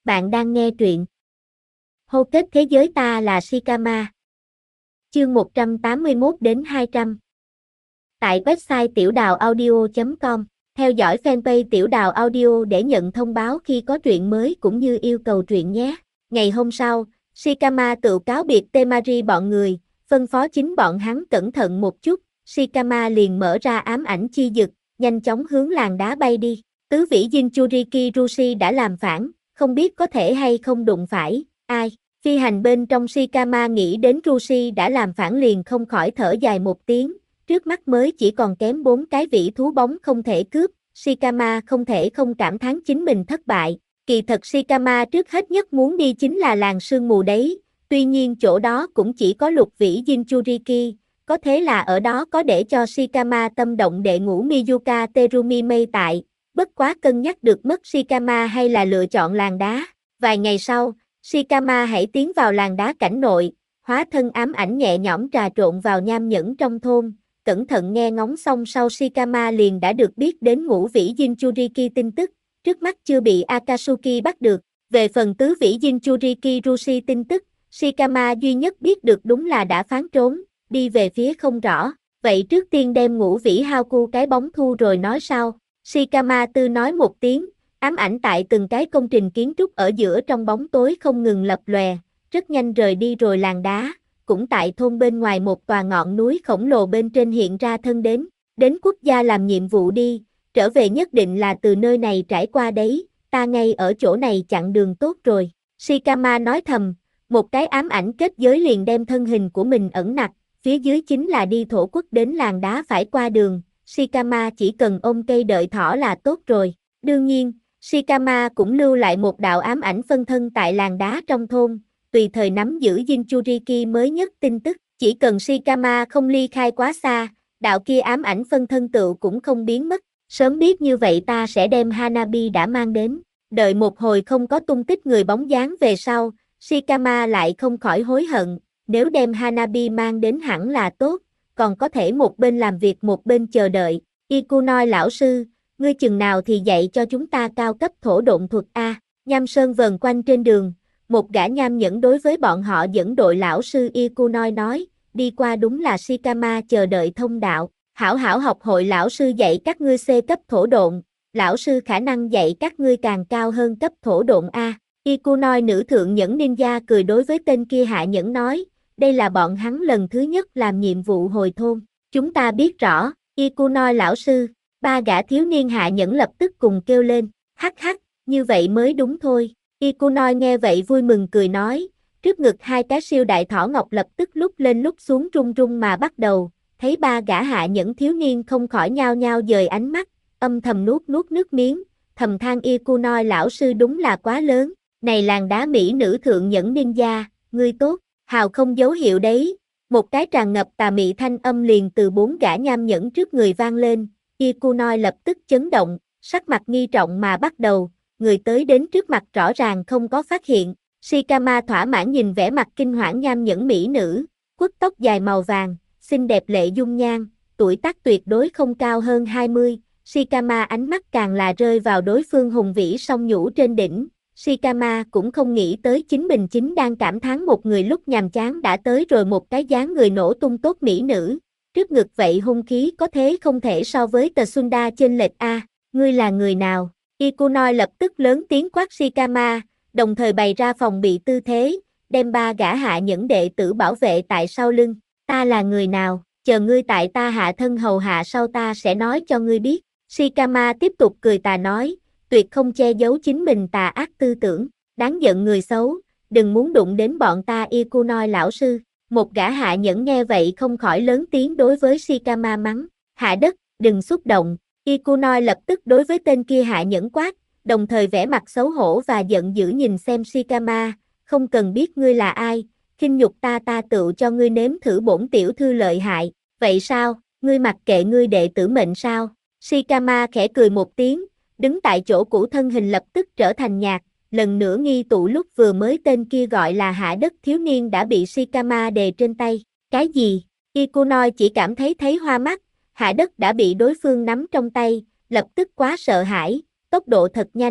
Bạn đang nghe truyện Hô kết thế giới ta là Shikama. Chương 181 đến 200. Tại website tiểu đào audio.com, theo dõi fanpage tiểu đào audio để nhận thông báo khi có truyện mới cũng như yêu cầu truyện nhé. Ngày hôm sau, Shikama tự cáo biệt Temari bọn người, phân phó chính bọn hắn cẩn thận một chút. Shikama liền mở ra ám ảnh chi dực, nhanh chóng hướng làng đá bay đi. Tứ vĩ Jinchuriki Rushi đã làm phản, không biết có thể hay không đụng phải ai. Phi hành bên trong Shikama nghĩ đến Rushi đã làm phản liền không khỏi thở dài một tiếng, trước mắt mới chỉ còn kém 4 cái vĩ thú bóng không thể cướp. Shikama không thể không cảm thán chính mình thất bại. Kỳ thật Shikama trước hết nhất muốn đi chính là làng sương mù đấy, tuy nhiên chỗ đó cũng chỉ có lục vĩ Jinchuriki, có thế là ở đó có để cho Shikama tâm động đệ ngũ Miyuka Terumi mây tại, bất quá cân nhắc được mất Shikama hay là lựa chọn làng đá. Vài ngày sau, Shikama hãy tiến vào làng đá cảnh nội, hóa thân ám ảnh nhẹ nhõm trà trộn vào nham nhẫn trong thôn, cẩn thận nghe ngóng xong sau Shikama liền đã được biết đến ngũ vĩ Jinchuriki tin tức, trước mắt chưa bị Akatsuki bắt được. Về phần tứ vĩ Jinchuriki Rushi tin tức, Shikama duy nhất biết được đúng là đã phán trốn, đi về phía không rõ. Vậy trước tiên đem ngũ vĩ Haku cái bóng thu rồi nói sau. Shikama tư nói một tiếng, ám ảnh tại từng cái công trình kiến trúc ở giữa trong bóng tối không ngừng lập lòe, rất nhanh rời đi rồi làng đá, cũng tại thôn bên ngoài một tòa ngọn núi khổng lồ bên trên hiện ra thân đến quốc gia làm nhiệm vụ đi, trở về nhất định là từ nơi này trải qua đấy, ta ngay ở chỗ này chặn đường tốt rồi. Shikama nói thầm, một cái ám ảnh kết giới liền đem thân hình của mình ẩn nặc, phía dưới chính là đi thổ quốc đến làng đá phải qua đường, Shikama chỉ cần ôm cây đợi thỏ là tốt rồi. Đương nhiên, Shikama cũng lưu lại một đạo ám ảnh phân thân tại làng đá trong thôn, tùy thời nắm giữ Jinchuriki mới nhất tin tức, chỉ cần Shikama không ly khai quá xa, đạo kia ám ảnh phân thân tựu cũng không biến mất. Sớm biết như vậy ta sẽ đem Hanabi đã mang đến. Đợi một hồi không có tung tích người bóng dáng về sau, Shikama lại không khỏi hối hận, nếu đem Hanabi mang đến hẳn là tốt, còn có thể một bên làm việc một bên chờ đợi. Ikunoi lão sư, ngươi chừng nào thì dạy cho chúng ta cao cấp thổ độn thuật a? Nham Sơn vần quanh trên đường, một gã nham nhẫn đối với bọn họ dẫn đội lão sư Ikunoi nói, đi qua đúng là Shikama chờ đợi thông đạo. Hảo hảo học hội lão sư dạy các ngươi C cấp thổ độn, lão sư khả năng dạy các ngươi càng cao hơn cấp thổ độn a. Ikunoi nữ thượng nhẫn ninja cười đối với tên kia hạ nhẫn nói, đây là bọn hắn lần thứ nhất làm nhiệm vụ hồi thôn, chúng ta biết rõ. Ikunoi lão sư, ba gã thiếu niên hạ nhẫn lập tức cùng kêu lên, hắc hắc, như vậy mới đúng thôi. Ikunoi nghe vậy vui mừng cười nói, trước ngực hai cái siêu đại thỏ ngọc lập tức lúc lên lúc xuống rung rung mà bắt đầu, thấy ba gã hạ nhẫn thiếu niên không khỏi nhao nhao dời ánh mắt, âm thầm nuốt nước miếng, thầm than Ikunoi lão sư đúng là quá lớn, này làng đá mỹ nữ thượng nhẫn ninja, ngươi tốt, hào không dấu hiệu đấy. Một cái tràn ngập tà mị thanh âm liền từ bốn gã nham nhẫn trước người vang lên, Ikunoi lập tức chấn động, sắc mặt nghi trọng mà bắt đầu, người tới đến trước mặt rõ ràng không có phát hiện. Shikama thỏa mãn nhìn vẻ mặt kinh hoảng nham nhẫn mỹ nữ, quất tóc dài màu vàng, xinh đẹp lệ dung nhan, tuổi tác tuyệt đối không cao hơn 20, Shikama ánh mắt càng là rơi vào đối phương hùng vĩ song nhũ trên đỉnh. Shikama cũng không nghĩ tới chính mình chính đang cảm thán một người lúc nhàm chán đã tới rồi một cái dáng người nổ tung tốt mỹ nữ, trước ngực vậy hung khí có thế không thể so với Tsunda chênh lệch a, ngươi là người nào? Ikunoi lập tức lớn tiếng quát Shikama, đồng thời bày ra phòng bị tư thế, đem ba gã hạ nhẫn đệ tử bảo vệ tại sau lưng. Ta là người nào, chờ ngươi tại ta hạ thân hầu hạ sau ta sẽ nói cho ngươi biết. Shikama tiếp tục cười tà nói, tuyệt không che giấu chính mình tà ác tư tưởng, đáng giận người xấu, đừng muốn đụng đến bọn ta Ikunoi lão sư. Một gã hạ nhẫn nghe vậy không khỏi lớn tiếng đối với Shikama mắng, hạ đất, đừng xúc động. Ikunoi lập tức đối với tên kia hạ nhẫn quát, đồng thời vẻ mặt xấu hổ và giận dữ nhìn xem Shikama, không cần biết ngươi là ai, khinh nhục ta tựu cho ngươi nếm thử bổn tiểu thư lợi hại, vậy sao, ngươi mặc kệ ngươi đệ tử mệnh sao? Shikama khẽ cười một tiếng, đứng tại chỗ cũ thân hình lập tức trở thành nhạt, lần nữa nghi tụ lúc vừa mới tên kia gọi là hạ đất thiếu niên đã bị Shikama đè trên tay. Cái gì? Ikunoi chỉ cảm thấy hoa mắt, hạ đất đã bị đối phương nắm trong tay, lập tức quá sợ hãi, tốc độ thật nhanh,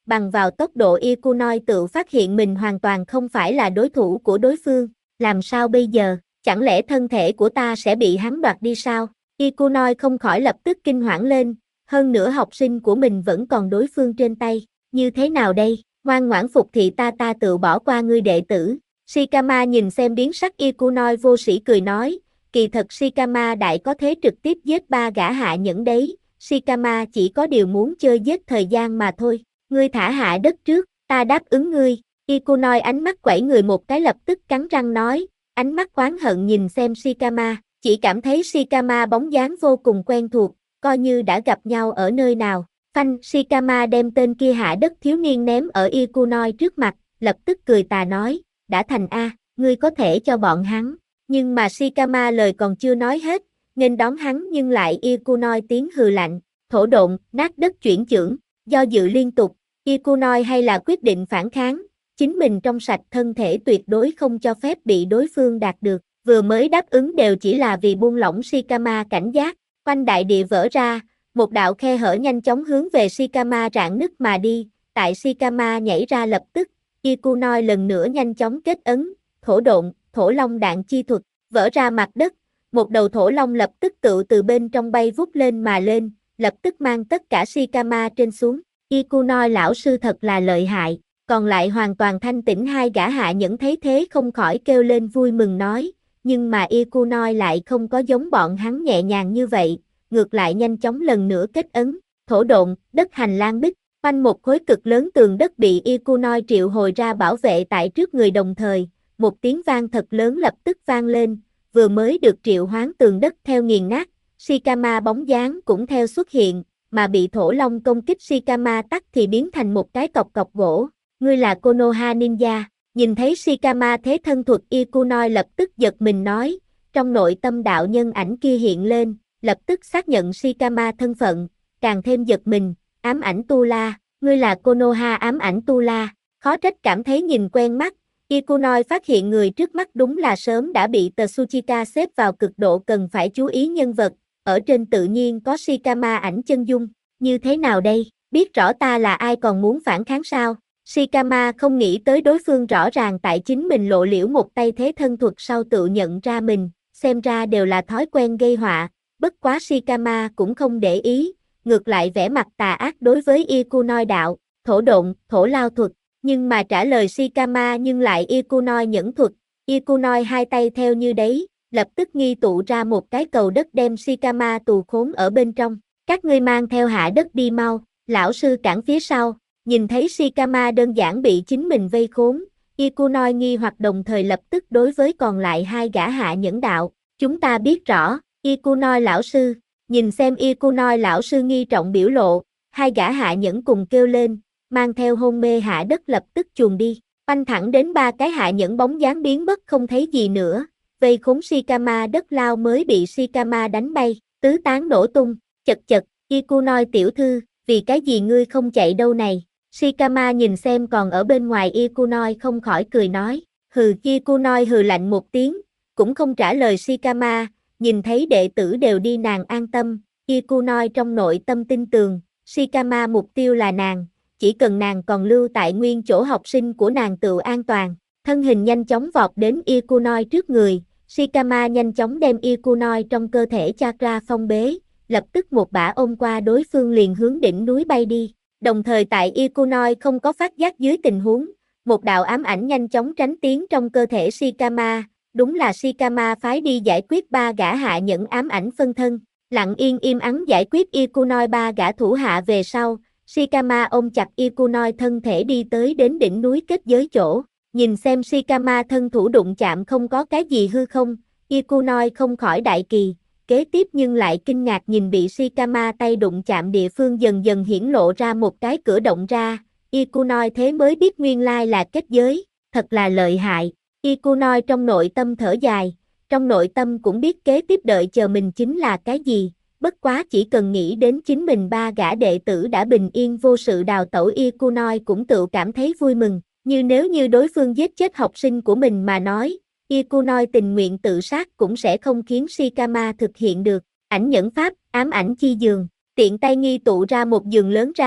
bằng vào tốc độ Ikunoi tự phát hiện mình hoàn toàn không phải là đối thủ của đối phương, làm sao bây giờ, chẳng lẽ thân thể của ta sẽ bị hắn đoạt đi sao? Ikunoi không khỏi lập tức kinh hoảng lên, hơn nữa học sinh của mình vẫn còn đối phương trên tay, như thế nào đây, ngoan ngoãn phục thì ta tự bỏ qua ngươi đệ tử. Shikama nhìn xem biến sắc Ikunoi vô sĩ cười nói, kỳ thật Shikama đại có thế trực tiếp giết 3 gã hạ nhẫn đấy, Shikama chỉ có điều muốn chơi giết thời gian mà thôi, ngươi thả hạ đất trước, ta đáp ứng ngươi. Ikunoi ánh mắt quẩy người một cái lập tức cắn răng nói, ánh mắt oán hận nhìn xem Shikama, chỉ cảm thấy Shikama bóng dáng vô cùng quen thuộc, coi như đã gặp nhau ở nơi nào. Phanh, Shikama đem tên kia hạ đất thiếu niên ném ở Ikunoi trước mặt, lập tức cười tà nói, đã thành A, ngươi có thể cho bọn hắn. Nhưng mà Shikama lời còn chưa nói hết, nên đón hắn nhưng lại Ikunoi tiếng hừ lạnh, thổ độn, nát đất chuyển chưởng, do dự liên tục, Ikunoi hay là quyết định phản kháng, chính mình trong sạch thân thể tuyệt đối không cho phép bị đối phương đạt được, vừa mới đáp ứng đều chỉ là vì buông lỏng Shikama cảnh giác, quanh đại địa vỡ ra, một đạo khe hở nhanh chóng hướng về Shikama rạn nứt mà đi, tại Shikama nhảy ra lập tức, Ikunoi lần nữa nhanh chóng kết ấn, thổ độn, thổ long đạn chi thuật, vỡ ra mặt đất, một đầu thổ long lập tức tự từ bên trong bay vút lên mà lên, lập tức mang tất cả Shikama trên xuống, Ikunoi lão sư thật là lợi hại, còn lại hoàn toàn thanh tĩnh 2 gã hạ nhẫn thấy thế không khỏi kêu lên vui mừng nói, nhưng mà Ikunoi lại không có giống bọn hắn nhẹ nhàng như vậy, ngược lại nhanh chóng lần nữa kết ấn, thổ độn, đất hành lang bích, quanh một khối cực lớn tường đất bị Ikunoi triệu hồi ra bảo vệ tại trước người đồng thời, một tiếng vang thật lớn lập tức vang lên, vừa mới được triệu hoán tường đất theo nghiền nát, Shikama bóng dáng cũng theo xuất hiện, mà bị thổ long công kích Shikama tắt thì biến thành một cái cọc cọc gỗ, ngươi là Konoha Ninja, nhìn thấy Shikama thế thân thuật Ikunoi lập tức giật mình nói, trong nội tâm đạo nhân ảnh kia hiện lên, lập tức xác nhận Shikama thân phận, càng thêm giật mình, ám ảnh Tu La, ngươi là Konoha ám ảnh Tu La, khó trách cảm thấy nhìn quen mắt, Ikunoi phát hiện người trước mắt đúng là sớm đã bị Tsuchika xếp vào cực độ cần phải chú ý nhân vật, ở trên tự nhiên có Shikama ảnh chân dung, như thế nào đây, biết rõ ta là ai còn muốn phản kháng sao? Shikama không nghĩ tới đối phương rõ ràng tại chính mình lộ liễu một tay thế thân thuật sau tự nhận ra mình, xem ra đều là thói quen gây họa, bất quá Shikama cũng không để ý, ngược lại vẻ mặt tà ác đối với Ikunoi đạo, thổ độn, thổ lao thuật, nhưng mà trả lời Shikama nhưng lại Ikunoi nhẫn thuật, Ikunoi hai tay theo như đấy, lập tức nghi tụ ra một cái cầu đất đem Shikama tù khốn ở bên trong, các ngươi mang theo hạ đất đi mau, lão sư cản phía sau. Nhìn thấy Shikama đơn giản bị chính mình vây khốn, Ikunoi nghi hoặc đồng thời lập tức đối với còn lại 2 gã hạ nhẫn đạo, chúng ta biết rõ, Ikunoi lão sư, nhìn xem Ikunoi lão sư nghi trọng biểu lộ, 2 gã hạ nhẫn cùng kêu lên, mang theo hôn mê hạ đất lập tức chuồn đi, phanh thẳng đến 3 cái hạ nhẫn bóng dáng biến mất không thấy gì nữa, vây khốn Shikama đất lao mới bị Shikama đánh bay, tứ tán nổ tung, chật chật, Ikunoi tiểu thư, vì cái gì ngươi không chạy đâu này? Shikama nhìn xem còn ở bên ngoài Ikunoi không khỏi cười nói, hừ, Ikunoi hừ lạnh một tiếng, cũng không trả lời Shikama, nhìn thấy đệ tử đều đi nàng an tâm, Ikunoi trong nội tâm tin tường, Shikama mục tiêu là nàng, chỉ cần nàng còn lưu tại nguyên chỗ học sinh của nàng tự an toàn, thân hình nhanh chóng vọt đến Ikunoi trước người, Shikama nhanh chóng đem Ikunoi trong cơ thể chakra phong bế, lập tức một bả ôm qua đối phương liền hướng đỉnh núi bay đi. Đồng thời tại Ikunoi không có phát giác dưới tình huống, một đạo ám ảnh nhanh chóng tránh tiến trong cơ thể Shikama, đúng là Shikama phái đi giải quyết 3 gã hạ nhẫn ám ảnh phân thân, lặng yên im ắng giải quyết Ikunoi 3 gã thủ hạ về sau, Shikama ôm chặt Ikunoi thân thể đi tới đến đỉnh núi kết giới chỗ, nhìn xem Shikama thân thủ đụng chạm không có cái gì hư không, Ikunoi không khỏi đại kỳ. Kế tiếp nhưng lại kinh ngạc nhìn bị Shikama tay đụng chạm địa phương dần dần hiển lộ ra một cái cửa động ra, Ikunoi thế mới biết nguyên lai là kết giới, thật là lợi hại, Ikunoi trong nội tâm thở dài, trong nội tâm cũng biết kế tiếp đợi chờ mình chính là cái gì, bất quá chỉ cần nghĩ đến chính mình 3 gã đệ tử đã bình yên vô sự đào tẩu Ikunoi cũng tự cảm thấy vui mừng, như nếu như đối phương giết chết học sinh của mình mà nói. Ikunoi tình nguyện tự sát cũng sẽ không khiến Shikama thực hiện được, ảnh nhẫn pháp, ám ảnh chi giường, tiện tay nghi tụ ra một giường lớn ra,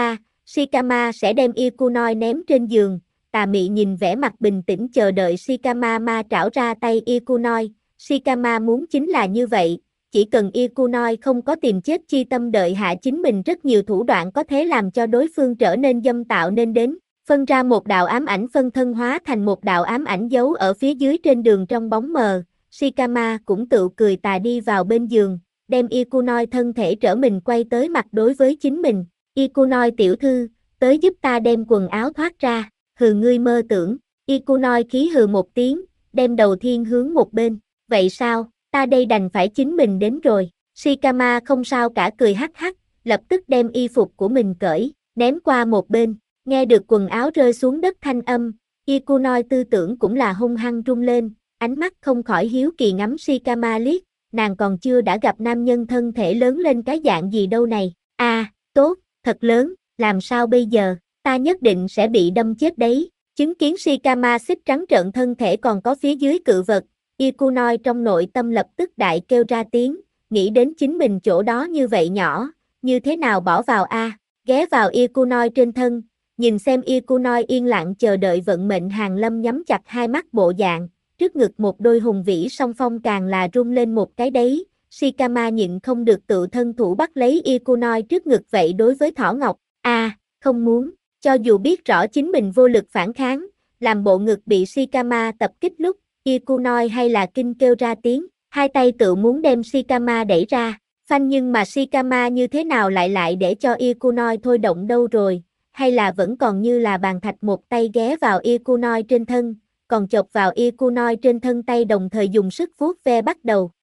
Shikama sẽ đem Ikunoi ném trên giường. Tà mị nhìn vẻ mặt bình tĩnh chờ đợi Shikama ma trảo ra tay Ikunoi. Shikama muốn chính là như vậy, chỉ cần Ikunoi không có tìm chết chi tâm đợi hạ chính mình rất nhiều thủ đoạn có thể làm cho đối phương trở nên dâm tạo nên đến. Phân ra một đạo ám ảnh phân thân hóa thành một đạo ám ảnh giấu ở phía dưới trên đường trong bóng mờ. Shikama cũng tự cười tà đi vào bên giường, đem Ikunoi thân thể trở mình quay tới mặt đối với chính mình. Ikunoi tiểu thư, tới giúp ta đem quần áo thoát ra. Hừ ngươi mơ tưởng. Ikunoi khí hừ một tiếng, đem đầu thiên hướng một bên. Vậy sao, ta đây đành phải chính mình đến rồi. Shikama không sao cả cười hắc hắc, lập tức đem y phục của mình cởi, ném qua một bên. Nghe được quần áo rơi xuống đất thanh âm, Ikunoi tư tưởng cũng là hung hăng rung lên, ánh mắt không khỏi hiếu kỳ ngắm Shikama liếc, nàng còn chưa đã gặp nam nhân thân thể lớn lên cái dạng gì đâu này. Tốt, thật lớn, làm sao bây giờ, ta nhất định sẽ bị đâm chết đấy. Chứng kiến Shikama xích trắng trợn thân thể còn có phía dưới cự vật, Ikunoi trong nội tâm lập tức đại kêu ra tiếng, nghĩ đến chính mình chỗ đó như vậy nhỏ, như thế nào bỏ vào ghé vào Ikunoi trên thân, nhìn xem Ikunoi yên lặng chờ đợi vận mệnh hàng lâm nhắm chặt hai mắt bộ dạng, trước ngực một đôi hùng vĩ song phong càng là rung lên một cái đấy. Shikama nhịn không được tự thân thủ bắt lấy Ikunoi trước ngực vậy đối với Thỏ Ngọc, không muốn, cho dù biết rõ chính mình vô lực phản kháng, làm bộ ngực bị Shikama tập kích lúc, Ikunoi hay là kinh kêu ra tiếng, hai tay tự muốn đem Shikama đẩy ra, phanh nhưng mà Shikama như thế nào lại để cho Ikunoi thôi động đâu rồi, hay là vẫn còn như là bàn thạch một tay ghé vào Ikunoi trên thân, còn chộp vào Ikunoi trên thân tay đồng thời dùng sức vuốt ve bắt đầu,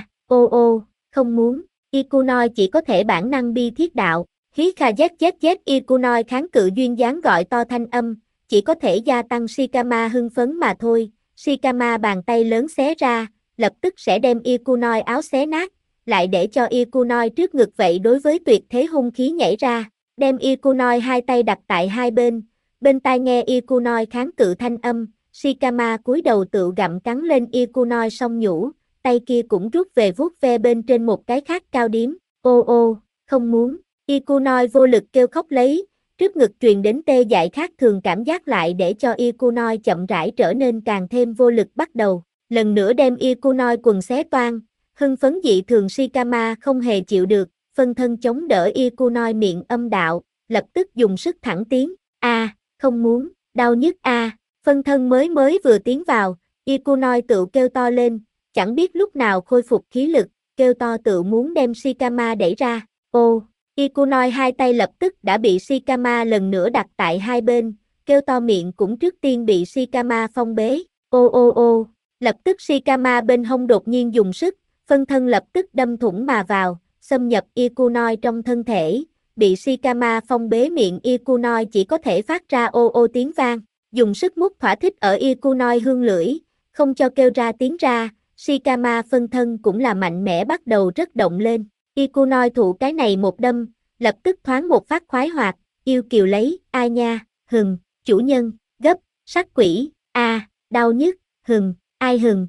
không muốn, Ikunoi chỉ có thể bản năng bi thiết đạo, hí kha z Ikunoi kháng cự duyên dáng gọi to thanh âm, chỉ có thể gia tăng Shikama hưng phấn mà thôi. Shikama bàn tay lớn xé ra, lập tức sẽ đem Ikunoi áo xé nát, lại để cho Ikunoi trước ngực vậy đối với tuyệt thế hung khí nhảy ra, đem Ikunoi hai tay đặt tại hai bên tai nghe Ikunoi kháng cự thanh âm, Shikama cúi đầu tự gặm cắn lên Ikunoi song nhũ, tay kia cũng rút về vuốt ve bên trên một cái khác cao điếm, không muốn, Ikunoi vô lực kêu khóc lấy, trước ngực truyền đến tê dại khác thường cảm giác lại để cho Ikunoi chậm rãi trở nên càng thêm vô lực bắt đầu, lần nữa đem Ikunoi quần xé toang, hưng phấn dị thường Shikama không hề chịu được, phân thân chống đỡ Ikunoi miệng âm đạo, lập tức dùng sức thẳng tiến, không muốn, đau nhức phân thân mới vừa tiến vào, Ikunoi tự kêu to lên, chẳng biết lúc nào khôi phục khí lực, kêu to tự muốn đem Shikama đẩy ra, Ikunoi hai tay lập tức đã bị Shikama lần nữa đặt tại hai bên, kêu to miệng cũng trước tiên bị Shikama phong bế, lập tức Shikama bên hông đột nhiên dùng sức, phân thân lập tức đâm thủng mà vào, xâm nhập Ikunoi trong thân thể, bị Shikama phong bế miệng Ikunoi chỉ có thể phát ra tiếng vang, dùng sức mút thỏa thích ở Ikunoi hương lưỡi, không cho kêu ra tiếng ra, Shikama phân thân cũng là mạnh mẽ bắt đầu rất động lên. Ikunoi thụ cái này một đâm, lập tức thoáng một phát khoái hoạt, yêu kiều lấy, ai nha, hừng, chủ nhân, gấp, sắc quỷ, đau nhức, hừng, ai hừng,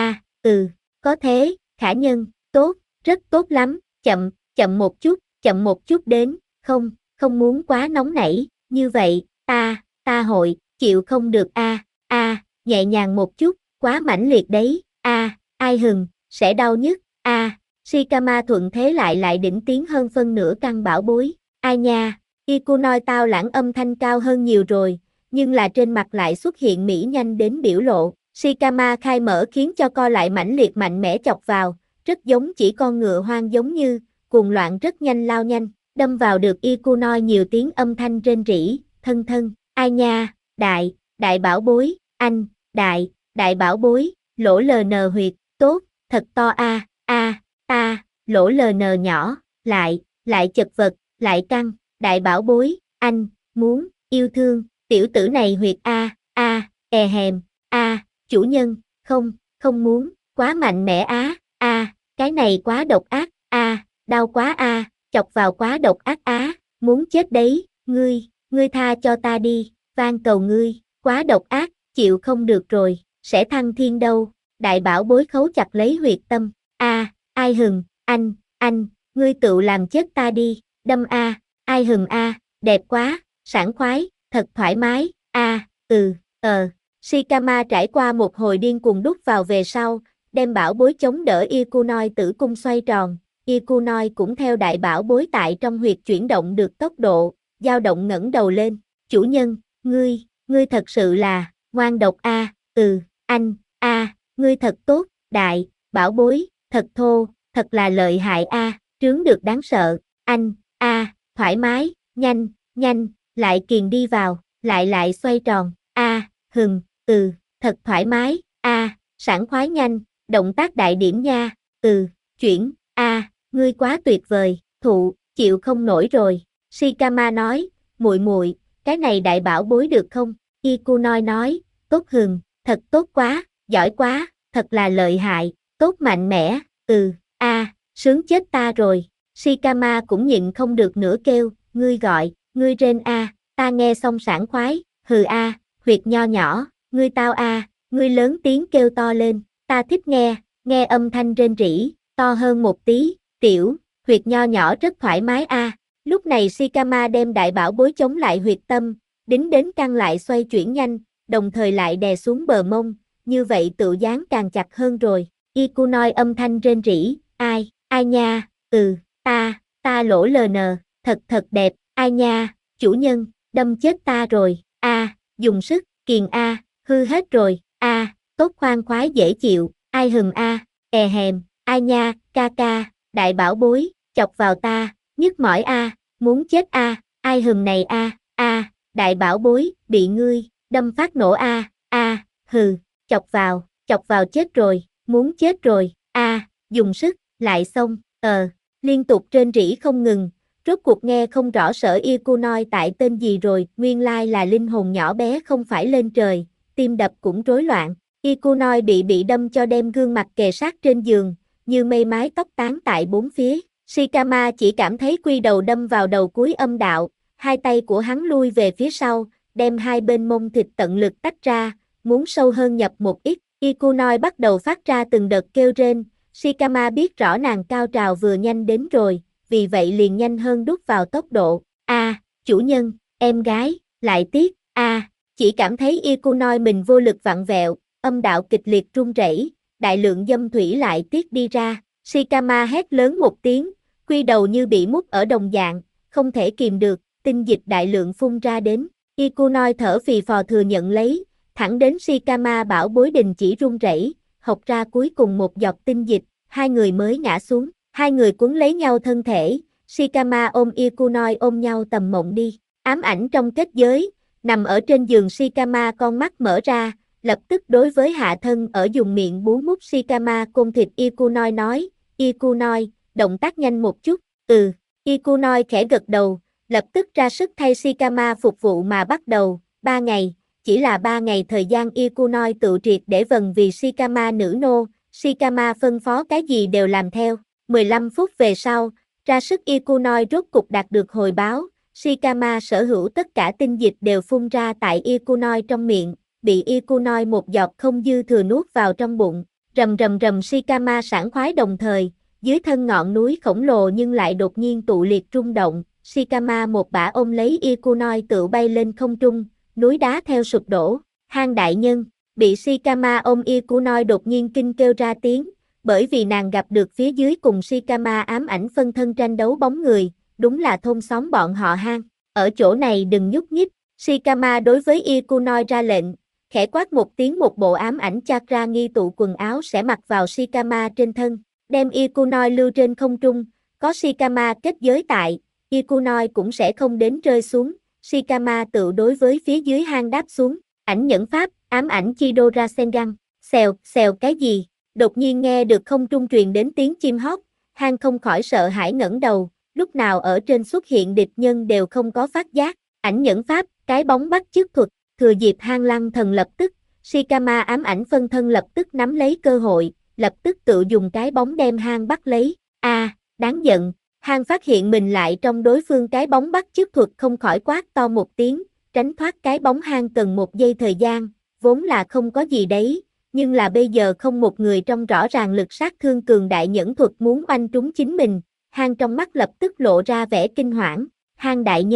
có thế, khả nhân, tốt, rất tốt lắm, chậm một chút đến, không muốn quá nóng nảy, như vậy, ta hội, chịu không được nhẹ nhàng một chút, quá mãnh liệt đấy, ai hừng, sẽ đau nhức, Shikama thuận thế lại đỉnh tiến hơn phân nửa căn bảo bối, ai nha, Ikunoi tao lãng âm thanh cao hơn nhiều rồi, nhưng là trên mặt lại xuất hiện mỹ nhanh đến biểu lộ, Shikama khai mở khiến cho co lại mãnh liệt mạnh mẽ chọc vào, rất giống chỉ con ngựa hoang giống như, cuồng loạn rất nhanh lao nhanh, đâm vào được Ikunoi nhiều tiếng âm thanh rên rỉ, thân, ai nha, đại bảo bối, anh, đại bảo bối, lỗ LN huyệt, tốt, thật to lỗ LN nhỏ, lại chật vật, lại căng, đại bảo bối, anh, muốn, yêu thương, tiểu tử này huyệt hèm, chủ nhân, không muốn, quá mạnh mẽ cái này quá độc ác, đau quá chọc vào quá độc ác muốn chết đấy, ngươi tha cho ta đi, van cầu ngươi, quá độc ác, chịu không được rồi, sẽ thăng thiên đâu, đại bảo bối khấu chặt lấy huyệt tâm, ai hừng, anh, ngươi tự làm chết ta đi, đâm ai hừng đẹp quá, sảng khoái, thật thoải mái, Shikama trải qua một hồi điên cuồng đút vào về sau, đem bảo bối chống đỡ Ikunoi tử cung xoay tròn, Ikunoi cũng theo đại bảo bối tại trong huyệt chuyển động được tốc độ, dao động ngẩng đầu lên, chủ nhân, ngươi thật sự là, ngoan độc a, ngươi thật tốt, đại, bảo bối, thật thô, thật là lợi hại a, trướng được đáng sợ, thoải mái, nhanh, lại kiền đi vào, lại xoay tròn, thật thoải mái, sảng khoái nhanh, động tác đại điểm nha, chuyển, ngươi quá tuyệt vời, chịu không nổi rồi, Shikama nói, muội, cái này đại bảo bối được không? Ikunoi nói, tốt thật tốt quá, giỏi quá, thật là lợi hại, tốt mạnh mẽ, sướng chết ta rồi, Shikama cũng nhịn không được nữa kêu, ngươi rên ta nghe xong sảng khoái, huyệt nho nhỏ, ngươi tao ngươi lớn tiếng kêu to lên, ta thích nghe âm thanh rên rỉ, to hơn một tí, tiểu, huyệt nho nhỏ rất thoải mái Lúc này Shikama đem đại bảo bối chống lại huyệt tâm, đính đến căng lại xoay chuyển nhanh, đồng thời lại đè xuống bờ mông, như vậy tự dán càng chặt hơn rồi. Ikunoi âm thanh rên rỉ, ai nha, ta lỗ ln, thật đẹp, ai nha, chủ nhân, đâm chết ta rồi, dùng sức, kiền hư hết rồi, tốt khoan khoái dễ chịu, ai hừm hèm, ai nha, ca, đại bảo bối, chọc vào ta, nhức mỏi muốn chết ai hừm này đại bảo bối, bị ngươi, đâm phát nổ chọc vào chết rồi, muốn chết rồi, dùng sức, lại xong, liên tục rên rỉ không ngừng, rốt cuộc nghe không rõ sở Ikunoi tại tên gì rồi, nguyên lai là linh hồn nhỏ bé không phải lên trời, tim đập cũng rối loạn, Ikunoi bị đâm cho đem gương mặt kề sát trên giường, như mây mái tóc tán tại bốn phía, Shikama chỉ cảm thấy quy đầu đâm vào đầu cuối âm đạo, hai tay của hắn lui về phía sau, đem hai bên mông thịt tận lực tách ra, muốn sâu hơn nhập một ít, Ikunoi bắt đầu phát ra từng đợt kêu rên, Shikama biết rõ nàng cao trào vừa nhanh đến rồi, vì vậy liền nhanh hơn đút vào tốc độ, chủ nhân, em gái, lại tiếc, chỉ cảm thấy Ikunoi mình vô lực vặn vẹo, âm đạo kịch liệt run rẩy, đại lượng dâm thủy lại tiết đi ra, Shikama hét lớn một tiếng, quy đầu như bị mút ở đồng dạng, không thể kìm được, tinh dịch đại lượng phun ra đến, Ikunoi thở phì phò thừa nhận lấy, thẳng đến Shikama bảo bối đình chỉ run rẩy, hộc ra cuối cùng một giọt tinh dịch, hai người mới ngã xuống, hai người cuốn lấy nhau thân thể, Shikama ôm Ikunoi ôm nhau tầm mộng đi, ám ảnh trong kết giới, nằm ở trên giường Shikama con mắt mở ra, lập tức đối với hạ thân ở dùng miệng bú mút Shikama côn thịt Ikunoi nói, Ikunoi, động tác nhanh một chút, Ikunoi khẽ gật đầu, lập tức ra sức thay Shikama phục vụ mà bắt đầu, 3 ngày, chỉ là 3 ngày thời gian Ikunoi tự triệt để vần vì Shikama nữ nô, Shikama phân phó cái gì đều làm theo, 15 phút về sau, ra sức Ikunoi rốt cục đạt được hồi báo, Shikama sở hữu tất cả tinh dịch đều phun ra tại Ikunoi trong miệng, bị Ikunoi một giọt không dư thừa nuốt vào trong bụng, rầm rầm rầm Shikama sảng khoái đồng thời, dưới thân ngọn núi khổng lồ nhưng lại đột nhiên tụ liệt rung động, Shikama một bả ôm lấy Ikunoi tự bay lên không trung, núi đá theo sụp đổ, hang đại nhân, bị Shikama ôm Ikunoi đột nhiên kinh kêu ra tiếng, bởi vì nàng gặp được phía dưới cùng Shikama ám ảnh phân thân tranh đấu bóng người, đúng là thôn xóm bọn họ hang, ở chỗ này đừng nhúc nhích, Shikama đối với Ikunoi ra lệnh, khẽ quát một tiếng một bộ ám ảnh chakra nghi tụ quần áo sẽ mặc vào Shikama trên thân, đem Ikunoi lưu trên không trung, có Shikama kết giới tại, Ikunoi cũng sẽ không đến rơi xuống, Shikama tự đối với phía dưới hang đáp xuống, ảnh nhẫn pháp, ám ảnh Chido Rasengan, xèo cái gì, đột nhiên nghe được không trung truyền đến tiếng chim hót, hang không khỏi sợ hãi ngẩng đầu, lúc nào ở trên xuất hiện địch nhân đều không có phát giác, ảnh nhẫn pháp, cái bóng bắt chước thuật, thừa dịp hang lăng thần lập tức, Shikama ám ảnh phân thân lập tức nắm lấy cơ hội, lập tức tự dùng cái bóng đem hang bắt lấy, đáng giận, hang phát hiện mình lại trong đối phương cái bóng bắt chước thuật không khỏi quát to một tiếng, tránh thoát cái bóng hang cần một giây thời gian, vốn là không có gì đấy, nhưng là bây giờ không một người trong rõ ràng lực sát thương cường đại nhẫn thuật muốn oanh trúng chính mình, hang trong mắt lập tức lộ ra vẻ kinh hoảng, hang đại nhân,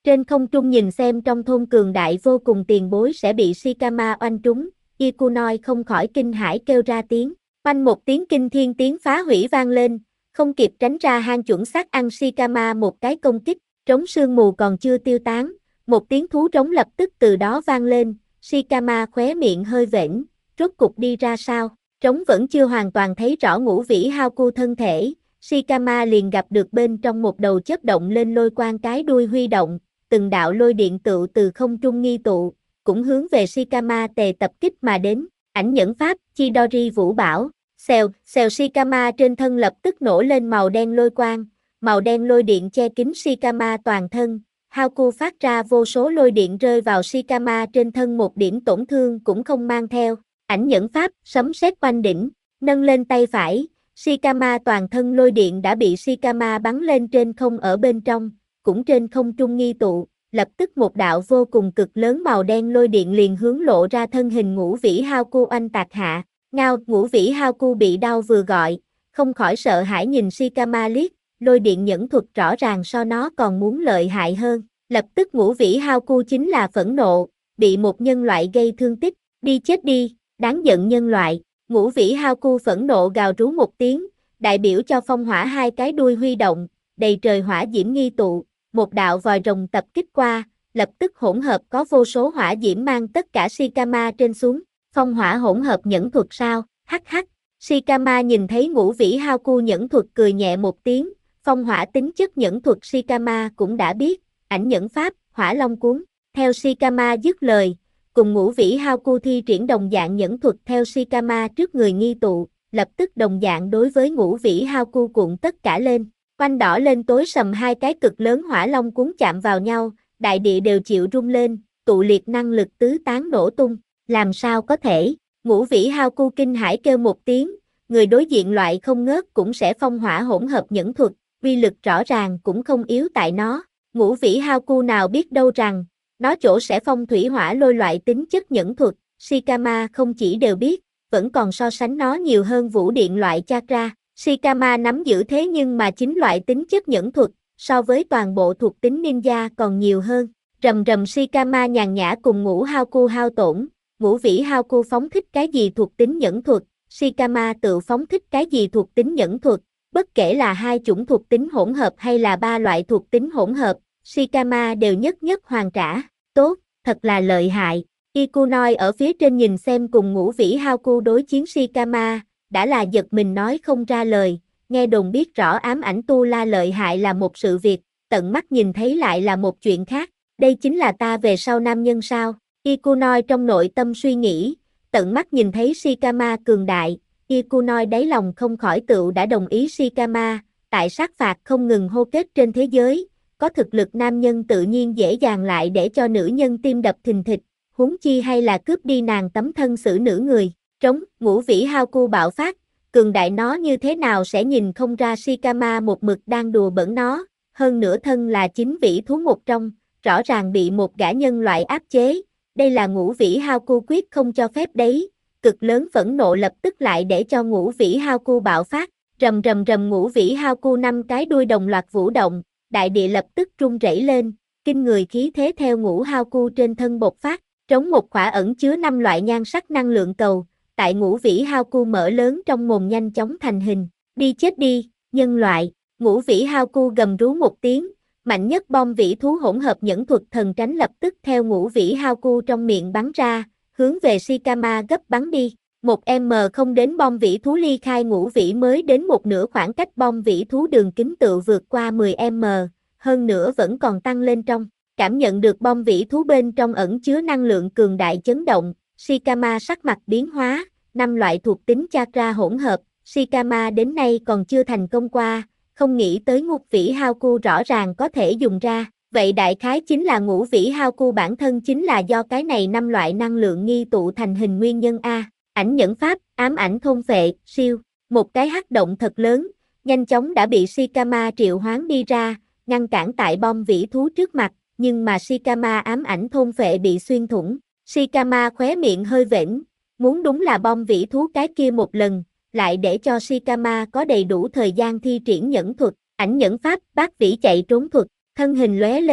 Trên không trung nhìn xem trong thôn cường đại vô cùng tiền bối sẽ bị Shikama oanh trúng, Ikunoi không khỏi kinh hãi kêu ra tiếng. Oanh một tiếng kinh thiên tiếng phá hủy vang lên, không kịp tránh ra hang chuẩn xác ăn Shikama một cái công kích, trống sương mù còn chưa tiêu tán, một tiếng thú trống lập tức từ đó vang lên, Shikama khóe miệng hơi vểnh, rốt cục đi ra sao, trống vẫn chưa hoàn toàn thấy rõ ngũ vĩ hao cu thân thể, Shikama liền gặp được bên trong một đầu chớp động lên lôi quang cái đuôi huy động, từng đạo lôi điện tựu từ không trung nghi tụ, cũng hướng về Shikama tề tập kích mà đến, ảnh nhẫn pháp, Chidori Vũ Bảo, xèo Shikama trên thân lập tức nổ lên màu đen lôi quang, màu đen lôi điện che kín Shikama toàn thân, Haku phát ra vô số lôi điện rơi vào Shikama trên thân một điểm tổn thương cũng không mang theo, ảnh nhẫn pháp, sấm sét quanh đỉnh, nâng lên tay phải, Shikama toàn thân lôi điện đã bị Shikama bắn lên trên không ở bên trong, cũng trên không trung nghi tụ, lập tức một đạo vô cùng cực lớn màu đen lôi điện liền hướng lộ ra thân hình ngũ vĩ Haku oanh tạc hạ, ngao, ngũ vĩ Haku bị đau vừa gọi, không khỏi sợ hãi nhìn Shikama liếc, lôi điện nhẫn thuật rõ ràng so nó còn muốn lợi hại hơn, lập tức ngũ vĩ Haku chính là phẫn nộ, bị một nhân loại gây thương tích, đi chết đi, đáng giận nhân loại, ngũ vĩ Haku phẫn nộ gào rú một tiếng, đại biểu cho phong hỏa hai cái đuôi huy động, đầy trời hỏa diễm nghi tụ, một đạo vòi rồng tập kích qua, lập tức hỗn hợp có vô số hỏa diễm mang tất cả Shikama trên xuống, phong hỏa hỗn hợp nhẫn thuật sao, hắc hắc, Shikama nhìn thấy ngũ vĩ Haku nhẫn thuật cười nhẹ một tiếng, phong hỏa tính chất nhẫn thuật Shikama cũng đã biết, ảnh nhẫn pháp, hỏa long cuốn, theo Shikama dứt lời, cùng ngũ vĩ Haku thi triển đồng dạng nhẫn thuật theo Shikama trước người nghi tụ, lập tức đồng dạng đối với ngũ vĩ Haku cuộn tất cả lên, quanh đỏ lên tối sầm hai cái cực lớn hỏa long cuốn chạm vào nhau, đại địa đều chịu rung lên, tụ liệt năng lực tứ tán nổ tung, làm sao có thể, ngũ vĩ Haku kinh hãi kêu một tiếng, người đối diện loại không ngớt cũng sẽ phong hỏa hỗn hợp nhẫn thuật, uy lực rõ ràng cũng không yếu tại nó, ngũ vĩ Haku nào biết đâu rằng, nó chỗ sẽ phong thủy hỏa lôi loại tính chất nhẫn thuật, Shikama không chỉ đều biết, vẫn còn so sánh nó nhiều hơn vũ điện loại chakra, Shikama nắm giữ thế nhưng mà chính loại tính chất nhẫn thuật, so với toàn bộ thuộc tính ninja còn nhiều hơn, rầm rầm Shikama nhàn nhã cùng ngũ Haku hao tổn, ngũ vĩ Haku phóng thích cái gì thuộc tính nhẫn thuật, Shikama tự phóng thích cái gì thuộc tính nhẫn thuật, bất kể là hai chủng thuộc tính hỗn hợp hay là ba loại thuộc tính hỗn hợp, Shikama đều nhất nhất hoàn trả, tốt, thật là lợi hại, Ikunoi ở phía trên nhìn xem cùng ngũ vĩ Haku đối chiến Shikama, đã là giật mình nói không ra lời, nghe đồn biết rõ ám ảnh tu la lợi hại là một sự việc, tận mắt nhìn thấy lại là một chuyện khác, đây chính là ta về sau nam nhân sao, Ikunoi trong nội tâm suy nghĩ, tận mắt nhìn thấy Shikama cường đại, Ikunoi đáy lòng không khỏi tựu đã đồng ý Shikama, tại sát phạt không ngừng hô kết trên thế giới, có thực lực nam nhân tự nhiên dễ dàng lại để cho nữ nhân tim đập thình thịch, huống chi hay là cướp đi nàng tấm thân xử nữ người, trống, ngũ vĩ Haku bạo phát, cường đại nó như thế nào sẽ nhìn không ra Shikama một mực đang đùa bỡn nó, hơn nữa thân là chính vĩ thú một trong, rõ ràng bị một gã nhân loại áp chế, đây là ngũ vĩ Haku quyết không cho phép đấy, cực lớn phẫn nộ lập tức lại để cho ngũ vĩ Haku bạo phát, rầm rầm rầm ngũ vĩ Haku năm cái đuôi đồng loạt vũ động, đại địa lập tức rung rẩy lên, kinh người khí thế theo ngũ Haku trên thân bộc phát, trống một khỏa ẩn chứa 5 loại nhan sắc năng lượng cầu, tại ngũ vĩ Haku mở lớn trong mồm nhanh chóng thành hình, đi chết đi, nhân loại, ngũ vĩ Haku gầm rú một tiếng, mạnh nhất bom vĩ thú hỗn hợp nhẫn thuật thần tránh lập tức theo ngũ vĩ Haku trong miệng bắn ra, hướng về Shikama gấp bắn đi, một m không đến bom vĩ thú ly khai ngũ vĩ mới đến một nửa khoảng cách bom vĩ thú đường kính tự vượt qua 10 m, hơn nữa vẫn còn tăng lên trong. Cảm nhận được bom vĩ thú bên trong ẩn chứa năng lượng cường đại chấn động, Shikama sắc mặt biến hóa, 5 loại thuộc tính chakra hỗn hợp, Shikama đến nay còn chưa thành công qua, không nghĩ tới ngũ vĩ Haku rõ ràng có thể dùng ra, vậy đại khái chính là ngũ vĩ Haku bản thân chính là do cái này 5 loại năng lượng nghi tụ thành hình nguyên nhân A, ảnh nhẫn pháp, ám ảnh thôn phệ, siêu, một cái hắc động thật lớn, nhanh chóng đã bị Shikama triệu hoán đi ra, ngăn cản tại bom vĩ thú trước mặt. Nhưng mà Shikama ám ảnh thôn phệ bị xuyên thủng, Shikama khóe miệng hơi vểnh, muốn đúng là bom vĩ thú cái kia một lần, lại để cho Shikama có đầy đủ thời gian thi triển nhẫn thuật, ảnh nhẫn pháp, bát vĩ chạy trốn thuật, thân hình lóe lên,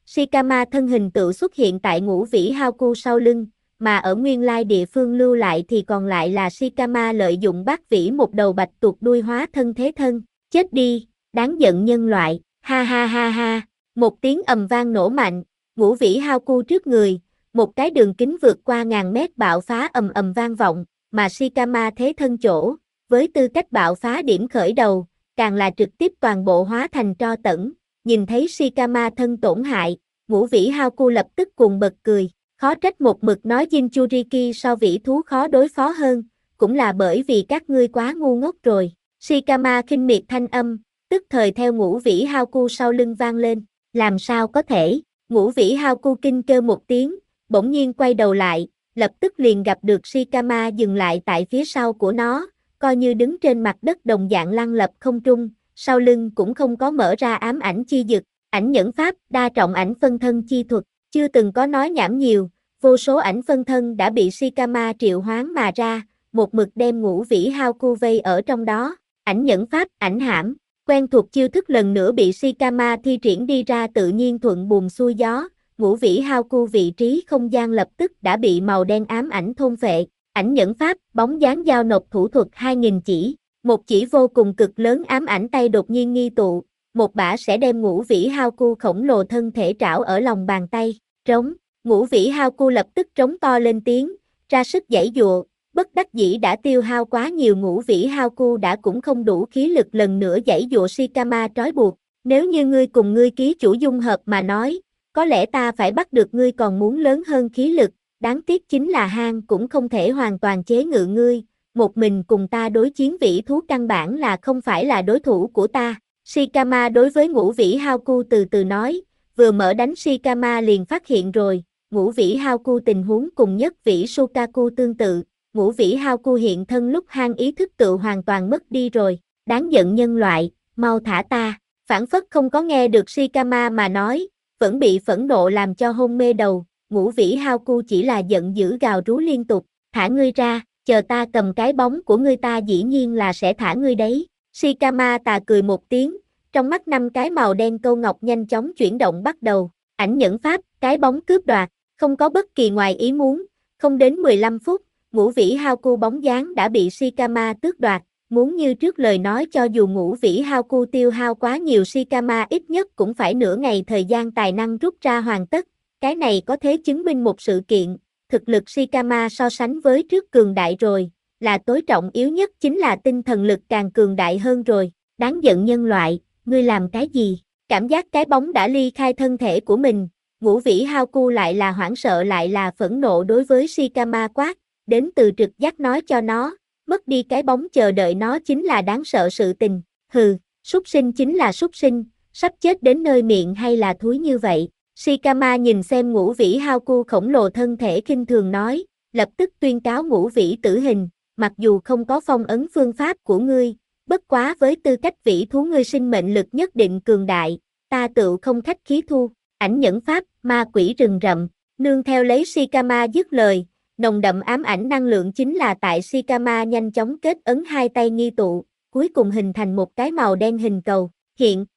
Shikama thân hình tự xuất hiện tại Ngũ Vĩ Hao sau lưng, mà ở nguyên lai địa phương lưu lại thì còn lại là Shikama lợi dụng Bát Vĩ một đầu bạch tuộc đuôi hóa thân thế thân. Chết đi, đáng giận nhân loại, ha ha ha ha, một tiếng ầm vang nổ mạnh, Ngũ Vĩ Hao trước người, một cái đường kính vượt qua ngàn mét bạo phá ầm ầm vang vọng, mà Shikama thế thân chỗ, với tư cách bạo phá điểm khởi đầu, càng là trực tiếp toàn bộ hóa thành tro tẫn. Nhìn thấy Shikama thân tổn hại, Ngũ Vĩ Hao lập tức cuồng bật cười, khó trách một mực nói Jinchuriki so vĩ thú khó đối phó hơn, cũng là bởi vì các ngươi quá ngu ngốc rồi. Shikama khinh miệt thanh âm, tức thời theo Ngũ Vĩ Hao sau lưng vang lên, làm sao có thể, Ngũ Vĩ Hao kinh kêu một tiếng, bỗng nhiên quay đầu lại, lập tức liền gặp được Shikama dừng lại tại phía sau của nó, coi như đứng trên mặt đất đồng dạng lăng lập không trung, sau lưng cũng không có mở ra ám ảnh chi dực, ảnh nhẫn pháp, đa trọng ảnh phân thân chi thuật, chưa từng có nói nhảm nhiều, vô số ảnh phân thân đã bị Shikama triệu hoán mà ra, một mực đem Ngũ Vĩ Hao vây ở trong đó, ảnh nhẫn pháp, ảnh hãm, quen thuộc chiêu thức lần nữa bị Shikama thi triển đi ra tự nhiên thuận buồm xuôi gió, Ngũ Vĩ Hao vị trí không gian lập tức đã bị màu đen ám ảnh thôn phệ, ảnh nhẫn pháp, bóng dáng giao nộp thủ thuật 2000 chỉ, một chỉ vô cùng cực lớn ám ảnh tay đột nhiên nghi tụ, một bả sẽ đem Ngũ Vĩ Hao khổng lồ thân thể trảo ở lòng bàn tay, trống, Ngũ Vĩ Hao lập tức trống to lên tiếng, ra sức giãy giụa, bất đắc dĩ đã tiêu hao quá nhiều Ngũ Vĩ Hao đã cũng không đủ khí lực lần nữa giãy giụa Shikama trói buộc, nếu như ngươi cùng ngươi ký chủ dung hợp mà nói, có lẽ ta phải bắt được ngươi còn muốn lớn hơn khí lực, đáng tiếc chính là hang cũng không thể hoàn toàn chế ngự ngươi, một mình cùng ta đối chiến vĩ thú căn bản là không phải là đối thủ của ta. Shikama đối với Ngũ Vĩ Hao từ từ nói, vừa mở đánh Shikama liền phát hiện rồi, Ngũ Vĩ Hao tình huống cùng Nhất Vĩ Sukaku tương tự, Ngũ Vĩ Hao hiện thân lúc hang ý thức tự hoàn toàn mất đi rồi, đáng giận nhân loại, mau thả ta, phản phất không có nghe được Shikama mà nói, vẫn bị phẫn nộ làm cho hôn mê đầu, Ngũ Vĩ Hao chỉ là giận dữ gào rú liên tục, thả ngươi ra, chờ ta cầm cái bóng của ngươi ta dĩ nhiên là sẽ thả ngươi đấy. Shikama tà cười một tiếng, trong mắt 5 cái màu đen câu ngọc nhanh chóng chuyển động bắt đầu, ảnh nhẫn pháp, cái bóng cướp đoạt, không có bất kỳ ngoài ý muốn, không đến 15 phút, Ngũ Vĩ Hao bóng dáng đã bị Shikama tước đoạt, muốn như trước lời nói cho dù Ngũ Vĩ Hao tiêu hao quá nhiều Shikama ít nhất cũng phải nửa ngày thời gian tài năng rút ra hoàn tất, cái này có thể chứng minh một sự kiện, thực lực Shikama so sánh với trước cường đại rồi, là tối trọng yếu nhất chính là tinh thần lực càng cường đại hơn rồi, đáng giận nhân loại, ngươi làm cái gì? Cảm giác cái bóng đã ly khai thân thể của mình, Ngũ Vĩ Hao lại là hoảng sợ lại là phẫn nộ đối với Shikama quát, đến từ trực giác nói cho nó, mất đi cái bóng chờ đợi nó chính là đáng sợ sự tình, hừ, súc sinh chính là súc sinh, sắp chết đến nơi miệng hay là thúi như vậy. Shikama nhìn xem Ngũ Vĩ Hao khổng lồ thân thể khinh thường nói, lập tức tuyên cáo Ngũ Vĩ tử hình, mặc dù không có phong ấn phương pháp của ngươi, bất quá với tư cách vĩ thú ngươi sinh mệnh lực nhất định cường đại, ta tự không khách khí thu, ảnh nhẫn pháp, ma quỷ rừng rậm, nương theo lấy Shikama dứt lời, nồng đậm ám ảnh năng lượng chính là tại Shikama nhanh chóng kết ấn hai tay nghi tụ, cuối cùng hình thành một cái màu đen hình cầu, hiện.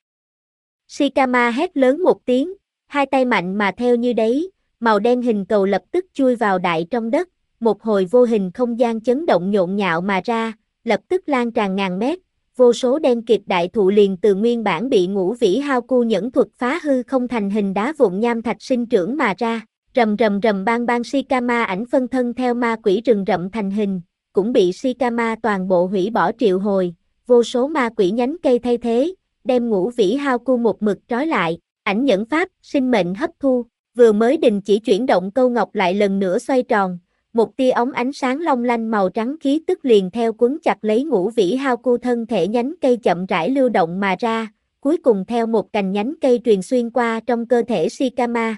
Shikama hét lớn một tiếng, hai tay mạnh mà theo như đấy, màu đen hình cầu lập tức chui vào đại trong đất, một hồi vô hình không gian chấn động nhộn nhạo mà ra, lập tức lan tràn ngàn mét, vô số đen kịt đại thụ liền từ nguyên bản bị Ngũ Vĩ Hao nhẫn thuật phá hư không thành hình đá vụn nham thạch sinh trưởng mà ra, rầm rầm rầm bang bang Shikama ảnh phân thân theo ma quỷ rừng rậm thành hình, cũng bị Shikama toàn bộ hủy bỏ triệu hồi, vô số ma quỷ nhánh cây thay thế, đem Ngũ Vĩ Hao một mực trói lại, ảnh nhẫn pháp, sinh mệnh hấp thu, vừa mới đình chỉ chuyển động câu ngọc lại lần nữa xoay tròn, một tia ống ánh sáng long lanh màu trắng khí tức liền theo quấn chặt lấy Ngũ Vĩ Hao thân thể nhánh cây chậm rãi lưu động mà ra, cuối cùng theo một cành nhánh cây truyền xuyên qua trong cơ thể Shikama,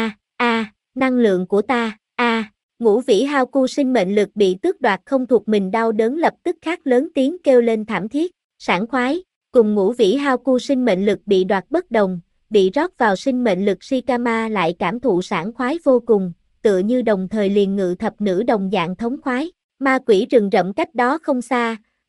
năng lượng của ta, Ngũ Vĩ Hao sinh mệnh lực bị tước đoạt không thuộc mình đau đớn lập tức khát lớn tiếng kêu lên thảm thiết, sảng khoái, cùng Ngũ Vĩ Hao sinh mệnh lực bị đoạt bất đồng, bị rót vào sinh mệnh lực Shikama lại cảm thụ sảng khoái vô cùng, tựa như đồng thời liền ngự thập nữ đồng dạng thống khoái, ma quỷ rừng rậm cách đó không xa,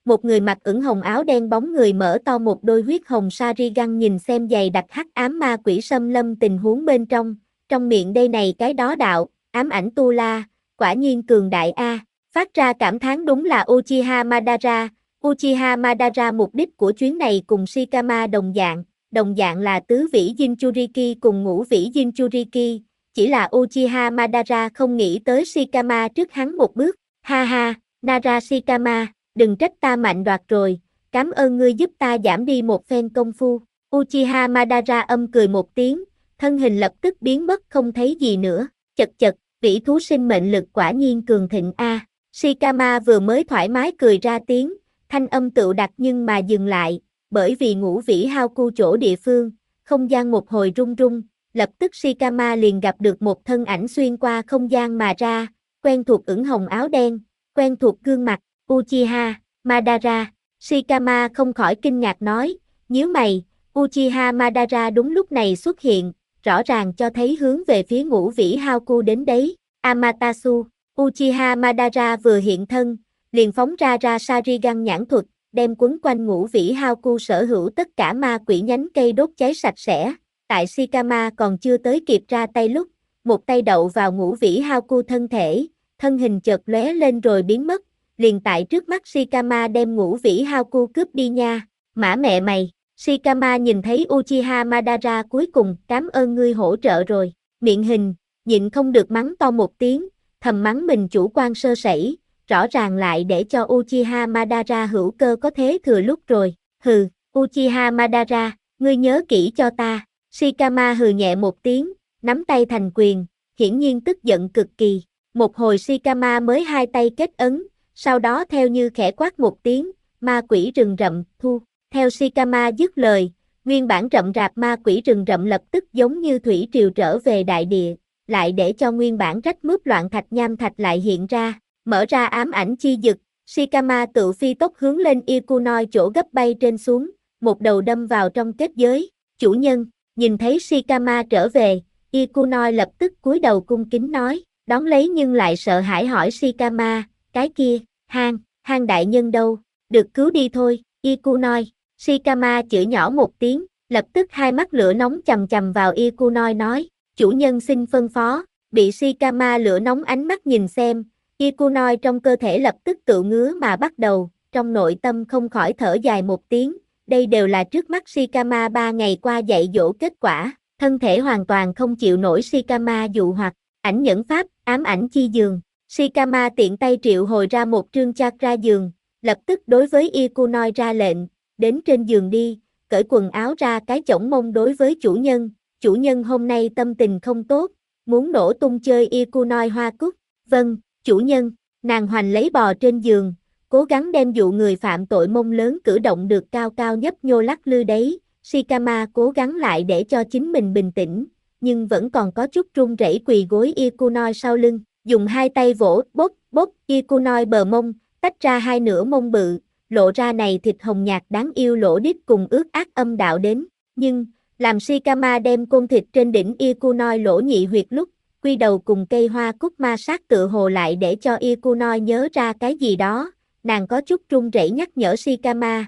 Một người mặc ửng hồng áo đen bóng người mở to một đôi huyết hồng Sharingan nhìn xem dày đặc hắc ám ma quỷ xâm lâm tình huống bên trong miệng đây này cái đó đạo, ám ảnh tu la, quả nhiên cường đại a. Phát ra cảm thán đúng là Uchiha Madara. Uchiha Madara mục đích của chuyến này cùng Shikama đồng dạng là tứ vĩ Jinchuriki cùng ngũ vĩ Jinchuriki, chỉ là Uchiha Madara không nghĩ tới Shikama trước hắn một bước. Ha ha, Nara Shikama, đừng trách ta mạnh đoạt rồi, cảm ơn ngươi giúp ta giảm đi một phen công phu. Uchiha Madara âm cười một tiếng, thân hình lập tức biến mất không thấy gì nữa. Chật chật, vĩ thú sinh mệnh lực quả nhiên cường thịnh a. Shikama vừa mới thoải mái cười ra tiếng, thanh âm tựu đặc nhưng mà dừng lại, bởi vì ngũ vĩ hao cu chỗ địa phương, không gian một hồi rung rung, lập tức Shikama liền gặp được một thân ảnh xuyên qua không gian mà ra, quen thuộc ửng hồng áo đen, quen thuộc gương mặt, Uchiha Madara. Shikama không khỏi kinh ngạc nói, nhíu mày, Uchiha Madara đúng lúc này xuất hiện, rõ ràng cho thấy hướng về phía ngũ vĩ hao cu đến đấy. Amaterasu. Uchiha Madara vừa hiện thân, liền phóng ra Sharingan nhãn thuật, đem quấn quanh ngũ vĩ hao cu sở hữu tất cả ma quỷ nhánh cây đốt cháy sạch sẽ. Tại Shikama còn chưa tới kịp ra tay lúc, một tay đậu vào ngũ vĩ hao cu thân thể, thân hình chợt lóe lên rồi biến mất, liền tại trước mắt Shikama đem ngũ vĩ hao cu cướp đi nha. Mã mẹ mày. Shikama nhìn thấy Uchiha Madara cuối cùng, cảm ơn ngươi hỗ trợ rồi. Miệng hình, nhịn không được mắng to một tiếng, thầm mắng mình chủ quan sơ sẩy, rõ ràng lại để cho Uchiha Madara hữu cơ có thế thừa lúc rồi. Hừ, Uchiha Madara, ngươi nhớ kỹ cho ta. Shikama hừ nhẹ một tiếng, nắm tay thành quyền, hiển nhiên tức giận cực kỳ. Một hồi Shikama mới hai tay kết ấn, sau đó theo như khẽ quát một tiếng, ma quỷ rừng rậm, thu. Theo Shikama dứt lời, nguyên bản rậm rạp ma quỷ rừng rậm lập tức giống như thủy triều trở về đại địa, lại để cho nguyên bản rách mướp loạn thạch nham thạch lại hiện ra, mở ra ám ảnh chi dực. Shikama tự phi tốc hướng lên Ikunoi chỗ gấp bay trên xuống, một đầu đâm vào trong kết giới. Chủ nhân, nhìn thấy Shikama trở về, Ikunoi lập tức cúi đầu cung kính nói, đón lấy nhưng lại sợ hãi hỏi Shikama, cái kia, hang đại nhân đâu, được cứu đi thôi. Ikunoi. Shikama chửi nhỏ một tiếng, lập tức hai mắt lửa nóng chằm chằm vào Ikunoi nói, chủ nhân xin phân phó. Bị Shikama lửa nóng ánh mắt nhìn xem, Ikunoi trong cơ thể lập tức tự ngứa mà bắt đầu, trong nội tâm không khỏi thở dài một tiếng, đây đều là trước mắt Shikama 3 ngày qua dạy dỗ kết quả, thân thể hoàn toàn không chịu nổi Shikama dụ hoặc, ảnh nhẫn pháp, ám ảnh chi giường. Shikama tiện tay triệu hồi ra một trương chakra giường, lập tức đối với Ikunoi ra lệnh, đến trên giường đi, cởi quần áo ra cái chổng mông đối với chủ nhân hôm nay tâm tình không tốt, muốn nổ tung chơi Ikunoi hoa cúc. Vâng, chủ nhân. Nàng hoành lấy bò trên giường, cố gắng đem dụ người phạm tội mông lớn cử động được cao cao nhấp nhô lắc lư đấy. Shikama cố gắng lại để cho chính mình bình tĩnh, nhưng vẫn còn có chút run rẩy quỳ gối Ikunoi sau lưng, dùng hai tay vỗ, bóp Ikunoi bờ mông, tách ra hai nửa mông bự, lộ ra này thịt hồng nhạt đáng yêu lỗ đít cùng ướt át âm đạo đến, nhưng, làm Shikama đem côn thịt trên đỉnh Ikunoi lỗ nhị huyệt lúc, quy đầu cùng cây hoa cúc ma sát tựa hồ lại để cho Ikunoi nhớ ra cái gì đó, nàng có chút run rẩy nhắc nhở Shikama.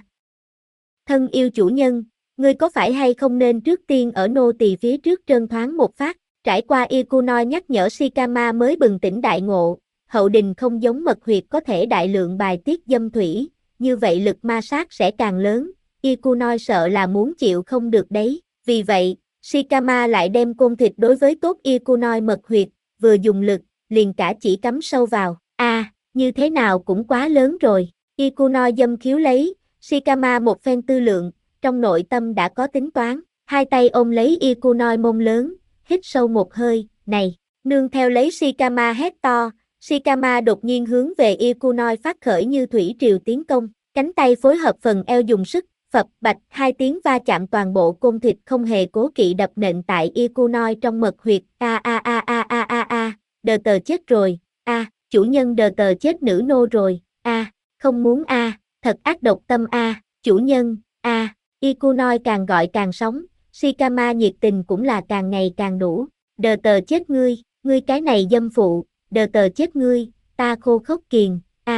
Thân yêu chủ nhân, ngươi có phải hay không nên trước tiên ở nô tỳ phía trước trơn thoáng một phát, trải qua Ikunoi nhắc nhở Shikama mới bừng tỉnh đại ngộ, hậu đình không giống mật huyệt có thể đại lượng bài tiết dâm thủy, như vậy lực ma sát sẽ càng lớn, Ikunoi sợ là muốn chịu không được đấy, vì vậy, Shikama lại đem côn thịt đối với tốt Ikunoi mật huyệt, vừa dùng lực, liền cả chỉ cắm sâu vào, như thế nào cũng quá lớn rồi, Ikunoi dâm khiếu lấy, Shikama một phen tư lượng, trong nội tâm đã có tính toán, hai tay ôm lấy Ikunoi mông lớn, hít sâu một hơi, này, nương theo lấy Shikama hét to, Shikama đột nhiên hướng về Ikunoi phát khởi như thủy triều tiến công, cánh tay phối hợp phần eo dùng sức, phập bạch hai tiếng va chạm toàn bộ côn thịt không hề cố kỵ đập nện tại Ikunoi trong mật huyệt, đờ tờ chết rồi, chủ nhân đờ tờ chết nữ nô rồi, không muốn thật ác độc tâm chủ nhân, Ikunoi càng gọi càng sống, Shikama nhiệt tình cũng là càng ngày càng đủ, đờ tờ chết ngươi cái này dâm phụ, đờ tờ chết ngươi, ta khô khốc kiền,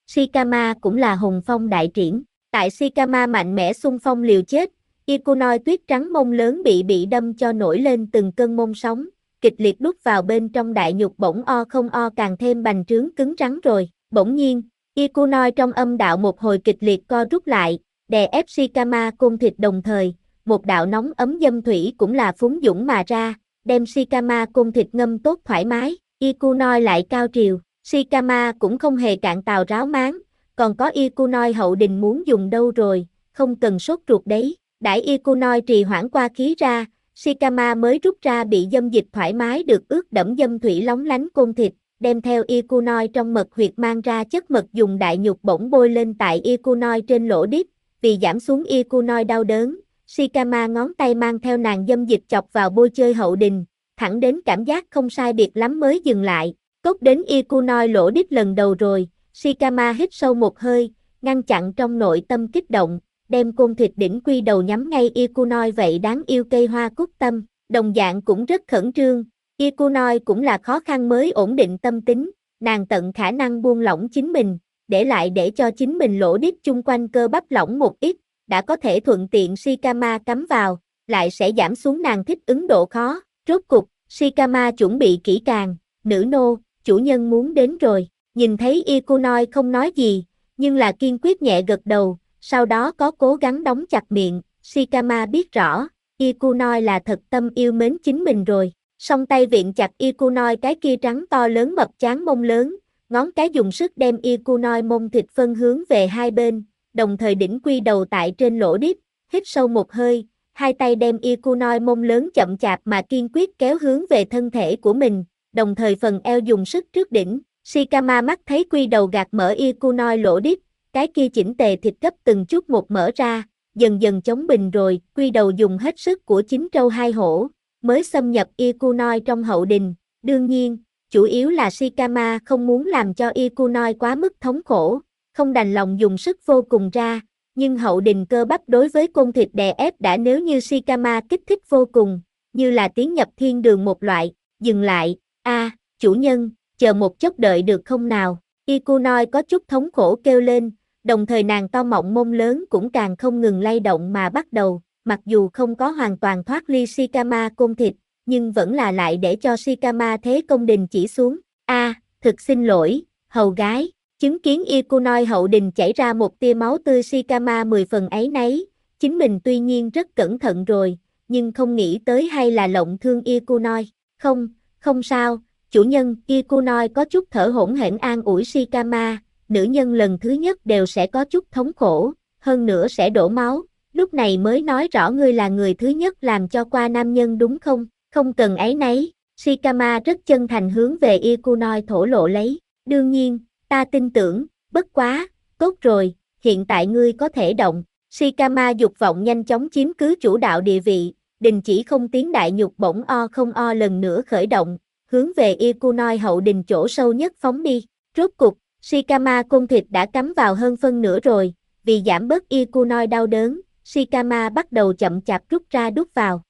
Shikama cũng là hùng phong đại triển. Tại Shikama mạnh mẽ xung phong liều chết, Ikunoy tuyết trắng mông lớn bị đâm cho nổi lên từng cơn mông sóng, kịch liệt đút vào bên trong đại nhục bỗng o không o càng thêm bành trướng cứng rắn rồi. Bỗng nhiên, Ikunoy trong âm đạo một hồi kịch liệt co rút lại, đè ép Shikama côn thịt đồng thời, một đạo nóng ấm dâm thủy cũng là phúng dũng mà ra, đem Shikama côn thịt ngâm tốt thoải mái. Ikunoy lại cao triều, Shikama cũng không hề cạn tàu ráo máng, còn có Ikunoy hậu đình muốn dùng đâu rồi, không cần sốt ruột đấy. Đãi Ikunoy trì hoãn qua khí ra, Shikama mới rút ra bị dâm dịch thoải mái được ướt đẫm dâm thủy lóng lánh côn thịt, đem theo Ikunoy trong mật huyệt mang ra chất mật dùng đại nhục bổng bôi lên tại Ikunoy trên lỗ đít, vì giảm xuống Ikunoy đau đớn, Shikama ngón tay mang theo nàng dâm dịch chọc vào bôi chơi hậu đình, thẳng đến cảm giác không sai biệt lắm mới dừng lại. Cốt đến Ikunoy lỗ đít lần đầu rồi, Shikama hít sâu một hơi, ngăn chặn trong nội tâm kích động, đem côn thịt đỉnh quy đầu nhắm ngay Ikunoy vậy đáng yêu cây hoa cúc tâm, đồng dạng cũng rất khẩn trương. Ikunoy cũng là khó khăn mới ổn định tâm tính, nàng tận khả năng buông lỏng chính mình, để cho chính mình lỗ đít chung quanh cơ bắp lỏng một ít, đã có thể thuận tiện Shikama cắm vào, lại sẽ giảm xuống nàng thích ứng độ khó. Rốt cục, Shikama chuẩn bị kỹ càng, nữ nô, chủ nhân muốn đến rồi. Nhìn thấy Ikunoy không nói gì, nhưng là kiên quyết nhẹ gật đầu, sau đó có cố gắng đóng chặt miệng. Shikama biết rõ, Ikunoy là thật tâm yêu mến chính mình rồi. Song tay viện chặt Ikunoy cái kia trắng to lớn mập tráng mông lớn, ngón cái dùng sức đem Ikunoy mông thịt phân hướng về hai bên, đồng thời đỉnh quy đầu tại trên lỗ đít, hít sâu một hơi, hai tay đem Ikunoy mông lớn chậm chạp mà kiên quyết kéo hướng về thân thể của mình, đồng thời phần eo dùng sức trước đỉnh. Shikama mắt thấy quy đầu gạt mở Ikunoy lỗ đít, cái kia chỉnh tề thịt gấp từng chút một mở ra, dần dần chống bình rồi, quy đầu dùng hết sức của chính trâu hai hổ, mới xâm nhập Ikunoy trong hậu đình. Đương nhiên, chủ yếu là Shikama không muốn làm cho Ikunoy quá mức thống khổ, không đành lòng dùng sức vô cùng ra, nhưng hậu đình cơ bắp đối với côn thịt đè ép đã nếu như Shikama kích thích vô cùng, như là tiến nhập thiên đường một loại. Dừng lại, chủ nhân, chờ một chút đợi được không nào? Ikunoy có chút thống khổ kêu lên, đồng thời nàng to mọng mông lớn cũng càng không ngừng lay động mà bắt đầu, mặc dù không có hoàn toàn thoát ly Shikama côn thịt, nhưng vẫn là lại để cho Shikama thế công đình chỉ xuống. Thực xin lỗi, hầu gái. Chứng kiến Ikunoy hậu đình chảy ra một tia máu tươi, Shikama 10 phần áy náy, chính mình tuy nhiên rất cẩn thận rồi, nhưng không nghĩ tới hay là lộng thương Ikunoy. Không sao, chủ nhân. Ikunoy có chút thở hổn hển an ủi Shikama, nữ nhân lần thứ nhất đều sẽ có chút thống khổ, hơn nữa sẽ đổ máu, lúc này mới nói rõ ngươi là người thứ nhất làm cho qua nam nhân đúng không? Không cần áy náy. Shikama rất chân thành hướng về Ikunoy thổ lộ lấy, đương nhiên, ta tin tưởng, bất quá, tốt rồi, hiện tại ngươi có thể động. Shikama dục vọng nhanh chóng chiếm cứ chủ đạo địa vị, đình chỉ không tiến đại nhục bổng o không o lần nữa khởi động, hướng về Ikunoy hậu đình chỗ sâu nhất phóng đi. Rốt cục, Shikama côn thịt đã cắm vào hơn phân nửa rồi, vì giảm bớt Ikunoy đau đớn, Shikama bắt đầu chậm chạp rút ra đút vào.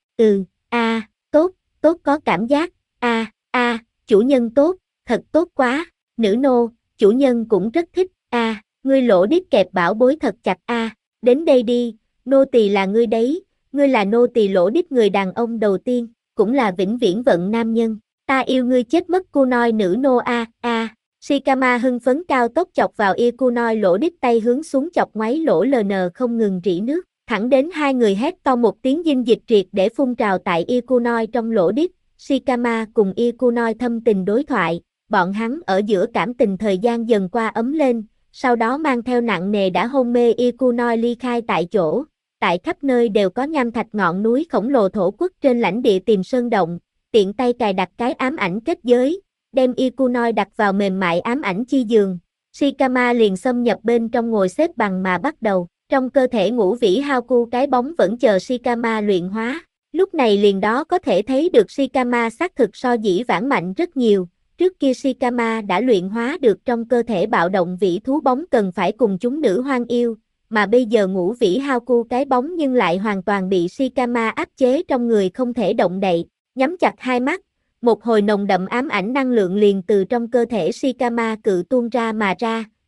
Tốt có cảm giác. Chủ nhân tốt, thật tốt quá. Nữ nô, chủ nhân cũng rất thích. Ngươi lỗ đít kẹp bảo bối thật chặt. Đến đây đi, nô tỳ là ngươi đấy, ngươi là nô tỳ lỗ đít người đàn ông đầu tiên, cũng là vĩnh viễn vận nam nhân. Ta yêu ngươi chết mất Kunoy nữ nô. Shikama hưng phấn cao tốc chọc vào Ikunoy lỗ đít, tay hướng xuống chọc ngoáy lỗ LN không ngừng rỉ nước, thẳng đến hai người hét to một tiếng, dinh dịch triệt để phun trào tại Ikunoy trong lỗ đít. Shikama cùng Ikunoy thâm tình đối thoại, bọn hắn ở giữa cảm tình thời gian dần qua ấm lên, sau đó mang theo nặng nề đã hôn mê Ikunoy ly khai tại chỗ. Tại khắp nơi đều có nham thạch ngọn núi khổng lồ thổ quốc trên lãnh địa Tìm Sơn Động, tiện tay cài đặt cái ám ảnh kết giới, đem Ikunoy đặt vào mềm mại ám ảnh chi giường. Shikama liền xâm nhập bên trong ngồi xếp bằng mà bắt đầu, trong cơ thể ngũ vĩ hao cu cái bóng vẫn chờ Shikama luyện hóa. Lúc này liền đó có thể thấy được Shikama xác thực so dĩ vãng mạnh rất nhiều, trước kia Shikama đã luyện hóa được trong cơ thể bạo động vĩ thú bóng cần phải cùng chúng nữ hoang yêu, mà bây giờ ngũ vĩ hao cu cái bóng nhưng lại hoàn toàn bị Shikama áp chế trong người không thể động đậy. Nhắm chặt hai mắt, một hồi nồng đậm ám ảnh năng lượng liền từ trong cơ thể Shikama cự tuôn ra mà ra,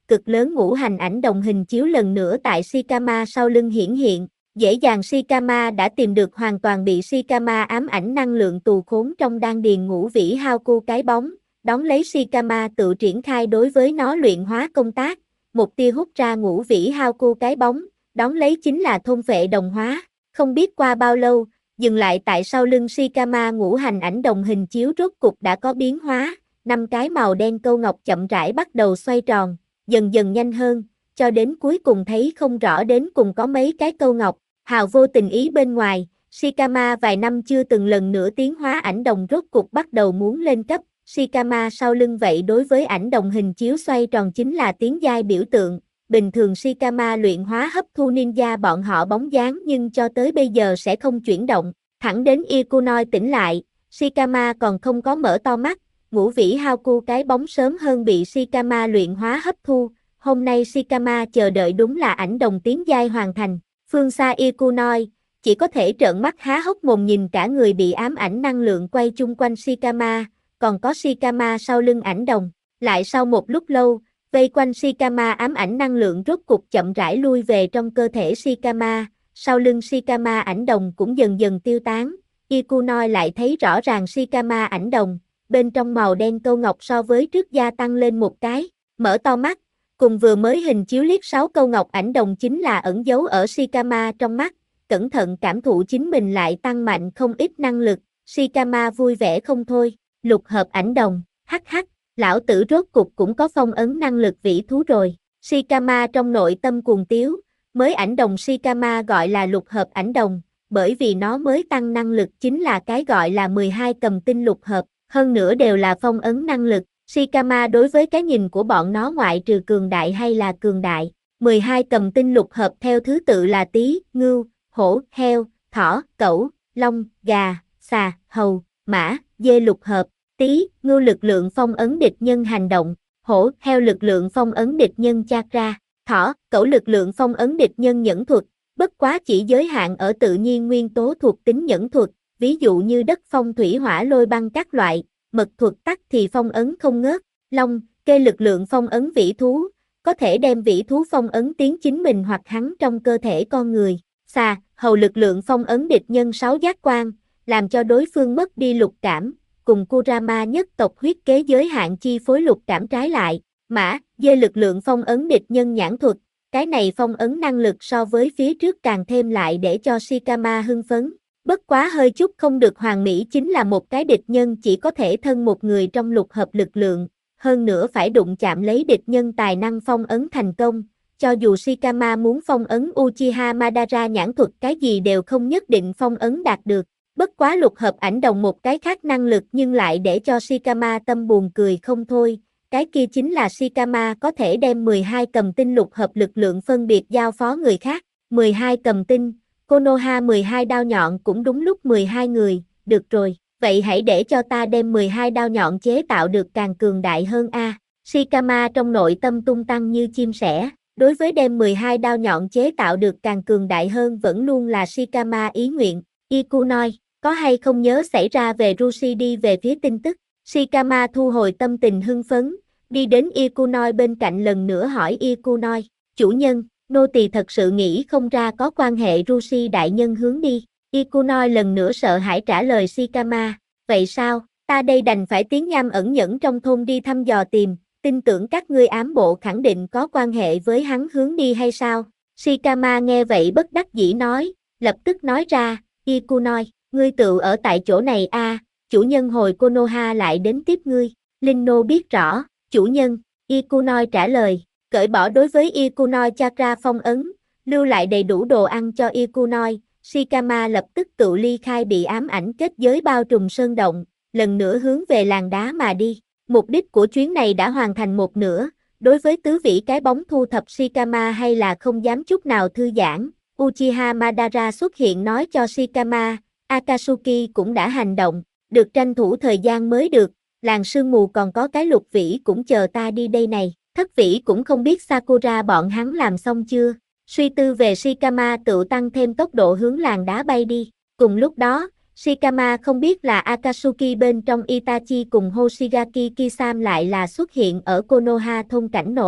cực lớn ngũ hành ảnh đồng hình chiếu lần nữa tại Shikama sau lưng hiển hiện, dễ dàng Shikama đã tìm được hoàn toàn bị Shikama ám ảnh năng lượng tù khốn trong đan điền ngũ vĩ hao cu cái bóng, đón lấy Shikama tự triển khai đối với nó luyện hóa công tác, một tia hút ra ngũ vĩ hao cu cái bóng, đón lấy chính là thôn phệ đồng hóa, không biết qua bao lâu, dừng lại tại sau lưng Shikama ngũ hành ảnh đồng hình chiếu rốt cục đã có biến hóa, 5 cái màu đen câu ngọc chậm rãi bắt đầu xoay tròn, dần dần nhanh hơn, cho đến cuối cùng thấy không rõ đến cùng có mấy cái câu ngọc, hào vô tình ý bên ngoài, Shikama vài năm chưa từng lần nữa tiến hóa ảnh đồng rốt cục bắt đầu muốn lên cấp, Shikama sau lưng vậy đối với ảnh đồng hình chiếu xoay tròn chính là tiến giai biểu tượng, bình thường Shikama luyện hóa hấp thu ninja bọn họ bóng dáng nhưng cho tới bây giờ sẽ không chuyển động, thẳng đến Ikunoi tỉnh lại, Shikama còn không có mở to mắt, ngũ vĩ hao cu cái bóng sớm hơn bị Shikama luyện hóa hấp thu, hôm nay Shikama chờ đợi đúng là ảnh đồng tiến giai hoàn thành, phương xa Ikunoi, chỉ có thể trợn mắt há hốc mồm nhìn cả người bị ám ảnh năng lượng quay chung quanh Shikama, còn có Shikama sau lưng ảnh đồng, lại sau một lúc lâu, vây quanh Shikama ám ảnh năng lượng rốt cục chậm rãi lui về trong cơ thể Shikama, sau lưng Shikama ảnh đồng cũng dần dần tiêu tán, Ikunoi lại thấy rõ ràng Shikama ảnh đồng, bên trong màu đen câu ngọc so với trước gia tăng lên một cái, mở to mắt, cùng vừa mới hình chiếu liếc 6 câu ngọc ảnh đồng chính là ẩn giấu ở Shikama trong mắt, cẩn thận cảm thụ chính mình lại tăng mạnh không ít năng lực, Shikama vui vẻ không thôi, lục hợp ảnh đồng, hắc hắc, lão tử rốt cục cũng có phong ấn năng lực vĩ thú rồi, Shikama trong nội tâm cuồng tiếu, mới ảnh đồng Shikama gọi là lục hợp ảnh đồng, bởi vì nó mới tăng năng lực chính là cái gọi là 12 cầm tinh lục hợp, hơn nữa đều là phong ấn năng lực, Shikama đối với cái nhìn của bọn nó ngoại trừ cường đại hay là cường đại, 12 cầm tinh lục hợp theo thứ tự là Tý, Ngưu, Hổ, Heo, Thỏ, Cẩu, Long, Gà, Xà, Hầu, Mã, Dê lục hợp, Tý, Ngưu lực lượng phong ấn địch nhân hành động, Hổ, Heo lực lượng phong ấn địch nhân chakra, Thỏ, Cẩu lực lượng phong ấn địch nhân nhẫn thuật, bất quá chỉ giới hạn ở tự nhiên nguyên tố thuộc tính nhẫn thuật, ví dụ như đất phong thủy hỏa lôi băng các loại, mật thuật tắc thì phong ấn không ngớt, Long, Kê lực lượng phong ấn vĩ thú, có thể đem vĩ thú phong ấn tiến chính mình hoặc hắn trong cơ thể con người, Xà, Hầu lực lượng phong ấn địch nhân 6 giác quan, làm cho đối phương mất đi lục cảm, cùng Kurama nhất tộc huyết kế giới hạn chi phối lục cảm trái lại, Mã, Dê lực lượng phong ấn địch nhân nhãn thuật, cái này phong ấn năng lực so với phía trước càng thêm lại để cho Shikama hưng phấn, bất quá hơi chút không được hoàn mỹ chính là một cái địch nhân chỉ có thể thân một người trong lục hợp lực lượng, hơn nữa phải đụng chạm lấy địch nhân tài năng phong ấn thành công, cho dù Shikama muốn phong ấn Uchiha Madara nhãn thuật cái gì đều không nhất định phong ấn đạt được. Bất quá lục hợp ảnh đồng một cái khác năng lực nhưng lại để cho Shikama tâm buồn cười không thôi, cái kia chính là Shikama có thể đem 12 cầm tinh lục hợp lực lượng phân biệt giao phó người khác, 12 cầm tinh, Konoha 12 đao nhọn cũng đúng lúc 12 người, được rồi, vậy hãy để cho ta đem 12 đao nhọn chế tạo được càng cường đại hơn a. Shikama trong nội tâm tung tăng như chim sẻ, đối với đem 12 đao nhọn chế tạo được càng cường đại hơn vẫn luôn là Shikama ý nguyện, Ikunoi. Có hay không nhớ xảy ra về Rushi đi về phía tin tức, Shikama thu hồi tâm tình hưng phấn, đi đến Ikunoi bên cạnh lần nữa hỏi Ikunoi, chủ nhân, nô tỳ thật sự nghĩ không ra có quan hệ Rushi đại nhân hướng đi, Ikunoi lần nữa sợ hãi trả lời Shikama, vậy sao, ta đây đành phải tiến nham ẩn nhẫn trong thôn đi thăm dò tìm, tin tưởng các ngươi ám bộ khẳng định có quan hệ với hắn hướng đi hay sao, Shikama nghe vậy bất đắc dĩ nói, lập tức nói ra, Ikunoi. Ngươi tự ở tại chỗ này a, chủ nhân hồi Konoha lại đến tiếp ngươi, Linno biết rõ, chủ nhân, Ikunoi trả lời, cởi bỏ đối với Ikunoi chakra phong ấn, lưu lại đầy đủ đồ ăn cho Ikunoi, Shikama lập tức tự ly khai bị ám ảnh kết giới bao trùm sơn động, lần nữa hướng về làng đá mà đi, mục đích của chuyến này đã hoàn thành một nửa, đối với tứ vĩ cái bóng thu thập Shikama hay là không dám chút nào thư giãn, Uchiha Madara xuất hiện nói cho Shikama, Akatsuki cũng đã hành động, được tranh thủ thời gian mới được, làng sương mù còn có cái lục vĩ cũng chờ ta đi đây này, thất vĩ cũng không biết Sakura bọn hắn làm xong chưa, suy tư về Shikama tự tăng thêm tốc độ hướng làng đá bay đi, cùng lúc đó, Shikama không biết là Akatsuki bên trong Itachi cùng Hoshigaki Kisame lại là xuất hiện ở Konoha thôn cảnh nội,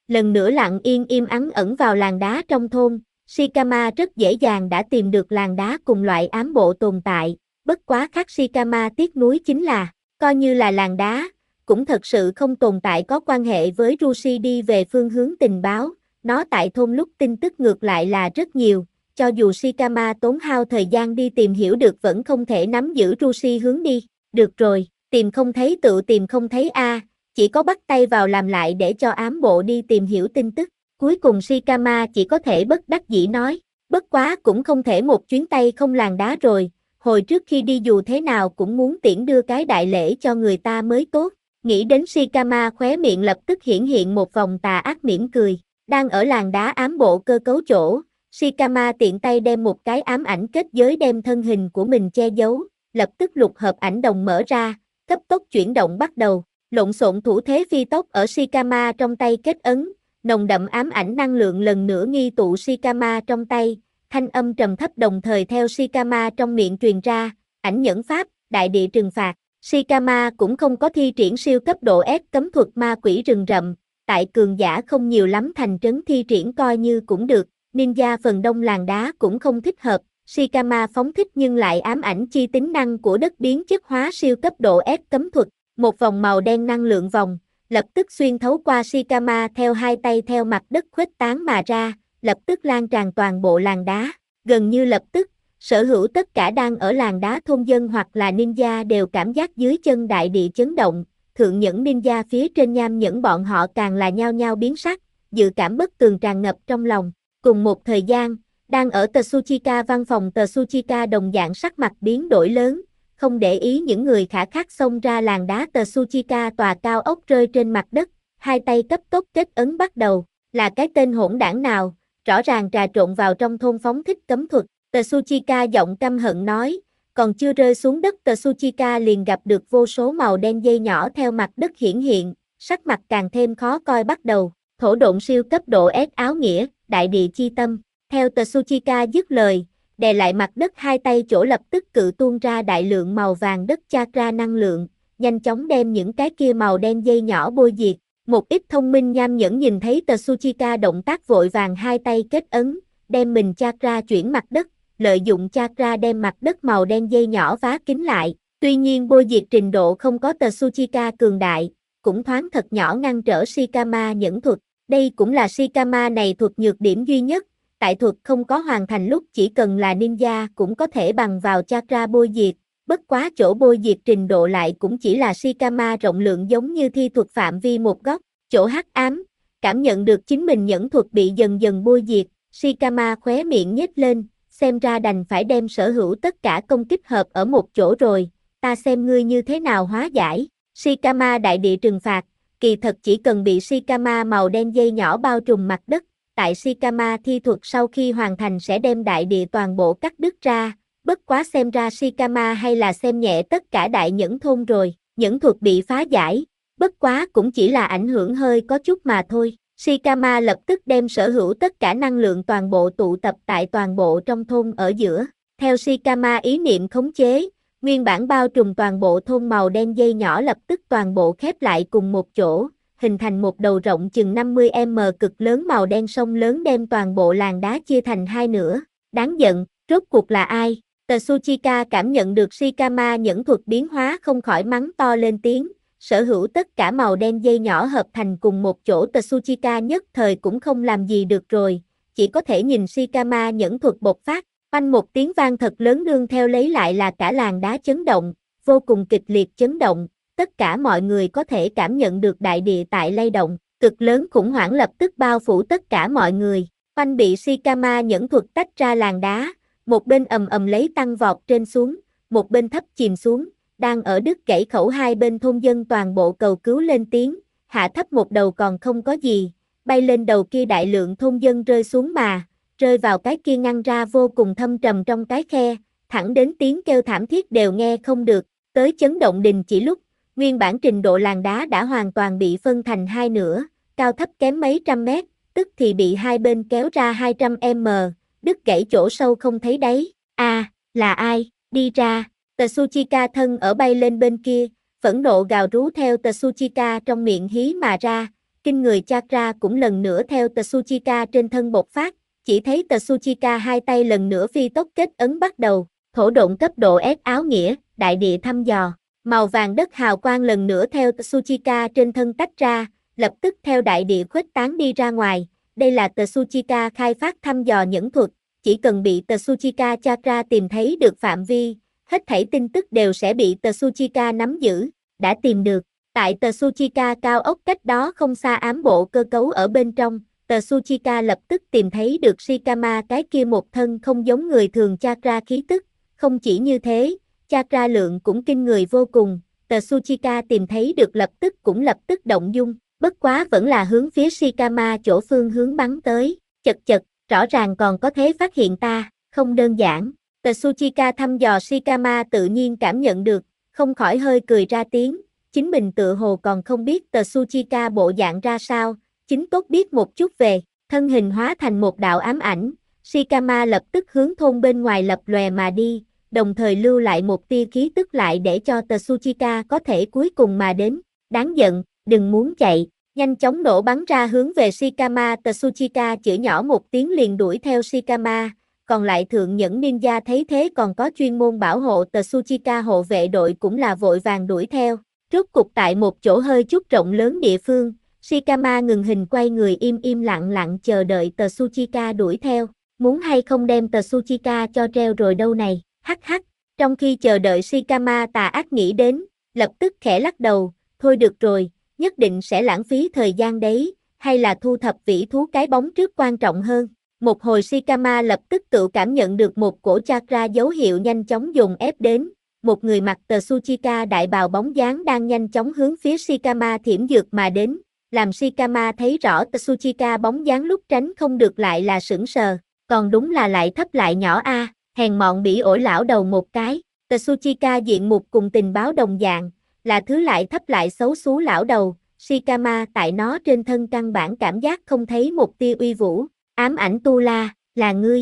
lần nữa lặng yên im ắng ẩn vào làng đá trong thôn. Shikama rất dễ dàng đã tìm được làng đá cùng loại ám bộ tồn tại, bất quá khác Shikama tiếc nuối chính là, coi như là làng đá, cũng thật sự không tồn tại có quan hệ với Rushi đi về phương hướng tình báo, nó tại thôn lúc tin tức ngược lại là rất nhiều, cho dù Shikama tốn hao thời gian đi tìm hiểu được vẫn không thể nắm giữ Rushi hướng đi, được rồi, tìm không thấy tự tìm không thấy a, chỉ có bắt tay vào làm lại để cho ám bộ đi tìm hiểu tin tức. Cuối cùng Shikama chỉ có thể bất đắc dĩ nói, bất quá cũng không thể một chuyến tay không làng đá rồi, hồi trước khi đi dù thế nào cũng muốn tiễn đưa cái đại lễ cho người ta mới tốt. Nghĩ đến Shikama khóe miệng lập tức hiển hiện một vòng tà ác mỉm cười, đang ở làng đá ám bộ cơ cấu chỗ, Shikama tiện tay đem một cái ám ảnh kết giới đem thân hình của mình che giấu, lập tức lục hợp ảnh đồng mở ra, cấp tốc chuyển động bắt đầu, lộn xộn thủ thế phi tốc ở Shikama trong tay kết ấn, nồng đậm ám ảnh năng lượng lần nữa nghi tụ Shikama trong tay, thanh âm trầm thấp đồng thời theo Shikama trong miệng truyền ra, ảnh nhẫn pháp, đại địa trừng phạt. Shikama cũng không có thi triển siêu cấp độ S cấm thuật ma quỷ rừng rậm, tại cường giả không nhiều lắm thành trấn thi triển coi như cũng được, ninja phần đông làng đá cũng không thích hợp, Shikama phóng thích nhưng lại ám ảnh chi tính năng của đất biến chất hóa siêu cấp độ S cấm thuật, một vòng màu đen năng lượng vòng, lập tức xuyên thấu qua Shikama theo hai tay theo mặt đất khuếch tán mà ra, lập tức lan tràn toàn bộ làng đá, gần như lập tức. Sở hữu tất cả đang ở làng đá thôn dân hoặc là ninja đều cảm giác dưới chân đại địa chấn động, thượng nhẫn ninja phía trên nham nhẫn bọn họ càng là nhao nhao biến sắc, dự cảm bất tường tràn ngập trong lòng. Cùng một thời gian, đang ở Tsuchika văn phòng Tsuchika đồng dạng sắc mặt biến đổi lớn, không để ý những người khả khắc xông ra làng đá Tsuchika tòa cao ốc rơi trên mặt đất, hai tay cấp tốc kết ấn bắt đầu, là cái tên hỗn đảng nào, rõ ràng trà trộn vào trong thôn phóng thích cấm thuật. Tsuchika giọng căm hận nói, còn chưa rơi xuống đất Tsuchika liền gặp được vô số màu đen dây nhỏ theo mặt đất hiển hiện, sắc mặt càng thêm khó coi bắt đầu, thổ độn siêu cấp độ S áo nghĩa, đại địa chi tâm, theo Tsuchika dứt lời, đè lại mặt đất hai tay chỗ lập tức cự tuôn ra đại lượng màu vàng đất chakra năng lượng, nhanh chóng đem những cái kia màu đen dây nhỏ bôi diệt, một ít thông minh nham nhẫn nhìn thấy Tsuchika động tác vội vàng hai tay kết ấn, đem mình chakra chuyển mặt đất, lợi dụng chakra đem mặt đất màu đen dây nhỏ vá kín lại, tuy nhiên bôi diệt trình độ không có Tsuchika cường đại, cũng thoáng thật nhỏ ngăn trở Shikama nhẫn thuật, đây cũng là Shikama này thuật nhược điểm duy nhất, tại thuật không có hoàn thành lúc chỉ cần là ninja cũng có thể bằng vào chakra bôi diệt, bất quá chỗ bôi diệt trình độ lại cũng chỉ là Shikama rộng lượng giống như thi thuật phạm vi một góc, chỗ hắc ám, cảm nhận được chính mình nhẫn thuật bị dần dần bôi diệt, Shikama khóe miệng nhếch lên, xem ra đành phải đem sở hữu tất cả công kích hợp ở một chỗ rồi, ta xem ngươi như thế nào hóa giải, Shikama đại địa trừng phạt, kỳ thật chỉ cần bị Shikama màu đen dây nhỏ bao trùm mặt đất, tại Shikama thi thuật sau khi hoàn thành sẽ đem đại địa toàn bộ cắt đứt ra, bất quá xem ra Shikama hay là xem nhẹ tất cả đại nhẫn thôn rồi, nhẫn thuật bị phá giải, bất quá cũng chỉ là ảnh hưởng hơi có chút mà thôi. Shikama lập tức đem sở hữu tất cả năng lượng toàn bộ tụ tập tại toàn bộ trong thôn ở giữa. Theo Shikama ý niệm khống chế, nguyên bản bao trùm toàn bộ thôn màu đen dây nhỏ lập tức toàn bộ khép lại cùng một chỗ, hình thành một đầu rộng chừng 50m cực lớn màu đen sông lớn đem toàn bộ làng đá chia thành hai nửa. Đáng giận, rốt cuộc là ai? Tsuchika cảm nhận được Shikama nhẫn thuật biến hóa không khỏi mắng to lên tiếng. Sở hữu tất cả màu đen dây nhỏ hợp thành cùng một chỗ Tsuchika nhất thời cũng không làm gì được rồi, chỉ có thể nhìn Shikama nhẫn thuật bộc phát, oanh một tiếng vang thật lớn nương theo lấy lại là cả làng đá chấn động, vô cùng kịch liệt chấn động, tất cả mọi người có thể cảm nhận được đại địa tại lay động, cực lớn khủng hoảng lập tức bao phủ tất cả mọi người, oanh bị Shikama nhẫn thuật tách ra làng đá, một bên ầm ầm lấy tăng vọt trên xuống, một bên thấp chìm xuống. Đang ở đứt gãy khẩu hai bên thôn dân toàn bộ cầu cứu lên tiếng, hạ thấp một đầu còn không có gì, bay lên đầu kia đại lượng thôn dân rơi xuống mà, rơi vào cái kia ngăn ra vô cùng thâm trầm trong cái khe, thẳng đến tiếng kêu thảm thiết đều nghe không được, tới chấn động đình chỉ lúc, nguyên bản trình độ làng đá đã hoàn toàn bị phân thành hai nửa, cao thấp kém mấy trăm mét, tức thì bị hai bên kéo ra 200m, đứt gãy chỗ sâu không thấy đáy, là ai, đi ra. Tsuchika thân ở bay lên bên kia, phẫn nộ gào rú theo Tsuchika trong miệng hí mà ra, kinh người chakra cũng lần nữa theo Tsuchika trên thân bộc phát, chỉ thấy Tsuchika hai tay lần nữa phi tốc kết ấn bắt đầu, thổ độn cấp độ S áo nghĩa, đại địa thăm dò, màu vàng đất hào quang lần nữa theo Tsuchika trên thân tách ra, lập tức theo đại địa khuếch tán đi ra ngoài, đây là Tsuchika khai phát thăm dò nhẫn thuật, chỉ cần bị Tsuchika chakra tìm thấy được phạm vi, hết thảy tin tức đều sẽ bị Tsuchika nắm giữ, đã tìm được. Tại Tsuchika cao ốc cách đó không xa ám bộ cơ cấu ở bên trong, Tsuchika lập tức tìm thấy được Shikama cái kia một thân không giống người thường chakra khí tức, không chỉ như thế, chakra lượng cũng kinh người vô cùng, Tsuchika tìm thấy được lập tức động dung, bất quá vẫn là hướng phía Shikama chỗ phương hướng bắn tới, chật, rõ ràng còn có thể phát hiện ta, không đơn giản, Tsuchika thăm dò Shikama tự nhiên cảm nhận được, không khỏi hơi cười ra tiếng. Chính mình tự hồ còn không biết Tsuchika bộ dạng ra sao, chính tốt biết một chút về, thân hình hóa thành một đạo ám ảnh, Shikama lập tức hướng thôn bên ngoài lập lòe mà đi, đồng thời lưu lại một tia khí tức lại để cho Tsuchika có thể cuối cùng mà đến, đáng giận, đừng muốn chạy, nhanh chóng nổ bắn ra hướng về Shikama. Tsuchika chửi nhỏ một tiếng liền đuổi theo Shikama, còn lại thượng nhẫn ninja thấy thế còn có chuyên môn bảo hộ Tsuchika hộ vệ đội cũng là vội vàng đuổi theo. Rốt cục tại một chỗ hơi chút rộng lớn địa phương, Shikama ngừng hình quay người im lặng chờ đợi Tsuchika đuổi theo, muốn hay không đem Tsuchika cho treo rồi đâu này, hắc. Trong khi chờ đợi Shikama tà ác nghĩ đến, lập tức khẽ lắc đầu, thôi được rồi, nhất định sẽ lãng phí thời gian đấy, hay là thu thập vĩ thú cái bóng trước quan trọng hơn. Một hồi Shikama lập tức tự cảm nhận được một cổ chakra dấu hiệu nhanh chóng dồn ép đến. Một người mặc Tsuchika đại bào bóng dáng đang nhanh chóng hướng phía Shikama thiểm dược mà đến, làm Shikama thấy rõ Tsuchika bóng dáng lúc tránh không được lại là sững sờ, còn đúng là lại thấp lại nhỏ a, hèn mọn bỉ ổi lão đầu một cái, Tsuchika diện mục cùng tình báo đồng dạng, là thứ lại thấp lại xấu xú lão đầu, Shikama tại nó trên thân căn bản cảm giác không thấy một tia uy vũ, ám ảnh tu la, là ngươi,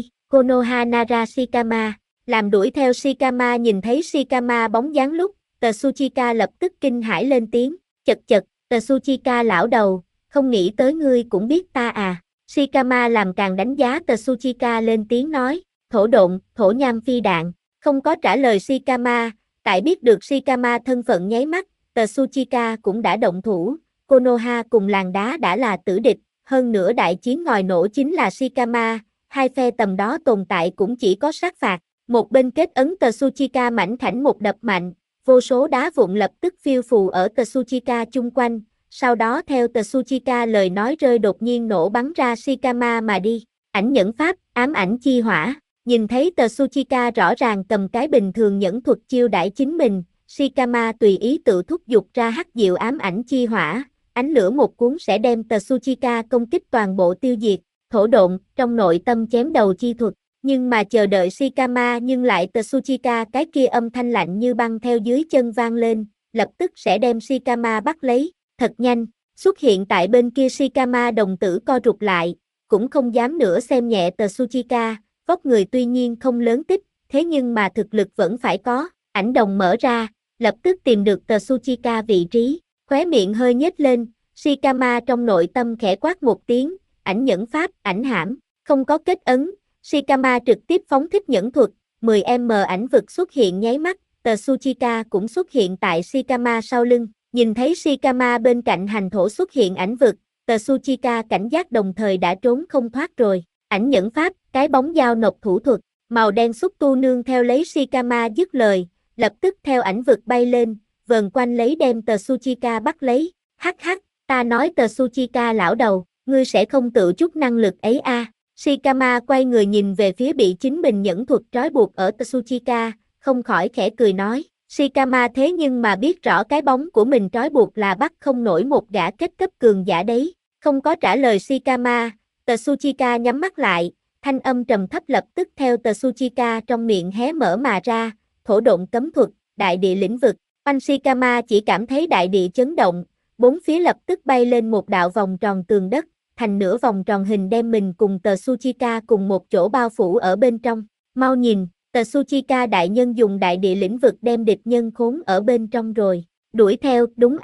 Konoha Shikama. Làm đuổi theo Shikama nhìn thấy Shikama bóng dáng lúc, Tsuchika lập tức kinh hãi lên tiếng, chật, Tsuchika lão đầu, không nghĩ tới ngươi cũng biết ta à. Shikama làm càng đánh giá Tsuchika lên tiếng nói, thổ độn, thổ nham phi đạn, không có trả lời Shikama, tại biết được Shikama thân phận nháy mắt, Tsuchika cũng đã động thủ, Konoha cùng làng đá đã là tử địch, hơn nữa đại chiến ngòi nổ chính là Shikama, hai phe tầm đó tồn tại cũng chỉ có sát phạt. Một bên kết ấn Tsuchika mảnh khảnh một đập mạnh, vô số đá vụn lập tức phiêu phù ở Tsuchika chung quanh, sau đó theo Tsuchika lời nói rơi đột nhiên nổ bắn ra Shikama mà đi, ảnh nhẫn pháp, ám ảnh chi hỏa, nhìn thấy Tsuchika rõ ràng cầm cái bình thường nhẫn thuật chiêu đãi chính mình, Shikama tùy ý tự thúc giục ra hắc diệu ám ảnh chi hỏa, ánh lửa một cuốn sẽ đem Tsuchika công kích toàn bộ tiêu diệt, thổ độn, trong nội tâm chém đầu chi thuật. Nhưng mà chờ đợi Shikama nhưng lại Tsuchika cái kia âm thanh lạnh như băng theo dưới chân vang lên, lập tức sẽ đem Shikama bắt lấy, thật nhanh, xuất hiện tại bên kia Shikama đồng tử co rụt lại, cũng không dám nữa xem nhẹ Tsuchika, vóc người tuy nhiên không lớn tích, thế nhưng mà thực lực vẫn phải có, ảnh đồng mở ra, lập tức tìm được Tsuchika vị trí, khóe miệng hơi nhếch lên, Shikama trong nội tâm khẽ quát một tiếng, ảnh nhẫn pháp, ảnh hãm, không có kết ấn. Shikama trực tiếp phóng thích nhẫn thuật, 10m ảnh vực xuất hiện nháy mắt, Tsuchika cũng xuất hiện tại Shikama sau lưng, nhìn thấy Shikama bên cạnh hành thổ xuất hiện ảnh vực, Tsuchika cảnh giác đồng thời đã trốn không thoát rồi, ảnh nhẫn pháp, cái bóng dao nộp thủ thuật, màu đen xúc tu nương theo lấy Shikama dứt lời, lập tức theo ảnh vực bay lên, vờn quanh lấy đem Tsuchika bắt lấy, hắc, ta nói Tsuchika lão đầu, ngươi sẽ không tự chút năng lực ấy a. Shikama quay người nhìn về phía bị chính mình nhẫn thuật trói buộc ở Tsuchika, không khỏi khẽ cười nói, Shikama thế nhưng mà biết rõ cái bóng của mình trói buộc là bắt không nổi một gã kết cấp cường giả đấy, không có trả lời Shikama, Tsuchika nhắm mắt lại, thanh âm trầm thấp lập tức theo Tsuchika trong miệng hé mở mà ra, thổ độn cấm thuật, đại địa lĩnh vực, anh Shikama chỉ cảm thấy đại địa chấn động, bốn phía lập tức bay lên một đạo vòng tròn tường đất, thành nửa vòng tròn hình đem mình cùng Tsuchika cùng một chỗ bao phủ ở bên trong. Mau nhìn, Tsuchika đại nhân dùng đại địa lĩnh vực đem địch nhân khốn ở bên trong rồi. Đuổi theo, đúng a.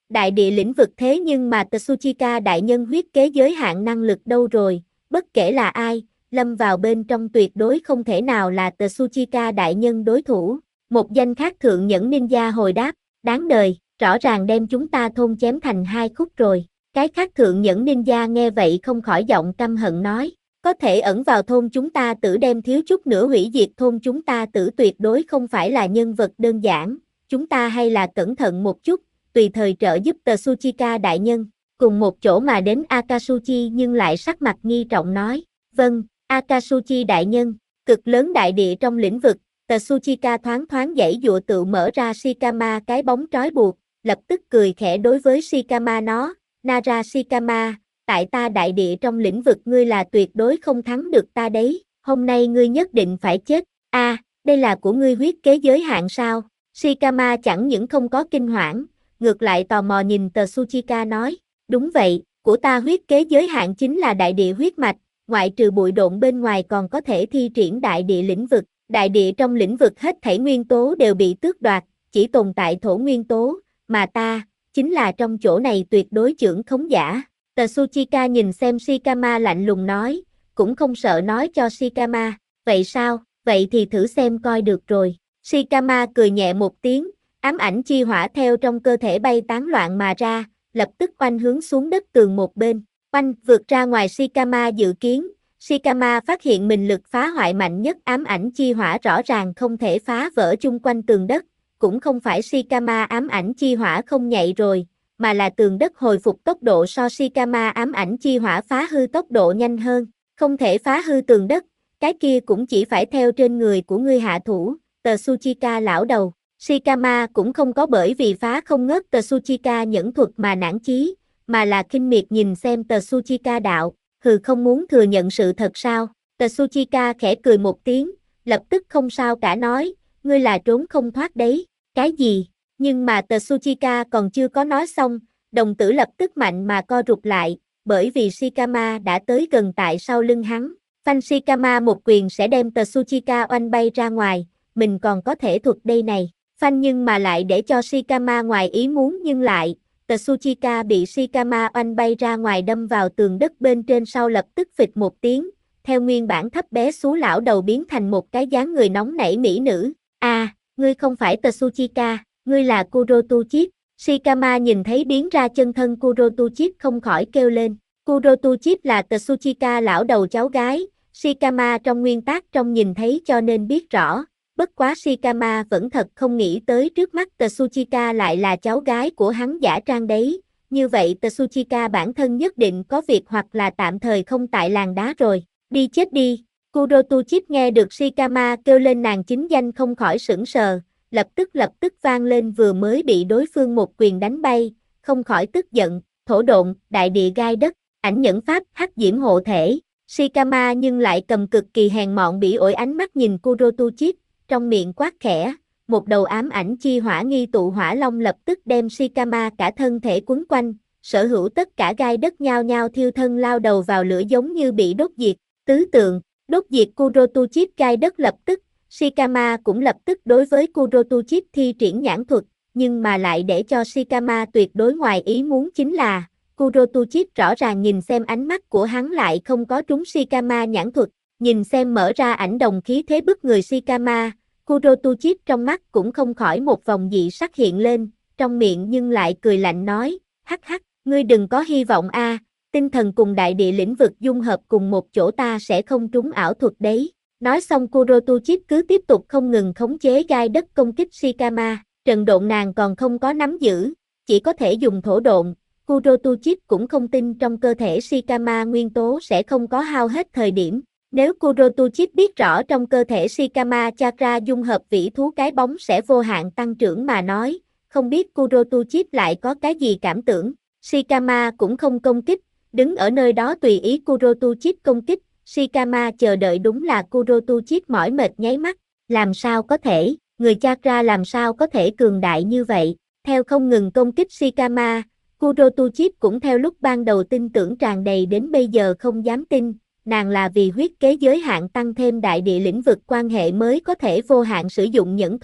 đại địa lĩnh vực thế nhưng mà Tsuchika đại nhân huyết kế giới hạn năng lực đâu rồi, bất kể là ai, lâm vào bên trong tuyệt đối không thể nào là Tsuchika đại nhân đối thủ. Một danh khác thượng nhẫn ninja hồi đáp, đáng đời, rõ ràng đem chúng ta thôn chém thành hai khúc rồi. Cái khác thượng nhẫn ninja nghe vậy không khỏi giọng căm hận nói, có thể ẩn vào thôn chúng ta tử đem thiếu chút nữa hủy diệt thôn chúng ta tử tuyệt đối không phải là nhân vật đơn giản, chúng ta hay là cẩn thận một chút, tùy thời trợ giúp Tsuchika đại nhân. Cùng một chỗ mà đến Akatsuchi nhưng lại sắc mặt nghi trọng nói, vâng, Akatsuchi đại nhân, cực lớn đại địa trong lĩnh vực, Tsuchika thoáng thoáng giãy dụa tự mở ra Shikama cái bóng trói buộc, lập tức cười khẽ đối với Shikama nó, Nara Shikama, tại ta đại địa trong lĩnh vực ngươi là tuyệt đối không thắng được ta đấy, hôm nay ngươi nhất định phải chết, đây là của ngươi huyết kế giới hạn sao? Shikama chẳng những không có kinh hoảng, ngược lại tò mò nhìn Tsuchika nói, đúng vậy, của ta huyết kế giới hạn chính là đại địa huyết mạch, ngoại trừ bụi độn bên ngoài còn có thể thi triển đại địa lĩnh vực, đại địa trong lĩnh vực hết thảy nguyên tố đều bị tước đoạt, chỉ tồn tại thổ nguyên tố, mà ta, chính là trong chỗ này tuyệt đối chưởng khống giả. Tsuchika nhìn xem Shikama lạnh lùng nói, cũng không sợ nói cho Shikama, vậy sao, vậy thì thử xem coi được rồi. Shikama cười nhẹ một tiếng, ám ảnh chi hỏa theo trong cơ thể bay tán loạn mà ra, lập tức oanh hướng xuống đất tường một bên, oanh vượt ra ngoài Shikama dự kiến. Shikama phát hiện mình lực phá hoại mạnh nhất ám ảnh chi hỏa rõ ràng không thể phá vỡ chung quanh tường đất, cũng không phải Shikama ám ảnh chi hỏa không nhạy rồi, mà là tường đất hồi phục tốc độ so Shikama ám ảnh chi hỏa phá hư tốc độ nhanh hơn, không thể phá hư tường đất, cái kia cũng chỉ phải theo trên người của ngươi hạ thủ, Tsuchika lão đầu. Shikama cũng không có bởi vì phá không ngớt Tsuchika nhẫn thuật mà nản chí, mà là khinh miệt nhìn xem Tsuchika đạo, hừ không muốn thừa nhận sự thật sao? Tsuchika khẽ cười một tiếng, lập tức không sao cả nói, ngươi là trốn không thoát đấy, cái gì? Nhưng mà Tsuchika còn chưa có nói xong, đồng tử lập tức mạnh mà co rụt lại, bởi vì Shikama đã tới gần tại sau lưng hắn. Phanh Shikama một quyền sẽ đem Tsuchika oanh bay ra ngoài, mình còn có thể thuật đây này. Phanh nhưng mà lại để cho Shikama ngoài ý muốn nhưng lại, Tsuchika bị Shikama oanh bay ra ngoài đâm vào tường đất bên trên sau lập tức phịch một tiếng, theo nguyên bản thấp bé xú lão đầu biến thành một cái dáng người nóng nảy mỹ nữ. Ngươi không phải Tsuchika, ngươi là Kurotu Chip. Shikama nhìn thấy biến ra chân thân Kurotu Chip không khỏi kêu lên. Kurotu Chip là Tsuchika lão đầu cháu gái, Shikama trong nguyên tác trong nhìn thấy cho nên biết rõ. Bất quá Shikama vẫn thật không nghĩ tới trước mắt Tsuchika lại là cháu gái của hắn giả trang đấy, như vậy Tsuchika bản thân nhất định có việc hoặc là tạm thời không tại làng đá rồi, đi chết đi. Kurotu Chip nghe được Shikama kêu lên nàng chính danh không khỏi sững sờ, lập tức vang lên vừa mới bị đối phương một quyền đánh bay, không khỏi tức giận, thổ độn, đại địa gai đất, ảnh nhẫn pháp, hắc diễm hộ thể. Shikama nhưng lại cầm cực kỳ hèn mọn bỉ ổi ánh mắt nhìn Kurotu Chip, trong miệng quát khẽ, một đầu ám ảnh chi hỏa nghi tụ hỏa long lập tức đem Shikama cả thân thể quấn quanh, sở hữu tất cả gai đất nhao nhao thiêu thân lao đầu vào lửa giống như bị đốt diệt, tứ tượng, đốt diệt Kurotu Chip gai đất lập tức, Shikama cũng lập tức đối với Kurotu Chip thi triển nhãn thuật, nhưng mà lại để cho Shikama tuyệt đối ngoài ý muốn chính là, Kurotu Chip rõ ràng nhìn xem ánh mắt của hắn lại không có trúng Shikama nhãn thuật, nhìn xem mở ra ảnh đồng khí thế bức người Shikama, Kurotu Chip trong mắt cũng không khỏi một vòng dị sắc hiện lên, trong miệng nhưng lại cười lạnh nói, hắc hắc, ngươi đừng có hy vọng tinh thần cùng đại địa lĩnh vực dung hợp cùng một chỗ ta sẽ không trúng ảo thuật đấy. Nói xong Kurotu Chip cứ tiếp tục không ngừng khống chế gai đất công kích Shikama, trận độn nàng còn không có nắm giữ, chỉ có thể dùng thổ độn. Kurotu Chip cũng không tin trong cơ thể Shikama nguyên tố sẽ không có hao hết thời điểm. Nếu Kurotu Chip biết rõ trong cơ thể Shikama chakra dung hợp vĩ thú cái bóng sẽ vô hạn tăng trưởng mà nói, không biết Kurotu Chip lại có cái gì cảm tưởng. Shikama cũng không công kích, đứng ở nơi đó tùy ý Kurotu Chip công kích. Shikama chờ đợi đúng là Kurotu Chip mỏi mệt nháy mắt, làm sao có thể, người chakra làm sao có thể cường đại như vậy, theo không ngừng công kích Shikama, Kurotu Chip cũng theo lúc ban đầu tin tưởng tràn đầy đến bây giờ không dám tin, nàng là vì huyết kế giới hạn tăng thêm đại địa lĩnh vực quan hệ mới có thể vô hạn sử dụng nhẫn thuật,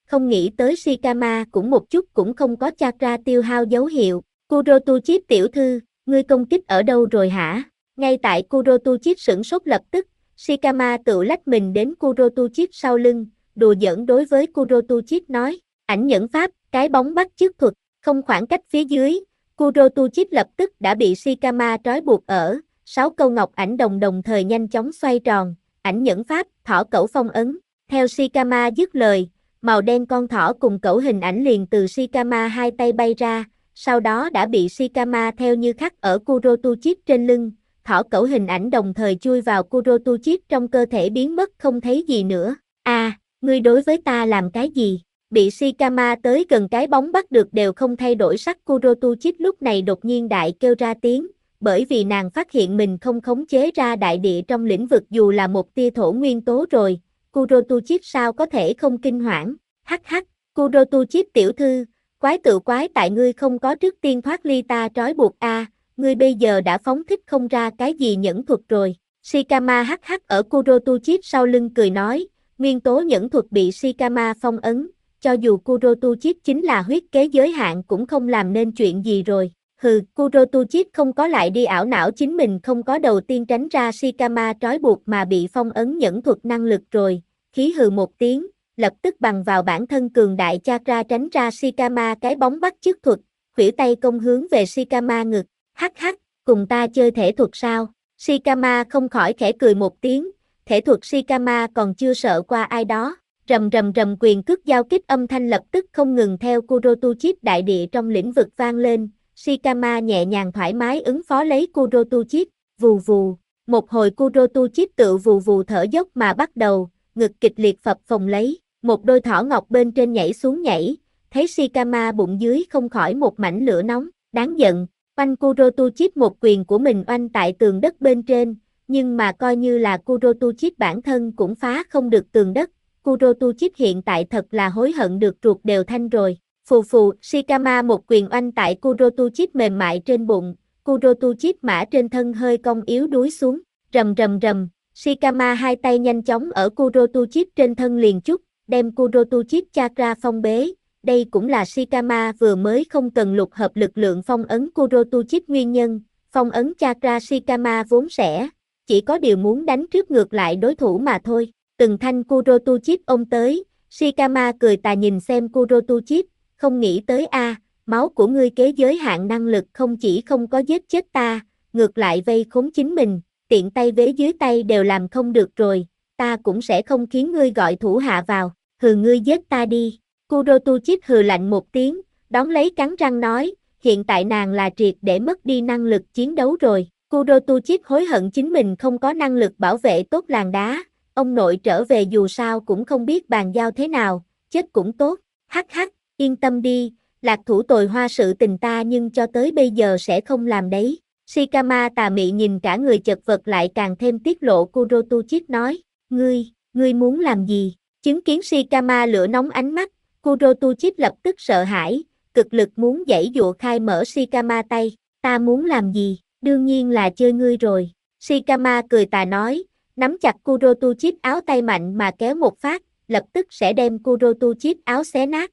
không nghĩ tới Shikama cũng một chút cũng không có chakra tiêu hao dấu hiệu. Kurotuchit tiểu thư, ngươi công kích ở đâu rồi hả? Ngay tại Kurotuchit sửng sốt lập tức, Shikama tự lách mình đến Kurotuchit sau lưng, đùa giỡn đối với Kurotuchit nói, ảnh nhẫn pháp, cái bóng bắt chước thuật, không khoảng cách phía dưới, Kurotuchit lập tức đã bị Shikama trói buộc ở, 6 câu ngọc ảnh đồng thời nhanh chóng xoay tròn, ảnh nhẫn pháp, thỏ cẩu phong ấn, theo Shikama dứt lời, màu đen con thỏ cùng cẩu hình ảnh liền từ Shikama hai tay bay ra, sau đó đã bị Shikama theo như khắc ở Kurotuchit trên lưng, thỏ cẩu hình ảnh đồng thời chui vào Kurotuchit trong cơ thể biến mất không thấy gì nữa. Ngươi đối với ta làm cái gì? Bị Shikama tới gần cái bóng bắt được đều không thay đổi sắc Kurotuchit lúc này đột nhiên đại kêu ra tiếng, bởi vì nàng phát hiện mình không khống chế ra đại địa trong lĩnh vực dù là một tia thổ nguyên tố rồi, Kurotuchit sao có thể không kinh hoảng, hắc hắc, Kurotuchit tiểu thư, quái tự quái tại ngươi không có trước tiên thoát ly ta trói buộc ngươi bây giờ đã phóng thích không ra cái gì nhẫn thuật rồi, Shikama hắc hắc ở Kurotuchit sau lưng cười nói, nguyên tố nhẫn thuật bị Shikama phong ấn, cho dù Kurotuchit chính là huyết kế giới hạn cũng không làm nên chuyện gì rồi. Kurotuchit không có lại đi ảo não chính mình không có đầu tiên tránh ra Shikama trói buộc mà bị phong ấn nhẫn thuật năng lực rồi, khí hừ một tiếng, lập tức bằng vào bản thân cường đại chakra tránh ra Shikama cái bóng bắt chước thuật, khuỷu tay công hướng về Shikama ngực, hắc hắc, cùng ta chơi thể thuật sao? Shikama không khỏi khẽ cười một tiếng, thể thuật Shikama còn chưa sợ qua ai đó. Rầm rầm rầm quyền cước giao kích âm thanh lập tức không ngừng theo Kurotuchit đại địa trong lĩnh vực vang lên, Shikama nhẹ nhàng thoải mái ứng phó lấy Kurotuchit, vù vù, một hồi Kurotuchit tự vù vù thở dốc mà bắt đầu, ngực kịch liệt phập phồng lấy, một đôi thỏ ngọc bên trên nhảy xuống nhảy, thấy Shikama bụng dưới không khỏi một mảnh lửa nóng, đáng giận, oanh Kurotuchit một quyền của mình oanh tại tường đất bên trên, nhưng mà coi như là Kurotuchit bản thân cũng phá không được tường đất. Kurotuchit hiện tại thật là hối hận được ruột đều thanh rồi. Phù phù, Shikama một quyền oanh tại Kurotuchit mềm mại trên bụng, Kurotuchit mã trên thân hơi cong yếu đuối xuống, rầm rầm rầm, Shikama hai tay nhanh chóng ở Kurotuchit trên thân liền chút, đem Kurotuchit chakra phong bế. Đây cũng là Shikama vừa mới không cần lục hợp lực lượng phong ấn Kurotuchit nguyên nhân, phong ấn chakra Shikama vốn sẽ, chỉ có điều muốn đánh trước ngược lại đối thủ mà thôi. Từng thanh Kurotuchit ôm tới, Shikama cười tà nhìn xem Kurotuchit, không nghĩ tới máu của ngươi kế giới hạn năng lực không chỉ không có giết chết ta, ngược lại vây khốn chính mình, tiện tay vế dưới tay đều làm không được rồi, ta cũng sẽ không khiến ngươi gọi thủ hạ vào, ngươi giết ta đi. Kurotuchit hừ lạnh một tiếng, đón lấy cắn răng nói, hiện tại nàng là triệt để mất đi năng lực chiến đấu rồi. Kurotuchit hối hận chính mình không có năng lực bảo vệ tốt làng đá. Ông nội trở về dù sao cũng không biết bàn giao thế nào, chết cũng tốt, hắc hắc, yên tâm đi, lạc thủ tồi hoa sự tình ta nhưng cho tới bây giờ sẽ không làm đấy. Shikama tà mị nhìn cả người chật vật lại càng thêm tiết lộ Kurotuchit nói, ngươi muốn làm gì? Chứng kiến Shikama lửa nóng ánh mắt, Kurotuchit lập tức sợ hãi, cực lực muốn giãy dụa khai mở Shikama tay, ta muốn làm gì? Đương nhiên là chơi ngươi rồi. Shikama cười tà nói, nắm chặt Kurotuchit áo tay mạnh mà kéo một phát, lập tức sẽ đem Kurotuchit áo xé nát.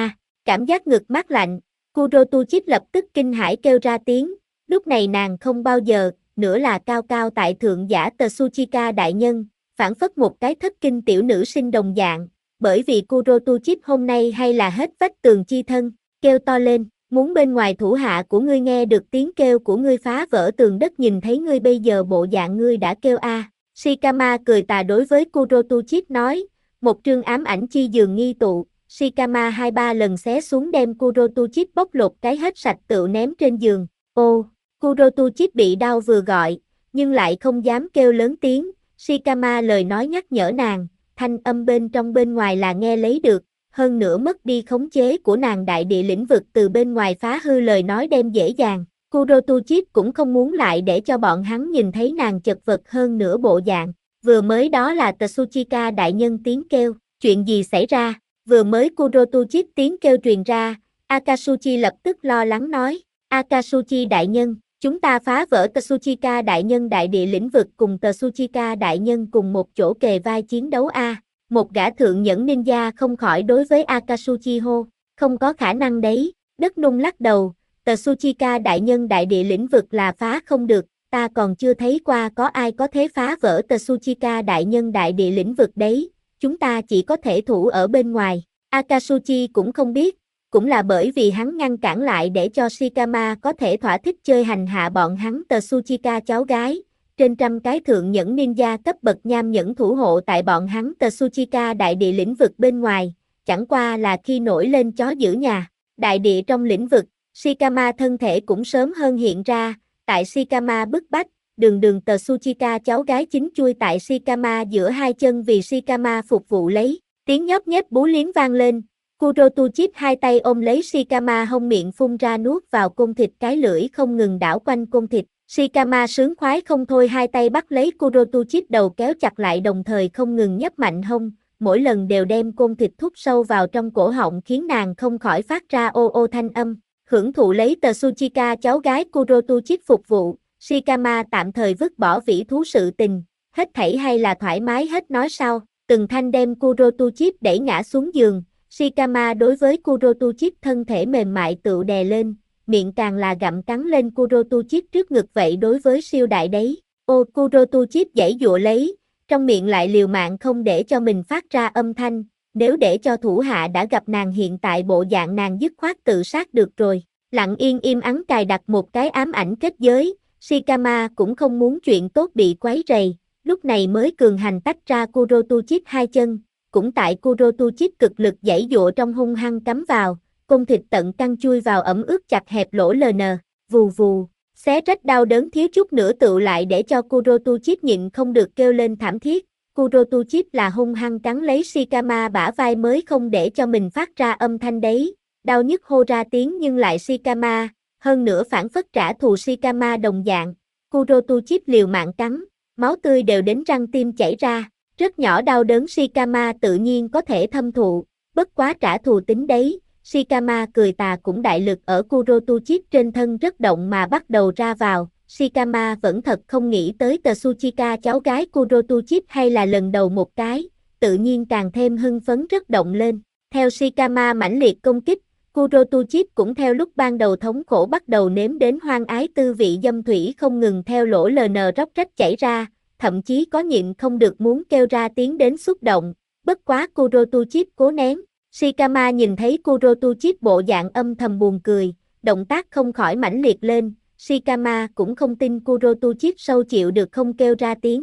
Cảm giác ngực mát lạnh, Kurotuchit lập tức kinh hãi kêu ra tiếng, lúc này nàng không bao giờ, nữa là cao cao tại thượng giả Tsuchika đại nhân, phản phất một cái thất kinh tiểu nữ sinh đồng dạng, bởi vì Kurotuchit hôm nay hay là hết vách tường chi thân, kêu to lên, muốn bên ngoài thủ hạ của ngươi nghe được tiếng kêu của ngươi phá vỡ tường đất nhìn thấy ngươi bây giờ bộ dạng ngươi đã kêu Shikama cười tà đối với Kurotuchit nói, một trương ám ảnh chi giường nghi tụ, Shikama 2-3 lần xé xuống đem Kurotuchit bóc lột cái hết sạch tựu ném trên giường. Kurotuchit bị đau vừa gọi, nhưng lại không dám kêu lớn tiếng, Shikama lời nói nhắc nhở nàng, thanh âm bên trong bên ngoài là nghe lấy được, hơn nữa mất đi khống chế của nàng đại địa lĩnh vực từ bên ngoài phá hư lời nói đem dễ dàng. Kurotuchit cũng không muốn lại để cho bọn hắn nhìn thấy nàng chật vật hơn nữa bộ dạng. Vừa mới đó là Tsuchika đại nhân tiếng kêu, chuyện gì xảy ra? Vừa mới Kurotuchit tiếng kêu truyền ra, Akatsuchi lập tức lo lắng nói, Akatsuchi đại nhân, chúng ta phá vỡ Tsuchika đại nhân đại địa lĩnh vực cùng Tsuchika đại nhân cùng một chỗ kề vai chiến đấu Một gã thượng nhẫn ninja không khỏi đối với Akatsuki hô, không có khả năng đấy, đất nung lắc đầu, Tsuchika đại nhân đại địa lĩnh vực là phá không được, ta còn chưa thấy qua có ai có thể phá vỡ Tsuchika đại nhân đại địa lĩnh vực đấy, chúng ta chỉ có thể thủ ở bên ngoài. Akatsuki cũng không biết, cũng là bởi vì hắn ngăn cản lại để cho Shikama có thể thỏa thích chơi hành hạ bọn hắn Tsuchika cháu gái. Trên trăm cái thượng nhẫn ninja cấp bậc nham nhẫn thủ hộ tại bọn hắn Tsuchika đại địa lĩnh vực bên ngoài, chẳng qua là khi nổi lên chó giữ nhà. Đại địa trong lĩnh vực, Shikama thân thể cũng sớm hơn hiện ra, tại Shikama bức bách, đường Tsuchika cháu gái chính chui tại Shikama giữa hai chân vì Shikama phục vụ lấy, tiếng nhóp nhép bú liếm vang lên, Kurotu Chip hai tay ôm lấy Shikama hông miệng phun ra nuốt vào côn thịt cái lưỡi không ngừng đảo quanh côn thịt. Shikama sướng khoái không thôi hai tay bắt lấy Kurotu Chip đầu kéo chặt lại đồng thời không ngừng nhấp mạnh hông, mỗi lần đều đem côn thịt thúc sâu vào trong cổ họng khiến nàng không khỏi phát ra ô ô thanh âm. Hưởng thụ lấy Tsuchika cháu gái Kurotu Chip phục vụ, Shikama tạm thời vứt bỏ vĩ thú sự tình, hết thảy hay là thoải mái hết nói sau, từng thanh đem Kurotu Chip đẩy ngã xuống giường, Shikama đối với Kurotu Chip thân thể mềm mại tựu đè lên, miệng càng là gặm cắn lên Kurotu Chip trước ngực vậy đối với siêu đại đấy. Ô Kurotu Chip giãy giụa lấy, trong miệng lại liều mạng không để cho mình phát ra âm thanh, nếu để cho thủ hạ đã gặp nàng hiện tại bộ dạng nàng dứt khoát tự sát được rồi. Lặng yên im ắng cài đặt một cái ám ảnh kết giới, Shikama cũng không muốn chuyện tốt bị quấy rầy, lúc này mới cường hành tách ra Kurotu Chip hai chân, cũng tại Kurotu Chip cực lực giãy giụa trong hung hăng cắm vào, côn thịt tận căng chui vào ẩm ướt chặt hẹp lỗ LN, vù vù, xé rách đau đớn thiếu chút nữa tựu lại để cho Kurotu Chip nhịn không được kêu lên thảm thiết. Kurotu Chip là hung hăng cắn lấy Shikama bả vai mới không để cho mình phát ra âm thanh đấy, đau nhức hô ra tiếng nhưng lại Shikama, hơn nữa phản phất trả thù Shikama đồng dạng, Kurotu Chip liều mạng cắn, máu tươi đều đến răng tim chảy ra, rất nhỏ đau đớn Shikama tự nhiên có thể thâm thụ, bất quá trả thù tính đấy. Shikama cười tà cũng đại lực ở Kurotu Chip trên thân rất động mà bắt đầu ra vào, Shikama vẫn thật không nghĩ tới Tsuchika cháu gái Kurotu Chip hay là lần đầu một cái, tự nhiên càng thêm hưng phấn rất động lên. Theo Shikama mãnh liệt công kích, Kurotu Chip cũng theo lúc ban đầu thống khổ bắt đầu nếm đến hoang ái tư vị dâm thủy không ngừng theo lỗ LN róc rách chảy ra, thậm chí có nhịn không được muốn kêu ra tiếng đến xúc động, bất quá Kurotu Chip cố nén. Shikama nhìn thấy Kurotu Chip bộ dạng âm thầm buồn cười, động tác không khỏi mãnh liệt lên, Shikama cũng không tin Kurotu Chip sâu chịu được không kêu ra tiếng.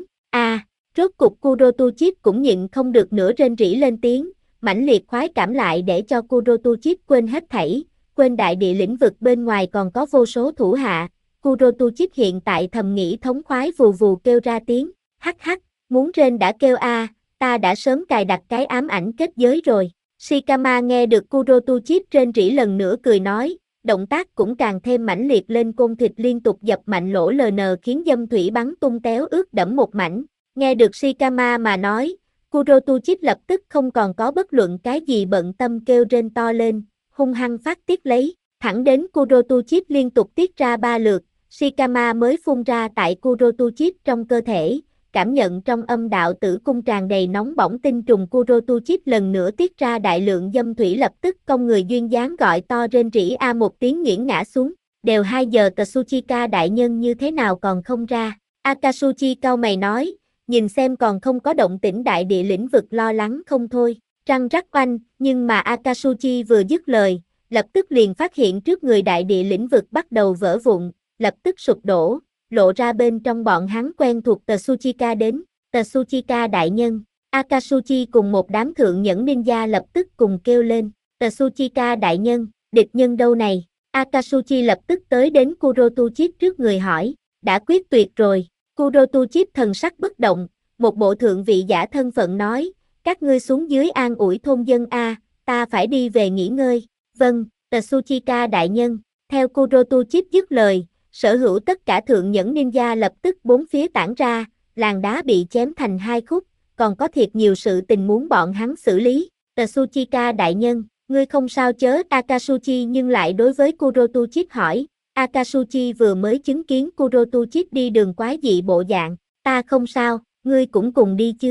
Rốt cục Kurotu Chip cũng nhịn không được nữa rên rỉ lên tiếng, mãnh liệt khoái cảm lại để cho Kurotu Chip quên hết thảy, quên đại địa lĩnh vực bên ngoài còn có vô số thủ hạ. Kurotu Chip hiện tại thầm nghĩ thống khoái vù vù kêu ra tiếng, hắc hắc, muốn rên đã kêu ta đã sớm cài đặt cái ám ảnh kết giới rồi. Shikama nghe được Kurotu Chip rên rỉ lần nữa cười nói, động tác cũng càng thêm mãnh liệt lên côn thịt liên tục dập mạnh lỗ LN khiến dâm thủy bắn tung téo ướt đẫm một mảnh. Nghe được Shikama mà nói, Kurotu Chip lập tức không còn có bất luận cái gì bận tâm kêu rên to lên, hung hăng phát tiết lấy, thẳng đến Kurotu Chip liên tục tiết ra 3 lượt, Shikama mới phun ra tại Kurotu Chip trong cơ thể. Cảm nhận trong âm đạo tử cung tràn đầy nóng bỏng tinh trùng Kurotu Chip lần nữa tiết ra đại lượng dâm thủy lập tức cong người duyên dáng gọi to rên rỉ một tiếng nghiễng ngã xuống, đều 2 giờ Tsuchika đại nhân như thế nào còn không ra, Akatsuki cau mày nói, nhìn xem còn không có động tĩnh đại địa lĩnh vực lo lắng không thôi, răng rắc oanh, nhưng mà Akatsuki vừa dứt lời, lập tức liền phát hiện trước người đại địa lĩnh vực bắt đầu vỡ vụn, lập tức sụp đổ. Lộ ra bên trong bọn hắn quen thuộc Tsuchika đến, Tsuchika đại nhân, Akatsuki cùng một đám thượng nhẫn ninja lập tức cùng kêu lên, Tsuchika đại nhân, địch nhân đâu này, Akatsuki lập tức tới đến Kurotu Chip trước người hỏi, đã quyết tuyệt rồi, Kurotu Chip thần sắc bất động, một bộ thượng vị giả thân phận nói, các ngươi xuống dưới an ủi thôn dân ta phải đi về nghỉ ngơi, vâng, Tsuchika đại nhân, theo Kurotu Chip dứt lời. Sở hữu tất cả thượng nhẫn ninja lập tức bốn phía tản ra, làn đá bị chém thành 2 khúc, còn có thiệt nhiều sự tình muốn bọn hắn xử lý. Tsuchika đại nhân, ngươi không sao chớ? Akatsuki nhưng lại đối với Kurotu Chip hỏi. Akatsuki vừa mới chứng kiến Kurotu Chip đi đường quái dị bộ dạng, ta không sao, ngươi cũng cùng đi chứ.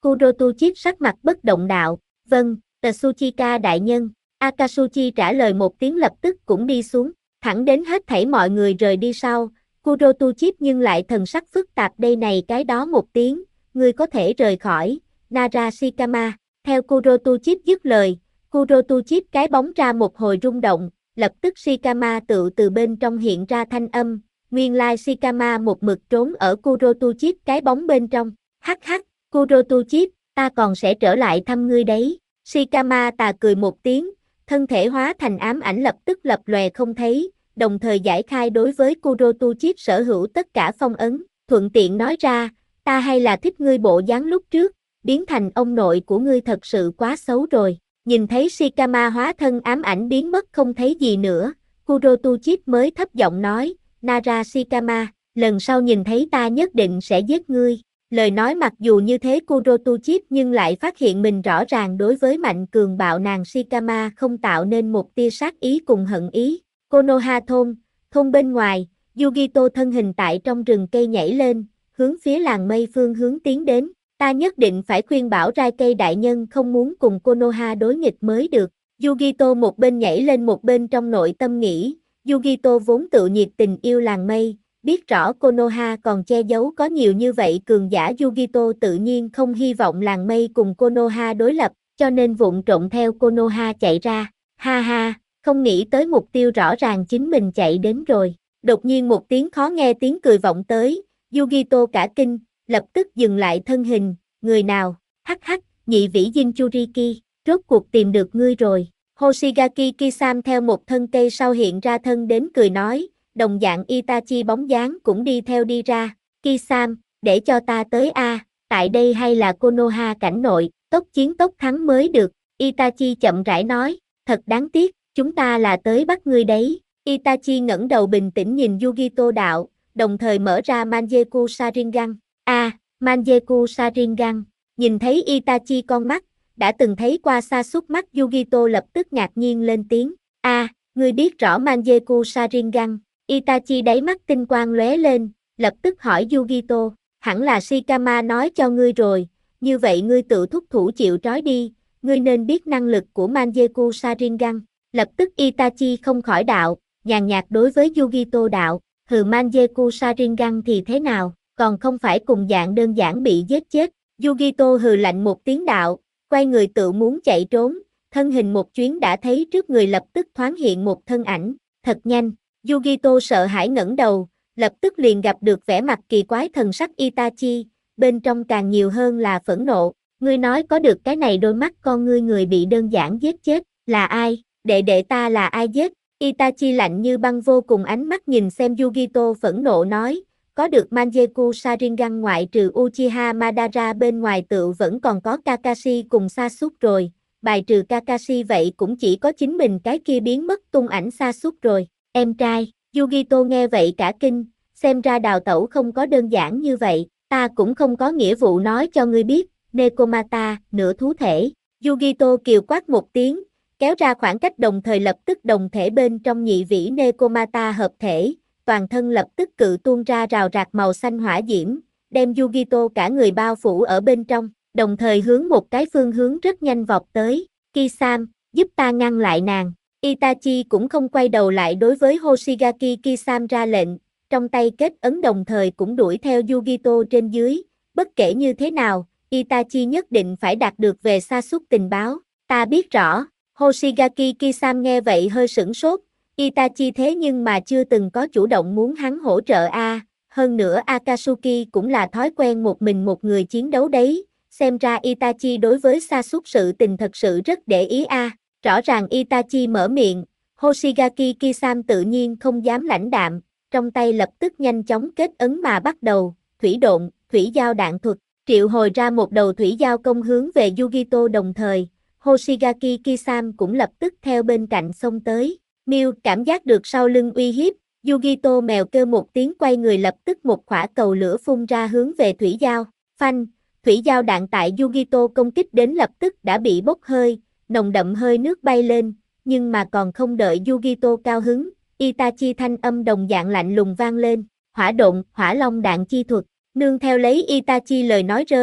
Kurotuchip sắc mặt bất động đạo, vâng, Tsuchika đại nhân. Akatsuki trả lời một tiếng lập tức cũng đi xuống, thẳng đến hết thảy mọi người rời đi sau, Kurotuchip nhưng lại thần sắc phức tạp đây này cái đó một tiếng, ngươi có thể rời khỏi, Narashikama. Theo Kurotuchip dứt lời, Kurotuchip cái bóng ra một hồi rung động, lập tức Shikama tự từ bên trong hiện ra thanh âm, nguyên lai Shikama một mực trốn ở Kurotuchip cái bóng bên trong, hắc hắc, Kurotuchip, ta còn sẽ trở lại thăm ngươi đấy. Shikama tà cười một tiếng, thân thể hóa thành ám ảnh lập tức lập lòe không thấy, đồng thời giải khai đối với Kurotuchip sở hữu tất cả phong ấn, thuận tiện nói ra, ta hay là thích ngươi bộ dáng lúc trước, biến thành ông nội của ngươi thật sự quá xấu rồi. Nhìn thấy Shikama hóa thân ám ảnh biến mất không thấy gì nữa, Kurotuchip mới thấp giọng nói, Narashikama, lần sau nhìn thấy ta nhất định sẽ giết ngươi. Lời nói mặc dù như thế Kurotuchip nhưng lại phát hiện mình rõ ràng đối với mạnh cường bạo nàng Shikama không tạo nên một tia sát ý cùng hận ý. Konoha thôn bên ngoài, Yugito thân hình tại trong rừng cây nhảy lên, hướng phía làng mây phương hướng tiến đến. Ta nhất định phải khuyên bảo Rai Cây đại nhân không muốn cùng Konoha đối nghịch mới được. Yugito một bên nhảy lên một bên trong nội tâm nghĩ, Yugito vốn tự nhiệt tình yêu làng mây, biết rõ Konoha còn che giấu có nhiều như vậy cường giả Yugito tự nhiên không hy vọng làng mây cùng Konoha đối lập, cho nên vụng trộm theo Konoha chạy ra. Ha ha, không nghĩ tới mục tiêu rõ ràng chính mình chạy đến rồi. Đột nhiên một tiếng khó nghe tiếng cười vọng tới, Yugito cả kinh, lập tức dừng lại thân hình, người nào, hắc hắc, nhị vĩ Jinchuriki, rốt cuộc tìm được ngươi rồi. Hoshigaki Kisam theo một thân cây sau hiện ra thân đến cười nói, đồng dạng Itachi bóng dáng cũng đi theo đi ra, Kisam, để cho ta tới tại đây hay là Konoha cảnh nội, tốc chiến tốc thắng mới được, Itachi chậm rãi nói, thật đáng tiếc, chúng ta là tới bắt ngươi đấy. Itachi ngẩng đầu bình tĩnh nhìn Yugito đạo, đồng thời mở ra Mangekyou Sharingan. Mangekyou Sharingan, nhìn thấy Itachi con mắt, đã từng thấy qua sa sút mắt Yugito lập tức ngạc nhiên lên tiếng. Ngươi biết rõ Mangekyou Sharingan. Itachi đáy mắt tinh quang lóe lên, lập tức hỏi Yugito, hẳn là Shikama nói cho ngươi rồi, như vậy ngươi tự thúc thủ chịu trói đi, ngươi nên biết năng lực của Mangekyou Sharingan. Lập tức Itachi không khỏi đạo, nhàn nhạt đối với Yugito đạo, Mangekyou Sharingan thì thế nào, còn không phải cùng dạng đơn giản bị giết chết. Yugito hừ lạnh một tiếng đạo, quay người tự muốn chạy trốn, thân hình một chuyến đã thấy trước người lập tức thoáng hiện một thân ảnh, thật nhanh. Yugito sợ hãi ngẩng đầu, lập tức liền gặp được vẻ mặt kỳ quái thần sắc Itachi, bên trong càng nhiều hơn là phẫn nộ, ngươi nói có được cái này đôi mắt con ngươi người bị đơn giản giết chết, là ai, đệ ta là ai giết? Itachi lạnh như băng vô cùng ánh mắt nhìn xem Yugito phẫn nộ nói, có được Mangekyou Sharingan ngoại trừ Uchiha Madara bên ngoài tựu vẫn còn có Kakashi cùng Sasuke rồi, bài trừ Kakashi vậy cũng chỉ có chính mình cái kia biến mất tung ảnh Sasuke rồi. Em trai, Yugito nghe vậy cả kinh, xem ra đào tẩu không có đơn giản như vậy, ta cũng không có nghĩa vụ nói cho ngươi biết, Nekomata, nửa thú thể. Yugito kiều quát một tiếng, kéo ra khoảng cách đồng thời lập tức đồng thể bên trong nhị vĩ Nekomata hợp thể, toàn thân lập tức cự tuôn ra rào rạc màu xanh hỏa diễm, đem Yugito cả người bao phủ ở bên trong, đồng thời hướng một cái phương hướng rất nhanh vọt tới, Kisam, giúp ta ngăn lại nàng. Itachi cũng không quay đầu lại đối với Hoshigaki Kisam ra lệnh, trong tay kết ấn đồng thời cũng đuổi theo Yugito trên dưới, bất kể như thế nào, Itachi nhất định phải đạt được về Sasuke tình báo, ta biết rõ. Hoshigaki Kisam nghe vậy hơi sửng sốt, Itachi thế nhưng mà chưa từng có chủ động muốn hắn hỗ trợ hơn nữa Akatsuki cũng là thói quen một mình một người chiến đấu đấy, xem ra Itachi đối với Sasuke sự tình thật sự rất để ý Rõ ràng Itachi mở miệng, Hoshigaki Kisam tự nhiên không dám lãnh đạm, trong tay lập tức nhanh chóng kết ấn mà bắt đầu, thủy độn, thủy giao đạn thuật, triệu hồi ra một đầu thủy giao công hướng về Yugito đồng thời, Hoshigaki Kisam cũng lập tức theo bên cạnh xông tới. Mew cảm giác được sau lưng uy hiếp, Yugito mèo kêu một tiếng quay người lập tức một quả cầu lửa phun ra hướng về thủy giao, phanh, thủy giao đạn tại Yugito công kích đến lập tức đã bị bốc hơi, nồng đậm hơi nước bay lên, nhưng mà còn không đợi Yugito cao hứng, Itachi thanh âm đồng dạng lạnh lùng vang lên, hỏa độn, hỏa long đạn chi thuật, nương theo lấy Itachi lời nói rơi,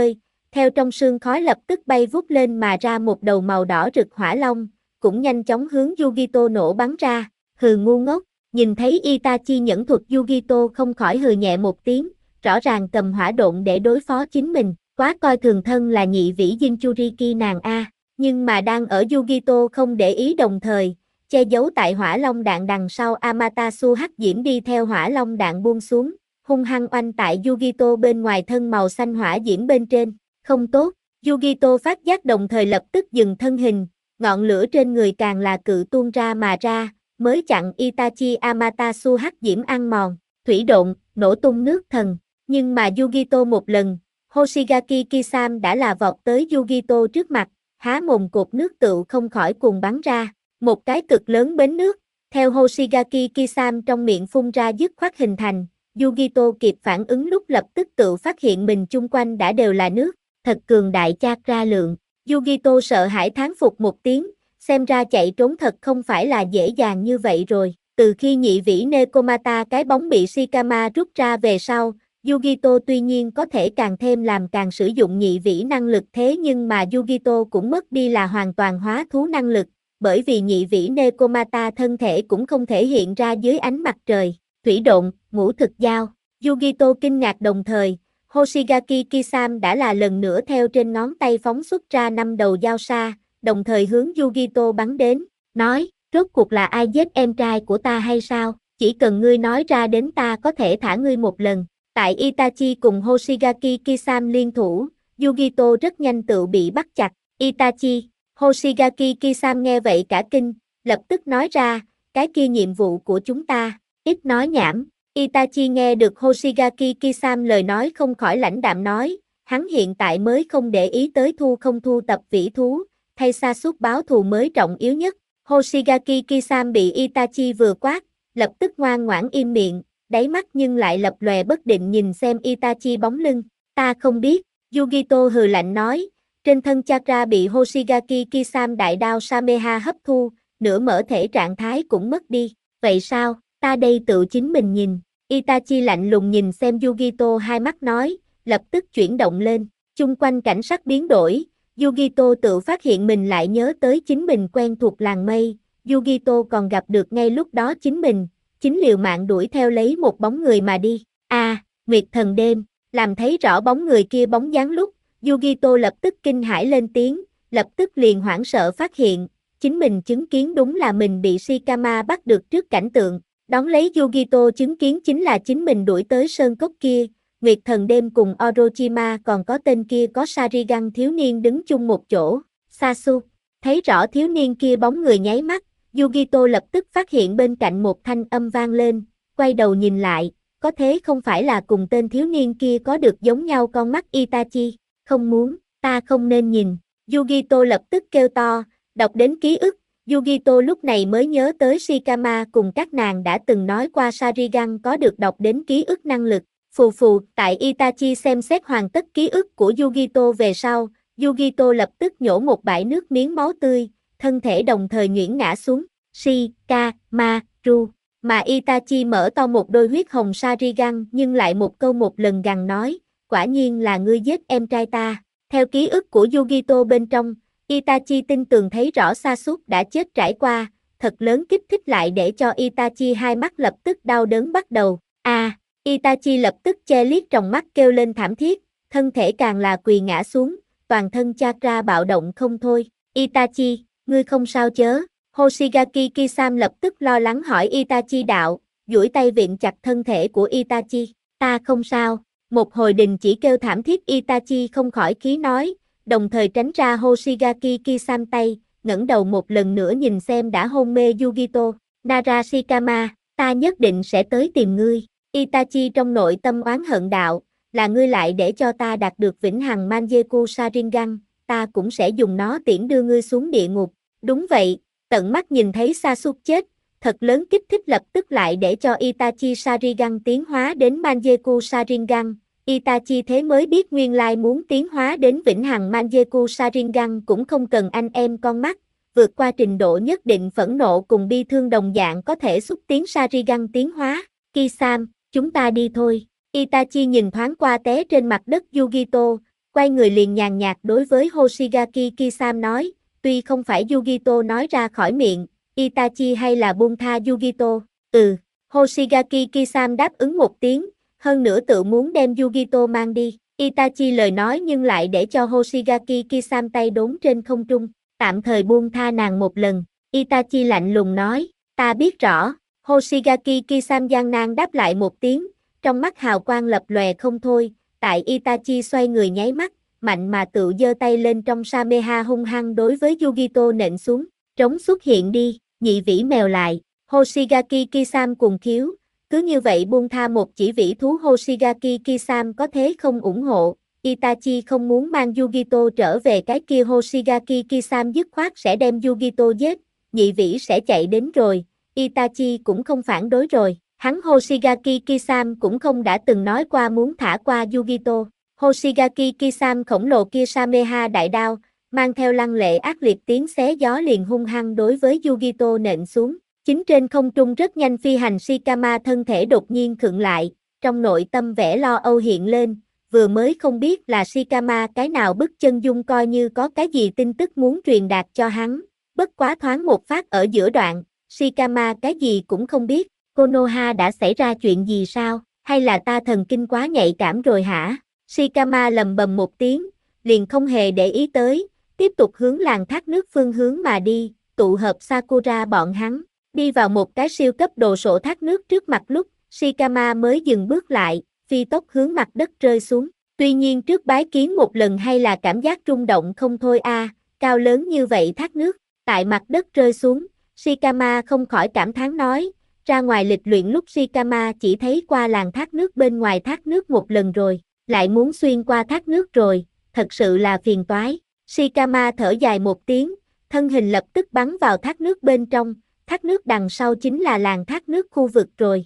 Theo trong sương khói lập tức bay vút lên mà ra một đầu màu đỏ rực hỏa long, cũng nhanh chóng hướng Yugito nổ bắn ra. Hừ ngu ngốc, nhìn thấy Itachi nhẫn thuật Yugito không khỏi hừ nhẹ một tiếng, rõ ràng cầm hỏa độn để đối phó chính mình, quá coi thường thân là nhị vĩ Jinchuriki nàng a. Nhưng mà đang ở Yugito không để ý đồng thời, che giấu tại hỏa long đạn đằng sau Amaterasu hắc diễm đi theo hỏa long đạn buông xuống, hung hăng oanh tại Yugito bên ngoài thân màu xanh hỏa diễm bên trên. Không tốt, Yugito phát giác đồng thời lập tức dừng thân hình, ngọn lửa trên người càng là cự tuôn ra mà ra, mới chặn Itachi Amaterasu hắc diễm ăn mòn, thủy độn, nổ tung nước thần. Nhưng mà Yugito một lần, Hoshigaki Kisame đã là vọt tới Yugito trước mặt, há mồm cột nước tựu không khỏi cùng bắn ra, một cái cực lớn bến nước, theo Hoshigaki Kisame trong miệng phun ra dứt khoát hình thành, Yugito kịp phản ứng lúc lập tức tự phát hiện mình chung quanh đã đều là nước, thật cường đại chakra lượng. Yugito sợ hãi thán phục một tiếng, xem ra chạy trốn thật không phải là dễ dàng như vậy rồi. Từ khi nhị vĩ Nekomata cái bóng bị Shikama rút ra về sau, Yugito tuy nhiên có thể càng thêm làm càng sử dụng nhị vĩ năng lực thế nhưng mà Yugito cũng mất đi là hoàn toàn hóa thú năng lực, bởi vì nhị vĩ Nekomata thân thể cũng không thể hiện ra dưới ánh mặt trời. Thủy độn, ngũ thực giao. Yugito kinh ngạc đồng thời, Hoshigaki Kisame đã là lần nữa theo trên ngón tay phóng xuất ra 5 đầu dao sa, đồng thời hướng Yugito bắn đến, nói, rốt cuộc là ai giết em trai của ta hay sao, chỉ cần ngươi nói ra đến ta có thể thả ngươi một lần. Tại Itachi cùng Hoshigaki Kisame liên thủ, Yugito rất nhanh tự bị bắt chặt. Itachi, Hoshigaki Kisame nghe vậy cả kinh, lập tức nói ra, cái kia nhiệm vụ của chúng ta, ít nói nhảm. Itachi nghe được Hoshigaki Kisame lời nói không khỏi lãnh đạm nói, hắn hiện tại mới không để ý tới thu không thu tập vĩ thú, thay Sasuke báo thù mới trọng yếu nhất. Hoshigaki Kisame bị Itachi vừa quát, lập tức ngoan ngoãn im miệng, đáy mắt nhưng lại lập lòe bất định nhìn xem Itachi bóng lưng. Ta không biết, Yugito hừ lạnh nói, trên thân chakra bị Hoshigaki Kisame đại đao Sameha hấp thu, nửa mở thể trạng thái cũng mất đi. Vậy sao, ta đây tự chính mình nhìn. Itachi lạnh lùng nhìn xem Yugito hai mắt nói, lập tức chuyển động lên, chung quanh cảnh sắc biến đổi, Yugito tự phát hiện mình lại nhớ tới chính mình quen thuộc làng mây, Yugito còn gặp được ngay lúc đó chính mình, chính liều mạng đuổi theo lấy một bóng người mà đi. Nguyệt thần đêm, làm thấy rõ bóng người kia bóng dáng lúc, Yugito lập tức kinh hãi lên tiếng, lập tức liền hoảng sợ phát hiện, chính mình chứng kiến đúng là mình bị Shikama bắt được trước cảnh tượng. Đón lấy Yugito chứng kiến chính là chính mình đuổi tới sơn cốc kia, Nguyệt thần đêm cùng Orochima còn có tên kia có Sharingan thiếu niên đứng chung một chỗ. Sasuke, thấy rõ thiếu niên kia bóng người nháy mắt, Yugito lập tức phát hiện bên cạnh một thanh âm vang lên, quay đầu nhìn lại, có thế không phải là cùng tên thiếu niên kia có được giống nhau con mắt Itachi, không muốn, ta không nên nhìn. Yugito lập tức kêu to, đọc đến ký ức. Yugito lúc này mới nhớ tới Shikama cùng các nàng đã từng nói qua Sharingan có được đọc đến ký ức năng lực. Phù phù, tại Itachi xem xét hoàn tất ký ức của Yugito về sau, Yugito lập tức nhổ một bãi nước miếng máu tươi, thân thể đồng thời nhuyễn ngã xuống. Shikamaru, mà Itachi mở to một đôi huyết hồng Sharingan nhưng lại một câu một lần gằn nói, quả nhiên là ngươi giết em trai ta. Theo ký ức của Yugito bên trong, Itachi tin tường thấy rõ Sasuke đã chết trải qua, thật lớn kích thích lại để cho Itachi hai mắt lập tức đau đớn bắt đầu. Itachi lập tức che liếc tròng mắt kêu lên thảm thiết, thân thể càng là quỳ ngã xuống, toàn thân chakra bạo động không thôi. Itachi, ngươi không sao chớ? Hoshigaki Kisame lập tức lo lắng hỏi Itachi đạo, duỗi tay vịn chặt thân thể của Itachi. Ta không sao. Một hồi đình chỉ kêu thảm thiết Itachi không khỏi khí nói, đồng thời tránh ra Hoshigaki Kisame tay, ngẩng đầu một lần nữa nhìn xem đã hôn mê Yugito. Narashikama, ta nhất định sẽ tới tìm ngươi. Itachi trong nội tâm oán hận đạo, là ngươi lại để cho ta đạt được vĩnh hằng Mangekyou Sharingan, ta cũng sẽ dùng nó tiễn đưa ngươi xuống địa ngục. Đúng vậy, tận mắt nhìn thấy Sasuke chết, thật lớn kích thích lập tức lại để cho Itachi Sharingan tiến hóa đến Mangekyou Sharingan. Itachi thế mới biết nguyên lai muốn tiến hóa đến vĩnh hằng Mangekyou Sharingan cũng không cần anh em con mắt, vượt qua trình độ nhất định phẫn nộ cùng bi thương đồng dạng có thể xúc tiến Sharingan tiến hóa. Kisame, chúng ta đi thôi. Itachi nhìn thoáng qua té trên mặt đất Yugito, quay người liền nhàn nhạt đối với Hoshigaki Kisam nói, tuy không phải Yugito nói ra khỏi miệng, Itachi hay là buông tha Yugito, Hoshigaki Kisam đáp ứng một tiếng, hơn nữa tự muốn đem Yugito mang đi, Itachi lời nói nhưng lại để cho Hoshigaki Kisam tay đốn trên không trung, tạm thời buông tha nàng một lần, Itachi lạnh lùng nói, ta biết rõ, Hoshigaki Kisam gian nan đáp lại một tiếng, trong mắt hào quang lập lòe không thôi, tại Itachi xoay người nháy mắt, mạnh mà tự giơ tay lên trong Sameha hung hăng đối với Yugito nện xuống, trống xuất hiện đi, nhị vĩ mèo lại, Hoshigaki Kisam cùng khiếu, cứ như vậy buông tha một chỉ vĩ thú Hoshigaki Kisam có thế không ủng hộ, Itachi không muốn mang Yugito trở về cái kia Hoshigaki Kisam dứt khoát sẽ đem Yugito giết, nhị vĩ sẽ chạy đến rồi, Itachi cũng không phản đối rồi. Hắn Hoshigaki Kisam cũng không đã từng nói qua muốn thả qua Yugito. Hoshigaki Kisam khổng lồ kia Sameha đại đao, mang theo lăng lệ ác liệt tiếng xé gió liền hung hăng đối với Yugito nện xuống. Chính trên không trung rất nhanh phi hành Shikama thân thể đột nhiên khựng lại, trong nội tâm vẻ lo âu hiện lên, vừa mới không biết là Shikama cái nào bức chân dung coi như có cái gì tin tức muốn truyền đạt cho hắn. Bất quá thoáng một phát ở giữa đoạn, Shikama cái gì cũng không biết. Konoha đã xảy ra chuyện gì sao, hay là ta thần kinh quá nhạy cảm rồi hả? Shikama lầm bầm một tiếng, liền không hề để ý tới, tiếp tục hướng làng thác nước phương hướng mà đi, tụ hợp Sakura bọn hắn, đi vào một cái siêu cấp đồ sộ thác nước trước mặt lúc, Shikama mới dừng bước lại, phi tốc hướng mặt đất rơi xuống. Tuy nhiên trước bái kiến một lần hay là cảm giác rung động không thôi cao lớn như vậy thác nước, tại mặt đất rơi xuống, Shikama không khỏi cảm thán nói, ra ngoài lịch luyện lúc Shikama chỉ thấy qua làng thác nước bên ngoài thác nước một lần rồi, lại muốn xuyên qua thác nước rồi, thật sự là phiền toái. Shikama thở dài một tiếng, thân hình lập tức bắn vào thác nước bên trong, thác nước đằng sau chính là làng thác nước khu vực rồi.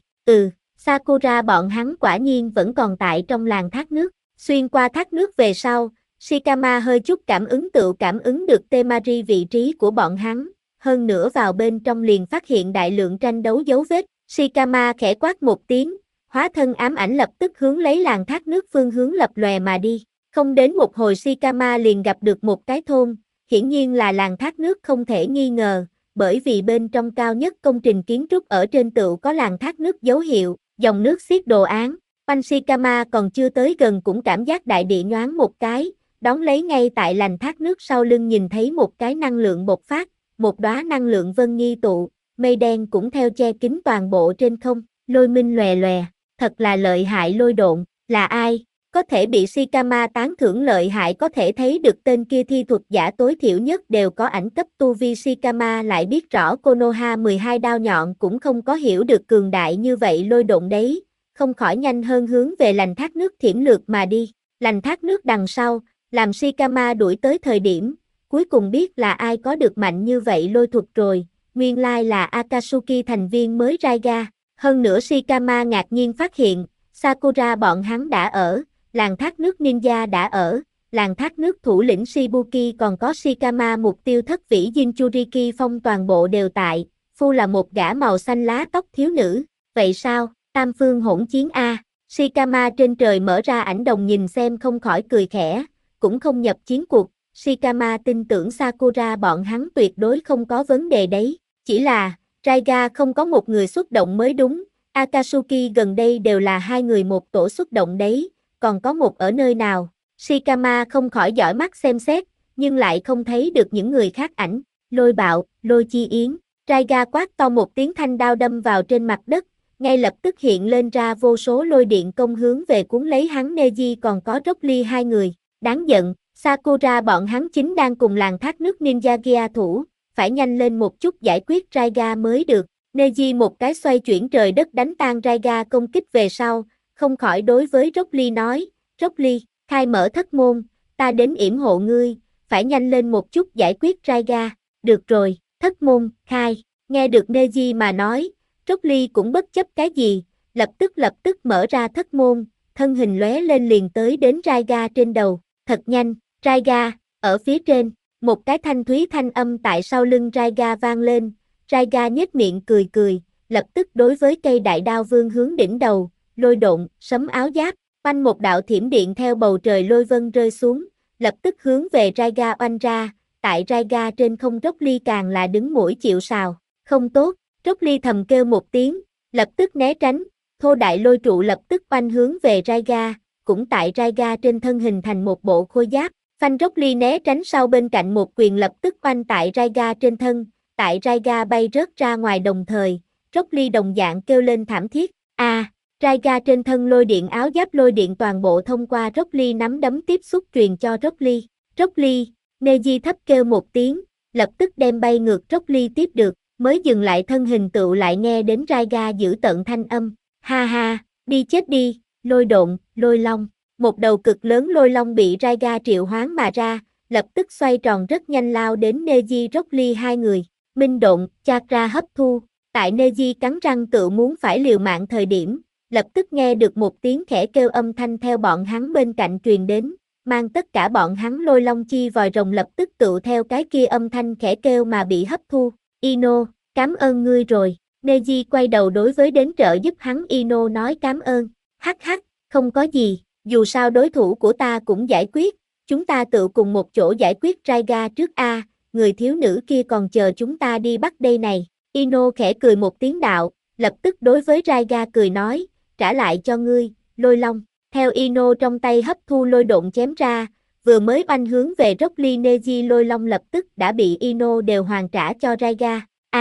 Sakura bọn hắn quả nhiên vẫn còn tại trong làng thác nước, xuyên qua thác nước về sau, Shikama hơi chút cảm ứng được Temari vị trí của bọn hắn. Hơn nữa vào bên trong liền phát hiện đại lượng tranh đấu dấu vết, Shikama khẽ quát một tiếng, hóa thân ám ảnh lập tức hướng lấy làng thác nước phương hướng lập lòe mà đi. Không đến một hồi Shikama liền gặp được một cái thôn, hiển nhiên là làng thác nước không thể nghi ngờ, bởi vì bên trong cao nhất công trình kiến trúc ở trên tựu có làng thác nước dấu hiệu, dòng nước xiết đồ án. Quanh Shikama còn chưa tới gần cũng cảm giác đại địa nhoáng một cái, đón lấy ngay tại làng thác nước sau lưng nhìn thấy một cái năng lượng bộc phát. Một đóa năng lượng vân nghi tụ, mây đen cũng theo che kín toàn bộ trên không, lôi minh lòe lòe, thật là lợi hại lôi độn, là ai, có thể bị Shikama tán thưởng lợi hại có thể thấy được tên kia thi thuật giả tối thiểu nhất đều có ảnh cấp tu vi Shikama lại biết rõ Konoha 12 đao nhọn cũng không có hiểu được cường đại như vậy lôi độn đấy, không khỏi nhanh hơn hướng về lành thác nước thiểm lược mà đi, lành thác nước đằng sau, làm Shikama đuổi tới thời điểm, cuối cùng biết là ai có được mạnh như vậy lôi thuật rồi, nguyên lai là Akatsuki thành viên mới Raiga. Hơn nữa Shikama ngạc nhiên phát hiện, Sakura bọn hắn đã ở, làng thác nước ninja đã ở, làng thác nước thủ lĩnh Shibuki còn có Shikama mục tiêu thất vĩ Jinchuriki phong toàn bộ đều tại, phu là một gã màu xanh lá tóc thiếu nữ, vậy sao, tam phương hỗn chiến Shikama trên trời mở ra ảnh đồng nhìn xem không khỏi cười khẽ, cũng không nhập chiến cuộc. Shikama tin tưởng Sakura bọn hắn tuyệt đối không có vấn đề đấy, chỉ là, Raiga không có một người xuất động mới đúng, Akatsuki gần đây đều là hai người một tổ xuất động đấy, còn có một ở nơi nào, Shikama không khỏi dõi mắt xem xét, nhưng lại không thấy được những người khác ảnh, lôi bạo, lôi chi yến, Raiga quát to một tiếng thanh đao đâm vào trên mặt đất, ngay lập tức hiện lên ra vô số lôi điện công hướng về cuốn lấy hắn Neji còn có Rock Lee hai người, đáng giận. Sakura bọn hắn chính đang cùng làng thác nước ninja kia thủ, phải nhanh lên một chút giải quyết Raiga mới được. Neji một cái xoay chuyển trời đất đánh tan Raiga công kích về sau, không khỏi đối với Rock Lee nói, Rock Lee, khai mở thất môn, ta đến yểm hộ ngươi, phải nhanh lên một chút giải quyết Raiga. Được rồi, thất môn, khai, nghe được Neji mà nói, Rock Lee cũng bất chấp cái gì, lập tức mở ra thất môn, thân hình lóe lên liền tới đến Raiga trên đầu, thật nhanh. Raiga, ở phía trên, một cái thanh thúy thanh âm tại sau lưng Raiga vang lên, Raiga nhếch miệng cười, lập tức đối với cây đại đao vương hướng đỉnh đầu, lôi độn, sấm áo giáp, Oanh một đạo thiểm điện theo bầu trời lôi vân rơi xuống, lập tức hướng về Raiga oanh ra, tại Raiga trên không Rock càng là đứng mũi chịu sào, không tốt, Rock thầm kêu một tiếng, lập tức né tránh, thô đại lôi trụ lập tức oanh hướng về Raiga, cũng tại Raiga trên thân hình thành một bộ khôi giáp, phanh Rock né tránh sau bên cạnh một quyền lập tức oanh tại Raiga trên thân, tại Raiga bay rớt ra ngoài đồng thời, Rock đồng dạng kêu lên thảm thiết, Raiga trên thân lôi điện áo giáp lôi điện toàn bộ thông qua Rock nắm đấm tiếp xúc truyền cho Rock Lee, Neji thấp kêu một tiếng, lập tức đem bay ngược Rock tiếp được, mới dừng lại thân hình tựu lại nghe đến Raiga giữ tận thanh âm, ha ha, đi chết đi, lôi độn, lôi long, một đầu cực lớn lôi long bị Raiga triệu hoán mà ra, lập tức xoay tròn rất nhanh lao đến Neji Rock hai người, minh độn, chakra hấp thu, tại Neji cắn răng tựu muốn phải liều mạng thời điểm, lập tức nghe được một tiếng khẽ kêu âm thanh theo bọn hắn bên cạnh truyền đến, mang tất cả bọn hắn lôi long chi vòi rồng lập tức tựu theo cái kia âm thanh khẽ kêu mà bị hấp thu, Ino, cảm ơn ngươi rồi, Neji quay đầu đối với đến trợ giúp hắn Ino nói cảm ơn, hắc hắc, không có gì, dù sao đối thủ của ta cũng giải quyết, chúng ta tự cùng một chỗ giải quyết Raiga trước a, người thiếu nữ kia còn chờ chúng ta đi bắt đây này, Ino khẽ cười một tiếng đạo, lập tức đối với Raiga cười nói, trả lại cho ngươi, lôi long, theo Ino trong tay hấp thu lôi độn chém ra, vừa mới oanh hướng về Rock Neji lôi long lập tức đã bị Ino đều hoàn trả cho Raiga,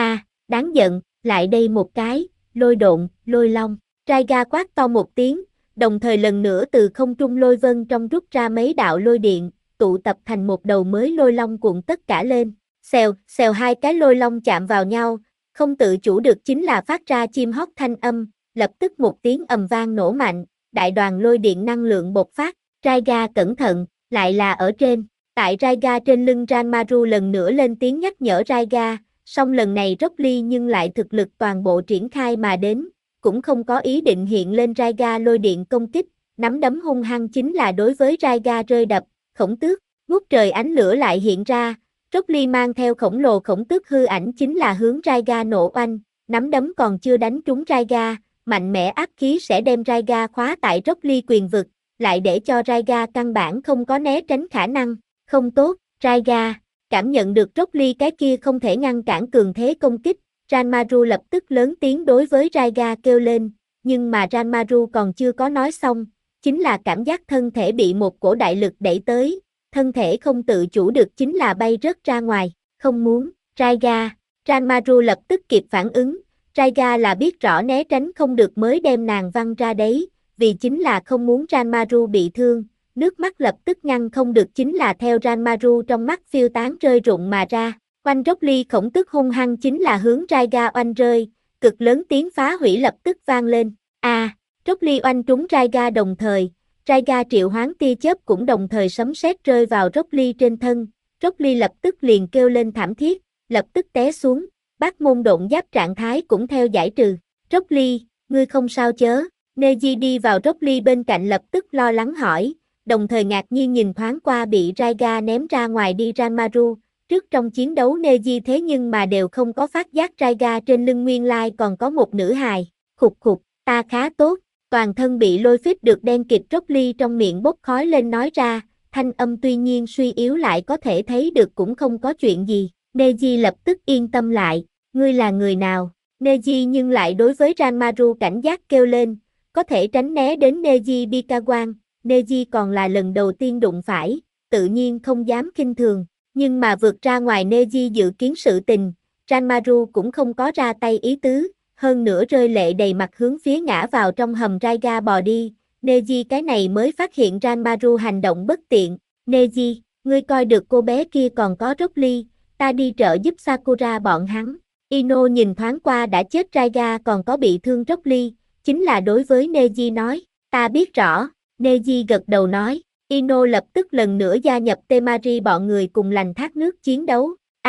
đáng giận, lại đây một cái, lôi độn, lôi long, Raiga quát to một tiếng, đồng thời lần nữa từ không trung lôi vân trong rút ra mấy đạo lôi điện, tụ tập thành một đầu mới lôi long cuộn tất cả lên, xèo hai cái lôi long chạm vào nhau, không tự chủ được chính là phát ra chim hót thanh âm, lập tức một tiếng ầm vang nổ mạnh, đại đoàn lôi điện năng lượng bộc phát, Raiga cẩn thận, lại là ở trên, tại Raiga trên lưng Ranmaru lần nữa lên tiếng nhắc nhở Raiga, song lần này Rock nhưng lại thực lực toàn bộ triển khai mà đến, cũng không có ý định hiện lên Raiga lôi điện công kích, nắm đấm hung hăng chính là đối với Raiga rơi đập, khổng tước, ngút trời ánh lửa lại hiện ra, Rock mang theo khổng lồ khổng tước hư ảnh chính là hướng Raiga nổ oanh, nắm đấm còn chưa đánh trúng Raiga, mạnh mẽ áp khí sẽ đem Raiga khóa tại Rock quyền vực, lại để cho Raiga căn bản không có né tránh khả năng, không tốt, Raiga, cảm nhận được Rock cái kia không thể ngăn cản cường thế công kích, Ranmaru lập tức lớn tiếng đối với Raiga kêu lên, nhưng mà Ranmaru còn chưa có nói xong, chính là cảm giác thân thể bị một cổ đại lực đẩy tới, thân thể không tự chủ được chính là bay rớt ra ngoài, không muốn, Raiga, Ranmaru lập tức kịp phản ứng, Raiga là biết rõ né tránh không được mới đem nàng văng ra đấy, vì chính là không muốn Ranmaru bị thương, nước mắt lập tức ngăn không được chính là theo Ranmaru trong mắt phiêu tán rơi rụng mà ra, oanh Rock khổng tức hung hăng chính là hướng Raiga oanh rơi, cực lớn tiếng phá hủy lập tức vang lên, Rock oanh trúng Raiga đồng thời, Raiga triệu hoán tia chớp cũng đồng thời sấm sét rơi vào Rock trên thân, Rock lập tức liền kêu lên thảm thiết, lập tức té xuống, bát môn độn giáp trạng thái cũng theo giải trừ, Rock ngươi không sao chớ, Neji đi vào Rock bên cạnh lập tức lo lắng hỏi, đồng thời ngạc nhiên nhìn thoáng qua bị Raiga ném ra ngoài đi Ranmaru, trước trong chiến đấu Neji thế nhưng mà đều không có phát giác Raiga trên lưng nguyên lai còn có một nữ hài, khục, ta khá tốt, toàn thân bị lôi phích được đen kịt Rock trong miệng bốc khói lên nói ra, thanh âm tuy nhiên suy yếu lại có thể thấy được cũng không có chuyện gì, Neji lập tức yên tâm lại, ngươi là người nào, Neji nhưng lại đối với Ranmaru cảnh giác kêu lên, có thể tránh né đến Neji Bikawan, Neji còn là lần đầu tiên đụng phải, tự nhiên không dám khinh thường, nhưng mà vượt ra ngoài Neji dự kiến sự tình, Ranmaru cũng không có ra tay ý tứ, hơn nữa rơi lệ đầy mặt hướng phía ngã vào trong hầm Raiga bò đi, Neji cái này mới phát hiện Ranmaru hành động bất tiện, Neji, ngươi coi được cô bé kia còn có Rock ta đi trợ giúp Sakura bọn hắn, Ino nhìn thoáng qua đã chết Raiga còn có bị thương Rock chính là đối với Neji nói, ta biết rõ, Neji gật đầu nói, Ino lập tức lần nữa gia nhập Temari bọn người cùng lành thác nước chiến đấu,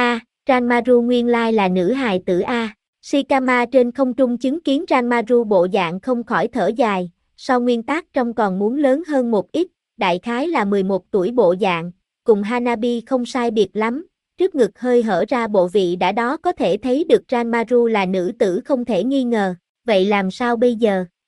Ranmaru nguyên lai là nữ hài tử Shikama trên không trung chứng kiến Ranmaru bộ dạng không khỏi thở dài, so nguyên tác trong còn muốn lớn hơn một ít, đại khái là 11 tuổi bộ dạng, cùng Hanabi không sai biệt lắm, trước ngực hơi hở ra bộ vị đã đó có thể thấy được Ranmaru là nữ tử không thể nghi ngờ, vậy làm sao bây giờ,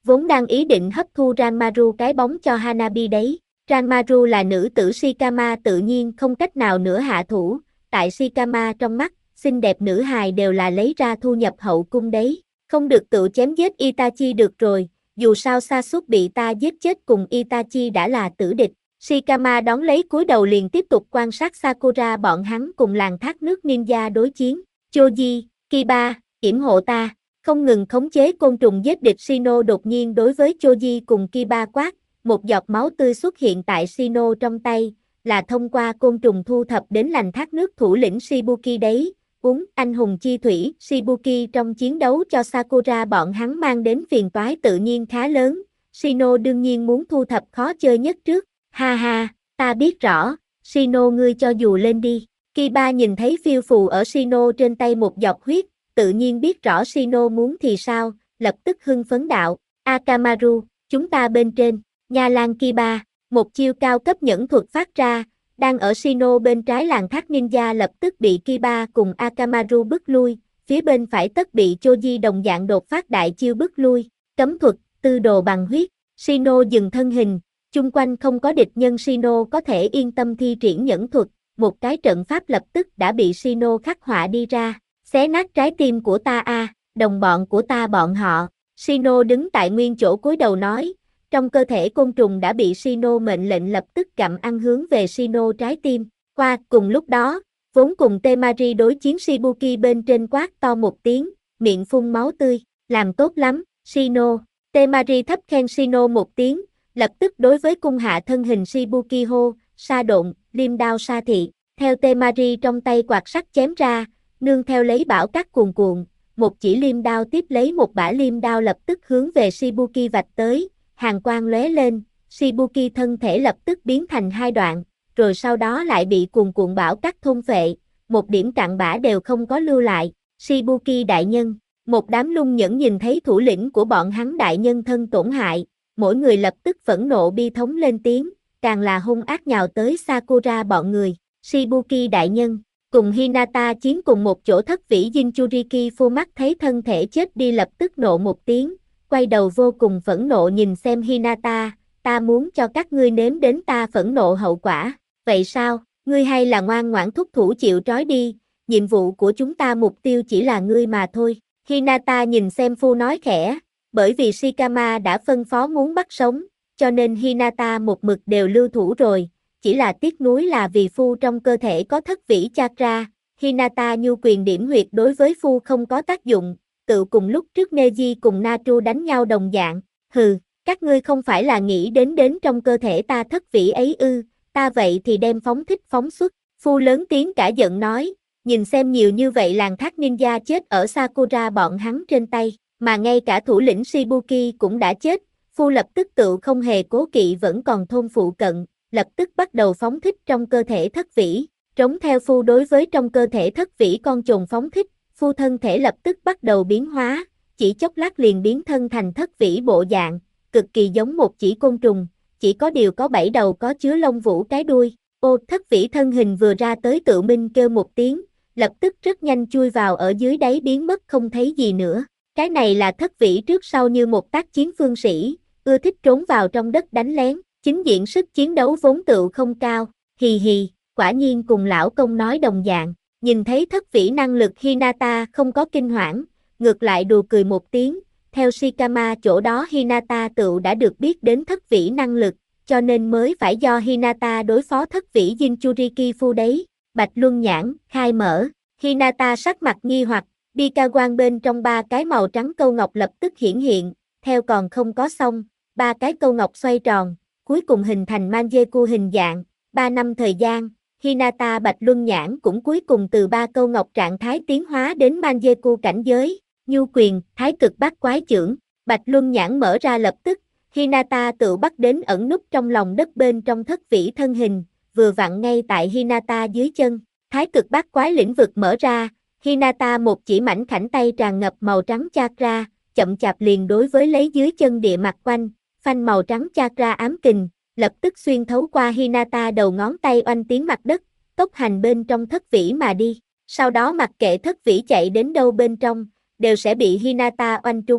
vốn đang ý định hấp thu Ranmaru cái bóng cho Hanabi đấy. Ranmaru là nữ tử Shikama tự nhiên không cách nào nữa hạ thủ, tại Shikama trong mắt, xinh đẹp nữ hài đều là lấy ra thu nhập hậu cung đấy. Không được tự chém giết Itachi được rồi, dù sao Sasuke bị ta giết chết cùng Itachi đã là tử địch. Shikama đón lấy cúi đầu liền tiếp tục quan sát Sakura bọn hắn cùng làng thác nước ninja đối chiến. Choji, Kiba, yểm hộ ta, không ngừng khống chế côn trùng giết địch. Shino đột nhiên đối với Choji cùng Kiba quát, một giọt máu tươi xuất hiện tại Shino trong tay, là thông qua côn trùng thu thập đến làng thác nước thủ lĩnh Shibuki đấy. Uống anh hùng chi thủy. Shibuki trong chiến đấu cho Sakura bọn hắn mang đến phiền toái tự nhiên khá lớn. Shino đương nhiên muốn thu thập khó chơi nhất trước. Ha ha, ta biết rõ, Shino ngươi cho dù lên đi. Kiba nhìn thấy phiêu phù ở Shino trên tay một giọt huyết, tự nhiên biết rõ Shino muốn thì sao, lập tức hưng phấn đạo, Akamaru, chúng ta bên trên. Nha Lan Kiba, một chiêu cao cấp nhẫn thuật phát ra, đang ở Shino bên trái làng thác ninja lập tức bị Kiba cùng Akamaru bức lui, phía bên phải tất bị Choji đồng dạng đột phát đại chiêu bức lui, cấm thuật, tư đồ bằng huyết. Shino dừng thân hình, chung quanh không có địch nhân, Shino có thể yên tâm thi triển nhẫn thuật, một cái trận pháp lập tức đã bị Shino khắc họa đi ra, xé nát trái tim của ta a, đồng bọn của ta bọn họ. Shino đứng tại nguyên chỗ cúi đầu nói, trong cơ thể côn trùng đã bị Shino mệnh lệnh lập tức gặm ăn hướng về Shino trái tim. Qua cùng lúc đó, vốn cùng Temari đối chiến Shibuki bên trên quát to một tiếng, miệng phun máu tươi, làm tốt lắm, Shino. Temari thấp khen Shino một tiếng, lập tức đối với cung hạ thân hình Shibuki hô, sa độn, liêm đao sa thị. Theo Temari trong tay quạt sắt chém ra, nương theo lấy bão cát cuồn cuộn, một chỉ liêm đao tiếp lấy một bả liêm đao lập tức hướng về Shibuki vạch tới, hàn quang lóe lên, Shibuki thân thể lập tức biến thành hai đoạn, rồi sau đó lại bị cuồn cuộn bão cát thôn phệ, một điểm cặn bã đều không có lưu lại. Shibuki đại nhân, một đám lung nhẫn nhìn thấy thủ lĩnh của bọn hắn đại nhân thân tổn hại, mỗi người lập tức phẫn nộ bi thống lên tiếng, càng là hung ác nhào tới Sakura bọn người. Shibuki đại nhân, cùng Hinata chiến cùng một chỗ thất vĩ Jinchuriki Phu mắt thấy thân thể chết đi lập tức nộ một tiếng, quay đầu vô cùng phẫn nộ nhìn xem Hinata, ta muốn cho các ngươi nếm đến ta phẫn nộ hậu quả, vậy sao, ngươi hay là ngoan ngoãn thúc thủ chịu trói đi, nhiệm vụ của chúng ta mục tiêu chỉ là ngươi mà thôi. Hinata nhìn xem Phu nói khẽ, bởi vì Shikama đã phân phó muốn bắt sống, cho nên Hinata một mực đều lưu thủ rồi, chỉ là tiếc nuối là vì Phu trong cơ thể có thất vĩ chakra, Hinata nhu quyền điểm huyệt đối với Phu không có tác dụng, tự cùng lúc trước Neji cùng Natru đánh nhau đồng dạng, hừ, các ngươi không phải là nghĩ đến trong cơ thể ta thất vĩ ấy ư, ta vậy thì đem phóng thích phóng xuất. Phu lớn tiếng cả giận nói, nhìn xem nhiều như vậy làng thác ninja chết ở Sakura bọn hắn trên tay, mà ngay cả thủ lĩnh Shibuki cũng đã chết, Phu lập tức tự không hề cố kỵ vẫn còn thôn phụ cận, lập tức bắt đầu phóng thích trong cơ thể thất vĩ, trống theo Phu đối với trong cơ thể thất vĩ con trồn phóng thích, Phu thân thể lập tức bắt đầu biến hóa, chỉ chốc lát liền biến thân thành thất vĩ bộ dạng, cực kỳ giống một chỉ côn trùng, chỉ có điều có 7 đầu có chứa lông vũ cái đuôi. Ô, thất vĩ thân hình vừa ra tới tự minh kêu một tiếng, lập tức rất nhanh chui vào ở dưới đáy biến mất không thấy gì nữa. Cái này là thất vĩ trước sau như một tác chiến phương sĩ, ưa thích trốn vào trong đất đánh lén, chính diện sức chiến đấu vốn tựu không cao, hì hì, quả nhiên cùng lão công nói đồng dạng. Nhìn thấy thất vĩ năng lực Hinata không có kinh hoảng, ngược lại đùa cười một tiếng, theo Shikama chỗ đó Hinata tựu đã được biết đến thất vĩ năng lực, cho nên mới phải do Hinata đối phó thất vĩ Jinchuriki Phu đấy. Bạch Luân Nhãn, khai mở, Hinata sắc mặt nghi hoặc, Bikawan bên trong 3 cái màu trắng câu ngọc lập tức hiển hiện, theo còn không có xong, 3 cái câu ngọc xoay tròn, cuối cùng hình thành Manjeku hình dạng, 3 năm thời gian. Hinata Bạch Luân Nhãn cũng cuối cùng từ 3 câu ngọc trạng thái tiến hóa đến Manjeku cảnh giới, nhu quyền, thái cực bát quái chưởng, Bạch Luân Nhãn mở ra lập tức, Hinata tự bắt đến ẩn núp trong lòng đất bên trong thất vĩ thân hình, vừa vặn ngay tại Hinata dưới chân, thái cực bát quái lĩnh vực mở ra, Hinata một chỉ mảnh khảnh tay tràn ngập màu trắng chakra, chậm chạp liền đối với lấy dưới chân địa mặt quanh, phanh màu trắng chakra ám kình, lập tức xuyên thấu qua Hinata đầu ngón tay oanh tiến mặt đất, tốc hành bên trong thất vĩ mà đi. Sau đó mặc kệ thất vĩ chạy đến đâu bên trong, đều sẽ bị Hinata oanh trúng,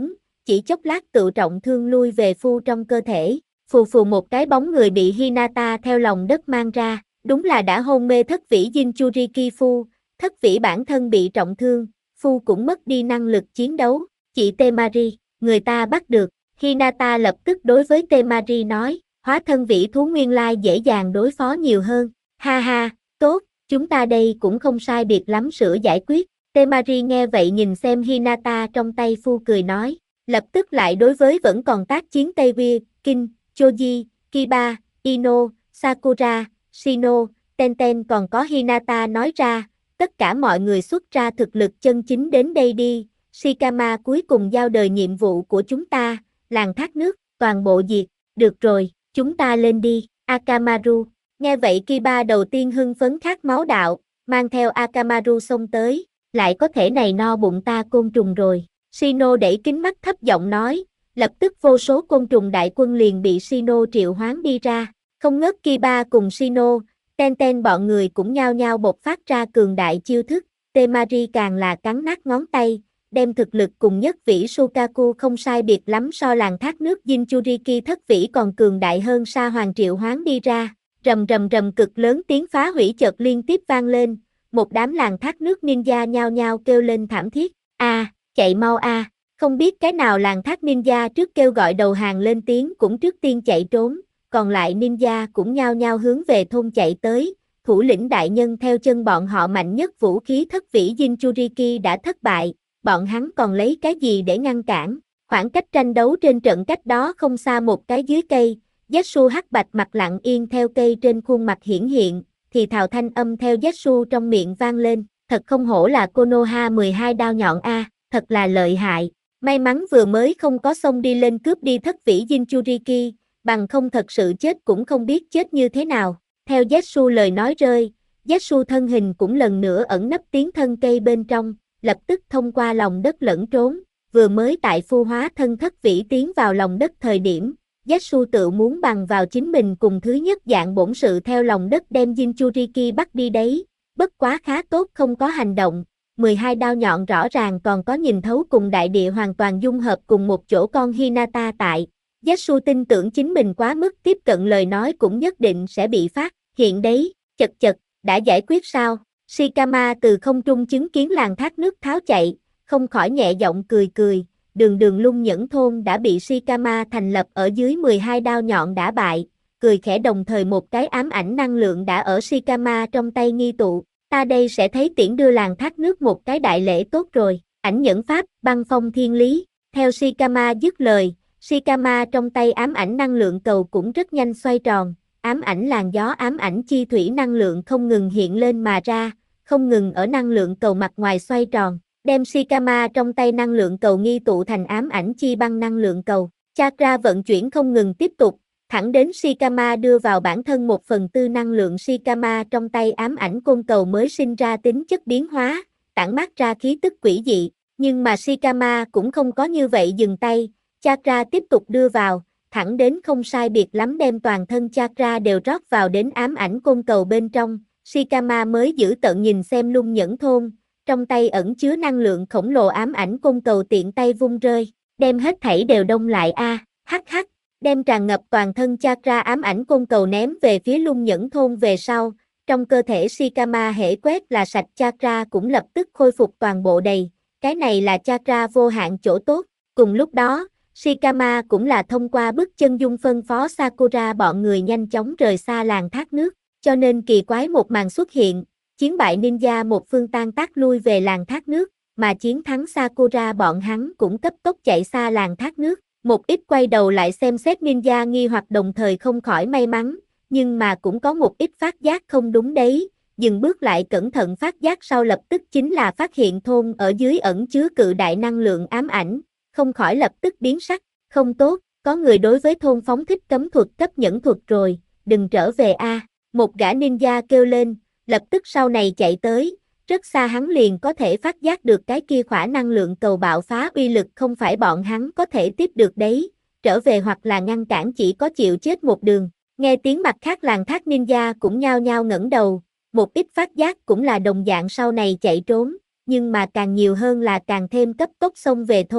chỉ chốc lát tự trọng thương lui về phu trong cơ thể, phù phù một cái bóng người bị Hinata theo lòng đất mang ra, đúng là đã hôn mê thất vĩ Jinchuriki phu, thất vĩ bản thân bị trọng thương, phu cũng mất đi năng lực chiến đấu, chị Temari, người ta bắt được, Hinata lập tức đối với Temari nói, hóa thân vĩ thú nguyên lai dễ dàng đối phó nhiều hơn, ha ha, tốt, chúng ta đây cũng không sai biệt lắm sửa giải quyết, Temari nghe vậy nhìn xem Hinata trong tay phu cười nói, lập tức lại đối với vẫn còn tác chiến Tây Quy, Kin, Choji, Kiba, Ino, Sakura, Shino, Tenten còn có Hinata nói ra, tất cả mọi người xuất ra thực lực chân chính đến đây đi, Shikama cuối cùng giao đời nhiệm vụ của chúng ta, làng thác nước, toàn bộ diệt, được rồi, chúng ta lên đi, Akamaru, nghe vậy Kiba đầu tiên hưng phấn khát máu đạo, mang theo Akamaru xông tới, lại có thể này no bụng ta côn trùng rồi, Shino đẩy kính mắt thấp giọng nói, lập tức vô số côn trùng đại quân liền bị Shino triệu hoán đi ra, không ngớt Kiba cùng Shino, Tenten bọn người cũng nhao nhao bộc phát ra cường đại chiêu thức, Temari càng là cắn nát ngón tay, đem thực lực cùng nhất vĩ Sukaku không sai biệt lắm so làng thác nước Jinchuriki thất vĩ còn cường đại hơn Sa Hoàng triệu hoán đi ra, rầm rầm rầm cực lớn tiếng phá hủy chợt liên tiếp vang lên, một đám làng thác nước ninja nhao nhao kêu lên thảm thiết, chạy mau không biết cái nào làng thác ninja trước kêu gọi đầu hàng lên tiếng cũng trước tiên chạy trốn, còn lại ninja cũng nhao nhao hướng về thôn chạy tới, thủ lĩnh đại nhân theo chân bọn họ mạnh nhất vũ khí thất vĩ Jinchuriki đã thất bại, bọn hắn còn lấy cái gì để ngăn cản, khoảng cách tranh đấu trên trận cách đó không xa một cái dưới cây, Zetsu hắc bạch mặt lặng yên theo cây trên khuôn mặt hiển hiện, thì thào thanh âm theo Zetsu trong miệng vang lên, thật không hổ là Konoha 12 đao nhọn thật là lợi hại, may mắn vừa mới không có xông đi lên cướp đi thất vĩ Jinchuriki, bằng không thật sự chết cũng không biết chết như thế nào, theo Zetsu lời nói rơi, Zetsu thân hình cũng lần nữa ẩn nấp tiến thân cây bên trong, lập tức thông qua lòng đất lẫn trốn, vừa mới tại phu hóa thân thất vĩ tiến vào lòng đất thời điểm, Zetsu tự muốn bằng vào chính mình cùng thứ nhất dạng bổn sự theo lòng đất đem Jinchuriki bắt đi đấy, bất quá khá tốt không có hành động, 12 đao nhọn rõ ràng còn có nhìn thấu cùng đại địa hoàn toàn dung hợp cùng một chỗ con Hinata tại, Zetsu tin tưởng chính mình quá mức tiếp cận lời nói cũng nhất định sẽ bị phát hiện đấy, chật chật, đã giải quyết sao? Shikama từ không trung chứng kiến làng thác nước tháo chạy, không khỏi nhẹ giọng cười cười, đường đường lung nhẫn thôn đã bị Shikama thành lập ở dưới 12 đao nhọn đã bại, cười khẽ đồng thời một cái ám ảnh năng lượng đã ở Shikama trong tay nghi tụ, ta đây sẽ thấy tiễn đưa làng thác nước một cái đại lễ tốt rồi, ảnh nhẫn pháp, băng phong thiên lý, theo Shikama dứt lời, Shikama trong tay ám ảnh năng lượng cầu cũng rất nhanh xoay tròn, ám ảnh làn gió ám ảnh chi thủy năng lượng không ngừng hiện lên mà ra, không ngừng ở năng lượng cầu mặt ngoài xoay tròn, đem Shikama trong tay năng lượng cầu nghi tụ thành ám ảnh chi băng năng lượng cầu, chakra vận chuyển không ngừng tiếp tục, thẳng đến Shikama đưa vào bản thân 1/4 năng lượng Shikama trong tay ám ảnh côn cầu mới sinh ra tính chất biến hóa, tản mát ra khí tức quỷ dị, nhưng mà Shikama cũng không có như vậy dừng tay, chakra tiếp tục đưa vào, thẳng đến không sai biệt lắm đem toàn thân chakra đều rót vào đến ám ảnh côn cầu bên trong, Shikama mới giữ tận nhìn xem lung nhẫn thôn, trong tay ẩn chứa năng lượng khổng lồ ám ảnh côn cầu tiện tay vung rơi, đem hết thảy đều đông lại hắc hắc, đem tràn ngập toàn thân chakra ám ảnh côn cầu ném về phía lung nhẫn thôn về sau, trong cơ thể Shikama hễ quét là sạch chakra cũng lập tức khôi phục toàn bộ đầy, cái này là chakra vô hạn chỗ tốt, cùng lúc đó, Shikama cũng là thông qua bức chân dung phân phó Sakura bọn người nhanh chóng rời xa làng thác nước, cho nên kỳ quái một màn xuất hiện, chiến bại ninja một phương tan tác lui về làng thác nước, mà chiến thắng Sakura bọn hắn cũng cấp tốc chạy xa làng thác nước, một ít quay đầu lại xem xét ninja nghi hoặc đồng thời không khỏi may mắn, nhưng mà cũng có một ít phát giác không đúng đấy, dừng bước lại cẩn thận phát giác sau lập tức chính là phát hiện thôn ở dưới ẩn chứa cự đại năng lượng ám ảnh, không khỏi lập tức biến sắc, không tốt, có người đối với thôn phóng thích cấm thuật cấp nhẫn thuật rồi, đừng trở về một gã ninja kêu lên, lập tức sau này chạy tới, rất xa hắn liền có thể phát giác được cái kia khỏa năng lượng cầu bạo phá uy lực không phải bọn hắn có thể tiếp được đấy, trở về hoặc là ngăn cản chỉ có chịu chết một đường, nghe tiếng mặt khác làng thác ninja cũng nhao nhao ngẩng đầu, một ít phát giác cũng là đồng dạng sau này chạy trốn, nhưng mà càng nhiều hơn là càng thêm cấp tốc xông về thôn,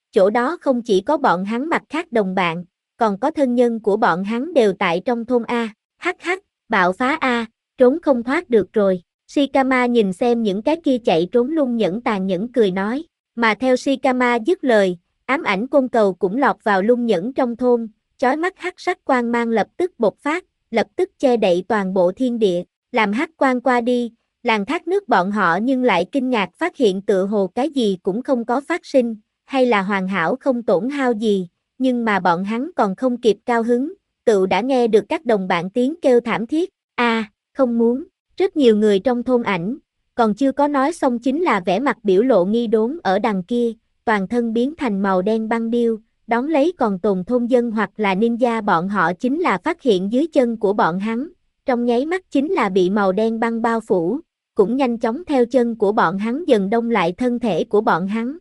chỗ đó không chỉ có bọn hắn mặt khác đồng bạn, còn có thân nhân của bọn hắn đều tại trong thôn A. Hắc hắc, bạo phá A, trốn không thoát được rồi. Shikama nhìn xem những cái kia chạy trốn lung nhẫn tàn nhẫn cười nói, mà theo Shikama dứt lời, ám ảnh côn cầu cũng lọt vào lung nhẫn trong thôn, chói mắt hắc sắc quang mang lập tức bộc phát, lập tức che đậy toàn bộ thiên địa, làm hắc quang qua đi, làn thác nước bọn họ nhưng lại kinh ngạc phát hiện tựa hồ cái gì cũng không có phát sinh, hay là hoàn hảo không tổn hao gì, nhưng mà bọn hắn còn không kịp cao hứng, tựu đã nghe được các đồng bạn tiếng kêu thảm thiết, không muốn, rất nhiều người trong thôn ảnh, còn chưa có nói xong chính là vẻ mặt biểu lộ nghi đốn ở đằng kia, toàn thân biến thành màu đen băng điêu, đón lấy còn tồn thôn dân hoặc là ninja bọn họ chính là phát hiện dưới chân của bọn hắn, trong nháy mắt chính là bị màu đen băng bao phủ, cũng nhanh chóng theo chân của bọn hắn dần đông lại thân thể của bọn hắn,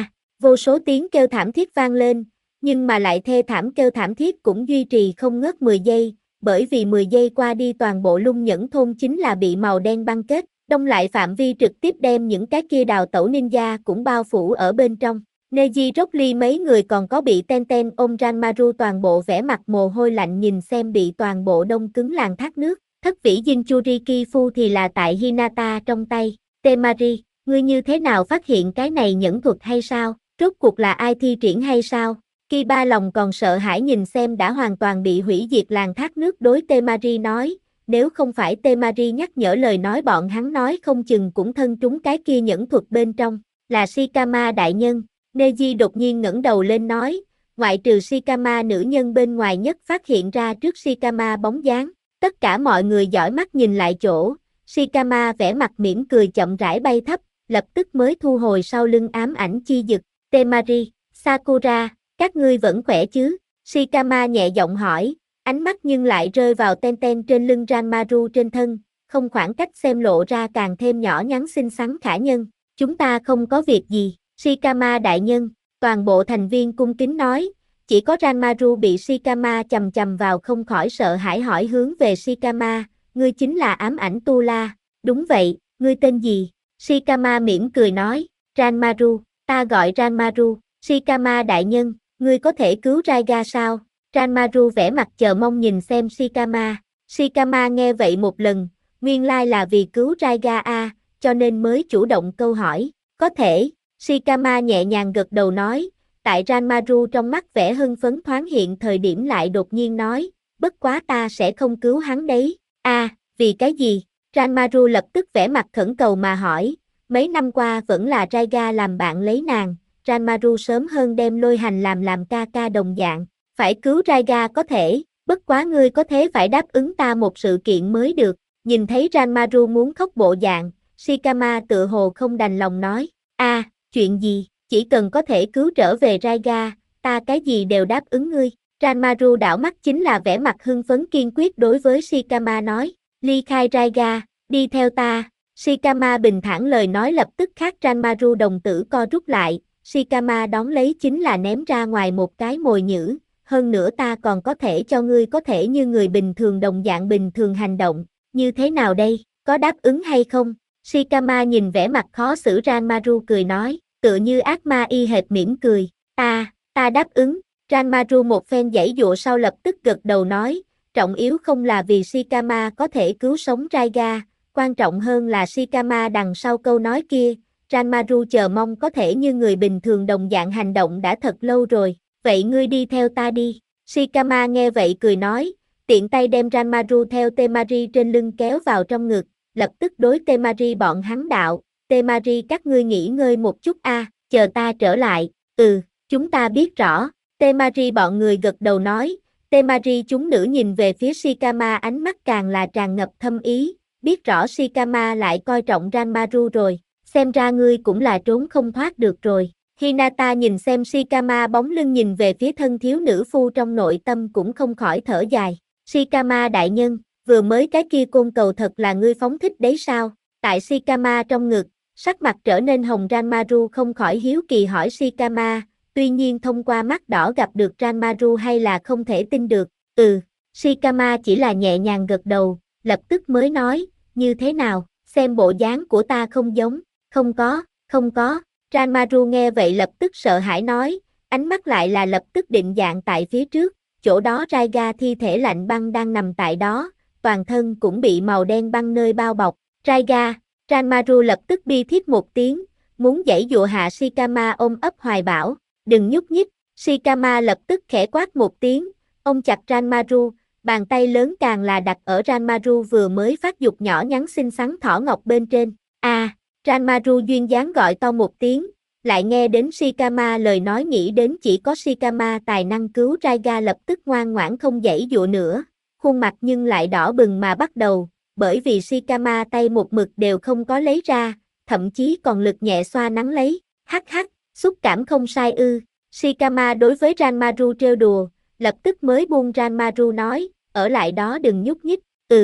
vô số tiếng kêu thảm thiết vang lên, nhưng mà lại thê thảm kêu thảm thiết cũng duy trì không ngớt 10 giây, bởi vì 10 giây qua đi toàn bộ lung nhẫn thôn chính là bị màu đen băng kết, đông lại phạm vi trực tiếp đem những cái kia đào tẩu ninja cũng bao phủ ở bên trong. Neji Rockly mấy người còn có bị Tenten ôm Ranmaru toàn bộ vẻ mặt mồ hôi lạnh nhìn xem bị toàn bộ đông cứng làn thác nước, thất vĩ Jinchuriki Fu thì là tại Hinata trong tay, Temari, ngươi như thế nào phát hiện cái này nhẫn thuật hay sao, rốt cuộc là ai thi triển hay sao? Kiba lòng còn sợ hãi nhìn xem đã hoàn toàn bị hủy diệt làn thác nước đối Temari nói, nếu không phải Temari nhắc nhở lời nói bọn hắn nói không chừng cũng thân trúng cái kia nhẫn thuật bên trong, là Shikama đại nhân. Neji đột nhiên ngẩng đầu lên nói, ngoại trừ Shikama nữ nhân bên ngoài nhất phát hiện ra trước Shikama bóng dáng, tất cả mọi người dõi mắt nhìn lại chỗ, Shikama vẻ mặt mỉm cười chậm rãi bay thấp, lập tức mới thu hồi sau lưng ám ảnh chi dực, Temari, Sakura, các ngươi vẫn khỏe chứ? Shikama nhẹ giọng hỏi, ánh mắt nhưng lại rơi vào Tenten trên lưng Ranmaru trên thân, không khoảng cách xem lộ ra càng thêm nhỏ nhắn xinh xắn khả nhân, chúng ta không có việc gì. Shikama đại nhân, toàn bộ thành viên cung kính nói, chỉ có Ranmaru bị Shikama chầm chầm vào không khỏi sợ hãi hỏi hướng về Shikama, ngươi chính là ám ảnh Tu La, đúng vậy, ngươi tên gì? Shikama mỉm cười nói, Ranmaru, ta gọi Ranmaru, Shikama đại nhân, ngươi có thể cứu Raiga sao? Ranmaru vẻ mặt chờ mong nhìn xem Shikama, Shikama nghe vậy một lần, nguyên lai là vì cứu Raiga cho nên mới chủ động câu hỏi, có thể. Shikama nhẹ nhàng gật đầu nói, tại Ranmaru trong mắt vẻ hưng phấn thoáng hiện thời điểm lại đột nhiên nói, bất quá ta sẽ không cứu hắn đấy. Vì cái gì? Ranmaru lập tức vẻ mặt khẩn cầu mà hỏi, mấy năm qua vẫn là Raiga làm bạn lấy nàng, Ranmaru sớm hơn đem lôi hành làm ca ca đồng dạng, phải cứu Raiga có thể, bất quá ngươi có thế phải đáp ứng ta một sự kiện mới được, nhìn thấy Ranmaru muốn khóc bộ dạng, Shikama tựa hồ không đành lòng nói, chuyện gì, chỉ cần có thể cứu trở về Raiga, ta cái gì đều đáp ứng ngươi. Ranmaru đảo mắt chính là vẻ mặt hưng phấn kiên quyết đối với Shikama nói, ly khai Raiga, đi theo ta. Shikama bình thản lời nói lập tức khác Ranmaru đồng tử co rút lại, Shikama đón lấy chính là ném ra ngoài một cái mồi nhữ, hơn nữa ta còn có thể cho ngươi có thể như người bình thường đồng dạng bình thường hành động, như thế nào đây, có đáp ứng hay không? Shikama nhìn vẻ mặt khó xử Ranmaru cười nói, tựa như ác ma y hệt mỉm cười, ta đáp ứng. Ranmaru một phen giãy dụa sau lập tức gật đầu nói, trọng yếu không là vì Shikama có thể cứu sống Raiga, quan trọng hơn là Shikama đằng sau câu nói kia, Ranmaru chờ mong có thể như người bình thường đồng dạng hành động đã thật lâu rồi, vậy ngươi đi theo ta đi. Shikama nghe vậy cười nói, tiện tay đem Ranmaru theo Temari trên lưng kéo vào trong ngực, lập tức đối Temari bọn hắn đạo, Temari các ngươi nghỉ ngơi một chút chờ ta trở lại, chúng ta biết rõ. Temari bọn người gật đầu nói, Temari chúng nữ nhìn về phía Shikama ánh mắt càng là tràn ngập thâm ý, biết rõ Shikama lại coi trọng Ranmaru rồi, xem ra ngươi cũng là trốn không thoát được rồi. Hinata nhìn xem Shikama bóng lưng nhìn về phía thân thiếu nữ phu trong nội tâm cũng không khỏi thở dài, Shikama đại nhân, vừa mới cái kia côn cầu thật là ngươi phóng thích đấy sao? Tại Shikama trong ngực, sắc mặt trở nên hồng Ranmaru không khỏi hiếu kỳ hỏi Shikama, tuy nhiên thông qua mắt đỏ gặp được Ranmaru hay là không thể tin được, Shikama chỉ là nhẹ nhàng gật đầu, lập tức mới nói, như thế nào, xem bộ dáng của ta không giống, không có, Ranmaru nghe vậy lập tức sợ hãi nói, ánh mắt lại là lập tức định dạng tại phía trước, chỗ đó Raiga thi thể lạnh băng đang nằm tại đó, toàn thân cũng bị màu đen băng nơi bao bọc. Raiga, Ranmaru lập tức bi thiết một tiếng, muốn giãy dụa hạ Shikama ôm ấp hoài bảo, đừng nhúc nhích. Shikama lập tức khẽ quát một tiếng, ôm chặt Ranmaru, bàn tay lớn càng là đặt ở Ranmaru vừa mới phát dục nhỏ nhắn xinh xắn thỏ ngọc bên trên. Ranmaru duyên dáng gọi to một tiếng, lại nghe đến Shikama lời nói nghĩ đến chỉ có Shikama tài năng cứu Raiga lập tức ngoan ngoãn không giãy dụa nữa, khuôn mặt nhưng lại đỏ bừng mà bắt đầu, bởi vì Shikama tay một mực đều không có lấy ra, thậm chí còn lực nhẹ xoa nắn lấy, hắc hắc, xúc cảm không sai ư. Shikama đối với Ranmaru trêu đùa, lập tức mới buông Ranmaru nói, ở lại đó đừng nhúc nhích,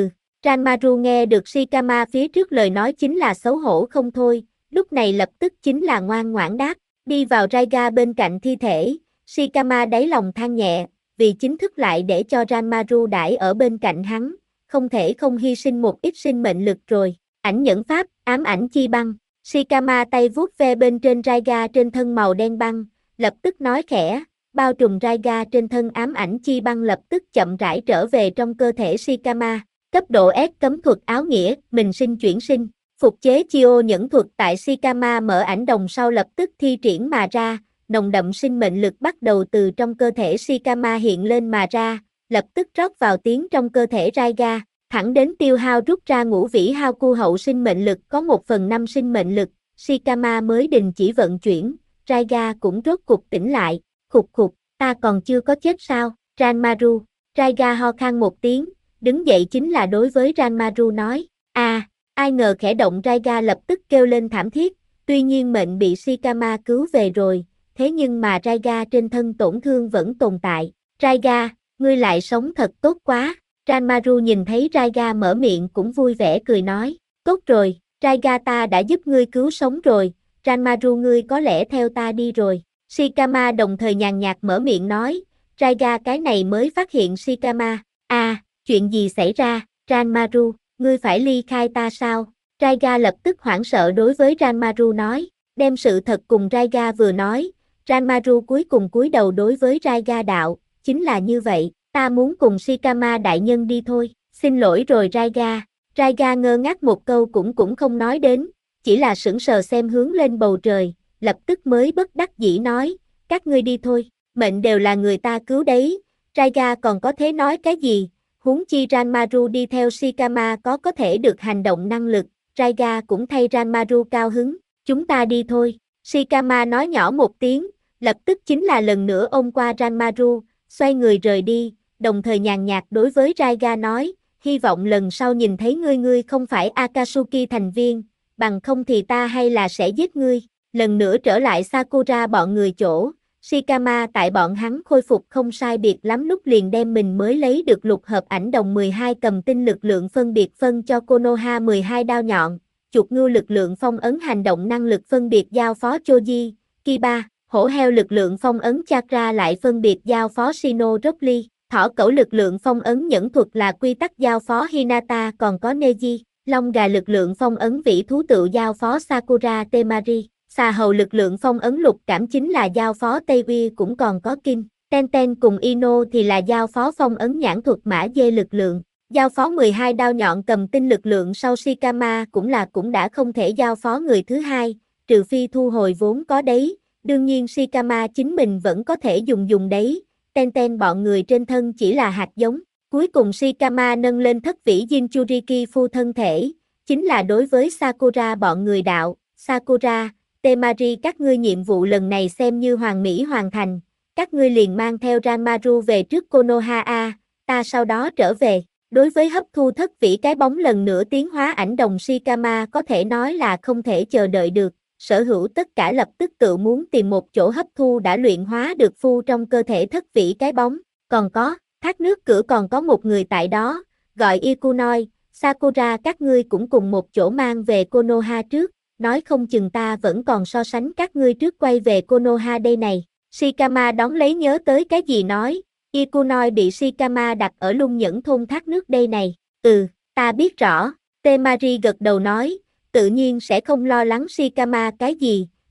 Ranmaru nghe được Shikama phía trước lời nói chính là xấu hổ không thôi, lúc này lập tức chính là ngoan ngoãn đáp, đi vào Raiga bên cạnh thi thể, Shikama đáy lòng than nhẹ, vì chính thức lại để cho Ranmaru đãi ở bên cạnh hắn, không thể không hy sinh một ít sinh mệnh lực rồi. Ảnh nhẫn pháp, ám ảnh chi băng, Shikama tay vuốt ve bên trên Raiga trên thân màu đen băng, lập tức nói khẽ, bao trùm Raiga trên thân ám ảnh chi băng lập tức chậm rãi trở về trong cơ thể Shikama. Cấp độ S cấm thuật áo nghĩa, mình sinh chuyển sinh, phục chế Chio nhẫn thuật tại Shikama mở ảnh đồng sau lập tức thi triển mà ra, nồng đậm sinh mệnh lực bắt đầu từ trong cơ thể Shikama hiện lên mà ra, lập tức rót vào tiến trong cơ thể Raiga, thẳng đến tiêu hao rút ra ngũ vĩ hao cu hậu sinh mệnh lực có 1/5 sinh mệnh lực, Shikama mới đình chỉ vận chuyển, Raiga cũng rốt cục tỉnh lại, khục khục, ta còn chưa có chết sao, Ranmaru, Raiga ho khan một tiếng, đứng dậy chính là đối với Ranmaru nói, ai ngờ khẽ động Raiga lập tức kêu lên thảm thiết, tuy nhiên mệnh bị Shikama cứu về rồi, thế nhưng mà Raiga trên thân tổn thương vẫn tồn tại, Raiga, ngươi lại sống thật tốt quá, Ranmaru nhìn thấy Raiga mở miệng cũng vui vẻ cười nói, tốt rồi, Raiga ta đã giúp ngươi cứu sống rồi, Ranmaru ngươi có lẽ theo ta đi rồi, Shikama đồng thời nhàn nhạt mở miệng nói, Raiga cái này mới phát hiện Shikama, chuyện gì xảy ra, Ranmaru, ngươi phải ly khai ta sao? Raiga lập tức hoảng sợ đối với Ranmaru nói, đem sự thật cùng Raiga vừa nói, Ranmaru cuối cùng cúi đầu đối với Raiga đạo, chính là như vậy, ta muốn cùng Shikama đại nhân đi thôi, xin lỗi rồi Raiga. Raiga ngơ ngác một câu cũng không nói đến, chỉ là sững sờ xem hướng lên bầu trời, lập tức mới bất đắc dĩ nói, các ngươi đi thôi, mệnh đều là người ta cứu đấy, Raiga còn có thể nói cái gì? Huống chi Ranmaru đi theo Shikama có thể được hành động năng lực, Raiga cũng thay Ranmaru cao hứng, chúng ta đi thôi. Shikama nói nhỏ một tiếng, lập tức chính là lần nữa ôm qua Ranmaru, xoay người rời đi, đồng thời nhàn nhạt đối với Raiga nói, hy vọng lần sau nhìn thấy ngươi không phải Akatsuki thành viên, bằng không thì ta hay là sẽ giết ngươi. Lần nữa trở lại Sakura bọn người chỗ. Shikama tại bọn hắn khôi phục không sai biệt lắm lúc liền đem mình mới lấy được lục hợp ảnh đồng 12 cầm tinh lực lượng phân biệt phân cho Konoha 12 đao nhọn, chuột ngưu lực lượng phong ấn hành động năng lực phân biệt giao phó Choji, Kiba, hổ heo lực lượng phong ấn Chakra lại phân biệt giao phó Shino Rockly, thỏ cẩu lực lượng phong ấn nhẫn thuật là quy tắc giao phó Hinata còn có Neji, long gà lực lượng phong ấn vĩ thú tự giao phó Sakura Temari. Xà hầu lực lượng phong ấn lục cảm chính là giao phó Tây Uy cũng còn có Kim, Ten cùng Ino thì là giao phó phong ấn nhãn thuật mã dê lực lượng, giao phó 12 đao nhọn cầm tinh lực lượng sau Shikama cũng đã không thể giao phó người thứ hai, trừ phi thu hồi vốn có đấy, đương nhiên Shikama chính mình vẫn có thể dùng đấy, Ten bọn người trên thân chỉ là hạt giống, cuối cùng Shikama nâng lên thất vĩ Jinchuriki phu thân thể, chính là đối với Sakura bọn người đạo, Sakura, Temari các ngươi nhiệm vụ lần này xem như hoàn mỹ hoàn thành, các ngươi liền mang theo Ranmaru về trước Konoha ta sau đó trở về. Đối với hấp thu thất vĩ cái bóng lần nữa tiến hóa ảnh đồng Shikama có thể nói là không thể chờ đợi được, sở hữu tất cả lập tức tự muốn tìm một chỗ hấp thu đã luyện hóa được phu trong cơ thể thất vĩ cái bóng, còn có, thác nước cửa còn có một người tại đó, gọi Ikunoi, Sakura các ngươi cũng cùng một chỗ mang về Konoha trước. Nói không chừng ta vẫn còn so sánh các ngươi trước quay về Konoha đây này. Shikama đón lấy nhớ tới cái gì nói, Ikunoi bị Shikama đặt ở lung nhẫn thôn thác nước đây này, ta biết rõ, Temari gật đầu nói, tự nhiên sẽ không lo lắng Shikama cái gì,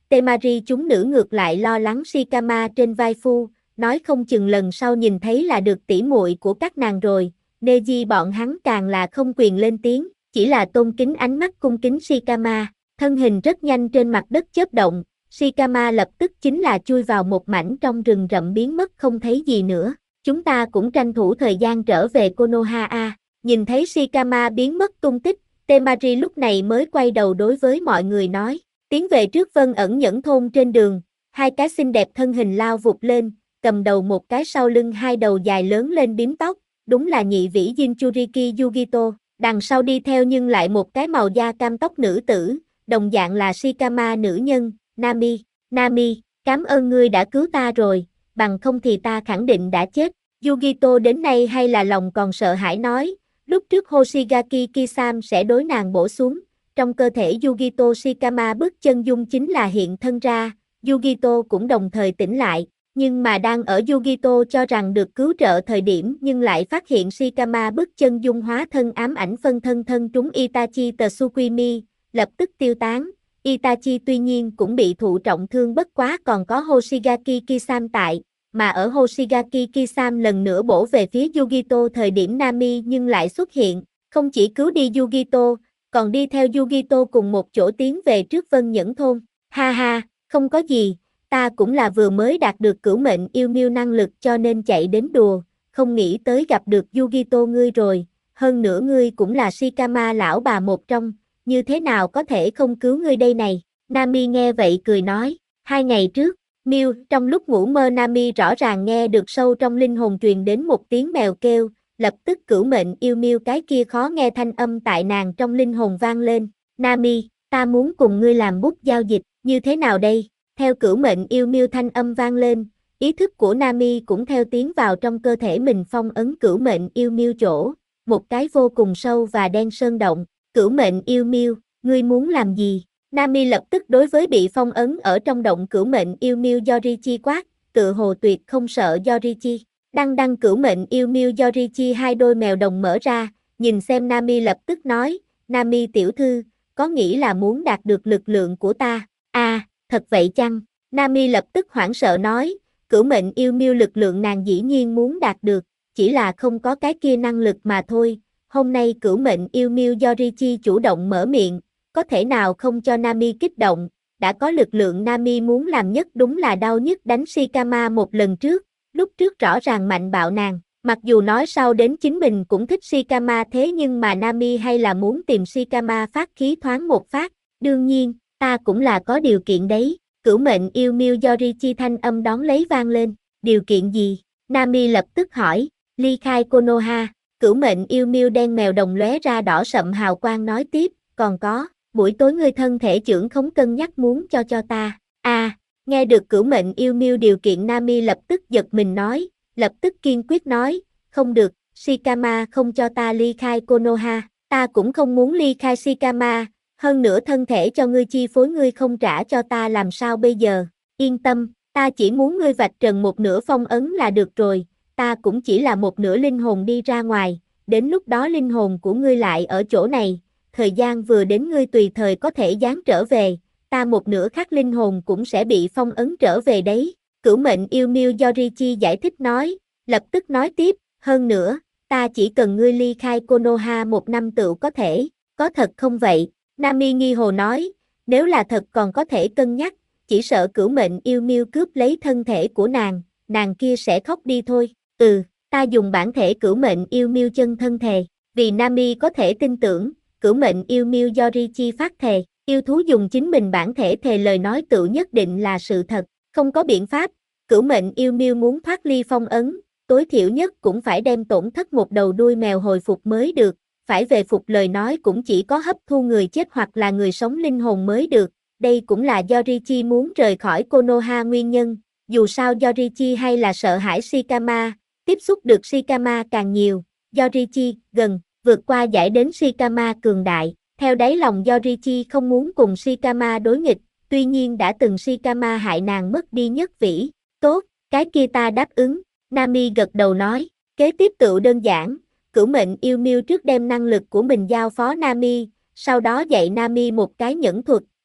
Temari chúng nữ ngược lại lo lắng Shikama trên vai Phu, nói không chừng lần sau nhìn thấy là được tỉ muội của các nàng rồi. Neji bọn hắn càng là không quyền lên tiếng, chỉ là tôn kính ánh mắt cung kính Shikama, thân hình rất nhanh trên mặt đất chớp động, Shikama lập tức chính là chui vào một mảnh trong rừng rậm biến mất không thấy gì nữa. Chúng ta cũng tranh thủ thời gian trở về Konoha. Nhìn thấy Shikama biến mất tung tích, Temari lúc này mới quay đầu đối với mọi người nói, tiến về trước Vân ẩn nhẫn thôn trên đường, hai cái xinh đẹp thân hình lao vụt lên, cầm đầu một cái sau lưng hai đầu dài lớn lên bím tóc, đúng là nhị vĩ Jinchuriki Yugito, đằng sau đi theo nhưng lại một cái màu da cam tóc nữ tử, đồng dạng là Shikama nữ nhân, Nami. Nami, cảm ơn ngươi đã cứu ta rồi, bằng không thì ta khẳng định đã chết. Yugito đến nay hay là lòng còn sợ hãi nói, lúc trước Hoshigaki Kisame sẽ đối nàng bổ xuống, trong cơ thể Yugito Shikama bước chân dung chính là hiện thân ra, Yugito cũng đồng thời tỉnh lại, nhưng mà đang ở Yugito cho rằng được cứu trợ thời điểm nhưng lại phát hiện Shikama bước chân dung hóa thân ám ảnh phân thân thân trúng Itachi Tsukimi, lập tức tiêu tán. Itachi tuy nhiên cũng bị thụ trọng thương bất quá còn có Hoshigaki Kisame tại, mà ở Hoshigaki Kisame lần nữa bổ về phía Yugito thời điểm Nami nhưng lại xuất hiện, không chỉ cứu đi Yugito, còn đi theo Yugito cùng một chỗ tiến về trước Vân Nhẫn thôn. Ha ha, không có gì, ta cũng là vừa mới đạt được cửu mệnh yêu miêu năng lực cho nên chạy đến đùa, không nghĩ tới gặp được Yugito ngươi rồi, hơn nữa ngươi cũng là Shikama lão bà một trong, như thế nào có thể không cứu ngươi đây này. Nami nghe vậy cười nói, 2 ngày trước, Miu, trong lúc ngủ mơ Nami rõ ràng nghe được sâu trong linh hồn truyền đến một tiếng mèo kêu, lập tức cửu mệnh yêu miêu cái kia khó nghe thanh âm tại nàng trong linh hồn vang lên, Nami, ta muốn cùng ngươi làm bút giao dịch, như thế nào đây? Theo cửu mệnh yêu miêu thanh âm vang lên, ý thức của Nami cũng theo tiến vào trong cơ thể mình phong ấn cửu mệnh yêu miêu chỗ, một cái vô cùng sâu và đen sơn động, cửu mệnh yêu miêu, ngươi muốn làm gì? Nami lập tức đối với bị phong ấn ở trong động cửu mệnh yêu miêu Yorichi quát, tự hồ tuyệt không sợ Yorichi. Đăng cửu mệnh yêu miêu Yorichi hai đôi mèo đồng mở ra, nhìn xem Nami lập tức nói, Nami tiểu thư, có nghĩ là muốn đạt được lực lượng của ta? Thật vậy chăng? Nami lập tức hoảng sợ nói, cửu mệnh yêu miêu lực lượng nàng dĩ nhiên muốn đạt được, chỉ là không có cái kia năng lực mà thôi. Hôm nay cửu mệnh yêu miêu Yorichi chủ động mở miệng, có thể nào không cho Nami kích động, đã có lực lượng Nami muốn làm nhất đúng là đau nhức đánh Shikama một lần trước, lúc trước rõ ràng mạnh bạo nàng, mặc dù nói sau đến chính mình cũng thích Shikama thế nhưng mà Nami hay là muốn tìm Shikama phát khí thoáng một phát, đương nhiên, ta cũng là có điều kiện đấy, cửu mệnh yêu miêu Yorichi thanh âm đón lấy vang lên, điều kiện gì? Nami lập tức hỏi, ly khai Konoha, cửu mệnh yêu miêu đen mèo đồng lóe ra đỏ sậm hào quang nói tiếp, còn có, buổi tối ngươi thân thể trưởng không cân nhắc muốn cho ta. Nghe được cửu mệnh yêu miêu điều kiện Nami lập tức giật mình nói, lập tức kiên quyết nói, không được, Shikama không cho ta ly khai Konoha, ta cũng không muốn ly khai Shikama, hơn nữa thân thể cho ngươi chi phối ngươi không trả cho ta làm sao bây giờ, yên tâm, ta chỉ muốn ngươi vạch trần một nửa phong ấn là được rồi, ta cũng chỉ là một nửa linh hồn đi ra ngoài, đến lúc đó linh hồn của ngươi lại ở chỗ này, thời gian vừa đến ngươi tùy thời có thể giáng trở về, ta một nửa khác linh hồn cũng sẽ bị phong ấn trở về đấy. Cửu mệnh yêu miêu Yorichi giải thích nói, lập tức nói tiếp, hơn nữa, ta chỉ cần ngươi ly khai Konoha 1 năm tựu có thể, có thật không vậy? Nami nghi hồ nói, nếu là thật còn có thể cân nhắc, chỉ sợ cửu mệnh yêu miêu cướp lấy thân thể của nàng kia sẽ khóc đi thôi. Ta dùng bản thể cửu mệnh yêu miêu chân thân thề, vì Nami có thể tin tưởng, cửu mệnh yêu miêu Yorichi phát thề, yêu thú dùng chính mình bản thể thề lời nói tự nhất định là sự thật, không có biện pháp, cửu mệnh yêu miêu muốn thoát ly phong ấn, tối thiểu nhất cũng phải đem tổn thất một đầu đuôi mèo hồi phục mới được, phải về phục lời nói cũng chỉ có hấp thu người chết hoặc là người sống linh hồn mới được, đây cũng là Yorichi muốn rời khỏi Konoha nguyên nhân, dù sao Yorichi hay là sợ hãi Shikama, tiếp xúc được Shikama càng nhiều, Yorichi gần, vượt qua giải đến Shikama cường đại, theo đáy lòng Yorichi không muốn cùng Shikama đối nghịch, tuy nhiên đã từng Shikama hại nàng mất đi nhất vĩ, tốt, cái kia ta đáp ứng, Nami gật đầu nói, kế tiếp tựu đơn giản, cửu mệnh yêu miêu trước đem năng lực của mình giao phó Nami, sau đó dạy Nami một cái nhẫn thuật,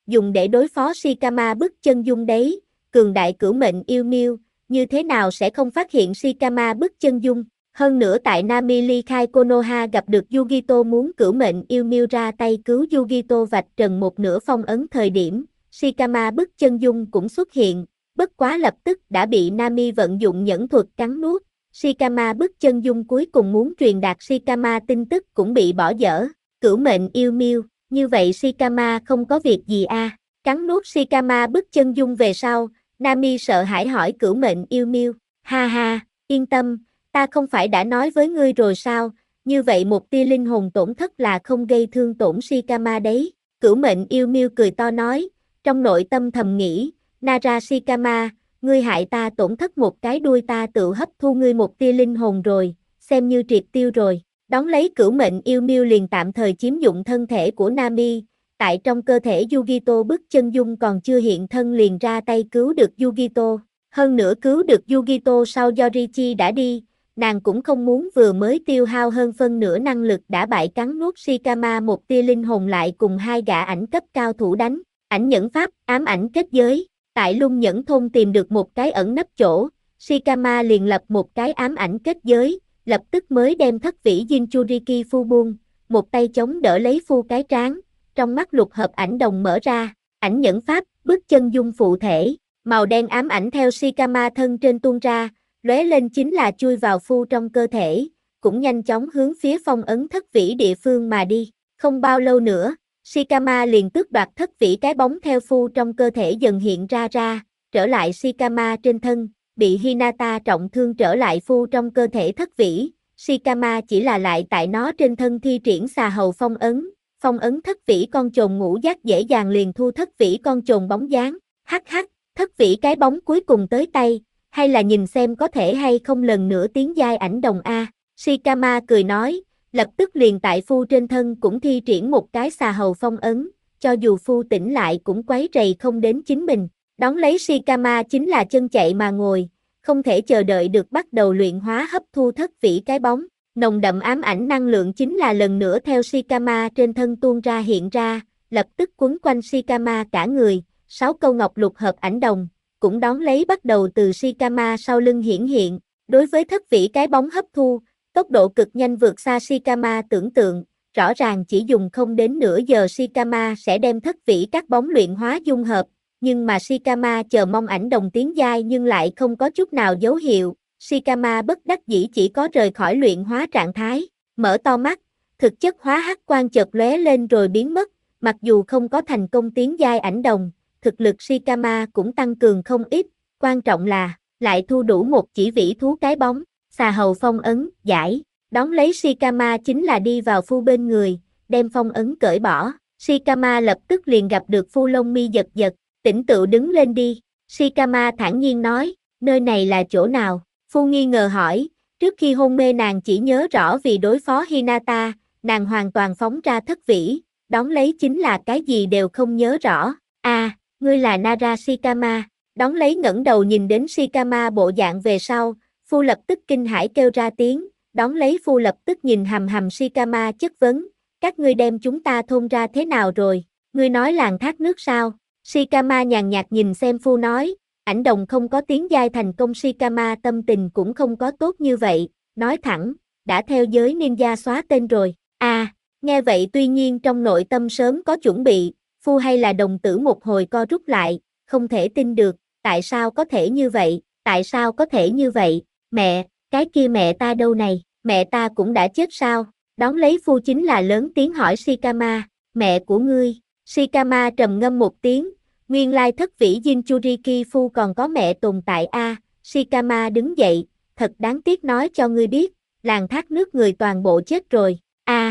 dùng để đối phó Shikama bức chân dung đấy, cường đại cửu mệnh yêu Miêu, như thế nào sẽ không phát hiện Shikama bức chân dung. Hơn nữa tại Nami ly khai Konoha gặp được Yugito muốn cửu mệnh yêu Miêu ra tay cứu Yugito vạch trần một nửa phong ấn thời điểm, Shikama bức chân dung cũng xuất hiện, bất quá lập tức đã bị Nami vận dụng nhẫn thuật cắn nuốt. Shikama bức chân dung cuối cùng muốn truyền đạt Shikama tin tức cũng bị bỏ dở, cửu mệnh yêu Miêu, như vậy Shikama không có việc gì à, cắn nuốt Shikama bức chân dung về sau, Nami sợ hãi hỏi cửu mệnh yêu Miêu, ha ha, yên tâm, ta không phải đã nói với ngươi rồi sao, như vậy một tia linh hồn tổn thất là không gây thương tổn Shikama đấy, cửu mệnh yêu Miêu cười to nói, trong nội tâm thầm nghĩ, Nara Shikama, ngươi hại ta tổn thất một cái đuôi ta tự hấp thu ngươi một tia linh hồn rồi, xem như triệt tiêu rồi. Đón lấy cửu mệnh yêu Miêu liền tạm thời chiếm dụng thân thể của Nami, tại trong cơ thể Yugito bức chân dung còn chưa hiện thân liền ra tay cứu được Yugito. Hơn nữa cứu được Yugito sau Yorichi đã đi, nàng cũng không muốn vừa mới tiêu hao hơn phân nửa năng lực đã bại cắn nuốt Shikama một tia linh hồn lại cùng hai gã ảnh cấp cao thủ đánh. Ảnh nhẫn pháp, ám ảnh kết giới. Tại Lung Nhẫn Thôn tìm được một cái ẩn nấp chỗ, Shikama liền lập một cái ám ảnh kết giới, lập tức mới đem thất vĩ Jinchuriki Phu buông, một tay chống đỡ lấy Phu cái trán, trong mắt lục hợp ảnh đồng mở ra, ảnh nhẫn pháp, bức chân dung phụ thể, màu đen ám ảnh theo Shikama thân trên tuôn ra, lóe lên chính là chui vào Phu trong cơ thể, cũng nhanh chóng hướng phía phong ấn thất vĩ địa phương mà đi, không bao lâu nữa. Shikama liền tước đoạt thất vĩ cái bóng theo Phu trong cơ thể dần hiện ra, trở lại Shikama trên thân, bị Hinata trọng thương trở lại Phu trong cơ thể thất vĩ, Shikama chỉ là lại tại nó trên thân thi triển xà hầu phong ấn thất vĩ con chồn ngũ giác dễ dàng liền thu thất vĩ con chồn bóng dáng, hắc hắc, thất vĩ cái bóng cuối cùng tới tay, hay là nhìn xem có thể hay không lần nữa tiến giai ảnh đồng A, Shikama cười nói. Lập tức liền tại Phu trên thân cũng thi triển một cái xà hầu phong ấn, cho dù Phu tỉnh lại cũng quấy rầy không đến chính mình. Đón lấy Shikama chính là chân chạy mà ngồi, không thể chờ đợi được bắt đầu luyện hóa hấp thu thất vĩ cái bóng. Nồng đậm ám ảnh năng lượng chính là lần nữa theo Shikama trên thân tuôn ra hiện ra, lập tức quấn quanh Shikama cả người, 6 câu ngọc lục hợp ảnh đồng, cũng đón lấy bắt đầu từ Shikama sau lưng hiển hiện. Đối với thất vĩ cái bóng hấp thu, tốc độ cực nhanh vượt xa Shikama tưởng tượng, rõ ràng chỉ dùng không đến nửa giờ Shikama sẽ đem thất vĩ các bóng luyện hóa dung hợp, nhưng mà Shikama chờ mong ảnh đồng tiến giai nhưng lại không có chút nào dấu hiệu, Shikama bất đắc dĩ chỉ có rời khỏi luyện hóa trạng thái, mở to mắt, thực chất hóa hắc quang chợt lóe lên rồi biến mất, mặc dù không có thành công tiến giai ảnh đồng, thực lực Shikama cũng tăng cường không ít, quan trọng là, lại thu đủ một chỉ vĩ thú cái bóng. Xà hầu phong ấn, giải, đón lấy Shikama chính là đi vào Phu bên người, đem phong ấn cởi bỏ, Shikama lập tức liền gặp được Phu lông mi giật giật, tỉnh tựu đứng lên đi, Shikama thản nhiên nói, nơi này là chỗ nào, Phu nghi ngờ hỏi, trước khi hôn mê nàng chỉ nhớ rõ vì đối phó Hinata, nàng hoàn toàn phóng ra thất vĩ, đón lấy chính là cái gì đều không nhớ rõ, ngươi là Nara Shikama, đón lấy ngẩng đầu nhìn đến Shikama bộ dạng về sau, Phu lập tức kinh hãi kêu ra tiếng, đón lấy Phu lập tức nhìn hầm hầm Shikama chất vấn, các ngươi đem chúng ta thôn ra thế nào rồi, ngươi nói làng thác nước sao, Shikama nhàn nhạt nhìn xem Phu nói, ảnh đồng không có tiến giai thành công Shikama tâm tình cũng không có tốt như vậy, nói thẳng, đã theo giới ninja xóa tên rồi, nghe vậy tuy nhiên trong nội tâm sớm có chuẩn bị, Phu hay là đồng tử một hồi co rút lại, không thể tin được, tại sao có thể như vậy, tại sao có thể như vậy. Mẹ, cái kia mẹ ta đâu này, mẹ ta cũng đã chết sao? Đón lấy Phu chính là lớn tiếng hỏi Shikama, mẹ của ngươi. Shikama trầm ngâm một tiếng, nguyên lai thất vĩ Jinchuriki Phu còn có mẹ tồn tại a. Shikama đứng dậy, thật đáng tiếc nói cho ngươi biết, làng thác nước người toàn bộ chết rồi.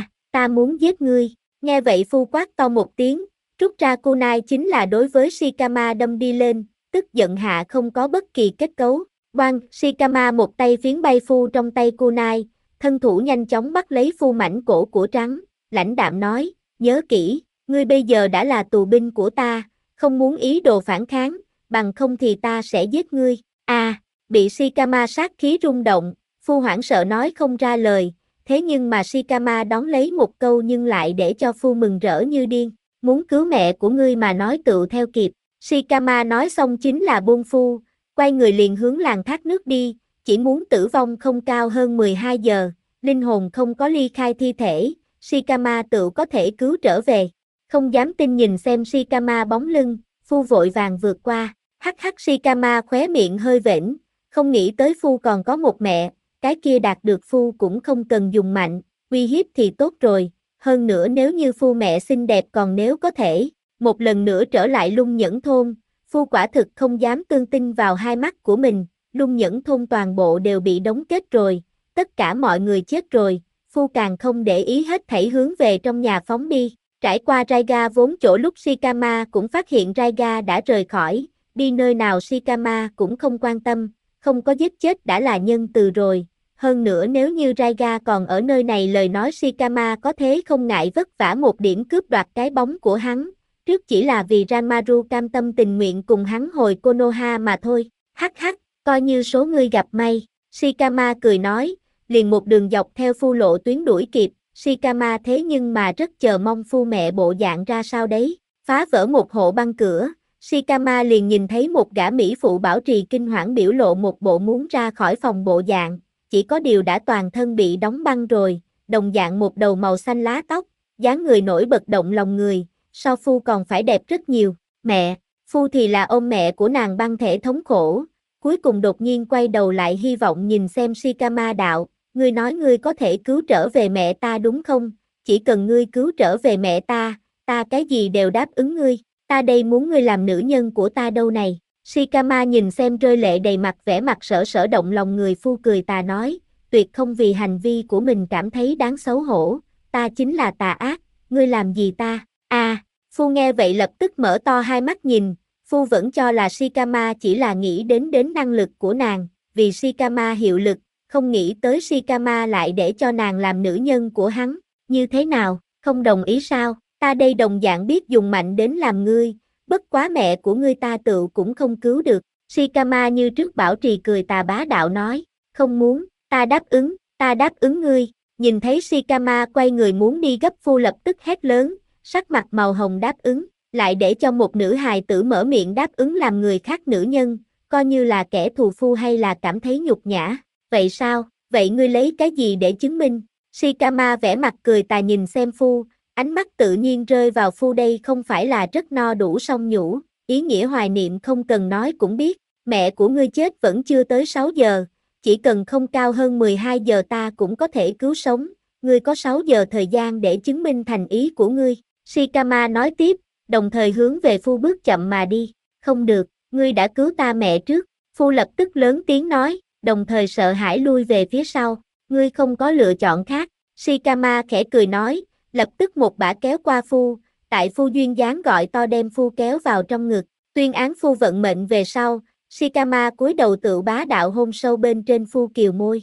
Ta muốn giết ngươi. Nghe vậy Phu quát to một tiếng, rút ra kunai chính là đối với Shikama đâm đi lên, tức giận hạ không có bất kỳ kết cấu. Bang, Shikama một tay phiến bay Phu trong tay kunai, thân thủ nhanh chóng bắt lấy Phu mảnh cổ của trắng, lãnh đạm nói, nhớ kỹ, ngươi bây giờ đã là tù binh của ta, không muốn ý đồ phản kháng, bằng không thì ta sẽ giết ngươi. Bị Shikama sát khí rung động, Phu hoảng sợ nói không ra lời, thế nhưng mà Shikama đón lấy một câu nhưng lại để cho Phu mừng rỡ như điên. muốn cứu mẹ của ngươi mà nói tựu theo kịp. Shikama nói xong chính là buông phu, quay người liền hướng làng thác nước đi, chỉ muốn tử vong không cao hơn 12 giờ, linh hồn không có ly khai thi thể, Shikama tựu có thể cứu trở về. Không dám tin nhìn xem Shikama bóng lưng, phu vội vàng vượt qua, hắc hắc Shikama khóe miệng hơi vểnh, không nghĩ tới phu còn có một mẹ, cái kia đạt được phu cũng không cần dùng mạnh, uy hiếp thì tốt rồi, hơn nữa nếu như phu mẹ xinh đẹp còn nếu có thể, một lần nữa trở lại Lung Nhẫn thôn, phu quả thực không dám tương tin vào hai mắt của mình, Lung Nhẫn thôn toàn bộ đều bị đóng kết rồi, tất cả mọi người chết rồi, phu càng không để ý hết thảy hướng về trong nhà phóng đi. Trải qua Raiga vốn chỗ lúc Shikama cũng phát hiện Raiga đã rời khỏi, đi nơi nào Shikama cũng không quan tâm, không có giết chết đã là nhân từ rồi. Hơn nữa nếu như Raiga còn ở nơi này lời nói Shikama có thế không ngại vất vả một điểm cướp đoạt cái bóng của hắn, trước chỉ là vì Ranmaru cam tâm tình nguyện cùng hắn hồi Konoha mà thôi. Hắc hắc, coi như số ngươi gặp may, Shikama cười nói, liền một đường dọc theo phu lộ tuyến đuổi kịp. Shikama thế nhưng mà rất chờ mong phu mẹ bộ dạng ra sao đấy, phá vỡ một hộ băng cửa, Shikama liền nhìn thấy một gã mỹ phụ bảo trì kinh hoảng biểu lộ một bộ muốn ra khỏi phòng bộ dạng, chỉ có điều đã toàn thân bị đóng băng rồi, đồng dạng một đầu màu xanh lá tóc, dáng người nổi bật động lòng người, so phu còn phải đẹp rất nhiều, mẹ, phu thì là ôm mẹ của nàng băng thể thống khổ, cuối cùng đột nhiên quay đầu lại hy vọng nhìn xem Shikama đạo. Ngươi nói ngươi có thể cứu trở về mẹ ta đúng không? Chỉ cần ngươi cứu trở về mẹ ta cái gì đều đáp ứng ngươi, ta đây muốn ngươi làm nữ nhân của ta đâu này. Shikama nhìn xem rơi lệ đầy mặt vẻ mặt sở sở động lòng người phu cười tà nói, tuyệt không vì hành vi của mình cảm thấy đáng xấu hổ, ta chính là tà ác, ngươi làm gì ta? Phu nghe vậy lập tức mở to hai mắt nhìn, phu vẫn cho là Shikama chỉ là nghĩ đến năng lực của nàng, vì Shikama hiệu lực. Không nghĩ tới Shikama lại để cho nàng làm nữ nhân của hắn, như thế nào, không đồng ý sao, ta đây đồng dạng biết dùng mạnh đến làm ngươi, bất quá mẹ của ngươi ta tựu cũng không cứu được, Shikama như trước bảo trì cười tà bá đạo nói, không muốn, ta đáp ứng ngươi, nhìn thấy Shikama quay người muốn đi gấp phu lập tức hét lớn, sắc mặt màu hồng đáp ứng, lại để cho một nữ hài tử mở miệng đáp ứng làm người khác nữ nhân, coi như là kẻ thù phu hay là cảm thấy nhục nhã. Vậy sao, vậy ngươi lấy cái gì để chứng minh? Shikama vẻ mặt cười tà nhìn xem phu, ánh mắt tự nhiên rơi vào phu đây không phải là rất no đủ song nhũ, ý nghĩa hoài niệm không cần nói cũng biết, mẹ của ngươi chết vẫn chưa tới 6 giờ, chỉ cần không cao hơn 12 giờ ta cũng có thể cứu sống, ngươi có 6 giờ thời gian để chứng minh thành ý của ngươi, Shikama nói tiếp, đồng thời hướng về phu bước chậm mà đi, không được, ngươi đã cứu ta mẹ trước, phu lập tức lớn tiếng nói. Đồng thời sợ hãi lui về phía sau, ngươi không có lựa chọn khác, Shikama khẽ cười nói, lập tức một bả kéo qua phu, tại phu duyên dáng gọi to đem phu kéo vào trong ngực, tuyên án phu vận mệnh về sau, Shikama cúi đầu tự bá đạo hôn sâu bên trên phu kiều môi,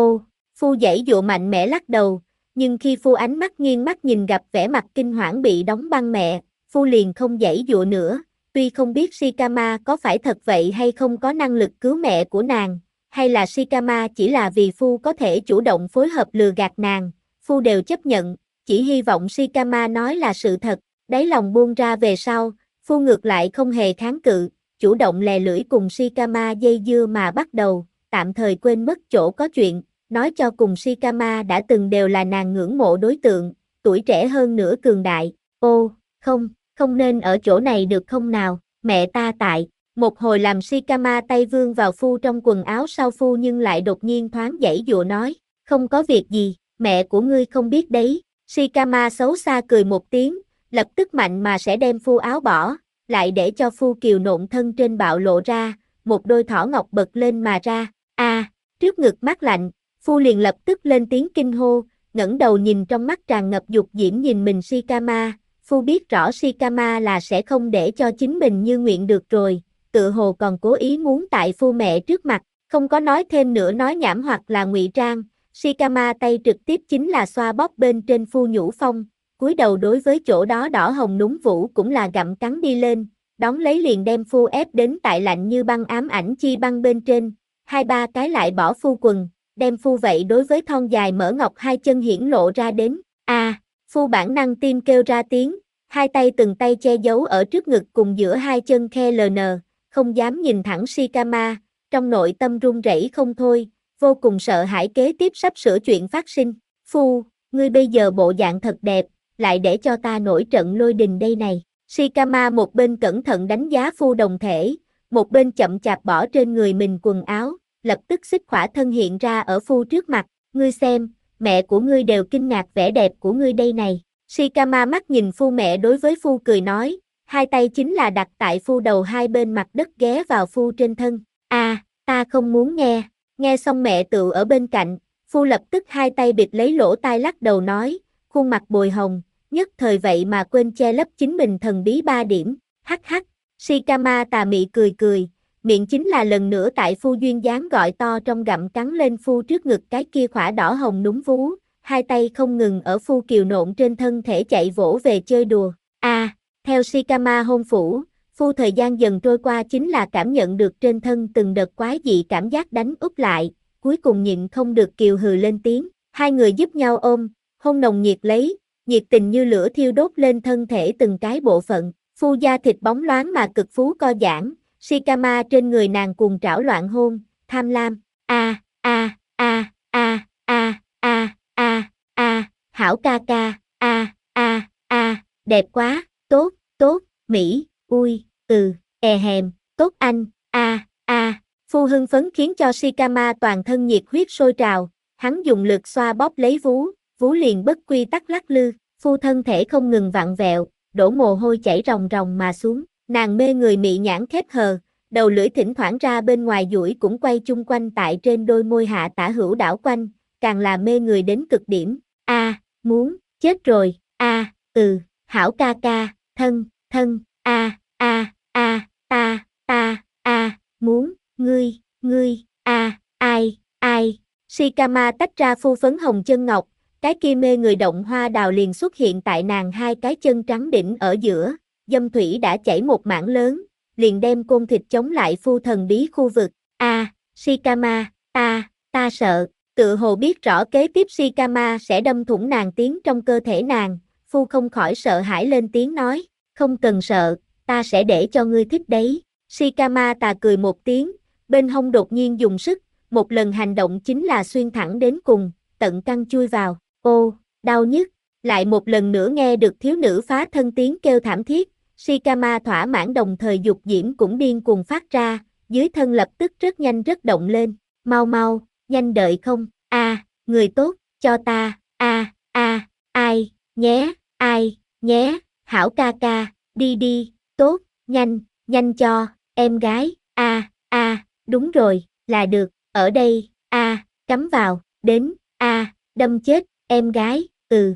phu giãy dụa mạnh mẽ lắc đầu, nhưng khi phu ánh mắt nghiêng mắt nhìn gặp vẻ mặt kinh hoảng bị đóng băng mẹ, phu liền không giãy dụa nữa, tuy không biết Shikama có phải thật vậy hay không có năng lực cứu mẹ của nàng. Hay là Shikama chỉ là vì phu có thể chủ động phối hợp lừa gạt nàng, phu đều chấp nhận, chỉ hy vọng Shikama nói là sự thật, đáy lòng buông ra về sau, phu ngược lại không hề kháng cự, chủ động lè lưỡi cùng Shikama dây dưa mà bắt đầu, tạm thời quên mất chỗ có chuyện, nói cho cùng Shikama đã từng đều là nàng ngưỡng mộ đối tượng, tuổi trẻ hơn nữa cường đại, không nên ở chỗ này được không nào, mẹ ta tại. Một hồi làm Shikama tay vươn vào phu trong quần áo sau phu nhưng lại đột nhiên thoáng giãy dụa nói, không có việc gì, mẹ của ngươi không biết đấy, Shikama xấu xa cười một tiếng, lập tức mạnh mà sẽ đem phu áo bỏ, lại để cho phu kiều nộn thân trên bạo lộ ra, một đôi thỏ ngọc bật lên mà ra, trước ngực mát lạnh, phu liền lập tức lên tiếng kinh hô, ngẩng đầu nhìn trong mắt tràn ngập dục diễm nhìn mình Shikama, phu biết rõ Shikama là sẽ không để cho chính mình như nguyện được rồi. Tự hồ còn cố ý muốn tại phu mẹ trước mặt, không có nói thêm nữa nói nhảm hoặc là ngụy trang, Shikama tay trực tiếp chính là xoa bóp bên trên phu nhũ phong, cúi đầu đối với chỗ đó đỏ hồng núm vũ cũng là gặm cắn đi lên, đón lấy liền đem phu ép đến tại lạnh như băng ám ảnh chi băng bên trên, hai ba cái lại bỏ phu quần, đem phu vậy đối với thon dài mở ngọc hai chân hiển lộ ra đến, phu bản năng tim kêu ra tiếng, hai tay từng tay che giấu ở trước ngực cùng giữa hai chân khe ln, không dám nhìn thẳng Shikama, trong nội tâm run rẩy không thôi, vô cùng sợ hãi kế tiếp sắp sửa chuyện phát sinh. Phu, ngươi bây giờ bộ dạng thật đẹp, lại để cho ta nổi trận lôi đình đây này. Shikama một bên cẩn thận đánh giá Phu đồng thể, một bên chậm chạp bỏ trên người mình quần áo, lập tức xích khỏa thân hiện ra ở Phu trước mặt. Ngươi xem, mẹ của ngươi đều kinh ngạc vẻ đẹp của ngươi đây này. Shikama mắt nhìn Phu mẹ đối với Phu cười nói, hai tay chính là đặt tại Phu đầu hai bên mặt đất ghé vào Phu trên thân. Ta không muốn nghe. Nghe xong mẹ tựu ở bên cạnh, Phu lập tức hai tay bịt lấy lỗ tai lắc đầu nói, khuôn mặt bồi hồng, nhất thời vậy mà quên che lấp chính mình thần bí 3 điểm. Hắc hắc, Shikama tà mị cười cười, miệng chính là lần nữa tại Phu duyên dáng gọi to trong gặm cắn lên Phu trước ngực cái kia khỏa đỏ hồng núm vú, hai tay không ngừng ở Phu kiều nộn trên thân thể chạy vỗ về chơi đùa. Theo Shikama hôn phủ, Phu thời gian dần trôi qua chính là cảm nhận được trên thân từng đợt quái dị cảm giác đánh úp lại, cuối cùng nhịn không được kiều hừ lên tiếng. Hai người giúp nhau ôm, hôn nồng nhiệt lấy, nhiệt tình như lửa thiêu đốt lên thân thể từng cái bộ phận. Phu da thịt bóng loáng mà cực phú co giãn, Shikama trên người nàng cuồng trảo loạn hôn, tham lam. Hảo ca ca, đẹp quá, tốt, Mỹ, ui, hèm, tốt anh, Phu hưng phấn khiến cho Shikama toàn thân nhiệt huyết sôi trào, hắn dùng lực xoa bóp lấy vú liền bất quy tắc lắc lư, Phu thân thể không ngừng vặn vẹo, đổ mồ hôi chảy ròng ròng mà xuống, nàng mê người mị nhãn khép hờ, đầu lưỡi thỉnh thoảng ra bên ngoài duỗi cũng quay chung quanh tại trên đôi môi hạ tả hữu đảo quanh, càng là mê người đến cực điểm. Muốn, chết rồi, hảo ca ca, thân, muốn, ngươi, ai. Shikama tách ra Phu phấn hồng chân ngọc, cái kia mê người động hoa đào liền xuất hiện tại nàng hai cái chân trắng đỉnh ở giữa, dâm thủy đã chảy một mảng lớn, liền đem côn thịt chống lại Phu thần bí khu vực. Shikama, ta sợ, tự hồ biết rõ kế tiếp Shikama sẽ đâm thủng nàng tiến trong cơ thể nàng, Phu không khỏi sợ hãi lên tiếng nói, không cần sợ, ta sẽ để cho ngươi thích đấy. Shikama tà cười một tiếng, bên hông đột nhiên dùng sức, một lần hành động chính là xuyên thẳng đến cùng, tận căn chui vào, ô, đau nhức, lại một lần nữa nghe được thiếu nữ phá thân tiếng kêu thảm thiết, Shikama thỏa mãn đồng thời dục diễm cũng điên cuồng phát ra, dưới thân lập tức rất nhanh rất động lên, mau, nhanh đợi không, người tốt, cho ta, ai nhé, hảo ca ca, đi, tốt, nhanh cho, em gái, đúng rồi, là được, ở đây, cắm vào, đến, đâm chết, em gái,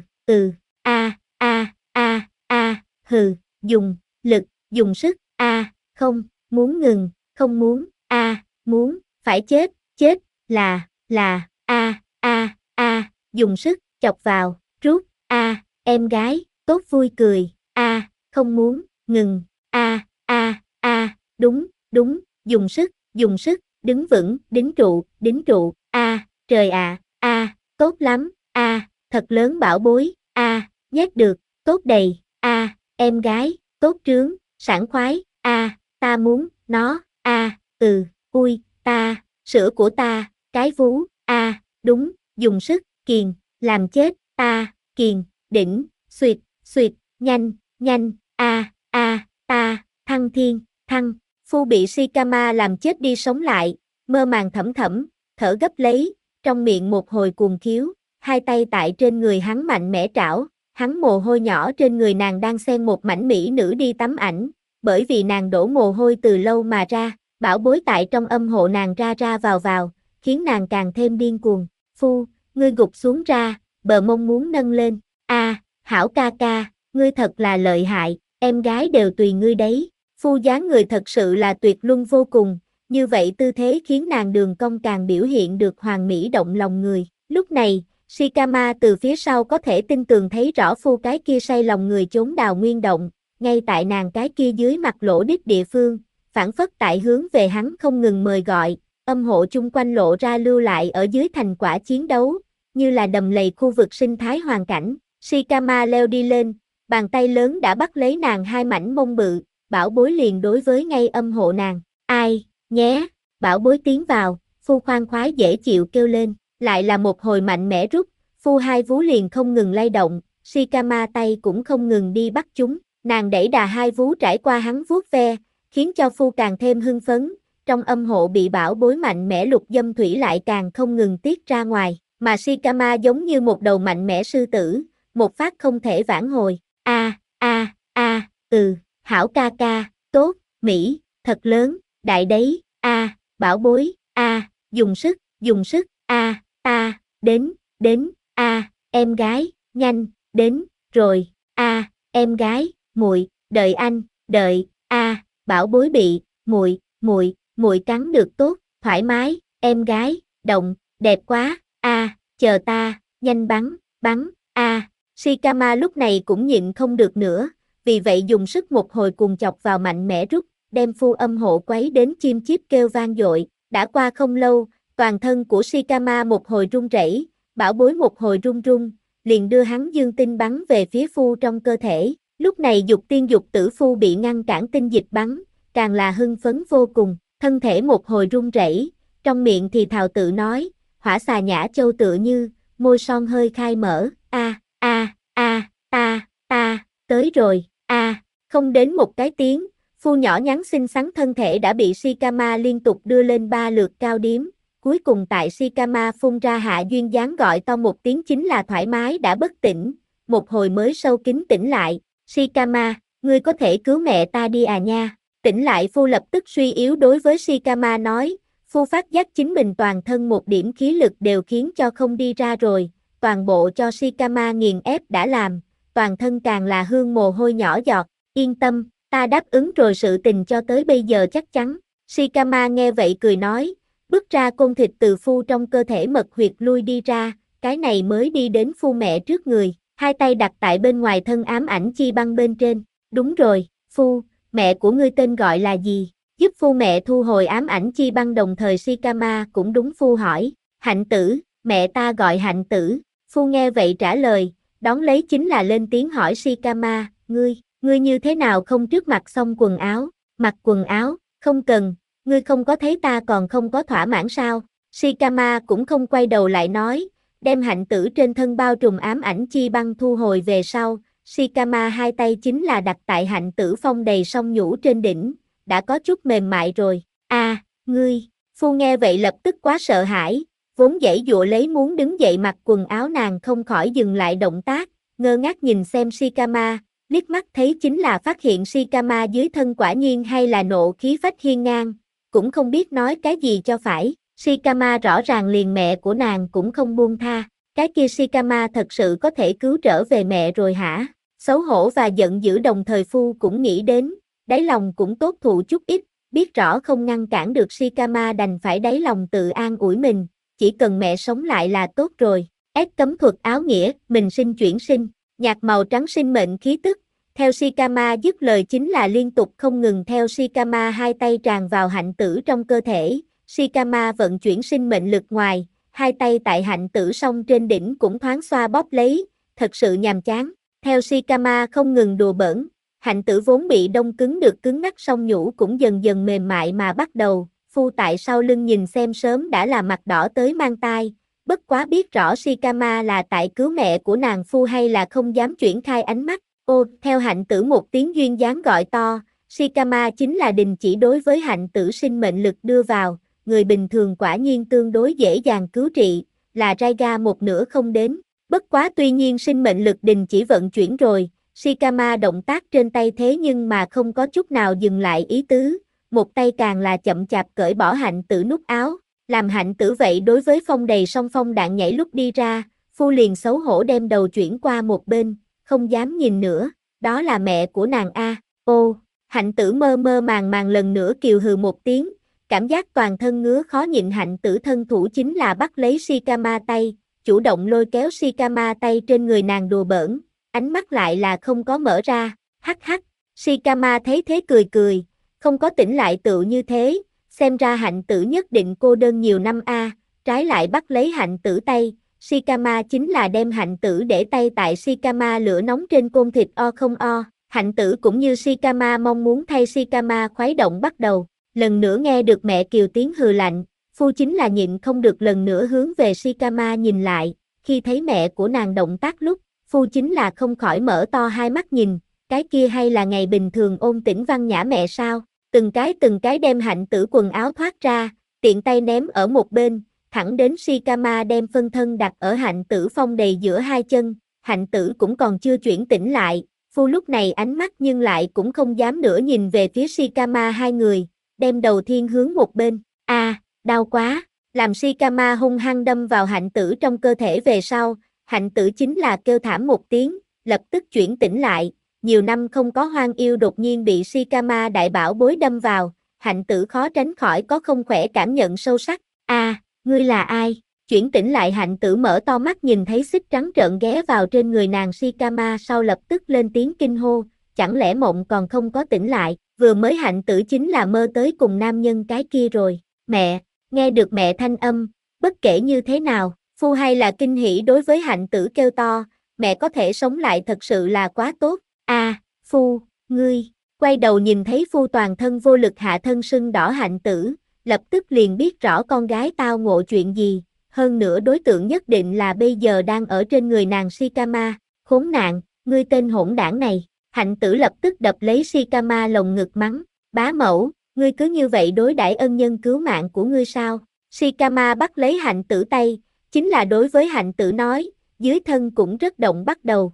dùng, lực, dùng sức, không, muốn ngừng, không muốn, muốn, phải chết, là, dùng sức, chọc vào, rút, em gái, tốt vui cười, không muốn, ngừng, đúng, dùng sức, đứng vững, đính trụ, trời ạ, tốt lắm, thật lớn bảo bối, nhét được, tốt đầy, em gái, tốt trướng, sảng khoái, ta muốn, nó, ui, sữa của ta, cái vú, đúng, dùng sức, kiền, làm chết, ta, kiền, đỉnh, xuyệt, nhanh, ta, thăng thiên, thăng. Phu bị Shikama làm chết đi sống lại, mơ màng thẩm, thở gấp lấy, trong miệng một hồi cuồng khiếu, hai tay tại trên người hắn mạnh mẽ trảo, hắn mồ hôi nhỏ trên người nàng đang xen một mảnh mỹ nữ đi tắm ảnh, bởi vì nàng đổ mồ hôi từ lâu mà ra, bảo bối tại trong âm hộ nàng ra vào, khiến nàng càng thêm điên cuồng. Phu, ngươi gục xuống ra, bờ mông muốn nâng lên, hảo ca ca, ngươi thật là lợi hại, em gái đều tùy ngươi đấy. Phu dáng người thật sự là tuyệt luân vô cùng, như vậy tư thế khiến nàng đường cong càng biểu hiện được hoàn mỹ động lòng người. Lúc này, Shikama từ phía sau có thể tinh tường thấy rõ Phu cái kia say lòng người chốn đào nguyên động, ngay tại nàng cái kia dưới mặt lỗ đít địa phương, phản phất tại hướng về hắn không ngừng mời gọi, âm hộ chung quanh lộ ra lưu lại ở dưới thành quả chiến đấu, như là đầm lầy khu vực sinh thái hoàn cảnh. Shikama leo đi lên, bàn tay lớn đã bắt lấy nàng hai mảnh mông bự, bảo bối liền đối với ngay âm hộ nàng. Ai, nhé, bảo bối tiến vào, phu khoan khoái dễ chịu kêu lên, lại là một hồi mạnh mẽ rút, phu hai vú liền không ngừng lay động, Shikama tay cũng không ngừng đi bắt chúng, nàng đẩy đà hai vú trải qua hắn vuốt ve, khiến cho phu càng thêm hưng phấn, trong âm hộ bị bảo bối mạnh mẽ lục dâm thủy lại càng không ngừng tiết ra ngoài, mà Shikama giống như một đầu mạnh mẽ sư tử, một phát không thể vãn hồi, hảo ca ca, tốt, Mỹ, thật lớn, đại đấy, bảo bối, dùng sức, đến, em gái, nhanh, đến, rồi, em gái, muội, đợi anh, đợi, bảo bối bị, muội cắn được tốt, thoải mái, em gái, động, đẹp quá, chờ ta, nhanh bắn, Shikama lúc này cũng nhịn không được nữa, vì vậy dùng sức một hồi cùng chọc vào mạnh mẽ rút, đem phu âm hộ quấy đến chim chíp kêu vang dội, đã qua không lâu, toàn thân của Shikama một hồi run rẩy, bảo bối một hồi run run, liền đưa hắn dương tinh bắn về phía phu trong cơ thể, lúc này dục tiên dục tử phu bị ngăn cản tinh dịch bắn, càng là hưng phấn vô cùng, thân thể một hồi run rẩy, trong miệng thì thào tự nói, hỏa xà nhã châu tựa như, môi son hơi khai mở, ta, tới rồi, không đến một cái tiếng, phu nhỏ nhắn xinh xắn thân thể đã bị Shikama liên tục đưa lên 3 lượt cao điếm, cuối cùng tại Shikama phun ra hạ duyên dáng gọi to một tiếng chính là thoải mái đã bất tỉnh, một hồi mới sâu kín tỉnh lại, Shikama, ngươi có thể cứu mẹ ta đi à nha, tỉnh lại phu lập tức suy yếu đối với Shikama nói, phu phát giác chính mình toàn thân một điểm khí lực đều khiến cho không đi ra rồi, toàn bộ cho Shikama nghiền ép đã làm, toàn thân càng là hương mồ hôi nhỏ giọt, yên tâm, ta đáp ứng rồi sự tình cho tới bây giờ chắc chắn, Shikama nghe vậy cười nói, bước ra côn thịt từ phu trong cơ thể mật huyệt lui đi ra, cái này mới đi đến phu mẹ trước người, hai tay đặt tại bên ngoài thân ám ảnh chi băng bên trên, đúng rồi, phu, mẹ của ngươi tên gọi là gì, giúp phu mẹ thu hồi ám ảnh chi băng đồng thời Shikama cũng đúng phu hỏi, Hạnh tử, mẹ ta gọi Hạnh tử, phu nghe vậy trả lời, đón lấy chính là lên tiếng hỏi Shikama, ngươi như thế nào không trước mặt xong quần áo, mặc quần áo, không cần, ngươi không có thấy ta còn không có thỏa mãn sao, Shikama cũng không quay đầu lại nói, đem hạnh tử trên thân bao trùm ám ảnh chi băng thu hồi về sau, Shikama hai tay chính là đặt tại hạnh tử phong đầy song nhũ trên đỉnh, đã có chút mềm mại rồi, ngươi, phu nghe vậy lập tức quá sợ hãi, vốn giãy giụa lấy muốn đứng dậy mặc quần áo nàng không khỏi dừng lại động tác, ngơ ngác nhìn xem Shikama, liếc mắt thấy chính là phát hiện Shikama dưới thân quả nhiên hay là nộ khí phách hiên ngang, cũng không biết nói cái gì cho phải, Shikama rõ ràng liền mẹ của nàng cũng không buông tha, cái kia Shikama thật sự có thể cứu trở về mẹ rồi hả, xấu hổ và giận dữ đồng thời phu cũng nghĩ đến, đáy lòng cũng tốt thụ chút ít, biết rõ không ngăn cản được Shikama đành phải đáy lòng tự an ủi mình, chỉ cần mẹ sống lại là tốt rồi, cấm thuật áo nghĩa, mình sinh chuyển sinh, nhạt màu trắng sinh mệnh khí tức, theo Shikama dứt lời chính là liên tục không ngừng theo Shikama hai tay tràn vào hạnh tử trong cơ thể, Shikama vận chuyển sinh mệnh lực ngoài, hai tay tại hạnh tử song trên đỉnh cũng thoáng xoa bóp lấy, thật sự nhàm chán, theo Shikama không ngừng đùa bỡn, hạnh tử vốn bị đông cứng được cứng ngắc song nhũ cũng dần dần mềm mại mà bắt đầu, phu tại sau lưng nhìn xem sớm đã là mặt đỏ tới mang tai, bất quá biết rõ Shikama là tại cứu mẹ của nàng phu hay là không dám chuyển khai ánh mắt, theo hạnh tử một tiếng duyên dáng gọi to, Shikama chính là đình chỉ đối với hạnh tử sinh mệnh lực đưa vào, người bình thường quả nhiên tương đối dễ dàng cứu trị, là Raiga một nửa không đến, bất quá tuy nhiên sinh mệnh lực đình chỉ vận chuyển rồi, Shikama động tác trên tay thế nhưng mà không có chút nào dừng lại ý tứ, một tay càng là chậm chạp cởi bỏ hạnh tử nút áo, làm hạnh tử vậy đối với phong đầy song phong đạn nhảy lúc đi ra, phu liền xấu hổ đem đầu chuyển qua một bên, không dám nhìn nữa, đó là mẹ của nàng a. Hạnh tử mơ mơ màng lần nữa kiều hừ một tiếng, cảm giác toàn thân ngứa khó nhịn hạnh tử thân thủ chính là bắt lấy Shikama tay, chủ động lôi kéo Shikama tay trên người nàng đùa bỡn, ánh mắt lại là không có mở ra, hắc hắc, Shikama thấy thế cười cười, không có tỉnh lại tựu như thế, xem ra hạnh tử nhất định cô đơn nhiều năm a, trái lại bắt lấy hạnh tử tay, Shikama chính là đem hạnh tử để tay tại Shikama lửa nóng trên côn thịt o không o. Hạnh tử cũng như Shikama mong muốn thay Shikama khuấy động bắt đầu. Lần nữa nghe được mẹ Kiều tiếng hừ lạnh, Phu chính là nhịn không được lần nữa hướng về Shikama nhìn lại. Khi thấy mẹ của nàng động tác lúc, Phu chính là không khỏi mở to hai mắt nhìn, cái kia hay là ngày bình thường ôn tĩnh văn nhã mẹ sao? Từng cái đem hạnh tử quần áo thoát ra, tiện tay ném ở một bên, thẳng đến Shikama đem phân thân đặt ở hạnh tử phong đầy giữa hai chân, hạnh tử cũng còn chưa chuyển tỉnh lại, Phu lúc này ánh mắt nhưng lại cũng không dám nữa nhìn về phía Shikama hai người, đem đầu thiên hướng một bên, đau quá, làm Shikama hung hăng đâm vào hạnh tử trong cơ thể về sau, hạnh tử chính là kêu thảm một tiếng, lập tức chuyển tỉnh lại, nhiều năm không có hoang yêu đột nhiên bị Shikama đại bảo bối đâm vào, hạnh tử khó tránh khỏi có không khỏe cảm nhận sâu sắc, ngươi là ai? Chuyển tỉnh lại hạnh tử mở to mắt nhìn thấy xích trắng trợn ghé vào trên người nàng Shikama sau lập tức lên tiếng kinh hô, chẳng lẽ mộng còn không có tỉnh lại, vừa mới hạnh tử chính là mơ tới cùng nam nhân cái kia rồi, mẹ, nghe được mẹ thanh âm, bất kể như thế nào, Phu hay là kinh hỉ đối với hạnh tử kêu to, mẹ có thể sống lại thật sự là quá tốt, Phu, ngươi, quay đầu nhìn thấy Phu toàn thân vô lực hạ thân sưng đỏ hạnh tử, lập tức liền biết rõ con gái tao ngộ chuyện gì, hơn nữa đối tượng nhất định là bây giờ đang ở trên người nàng Shikama, khốn nạn, ngươi tên hỗn đảng này, hạnh tử lập tức đập lấy Shikama lồng ngực mắng, bá mẫu, ngươi cứ như vậy đối đãi ân nhân cứu mạng của ngươi sao, Shikama bắt lấy hạnh tử tay, chính là đối với hạnh tử nói, dưới thân cũng rất động bắt đầu,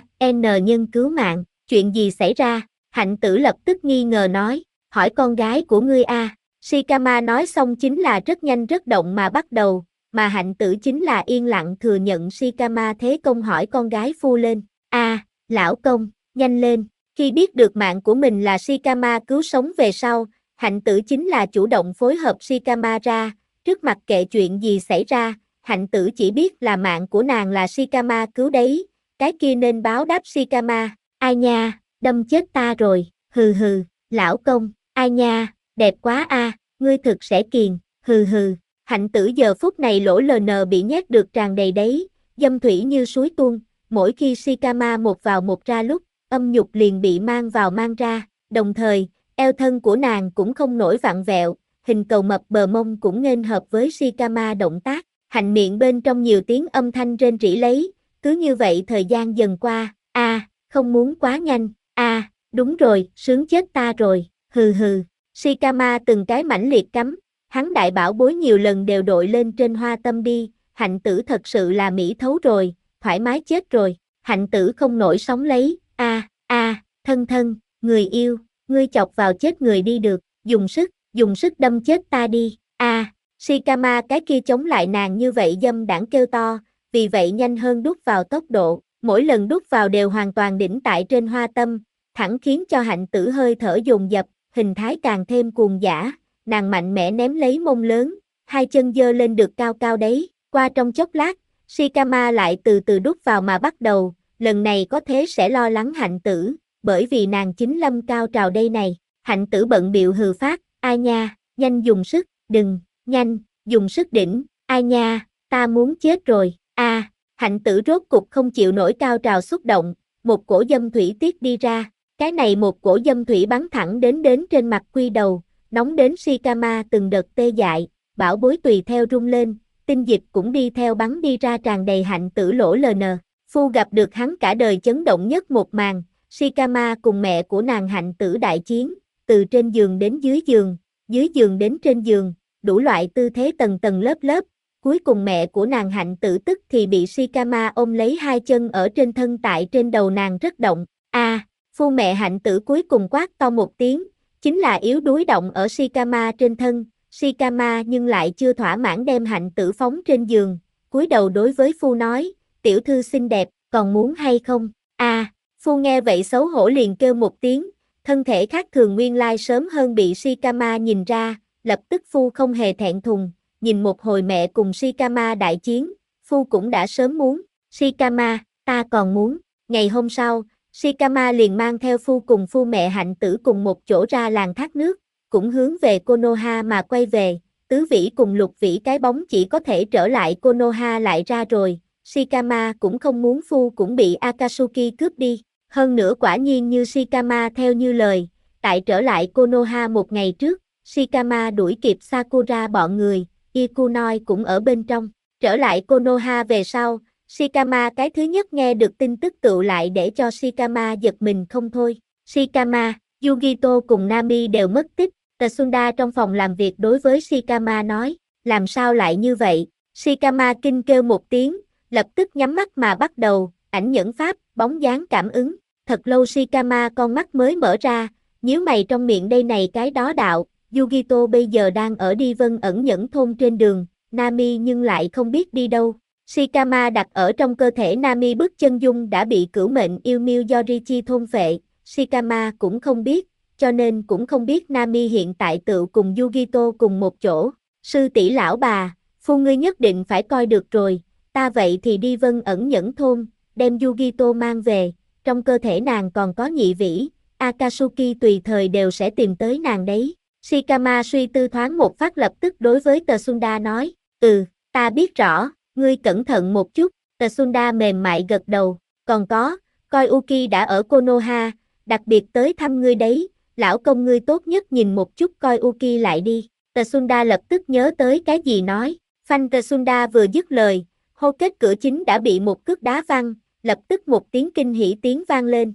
nhân cứu mạng, chuyện gì xảy ra, hạnh tử lập tức nghi ngờ nói, hỏi con gái của ngươi Shikama nói xong chính là rất nhanh rất động mà bắt đầu, mà hạnh tử chính là yên lặng thừa nhận Shikama thế công hỏi con gái Phu lên, lão công, nhanh lên, khi biết được mạng của mình là Shikama cứu sống về sau, hạnh tử chính là chủ động phối hợp Shikama ra, trước mặt kệ chuyện gì xảy ra, hạnh tử chỉ biết là mạng của nàng là Shikama cứu đấy, cái kia nên báo đáp Shikama, ai nha, đâm chết ta rồi, hừ hừ, lão công, ai nha, đẹp quá ngươi thực sẽ kiền, hừ hừ, hạnh tử giờ phút này lỗ LN bị nhét được tràn đầy đấy, dâm thủy như suối tuôn, mỗi khi Shikama một vào một ra lúc, âm nhục liền bị mang vào mang ra, đồng thời, eo thân của nàng cũng không nổi vặn vẹo, hình cầu mập bờ mông cũng nghênh hợp với Shikama động tác, hạnh miệng bên trong nhiều tiếng âm thanh rên rỉ lấy, cứ như vậy thời gian dần qua, không muốn quá nhanh, đúng rồi, sướng chết ta rồi, hừ hừ, Shikama từng cái mãnh liệt cắm, hắn đại bảo bối nhiều lần đều đội lên trên hoa tâm đi, hạnh tử thật sự là mỹ thấu rồi, thoải mái chết rồi, hạnh tử không nổi sóng lấy, thân, người yêu, ngươi chọc vào chết người đi được, dùng sức đâm chết ta đi, Shikama cái kia chống lại nàng như vậy dâm đảng kêu to, vì vậy nhanh hơn đút vào tốc độ, mỗi lần đút vào đều hoàn toàn đỉnh tại trên hoa tâm, thẳng khiến cho hạnh tử hơi thở dồn dập, hình thái càng thêm cuồng dã, nàng mạnh mẽ ném lấy mông lớn, hai chân giơ lên được cao cao đấy, qua trong chốc lát, Shikama lại từ từ đút vào mà bắt đầu, lần này có thế sẽ lo lắng hạnh tử, bởi vì nàng chính lâm cao trào đây này, hạnh tử bận bịu hừ phát, ai nha, nhanh dùng sức, đừng, nhanh, dùng sức đỉnh, ai nha, ta muốn chết rồi, hạnh tử rốt cục không chịu nổi cao trào xúc động, một cổ dâm thủy tiết đi ra, cái này một cổ dâm thủy bắn thẳng đến trên mặt quy đầu, nóng đến Shikama từng đợt tê dại, bảo bối tùy theo rung lên, tinh dịch cũng đi theo bắn đi ra tràn đầy hạnh tử lỗ LN. Phu gặp được hắn cả đời chấn động nhất một màn, Shikama cùng mẹ của nàng hạnh tử đại chiến, từ trên giường đến dưới giường đến trên giường, đủ loại tư thế tầng tầng lớp lớp, cuối cùng mẹ của nàng hạnh tử tức thì bị Shikama ôm lấy hai chân ở trên thân tại trên đầu nàng rất động, Phu mẹ hạnh tử cuối cùng quát to một tiếng, chính là yếu đuối động ở Shikama trên thân, Shikama nhưng lại chưa thỏa mãn đem hạnh tử phóng trên giường, cúi đầu đối với Phu nói, tiểu thư xinh đẹp, còn muốn hay không, Phu nghe vậy xấu hổ liền kêu một tiếng, thân thể khác thường nguyên lai sớm hơn bị Shikama nhìn ra, lập tức Phu không hề thẹn thùng, nhìn một hồi mẹ cùng Shikama đại chiến, Phu cũng đã sớm muốn, Shikama, ta còn muốn, ngày hôm sau, Shikama liền mang theo Phu cùng Phu mẹ hạnh tử cùng một chỗ ra làng thác nước, cũng hướng về Konoha mà quay về, tứ vĩ cùng lục vĩ cái bóng chỉ có thể trở lại Konoha lại ra rồi, Shikama cũng không muốn phu cũng bị Akatsuki cướp đi. Hơn nữa quả nhiên như Shikama theo như lời, tại trở lại Konoha một ngày trước, Shikama đuổi kịp Sakura bọn người, Ikunoi cũng ở bên trong. Trở lại Konoha về sau, Shikama cái thứ nhất nghe được tin tức tựu lại để cho Shikama giật mình không thôi. Shikama, Yugito cùng Nami đều mất tích, Tsunda trong phòng làm việc đối với Shikama nói, làm sao lại như vậy? Shikama kinh kêu một tiếng, lập tức nhắm mắt mà bắt đầu, ảnh nhẫn pháp, bóng dáng cảm ứng. Thật lâu Shikama con mắt mới mở ra, nhíu mày trong miệng đây này cái đó đạo, Yugito bây giờ đang ở đi Vân ẩn nhẫn thôn trên đường, Nami nhưng lại không biết đi đâu. Shikama đặt ở trong cơ thể Nami bức chân dung đã bị cửu mệnh yêu miêu Yorichi thôn phệ, Shikama cũng không biết, cho nên cũng không biết Nami hiện tại tự cùng Yugito cùng một chỗ. Sư tỷ lão bà, phu ngươi nhất định phải coi được rồi, ta vậy thì đi Vân ẩn nhẫn thôn, đem Yugito mang về, trong cơ thể nàng còn có nhị vĩ, Akatsuki tùy thời đều sẽ tìm tới nàng đấy. Shikama suy tư thoáng một phát lập tức đối với Tsunda nói, ta biết rõ, ngươi cẩn thận một chút, Tsunda mềm mại gật đầu, còn có, coi Uki đã ở Konoha, đặc biệt tới thăm ngươi đấy, lão công ngươi tốt nhất nhìn một chút coi Uki lại đi. Tsunda lập tức nhớ tới cái gì nói, phanh Tsunda vừa dứt lời, hô kết cửa chính đã bị một cước đá văng, lập tức một tiếng kinh hỉ tiếng vang lên,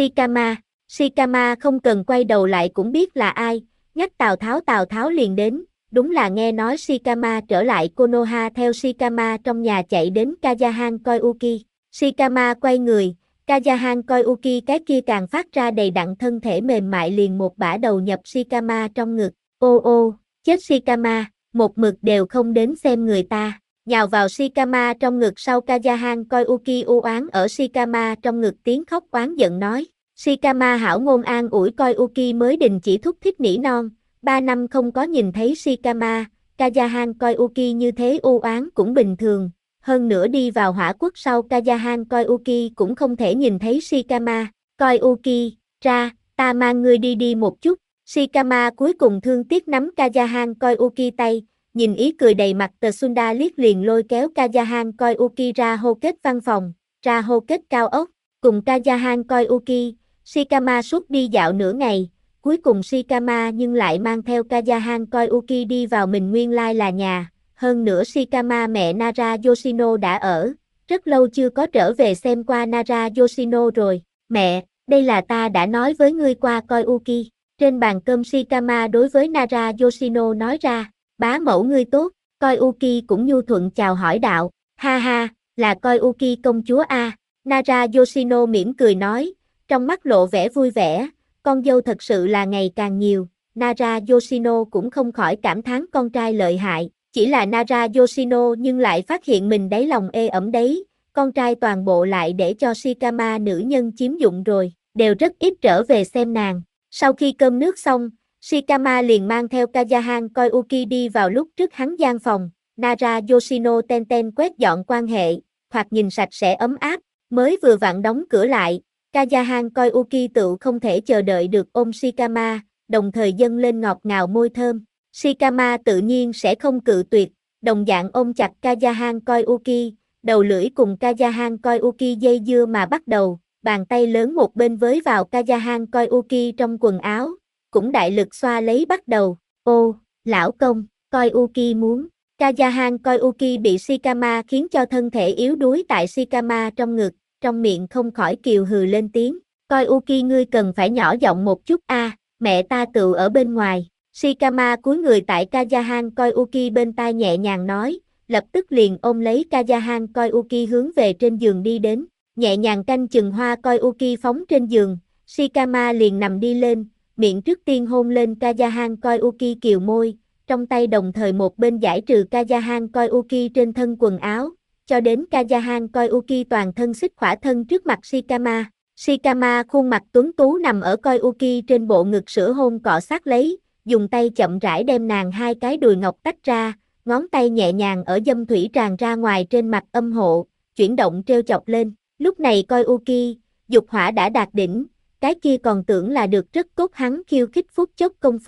Shikama không cần quay đầu lại cũng biết là ai, nhắc Tào Tháo liền đến, đúng là nghe nói Shikama trở lại Konoha theo Shikama trong nhà chạy đến Kayahan coi Uki. Shikama quay người, Kayahan coi Uki cái kia càng phát ra đầy đặn thân thể mềm mại liền một bả đầu nhập Shikama trong ngực, ô, chết Shikama, một mực đều không đến xem người ta, nhào vào Shikama trong ngực sau Kayahan coi Uki u oán ở Shikama trong ngực tiếng khóc oán giận nói. Shikama hảo ngôn an ủi coi Uki mới đình chỉ thúc thích nỉ non, 3 năm không có nhìn thấy Shikama, Kayahan coi Uki như thế u oán cũng bình thường, hơn nữa đi vào hỏa quốc sau Kayahan coi Uki cũng không thể nhìn thấy Shikama, coi Uki, ra, ta mang ngươi đi một chút, Shikama cuối cùng thương tiếc nắm Kayahan coi Uki tay, nhìn ý cười đầy mặt Tsunda liếc liền lôi kéo Kayahan coi Uki ra hô kết văn phòng, ra hô kết cao ốc, cùng Kayahan coi Uki. Shikama suốt đi dạo nửa ngày, cuối cùng Shikama nhưng lại mang theo Kayahan coi Uki đi vào mình nguyên lai là nhà, hơn nữa Shikama mẹ Nara Yoshino đã ở, rất lâu chưa có trở về xem qua Nara Yoshino rồi, mẹ, đây là ta đã nói với ngươi qua coi Uki, trên bàn cơm Shikama đối với Nara Yoshino nói ra, bá mẫu ngươi tốt, coi Uki cũng nhu thuận chào hỏi đạo, ha ha, là coi Uki công chúa a, Nara Yoshino mỉm cười nói, trong mắt lộ vẻ vui vẻ, con dâu thật sự là ngày càng nhiều, Nara Yoshino cũng không khỏi cảm thán con trai lợi hại, chỉ là Nara Yoshino nhưng lại phát hiện mình đáy lòng ê ẩm đấy, con trai toàn bộ lại để cho Shikama nữ nhân chiếm dụng rồi, đều rất ít trở về xem nàng. Sau khi cơm nước xong, Shikama liền mang theo Kayahan coi Uki đi vào lúc trước hắn gian phòng, Nara Yoshino ten quét dọn quan hệ, thoạt nhìn sạch sẽ ấm áp, mới vừa vặn đóng cửa lại. Kayahan coi Uki tự không thể chờ đợi được ôm Shikama, đồng thời dâng lên ngọt ngào môi thơm. Shikama tự nhiên sẽ không cự tuyệt, đồng dạng ôm chặt Kayahan coi Uki, đầu lưỡi cùng Kayahan coi Uki dây dưa mà bắt đầu, bàn tay lớn một bên với vào Kayahan coi Uki trong quần áo, cũng đại lực xoa lấy bắt đầu. Ô, lão công, coi Uki muốn. Kayahan coi Uki bị Shikama khiến cho thân thể yếu đuối tại Shikama trong ngực. Trong miệng không khỏi kiều hừ lên tiếng, coi Uki ngươi cần phải nhỏ giọng một chút a, mẹ ta tự ở bên ngoài. Shikama cúi người tại Kayahan coi Uki bên tai nhẹ nhàng nói, lập tức liền ôm lấy Kayahan coi Uki hướng về trên giường đi đến, nhẹ nhàng canh chừng hoa coi Uki phóng trên giường, Shikama liền nằm đi lên, miệng trước tiên hôn lên Kayahan coi Uki kiều môi, trong tay đồng thời một bên giải trừ Kayahan coi Uki trên thân quần áo. Cho đến Kayahan coi Uki toàn thân xích khỏa thân trước mặt Shikama. Shikama khuôn mặt tuấn tú nằm ở coi Uki trên bộ ngực sữa hôn cọ sát lấy, dùng tay chậm rãi đem nàng hai cái đùi ngọc tách ra, ngón tay nhẹ nhàng ở dâm thủy tràn ra ngoài trên mặt âm hộ, chuyển động treo chọc lên. Lúc này coi Uki, dục hỏa đã đạt đỉnh, cái kia còn tưởng là được rất cốt hắn khiêu khích phút chốc công phu,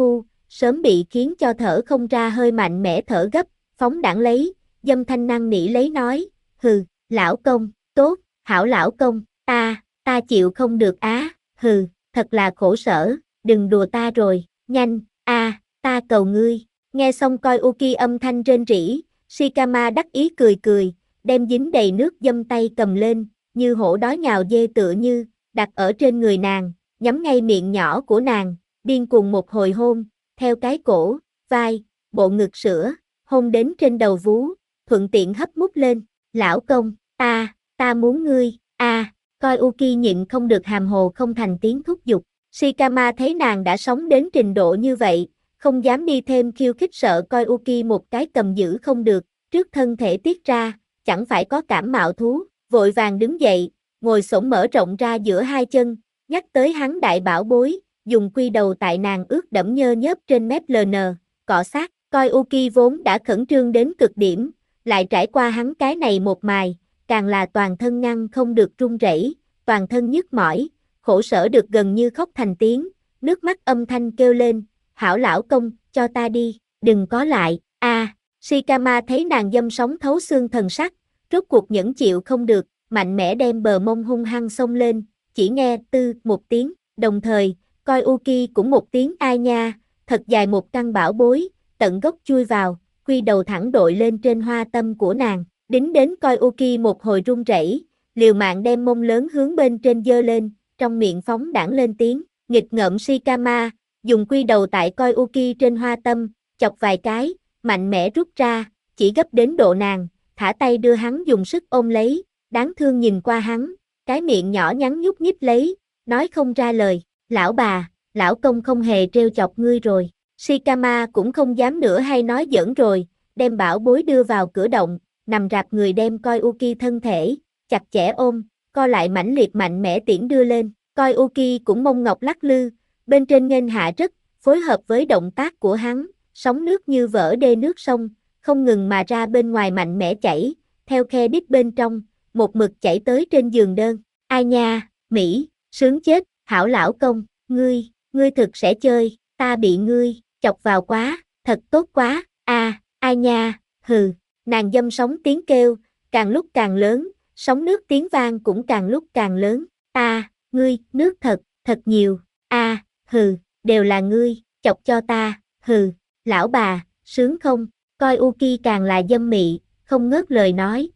sớm bị khiến cho thở không ra hơi mạnh mẽ thở gấp, phóng đãng lấy, dâm thanh năn nỉ lấy nói, hừ, lão công, tốt, hảo lão công, ta chịu không được á, hừ, thật là khổ sở, đừng đùa ta rồi, nhanh, ta cầu ngươi, nghe xong coi Uki âm thanh rên rỉ, Shikama đắc ý cười cười, đem dính đầy nước dâm tay cầm lên, như hổ đói nhào dê tựa như, đặt ở trên người nàng, nhắm ngay miệng nhỏ của nàng, điên cuồng một hồi hôn, theo cái cổ, vai, bộ ngực sữa, hôn đến trên đầu vú, thuận tiện hấp mút lên, lão công, ta muốn ngươi, coi Uki nhịn không được hàm hồ không thành tiếng thúc giục, Shikama thấy nàng đã sống đến trình độ như vậy, không dám đi thêm khiêu khích sợ coi Uki một cái cầm giữ không được, trước thân thể tiết ra, chẳng phải có cảm mạo thú, vội vàng đứng dậy, ngồi xổm mở rộng ra giữa hai chân, nhắc tới hắn đại bảo bối, dùng quy đầu tại nàng ướt đẫm nhơ nhớp trên mép LN, cọ sát, coi Uki vốn đã khẩn trương đến cực điểm, lại trải qua hắn cái này một mài, càng là toàn thân ngăn không được run rẩy, toàn thân nhức mỏi, khổ sở được gần như khóc thành tiếng, nước mắt âm thanh kêu lên, hảo lão công, cho ta đi, đừng có lại, Shikama thấy nàng dâm sóng thấu xương thần sắc, rốt cuộc nhẫn chịu không được, mạnh mẽ đem bờ mông hung hăng xông lên, chỉ nghe tư một tiếng, đồng thời, coi Uki cũng một tiếng ai nha, thật dài một căn bảo bối, tận gốc chui vào, quy đầu thẳng đội lên trên hoa tâm của nàng, đính đến coi Uki một hồi run rẩy, liều mạng đem mông lớn hướng bên trên giơ lên, trong miệng phóng đãng lên tiếng, nghịch ngợm Shikama, dùng quy đầu tại coi Uki trên hoa tâm, chọc vài cái, mạnh mẽ rút ra, chỉ gấp đến độ nàng, thả tay đưa hắn dùng sức ôm lấy, đáng thương nhìn qua hắn, cái miệng nhỏ nhắn nhúc nhích lấy, nói không ra lời, lão bà, lão công không hề trêu chọc ngươi rồi, Shikama cũng không dám nữa hay nói giỡn rồi, đem bảo bối đưa vào cửa động, nằm rạp người đem coi Uki thân thể, chặt chẽ ôm, co lại mãnh liệt mạnh mẽ tiễn đưa lên, coi Uki cũng mông ngọc lắc lư, bên trên nghênh hạ rất, phối hợp với động tác của hắn, sóng nước như vỡ đê nước sông, không ngừng mà ra bên ngoài mạnh mẽ chảy, theo khe đít bên trong, một mực chảy tới trên giường đơn, ai nha, Mỹ, sướng chết, hảo lão công, ngươi thực sẽ chơi, ta bị ngươi, chọc vào quá, thật tốt quá, ai nha, hừ, nàng dâm sóng tiếng kêu, càng lúc càng lớn, sóng nước tiếng vang cũng càng lúc càng lớn, ngươi, nước thật nhiều, hừ, đều là ngươi, chọc cho ta, hừ, lão bà, sướng không, coi Uki càng là dâm mị, không ngớt lời nói,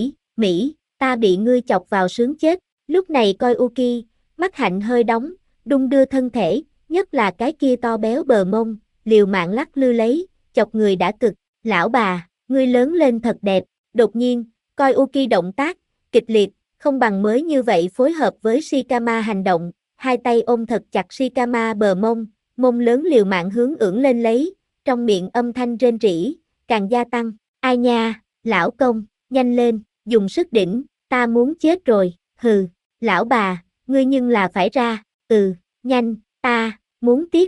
Mỹ, ta bị ngươi chọc vào sướng chết, lúc này coi Uki, mắt hạnh hơi đóng, đung đưa thân thể, nhất là cái kia to béo bờ mông, liều mạng lắc lư lấy, chọc người đã cực, lão bà, ngươi lớn lên thật đẹp, đột nhiên, coi Uki động tác, kịch liệt, không bằng mới như vậy phối hợp với Shikama hành động, hai tay ôm thật chặt Shikama bờ mông, mông lớn liều mạng hướng ưỡn lên lấy, trong miệng âm thanh rên rỉ, càng gia tăng, ai nha, lão công, nhanh lên, dùng sức đỉnh, ta muốn chết rồi, hừ, lão bà, ngươi nhưng là phải ra, nhanh, ta, muốn tiếp,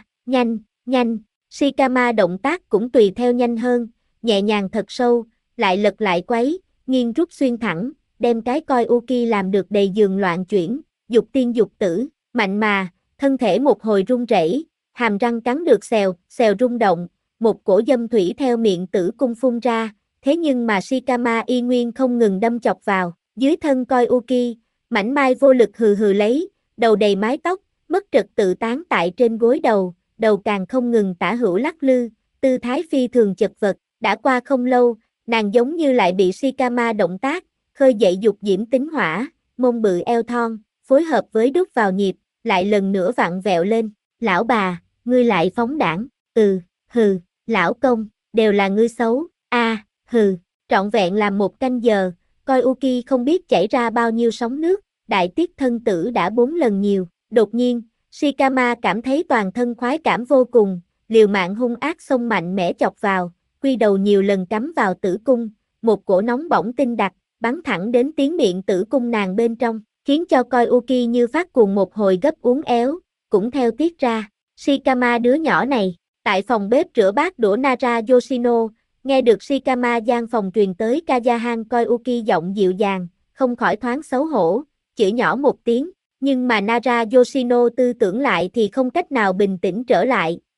nhanh, Shikama động tác cũng tùy theo nhanh hơn, nhẹ nhàng thật sâu, lại lật lại quấy, nghiêng rút xuyên thẳng, đem cái coi Uki làm được đầy giường loạn chuyển, dục tiên dục tử, mạnh mà, thân thể một hồi run rẩy, hàm răng cắn được xèo rung động, một cổ dâm thủy theo miệng tử cung phun ra, thế nhưng mà Shikama y nguyên không ngừng đâm chọc vào, dưới thân coi Uki, mảnh mai vô lực hừ hừ lấy, đầu đầy mái tóc, mất trật tự tán tại trên gối đầu càng không ngừng tả hữu lắc lư, tư thái phi thường chật vật, đã qua không lâu, nàng giống như lại bị Shikama động tác, khơi dậy dục diễm tính hỏa, mông bự eo thon, phối hợp với đút vào nhịp, lại lần nữa vặn vẹo lên, lão bà, ngươi lại phóng đãng, hừ, lão công, đều là ngươi xấu, hừ, trọn vẹn làm một canh giờ, coi Uki không biết chảy ra bao nhiêu sóng nước, đại tiết thân tử đã 4 lần nhiều, đột nhiên, Shikama cảm thấy toàn thân khoái cảm vô cùng, liều mạng hung ác xông mạnh mẽ chọc vào, quy đầu nhiều lần cắm vào tử cung, một cổ nóng bỏng tinh đặc, bắn thẳng đến tiếng miệng tử cung nàng bên trong, khiến cho coi Uki như phát cuồng một hồi gấp uốn éo, cũng theo tiết ra. Shikama đứa nhỏ này, tại phòng bếp rửa bát đũa Nara Yoshino, nghe được Shikama gian phòng truyền tới Kayahan coi Uki giọng dịu dàng, không khỏi thoáng xấu hổ, chửi nhỏ một tiếng, nhưng mà Nara Yoshino tư tưởng lại thì không cách nào bình tĩnh trở lại,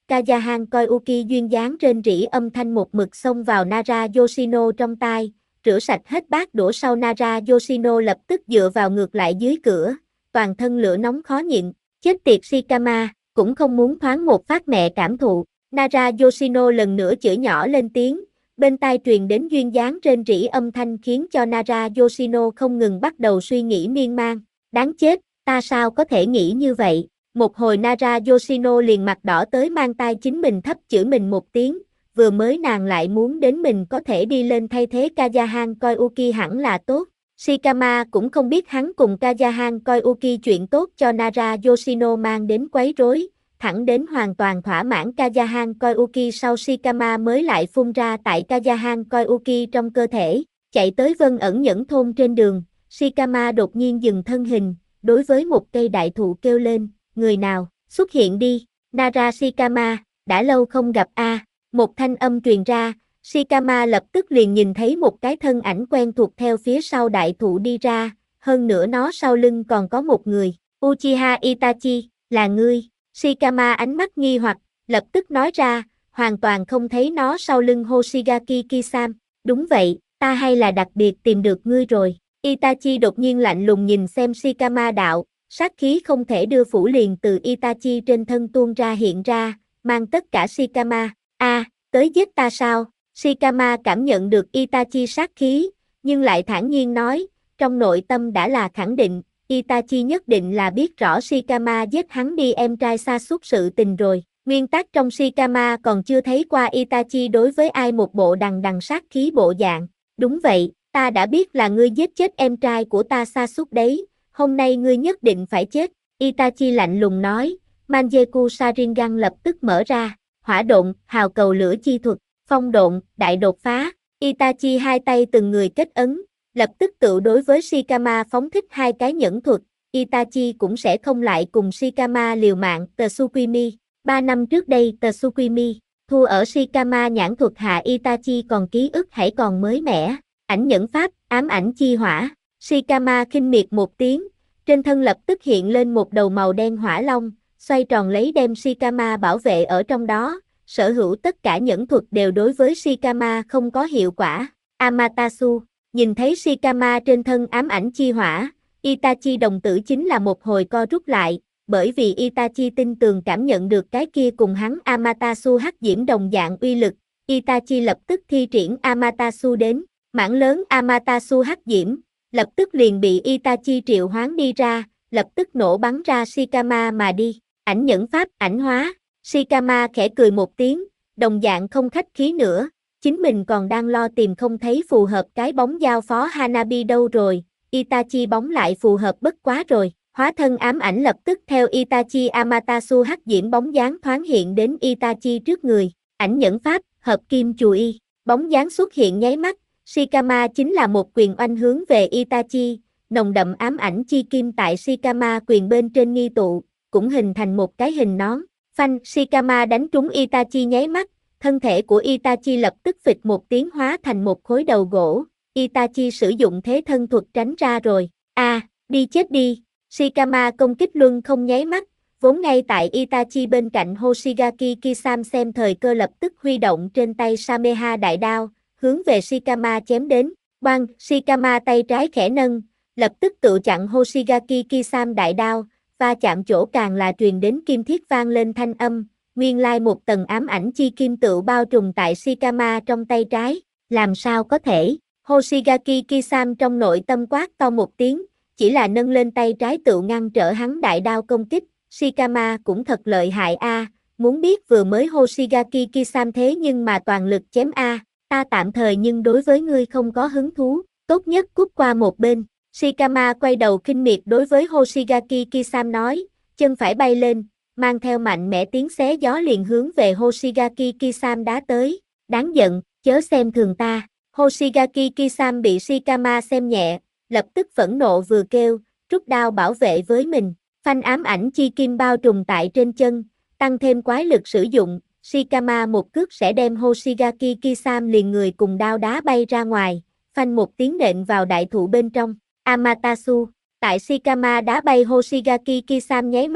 Kayahan Koyuki duyên dáng rên rỉ âm thanh một mực xông vào Nara Yoshino trong tai, rửa sạch hết bát đũa sau Nara Yoshino lập tức dựa vào ngược lại dưới cửa, toàn thân lửa nóng khó nhịn, chết tiệt Shikama, cũng không muốn thoáng một phát mẹ cảm thụ. Nara Yoshino lần nữa chửi nhỏ lên tiếng, bên tai truyền đến duyên dáng rên rỉ âm thanh khiến cho Nara Yoshino không ngừng bắt đầu suy nghĩ miên man, đáng chết, ta sao có thể nghĩ như vậy. Một hồi Nara Yoshino liền mặt đỏ tới mang tai chính mình thấp chửi mình một tiếng, vừa mới nàng lại muốn đến mình có thể đi lên thay thế Kayahan Koyuki hẳn là tốt. Shikama cũng không biết hắn cùng Kayahan Koyuki chuyện tốt cho Nara Yoshino mang đến quấy rối, thẳng đến hoàn toàn thỏa mãn Kayahan Koyuki sau Shikama mới lại phun ra tại Kayahan Koyuki trong cơ thể, chạy tới Vân ẩn nhẫn thôn trên đường, Shikama đột nhiên dừng thân hình, đối với một cây đại thụ kêu lên, người nào, xuất hiện đi, Nara Shikama, đã lâu không gặp a. Một thanh âm truyền ra, Shikama lập tức liền nhìn thấy một cái thân ảnh quen thuộc theo phía sau đại thụ đi ra, hơn nữa nó sau lưng còn có một người, Uchiha Itachi, là ngươi. Shikama ánh mắt nghi hoặc, lập tức nói ra, hoàn toàn không thấy nó sau lưng Hoshigaki Kisam, đúng vậy, ta hay là đặc biệt tìm được ngươi rồi. Itachi đột nhiên lạnh lùng nhìn xem Shikama đạo, sát khí không thể đưa phủ liền từ Itachi trên thân tuôn ra hiện ra, mang tất cả Shikama, tới giết ta sao? Shikama cảm nhận được Itachi sát khí, nhưng lại thản nhiên nói, trong nội tâm đã là khẳng định, Itachi nhất định là biết rõ Shikama giết hắn đi em trai Sasuke sự tình rồi. Nguyên tắc trong Shikama còn chưa thấy qua Itachi đối với ai một bộ đằng đằng sát khí bộ dạng. Đúng vậy, ta đã biết là ngươi giết chết em trai của ta Sasuke đấy, hôm nay ngươi nhất định phải chết. Itachi lạnh lùng nói, Mangekyou Sharingan lập tức mở ra, hỏa độn, hào cầu lửa chi thuật, phong độn, đại đột phá. Itachi hai tay từng người kết ấn, lập tức tự đối với Shikama phóng thích hai cái nhẫn thuật, Itachi cũng sẽ không lại cùng Shikama liều mạng. Tsukimi, 3 năm trước đây Tsukimi, thua ở Shikama nhãn thuật hạ Itachi còn ký ức hãy còn mới mẻ, ảnh nhẫn pháp, ám ảnh chi hỏa, Shikama khinh miệt một tiếng, trên thân lập tức hiện lên một đầu màu đen hỏa long, xoay tròn lấy đem Shikama bảo vệ ở trong đó, sở hữu tất cả nhẫn thuật đều đối với Shikama không có hiệu quả. Amaterasu, nhìn thấy Shikama trên thân ám ảnh chi hỏa, Itachi đồng tử chính là một hồi co rút lại, bởi vì Itachi tin tường cảm nhận được cái kia cùng hắn Amaterasu hắc diễm đồng dạng uy lực, Itachi lập tức thi triển Amaterasu đến, mảng lớn Amaterasu hắc diễm, lập tức liền bị Itachi triệu hoán đi ra, lập tức nổ bắn ra Shikama mà đi, ảnh nhẫn pháp, ảnh hóa, Shikama khẽ cười một tiếng, đồng dạng không khách khí nữa, chính mình còn đang lo tìm không thấy phù hợp cái bóng giao phó Hanabi đâu rồi, Itachi bóng lại phù hợp bất quá rồi, hóa thân ám ảnh lập tức theo Itachi Amaterasu hắc diễm bóng dáng thoáng hiện đến Itachi trước người, ảnh nhẫn pháp, hợp kim chù y, bóng dáng xuất hiện nháy mắt, Shikama chính là một quyền oanh hướng về Itachi, nồng đậm ám ảnh chi kim tại Shikama quyền bên trên nghi tụ, cũng hình thành một cái hình nón, phanh, Shikama đánh trúng Itachi nháy mắt, thân thể của Itachi lập tức phịch một tiếng hóa thành một khối đầu gỗ, Itachi sử dụng thế thân thuật tránh ra rồi, đi chết đi, Shikama công kích luân không nháy mắt, vốn ngay tại Itachi bên cạnh Hoshigaki Kisam xem thời cơ lập tức huy động trên tay Sameha đại đao, hướng về Shikama chém đến, bang, Shikama tay trái khẽ nâng, lập tức tự chặn Hoshigaki Kisam đại đao, va chạm chỗ càng là truyền đến kim thiết vang lên thanh âm, nguyên lai một tầng ám ảnh chi kim tự bao trùm tại Shikama trong tay trái, làm sao có thể, Hoshigaki Kisam trong nội tâm quát to một tiếng, chỉ là nâng lên tay trái tự ngăn trở hắn đại đao công kích, Shikama cũng thật lợi hại muốn biết vừa mới Hoshigaki Kisam thế nhưng mà toàn lực chém ta tạm thời nhưng đối với ngươi không có hứng thú, tốt nhất cút qua một bên. Shikama quay đầu khinh miệt đối với Hoshigaki Kisam nói, chân phải bay lên, mang theo mạnh mẽ tiếng xé gió liền hướng về Hoshigaki Kisam đá tới, đáng giận, chớ xem thường ta. Hoshigaki Kisam bị Shikama xem nhẹ, lập tức phẫn nộ vừa kêu, rút đao bảo vệ với mình, phanh ám ảnh chi kim bao trùm tại trên chân, tăng thêm quái lực sử dụng, Shikama một cước sẽ đem Hoshigaki Kisam liền người cùng đao đá bay ra ngoài, phanh một tiếng nện vào đại thụ bên trong. Amaterasu, tại Shikama đá bay Hoshigaki Kisam nháy mắt,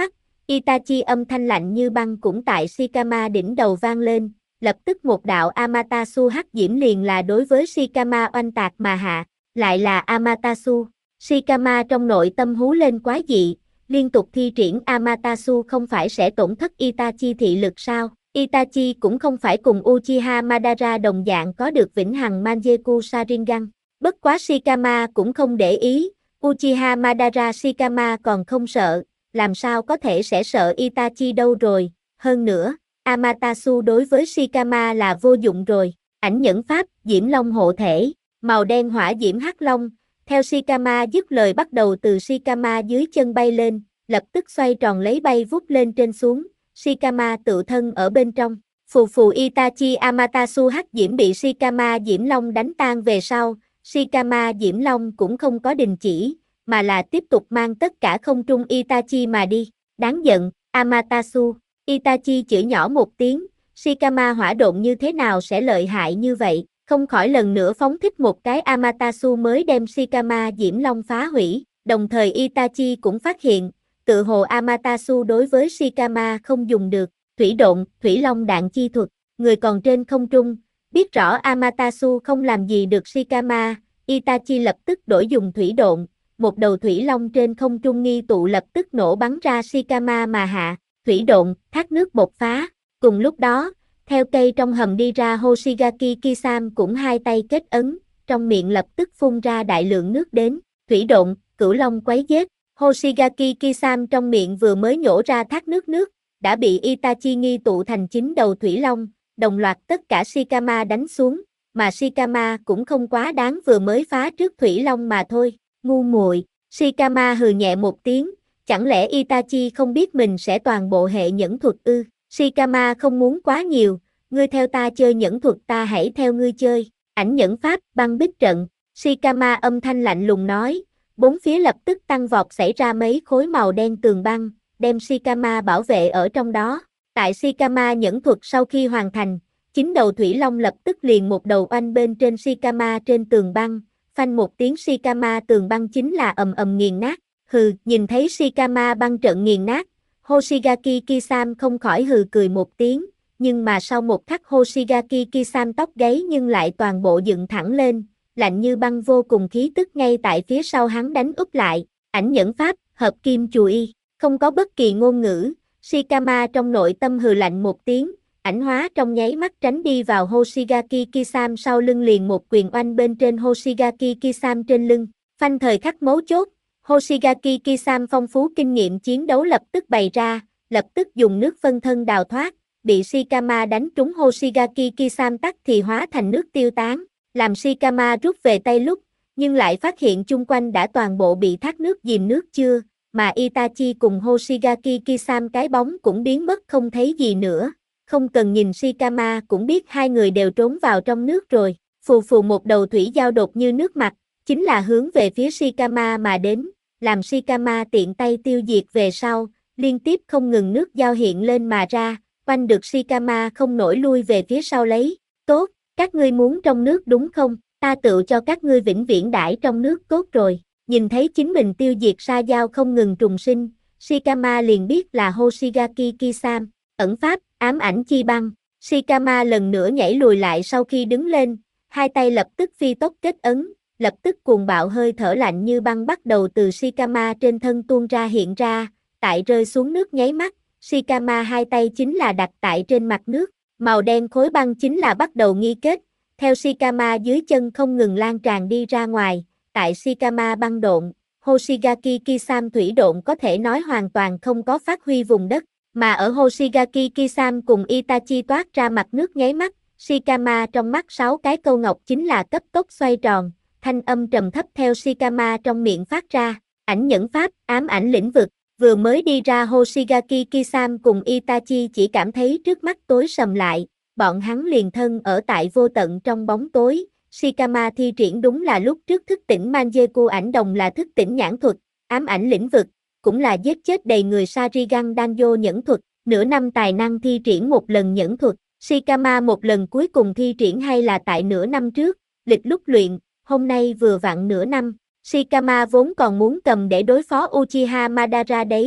Itachi âm thanh lạnh như băng cũng tại Shikama đỉnh đầu vang lên, lập tức một đạo Amaterasu hắc diễm liền là đối với Shikama oanh tạc mà hạ, lại là Amaterasu. Shikama trong nội tâm hú lên quái dị, liên tục thi triển Amaterasu không phải sẽ tổn thất Itachi thị lực sao? Itachi cũng không phải cùng Uchiha Madara đồng dạng có được vĩnh hằng Mangekyou Sharingan. Bất quá Shikama cũng không để ý, Uchiha Madara Shikama còn không sợ, làm sao có thể sẽ sợ Itachi đâu rồi, hơn nữa, Amaterasu đối với Shikama là vô dụng rồi, ảnh nhẫn pháp, Diễm Long hộ thể, màu đen hỏa diễm hắc long, theo Shikama dứt lời bắt đầu từ Shikama dưới chân bay lên, lập tức xoay tròn lấy bay vút lên trên xuống, Shikama tự thân ở bên trong, phù phù Itachi Amaterasu hắc diễm bị Shikama Diễm Long đánh tan về sau, Shikama Diễm Long cũng không có đình chỉ, mà là tiếp tục mang tất cả không trung Itachi mà đi, đáng giận, Amaterasu, Itachi chửi nhỏ một tiếng, Shikama hỏa độn như thế nào sẽ lợi hại như vậy, không khỏi lần nữa phóng thích một cái Amaterasu mới đem Shikama Diễm Long phá hủy, đồng thời Itachi cũng phát hiện, tự hồ Amaterasu đối với Shikama không dùng được, thủy độn, thủy long đạn chi thuật, người còn trên không trung, biết rõ Amaterasu không làm gì được Shikama, Itachi lập tức đổi dùng thủy độn, một đầu thủy long trên không trung nghi tụ lập tức nổ bắn ra Shikama mà hạ, thủy độn, thác nước bộc phá, cùng lúc đó, theo cây trong hầm đi ra Hoshigaki Kisame cũng hai tay kết ấn, trong miệng lập tức phun ra đại lượng nước đến, thủy độn, cửu long quấy giết, Hoshigaki Kisame trong miệng vừa mới nhổ ra thác nước, đã bị Itachi nghi tụ thành 9 đầu thủy long, đồng loạt tất cả Shikama đánh xuống, mà Shikama cũng không quá đáng vừa mới phá trước thủy long mà thôi, ngu muội, Shikama hừ nhẹ một tiếng, chẳng lẽ Itachi không biết mình sẽ toàn bộ hệ nhẫn thuật ư? Shikama không muốn quá nhiều, ngươi theo ta chơi nhẫn thuật ta hãy theo ngươi chơi, ảnh nhẫn pháp, băng bích trận, Shikama âm thanh lạnh lùng nói, bốn phía lập tức tăng vọt xảy ra mấy khối màu đen tường băng, đem Shikama bảo vệ ở trong đó, tại Shikama nhẫn thuật sau khi hoàn thành, 9 đầu thủy long lập tức liền một đầu oanh bên trên Shikama trên tường băng, phanh một tiếng Shikama tường băng chính là ầm ầm nghiền nát, hừ, nhìn thấy Shikama băng trận nghiền nát, Hoshigaki Kisame không khỏi hừ cười một tiếng, nhưng mà sau một khắc Hoshigaki Kisame tóc gáy nhưng lại toàn bộ dựng thẳng lên, lạnh như băng vô cùng khí tức ngay tại phía sau hắn đánh úp lại, ảnh nhẫn pháp, hợp kim chùa y, không có bất kỳ ngôn ngữ, Shikama trong nội tâm hừ lạnh một tiếng, ảnh hóa trong nháy mắt tránh đi vào Hoshigaki Kisame sau lưng liền một quyền oanh bên trên Hoshigaki Kisame trên lưng, phanh thời khắc mấu chốt, Hoshigaki Kisame phong phú kinh nghiệm chiến đấu lập tức bày ra, lập tức dùng nước phân thân đào thoát, bị Shikama đánh trúng Hoshigaki Kisame tắc thì hóa thành nước tiêu tán, làm Shikama rút về tay lúc, nhưng lại phát hiện chung quanh đã toàn bộ bị thác nước dìm nước chưa, mà Itachi cùng Hoshigaki Kisame cái bóng cũng biến mất không thấy gì nữa, không cần nhìn Shikama cũng biết hai người đều trốn vào trong nước rồi, phù phù một đầu thủy giao đột như nước mặt, chính là hướng về phía Shikama mà đến, làm Shikama tiện tay tiêu diệt về sau, liên tiếp không ngừng nước giao hiện lên mà ra, quanh được Shikama không nổi lui về phía sau lấy, tốt, các ngươi muốn trong nước đúng không, ta tự cho các ngươi vĩnh viễn đãi trong nước tốt rồi, nhìn thấy chính mình tiêu diệt sa giao không ngừng trùng sinh, Shikama liền biết là Hoshigaki Kisame, ẩn pháp, ám ảnh chi băng, Shikama lần nữa nhảy lùi lại sau khi đứng lên, hai tay lập tức phi tốc kết ấn, lập tức cuồng bạo hơi thở lạnh như băng bắt đầu từ Shikama trên thân tuôn ra hiện ra, tại rơi xuống nước nháy mắt, Shikama hai tay chính là đặt tại trên mặt nước, màu đen khối băng chính là bắt đầu nghi kết, theo Shikama dưới chân không ngừng lan tràn đi ra ngoài, tại Shikama băng độn, Hoshigaki Kisame thủy độn có thể nói hoàn toàn không có phát huy vùng đất, mà ở Hoshigaki Kisame cùng Itachi toát ra mặt nước nháy mắt, Shikama trong mắt 6 cái câu ngọc chính là cấp tốc xoay tròn, thanh âm trầm thấp theo Shikama trong miệng phát ra, ảnh nhẫn pháp, ám ảnh lĩnh vực, vừa mới đi ra Hoshigaki Kisame cùng Itachi chỉ cảm thấy trước mắt tối sầm lại, bọn hắn liền thân ở tại vô tận trong bóng tối, Shikama thi triển đúng là lúc trước thức tỉnh Mangekyou ảnh đồng là thức tỉnh nhãn thuật, ám ảnh lĩnh vực, cũng là giết chết đầy người Sharingan Danjo nhẫn thuật, nửa năm tài năng thi triển một lần nhẫn thuật, Shikama một lần cuối cùng thi triển hay là tại nửa năm trước, lịch lúc luyện, hôm nay vừa vặn nửa năm, Shikama vốn còn muốn cầm để đối phó Uchiha Madara đấy,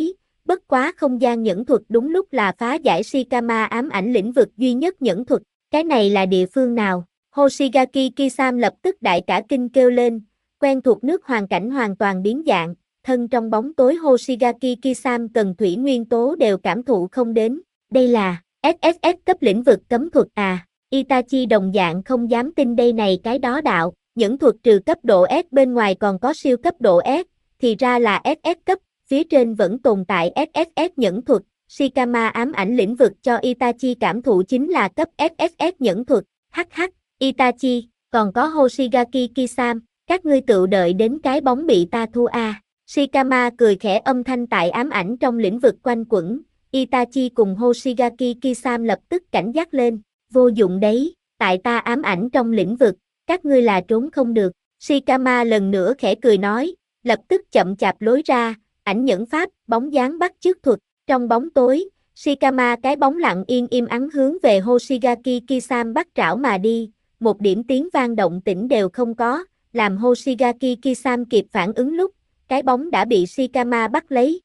Bất quá không gian nhẫn thuật đúng lúc là phá giải Shikama ám ảnh lĩnh vực duy nhất nhẫn thuật. Cái này là địa phương nào? Hoshigaki Kisam lập tức đại cả kinh kêu lên, quen thuộc nước hoàn cảnh hoàn toàn biến dạng, thân trong bóng tối Hoshigaki Kisam cần thủy nguyên tố đều cảm thụ không đến. Đây là SSS cấp lĩnh vực cấm thuật à? Itachi đồng dạng không dám tin đây này cái đó đạo, nhẫn thuật trừ cấp độ S bên ngoài còn có siêu cấp độ S, thì ra là SS cấp, phía trên vẫn tồn tại SSS nhẫn thuật. Shikama ám ảnh lĩnh vực cho Itachi cảm thụ chính là cấp SSS nhẫn thuật. Hắc, Itachi, còn có Hoshigaki Kisam, các ngươi tự đợi đến cái bóng bị ta thua à. Shikama cười khẽ âm thanh tại ám ảnh trong lĩnh vực quanh quẩn. Itachi cùng Hoshigaki Kisam lập tức cảnh giác lên, vô dụng đấy, tại ta ám ảnh trong lĩnh vực, các ngươi là trốn không được. Shikama lần nữa khẽ cười nói, lập tức chậm chạp lối ra, ảnh nhẫn pháp, bóng dáng bắt chước thuật. Trong bóng tối, Shikama cái bóng lặng yên im ắng hướng về Hoshigaki Kisam bắt trảo mà đi, một điểm tiếng vang động tĩnh đều không có, làm Hoshigaki Kisam kịp phản ứng lúc, cái bóng đã bị Shikama bắt lấy.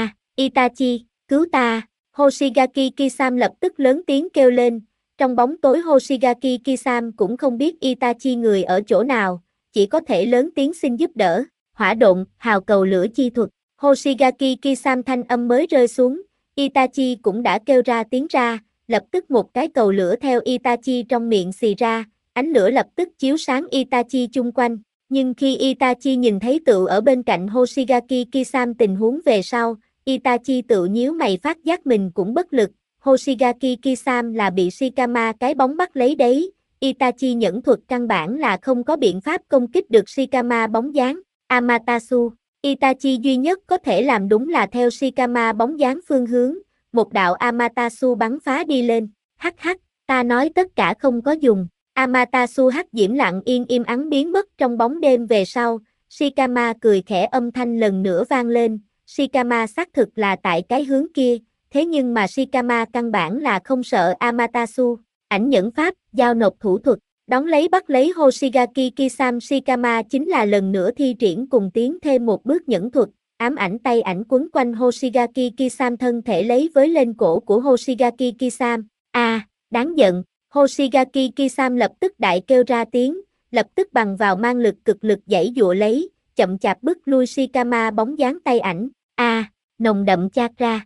Itachi, cứu ta! Hoshigaki Kisam lập tức lớn tiếng kêu lên, trong bóng tối Hoshigaki Kisam cũng không biết Itachi người ở chỗ nào, chỉ có thể lớn tiếng xin giúp đỡ. Hỏa độn, hào cầu lửa chi thuật. Hoshigaki Kisam thanh âm mới rơi xuống, Itachi cũng đã kêu ra tiếng ra, lập tức một cái cầu lửa theo Itachi trong miệng xì ra, ánh lửa lập tức chiếu sáng Itachi chung quanh, nhưng khi Itachi nhìn thấy tựu ở bên cạnh Hoshigaki Kisam tình huống về sau, Itachi tự nhíu mày phát giác mình cũng bất lực, Hoshigaki Kisam là bị Shikama cái bóng bắt lấy đấy, Itachi nhẫn thuật căn bản là không có biện pháp công kích được Shikama bóng dáng, Amaterasu. Itachi duy nhất có thể làm đúng là theo Shikama bóng dáng phương hướng, một đạo Amaterasu bắn phá đi lên, hắc, ta nói tất cả không có dùng, Amaterasu hắc diễm lặng yên im ắng biến mất trong bóng đêm về sau, Shikama cười khẽ âm thanh lần nữa vang lên, Shikama xác thực là tại cái hướng kia, thế nhưng mà Shikama căn bản là không sợ Amaterasu, ảnh nhẫn pháp, giao nộp thủ thuật. Đón lấy bắt lấy Hoshigaki Kisam Shikama chính là lần nữa thi triển cùng tiến thêm một bước nhẫn thuật, ám ảnh tay ảnh quấn quanh Hoshigaki Kisam thân thể lấy với lên cổ của Hoshigaki Kisam. Đáng giận, Hoshigaki Kisam lập tức đại kêu ra tiếng, lập tức bằng vào mang lực cực lực giãy giụa lấy, chậm chạp bức lui Shikama bóng dáng tay ảnh. Nồng đậm chakra.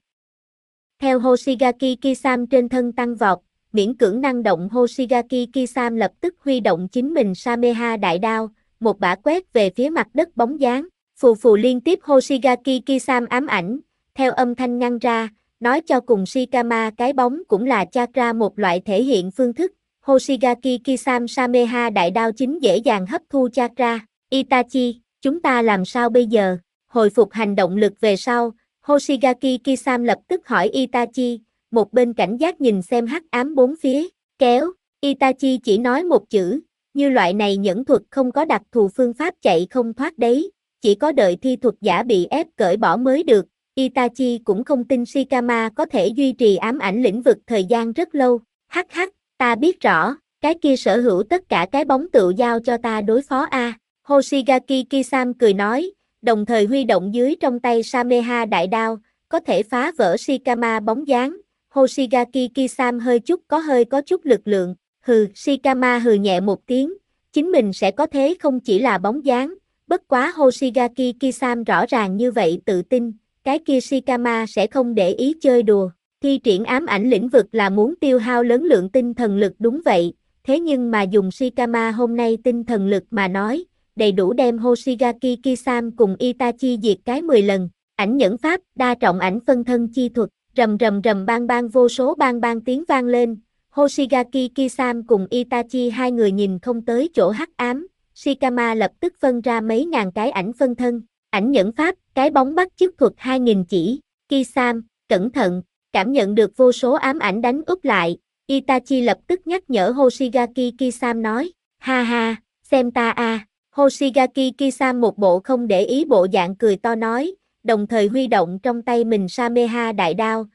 Theo Hoshigaki Kisam trên thân tăng vọt, miễn cưỡng năng động Hoshigaki Kisam lập tức huy động chính mình Sameha đại đao, một bả quét về phía mặt đất bóng dáng, phù phù liên tiếp Hoshigaki Kisam ám ảnh, theo âm thanh ngăn ra, nói cho cùng Shikama cái bóng cũng là chakra một loại thể hiện phương thức, Hoshigaki Kisam Sameha đại đao chính dễ dàng hấp thu chakra, Itachi, chúng ta làm sao bây giờ, hồi phục hành động lực về sau, Hoshigaki Kisam lập tức hỏi Itachi, một bên cảnh giác nhìn xem hắc ám bốn phía, kéo, Itachi chỉ nói một chữ, như loại này nhẫn thuật không có đặc thù phương pháp chạy không thoát đấy, chỉ có đợi thi thuật giả bị ép cởi bỏ mới được, Itachi cũng không tin Shikama có thể duy trì ám ảnh lĩnh vực thời gian rất lâu, hắc, ta biết rõ, cái kia sở hữu tất cả cái bóng tự giao cho ta đối phó a. Hoshigaki Kisam cười nói, đồng thời huy động dưới trong tay Sameha đại đao, có thể phá vỡ Shikama bóng dáng. Hoshigaki Kisam hơi có chút lực lượng, Shikama hừ nhẹ một tiếng, chính mình sẽ có thế không chỉ là bóng dáng, bất quá Hoshigaki Kisam rõ ràng như vậy tự tin, cái kia Shikama sẽ không để ý chơi đùa, thi triển ám ảnh lĩnh vực là muốn tiêu hao lớn lượng tinh thần lực đúng vậy, thế nhưng mà dùng Shikama hôm nay tinh thần lực mà nói, đầy đủ đem Hoshigaki Kisam cùng Itachi diệt cái 10 lần, ảnh nhẫn pháp, đa trọng ảnh phân thân chi thuật. Rầm rầm rầm bang bang vô số bang bang tiếng vang lên, Hoshigaki Kisam cùng Itachi hai người nhìn không tới chỗ hắc ám, Shikama lập tức phân ra mấy ngàn cái ảnh phân thân, ảnh nhẫn pháp, cái bóng bắt chước thuật 2000 chỉ, Kisam, cẩn thận, cảm nhận được vô số ám ảnh đánh úp lại, Itachi lập tức nhắc nhở Hoshigaki Kisam nói, ha, xem ta a. Hoshigaki Kisam một bộ không để ý bộ dạng cười to nói, đồng thời huy động trong tay mình Sameha đại đao,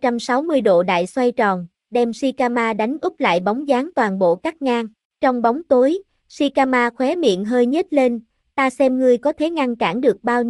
360 độ đại xoay tròn, đem Shikama đánh úp lại bóng dáng toàn bộ cắt ngang. Trong bóng tối, Shikama khóe miệng hơi nhếch lên, ta xem ngươi có thể ngăn cản được bao nhiêu,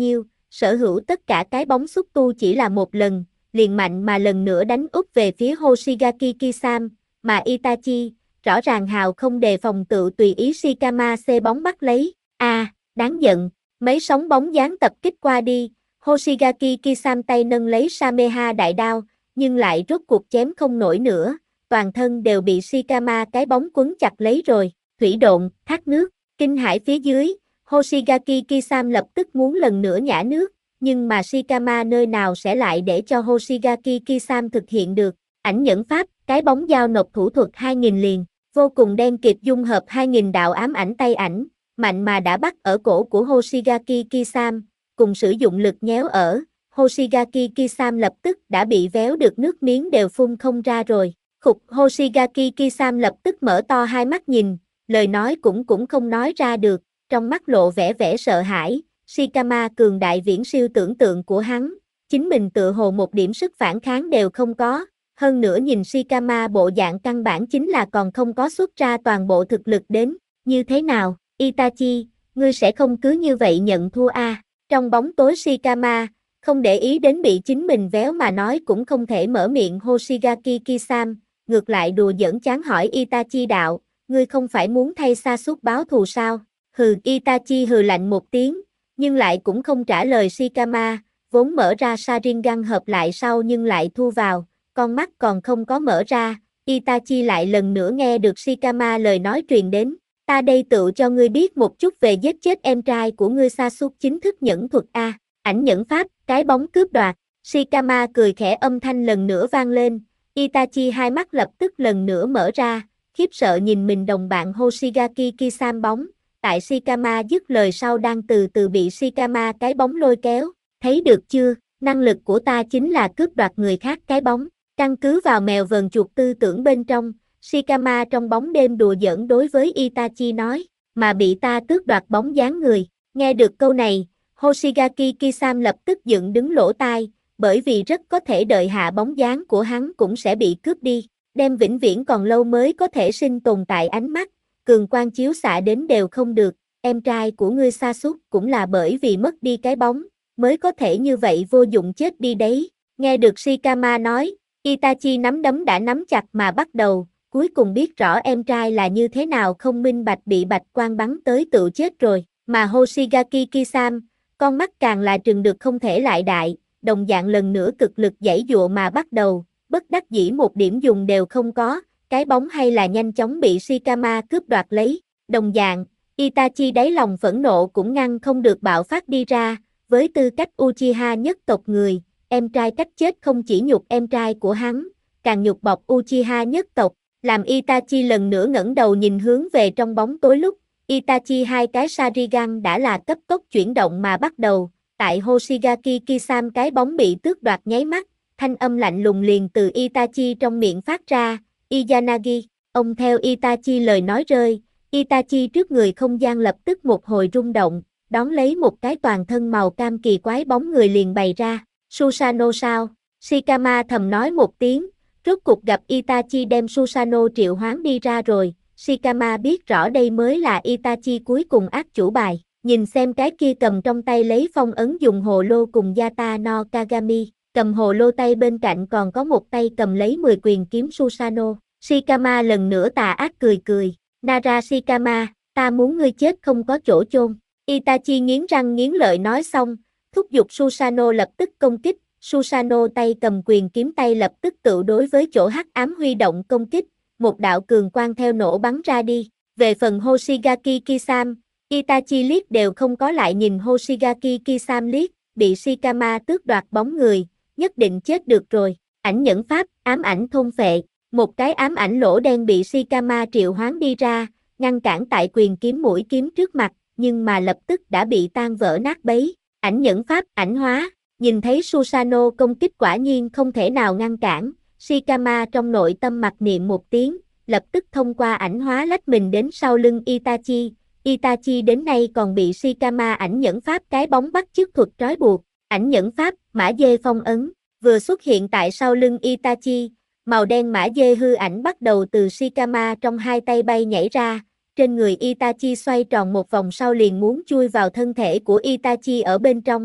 sở hữu tất cả cái bóng xúc tu chỉ là một lần, liền mạnh mà lần nữa đánh úp về phía Hoshigaki Kisam, mà Itachi, rõ ràng hào không đề phòng tự tùy ý Shikama xê bóng bắt lấy, đáng giận, mấy sóng bóng dáng tập kích qua đi, Hoshigaki Kisam tay nâng lấy Sameha đại đao, nhưng lại rốt cuộc chém không nổi nữa, toàn thân đều bị Shikama cái bóng quấn chặt lấy rồi, thủy độn, thác nước, kinh hãi phía dưới, Hoshigaki Kisam lập tức muốn lần nữa nhả nước, nhưng mà Shikama nơi nào sẽ lại để cho Hoshigaki Kisam thực hiện được, ảnh nhẫn pháp, cái bóng dao nộp thủ thuật 2000 liền, vô cùng đen kịt dung hợp 2000 đạo ám ảnh tay ảnh, mạnh mà đã bắt ở cổ của Hoshigaki Kisam, cùng sử dụng lực nhéo ở, Hoshigaki Kisam lập tức đã bị véo được nước miếng đều phun không ra rồi. Hoshigaki Kisam lập tức mở to hai mắt nhìn, lời nói cũng không nói ra được, trong mắt lộ vẻ sợ hãi, Shikama cường đại viễn siêu tưởng tượng của hắn, chính mình tự hồ một điểm sức phản kháng đều không có, hơn nữa nhìn Shikama bộ dạng căn bản chính là còn không có xuất ra toàn bộ thực lực đến, như thế nào, Itachi, ngươi sẽ không cứ như vậy nhận thua Trong bóng tối Shikama, không để ý đến bị chính mình véo mà nói cũng không thể mở miệng Hoshigaki Kisam, ngược lại đùa giỡn chán hỏi Itachi đạo, ngươi không phải muốn thay Sasuke báo thù sao? Hừ, Itachi hừ lạnh một tiếng, nhưng lại cũng không trả lời Shikama, vốn mở ra Sharingan hợp lại sau nhưng lại thu vào, con mắt còn không có mở ra, Itachi lại lần nữa nghe được Shikama lời nói truyền đến, ta đây tự cho ngươi biết một chút về giết chết em trai của ngươi Sasuke chính thức nhẫn thuật ảnh nhẫn pháp, cái bóng cướp đoạt, Shikama cười khẽ âm thanh lần nữa vang lên, Itachi hai mắt lập tức lần nữa mở ra, khiếp sợ nhìn mình đồng bạn Hoshigaki Kisam bóng, tại Shikama dứt lời sau đang từ từ bị Shikama cái bóng lôi kéo, thấy được chưa, năng lực của ta chính là cướp đoạt người khác cái bóng, căn cứ vào mèo vờn chuột tư tưởng bên trong, Shikama trong bóng đêm đùa giỡn đối với Itachi nói, mà bị ta tước đoạt bóng dáng người, nghe được câu này, Hoshigaki Kisam lập tức dựng đứng lỗ tai, bởi vì rất có thể đợi hạ bóng dáng của hắn cũng sẽ bị cướp đi, đem vĩnh viễn còn lâu mới có thể sinh tồn tại ánh mắt, cường quang chiếu xạ đến đều không được, em trai của ngươi Sasuke cũng là bởi vì mất đi cái bóng, mới có thể như vậy vô dụng chết đi đấy, nghe được Shikama nói, Itachi nắm đấm đã nắm chặt mà bắt đầu, cuối cùng biết rõ em trai là như thế nào không minh bạch bị bạch quang bắn tới tự chết rồi, mà Hoshigaki Kisam, con mắt càng là trừng được không thể lại đại, đồng dạng lần nữa cực lực giãy giụa mà bắt đầu, bất đắc dĩ một điểm dùng đều không có, cái bóng hay là nhanh chóng bị Shikama cướp đoạt lấy, đồng dạng, Itachi đáy lòng phẫn nộ cũng ngăn không được bạo phát đi ra, với tư cách Uchiha nhất tộc người, em trai cách chết không chỉ nhục em trai của hắn, càng nhục bọc Uchiha nhất tộc, làm Itachi lần nữa ngẩng đầu nhìn hướng về trong bóng tối lúc, Itachi hai cái Sharingan đã là cấp tốc chuyển động mà bắt đầu, tại Hoshigaki Kisam cái bóng bị tước đoạt nháy mắt, thanh âm lạnh lùng liền từ Itachi trong miệng phát ra, Izanagi, ông theo Itachi lời nói rơi, Itachi trước người không gian lập tức một hồi rung động, đón lấy một cái toàn thân màu cam kỳ quái bóng người liền bày ra, Susanoo sao, Shikama thầm nói một tiếng, rốt cục gặp Itachi đem Susanoo triệu hoán đi ra rồi, Shikama biết rõ đây mới là Itachi cuối cùng ác chủ bài, nhìn xem cái kia cầm trong tay lấy phong ấn dùng hồ lô cùng Yata no Kagami, cầm hồ lô tay bên cạnh còn có một tay cầm lấy 10 quyền kiếm Susanoo, Shikama lần nữa tà ác cười, Nara Shikama, ta muốn ngươi chết không có chỗ chôn, Itachi nghiến răng nghiến lợi nói xong, thúc giục Susanoo lập tức công kích, Susanoo tay cầm quyền kiếm tay lập tức tự đối với chỗ hắc ám huy động công kích, một đạo cường quang theo nổ bắn ra đi, về phần Hoshigaki Kisam, Itachi liếc đều không có lại nhìn Hoshigaki Kisam liếc, bị Shikama tước đoạt bóng người, nhất định chết được rồi, ảnh nhẫn pháp, ám ảnh thôn phệ, một cái ám ảnh lỗ đen bị Shikama triệu hoán đi ra, ngăn cản tại quyền kiếm mũi kiếm trước mặt, nhưng mà lập tức đã bị tan vỡ nát bấy, ảnh nhẫn pháp, ảnh hóa, nhìn thấy Susanoo công kích quả nhiên không thể nào ngăn cản, Shikama trong nội tâm mặc niệm một tiếng, lập tức thông qua ảnh hóa lách mình đến sau lưng Itachi, Itachi đến nay còn bị Shikama ảnh nhẫn pháp cái bóng bắt chước thuật trói buộc, ảnh nhẫn pháp, mã dê phong ấn, vừa xuất hiện tại sau lưng Itachi, màu đen mã dê hư ảnh bắt đầu từ Shikama trong hai tay bay nhảy ra, trên người Itachi xoay tròn một vòng sau liền muốn chui vào thân thể của Itachi ở bên trong,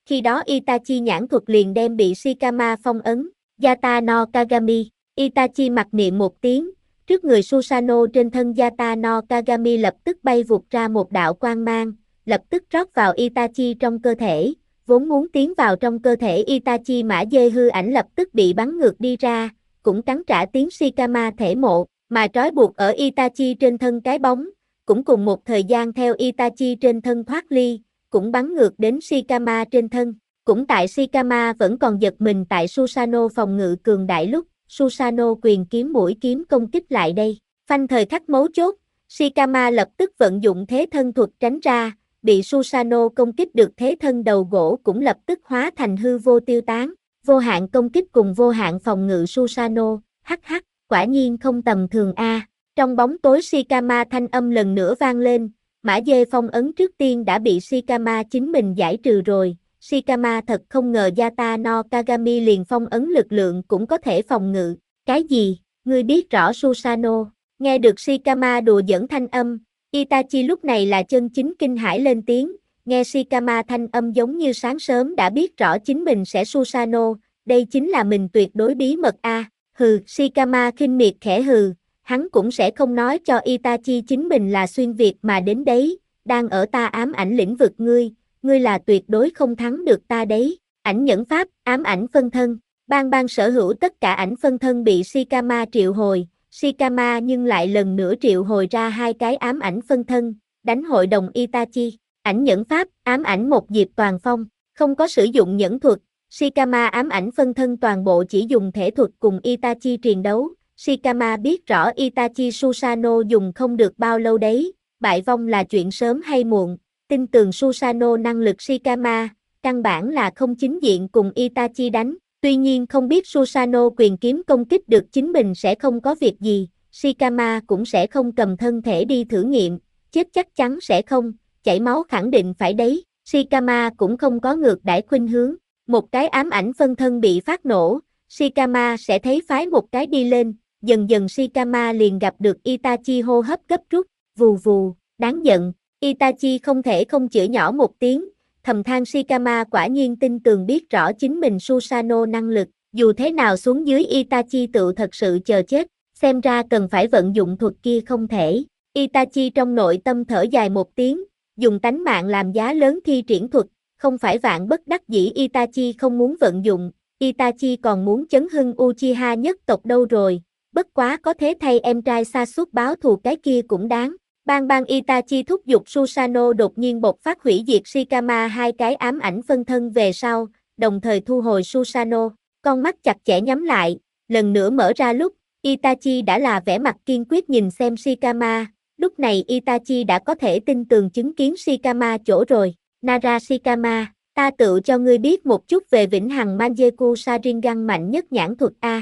khi đó Itachi nhãn thuật liền đem bị Shikama phong ấn, Yata no Kagami, Itachi mặc niệm một tiếng, trước người Susanoo trên thân Yata no Kagami lập tức bay vụt ra một đạo quang mang, lập tức rót vào Itachi trong cơ thể, vốn muốn tiến vào trong cơ thể Itachi mã dê hư ảnh lập tức bị bắn ngược đi ra, cũng cắn trả tiếng Shikama thể mộ, mà trói buộc ở Itachi trên thân cái bóng, cũng cùng một thời gian theo Itachi trên thân thoát ly, cũng bắn ngược đến Shikama trên thân. Cũng tại Shikama vẫn còn giật mình tại Susanoo phòng ngự cường đại lúc, Susanoo quyền kiếm mũi kiếm công kích lại đây. Phanh thời khắc mấu chốt, Shikama lập tức vận dụng thế thân thuật tránh ra, bị Susanoo công kích được thế thân đầu gỗ cũng lập tức hóa thành hư vô tiêu tán. Vô hạn công kích cùng vô hạn phòng ngự Susanoo, quả nhiên không tầm thường a. Trong bóng tối Shikama thanh âm lần nữa vang lên, mã dê phong ấn trước tiên đã bị Shikama chính mình giải trừ rồi. Shikama thật không ngờ Yata no Kagami liền phong ấn lực lượng cũng có thể phòng ngự. Cái gì? Ngươi biết rõ Susanoo? Nghe được Shikama đùa giỡn thanh âm, Itachi lúc này là chân chính kinh hãi lên tiếng, nghe Shikama thanh âm giống như sáng sớm đã biết rõ chính mình sẽ Susanoo, đây chính là mình tuyệt đối bí mật a. Hừ, Shikama khinh miệt khẽ hừ, hắn cũng sẽ không nói cho Itachi chính mình là xuyên Việt mà đến đấy, đang ở ta ám ảnh lĩnh vực ngươi là tuyệt đối không thắng được ta đấy. Ảnh nhẫn pháp, ám ảnh phân thân, ban sở hữu tất cả ảnh phân thân bị Shikama triệu hồi, Shikama nhưng lại lần nữa triệu hồi ra hai cái ám ảnh phân thân, đánh hội đồng Itachi. Ảnh nhẫn pháp, ám ảnh một diệp toàn phong, không có sử dụng nhẫn thuật, Shikama ám ảnh phân thân toàn bộ chỉ dùng thể thuật cùng Itachi triền đấu. Shikama biết rõ Itachi Susanoo dùng không được bao lâu đấy, bại vong là chuyện sớm hay muộn, tin tưởng Susanoo năng lực Shikama, căn bản là không chính diện cùng Itachi đánh, tuy nhiên không biết Susanoo quyền kiếm công kích được chính mình sẽ không có việc gì, Shikama cũng sẽ không cầm thân thể đi thử nghiệm, chết chắc chắn sẽ không, chảy máu khẳng định phải đấy, Shikama cũng không có ngược đãi khuynh hướng, một cái ám ảnh phân thân bị phát nổ, Shikama sẽ thấy phái một cái đi lên, dần dần Shikama liền gặp được Itachi hô hấp gấp rút, vù vù, đáng giận, Itachi không thể không chửi nhỏ một tiếng, thầm than Shikama quả nhiên tin tường biết rõ chính mình Susanoo năng lực, dù thế nào xuống dưới Itachi tự thật sự chờ chết, xem ra cần phải vận dụng thuật kia không thể. Itachi trong nội tâm thở dài một tiếng, dùng tánh mạng làm giá lớn thi triển thuật, không phải vạn bất đắc dĩ Itachi không muốn vận dụng, Itachi còn muốn chấn hưng Uchiha nhất tộc đâu rồi, bất quá có thế thay em trai Sasuke báo thù cái kia cũng đáng. Bang Itachi thúc giục Susanoo đột nhiên bộc phát hủy diệt Shikama hai cái ám ảnh phân thân về sau, đồng thời thu hồi Susanoo, con mắt chặt chẽ nhắm lại, lần nữa mở ra lúc, Itachi đã là vẻ mặt kiên quyết nhìn xem Shikama, lúc này Itachi đã có thể tin tường chứng kiến Shikama chỗ rồi, Nara Shikama, ta tự cho ngươi biết một chút về vĩnh hằng Mangekyou Sharingan mạnh nhất nhãn thuật A,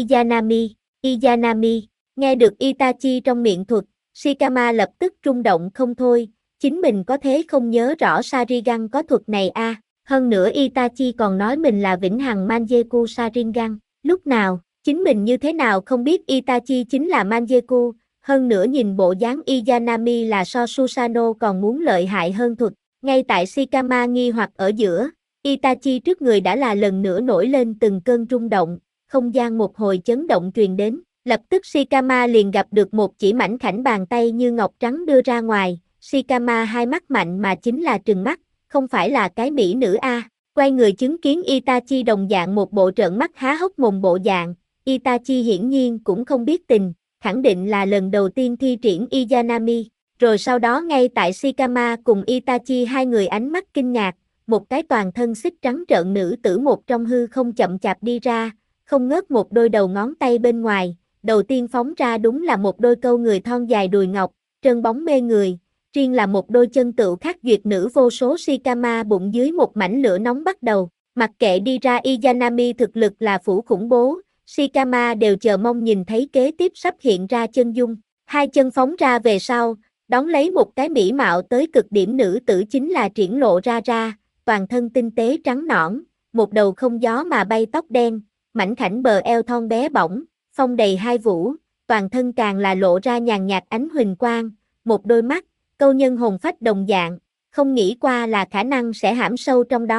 Izanami, nghe được Itachi trong miệng thuật, Shikama lập tức rung động không thôi, chính mình có thế không nhớ rõ Sharingan có thuật này a. Hơn nữa Itachi còn nói mình là vĩnh hằng Mangekyou Sharingan, lúc nào, chính mình như thế nào không biết Itachi chính là Mangekyou, hơn nữa nhìn bộ dáng Izanami là so Susanoo còn muốn lợi hại hơn thuật, ngay tại Shikama nghi hoặc ở giữa, Itachi trước người đã là lần nữa nổi lên từng cơn rung động, không gian một hồi chấn động truyền đến. Lập tức Shikama liền gặp được một chỉ mảnh khảnh bàn tay như ngọc trắng đưa ra ngoài, Shikama hai mắt mạnh mà chính là trừng mắt, không phải là cái mỹ nữ a. Quay người chứng kiến Itachi đồng dạng một bộ trợn mắt há hốc mồm bộ dạng, Itachi hiển nhiên cũng không biết tình, khẳng định là lần đầu tiên thi triển Izanami, rồi sau đó ngay tại Shikama cùng Itachi hai người ánh mắt kinh ngạc, một cái toàn thân xích trắng trợn nữ tử một trong hư không chậm chạp đi ra, không ngớt một đôi đầu ngón tay bên ngoài. Đầu tiên phóng ra đúng là một đôi câu người thon dài đùi ngọc, trơn bóng mê người, riêng là một đôi chân tựu khắc duyệt nữ vô số Shikama bụng dưới một mảnh lửa nóng bắt đầu, mặc kệ đi ra Izanami thực lực là phủ khủng bố, Shikama đều chờ mong nhìn thấy kế tiếp sắp hiện ra chân dung, hai chân phóng ra về sau, đón lấy một cái mỹ mạo tới cực điểm nữ tử chính là triển lộ ra, toàn thân tinh tế trắng nõn, một đầu không gió mà bay tóc đen, mảnh khảnh bờ eo thon bé bỏng. Phong đầy hai vũ, toàn thân càng là lộ ra nhàn nhạt ánh huỳnh quang, một đôi mắt, câu nhân hồn phách đồng dạng, không nghĩ qua là khả năng sẽ hãm sâu trong đó,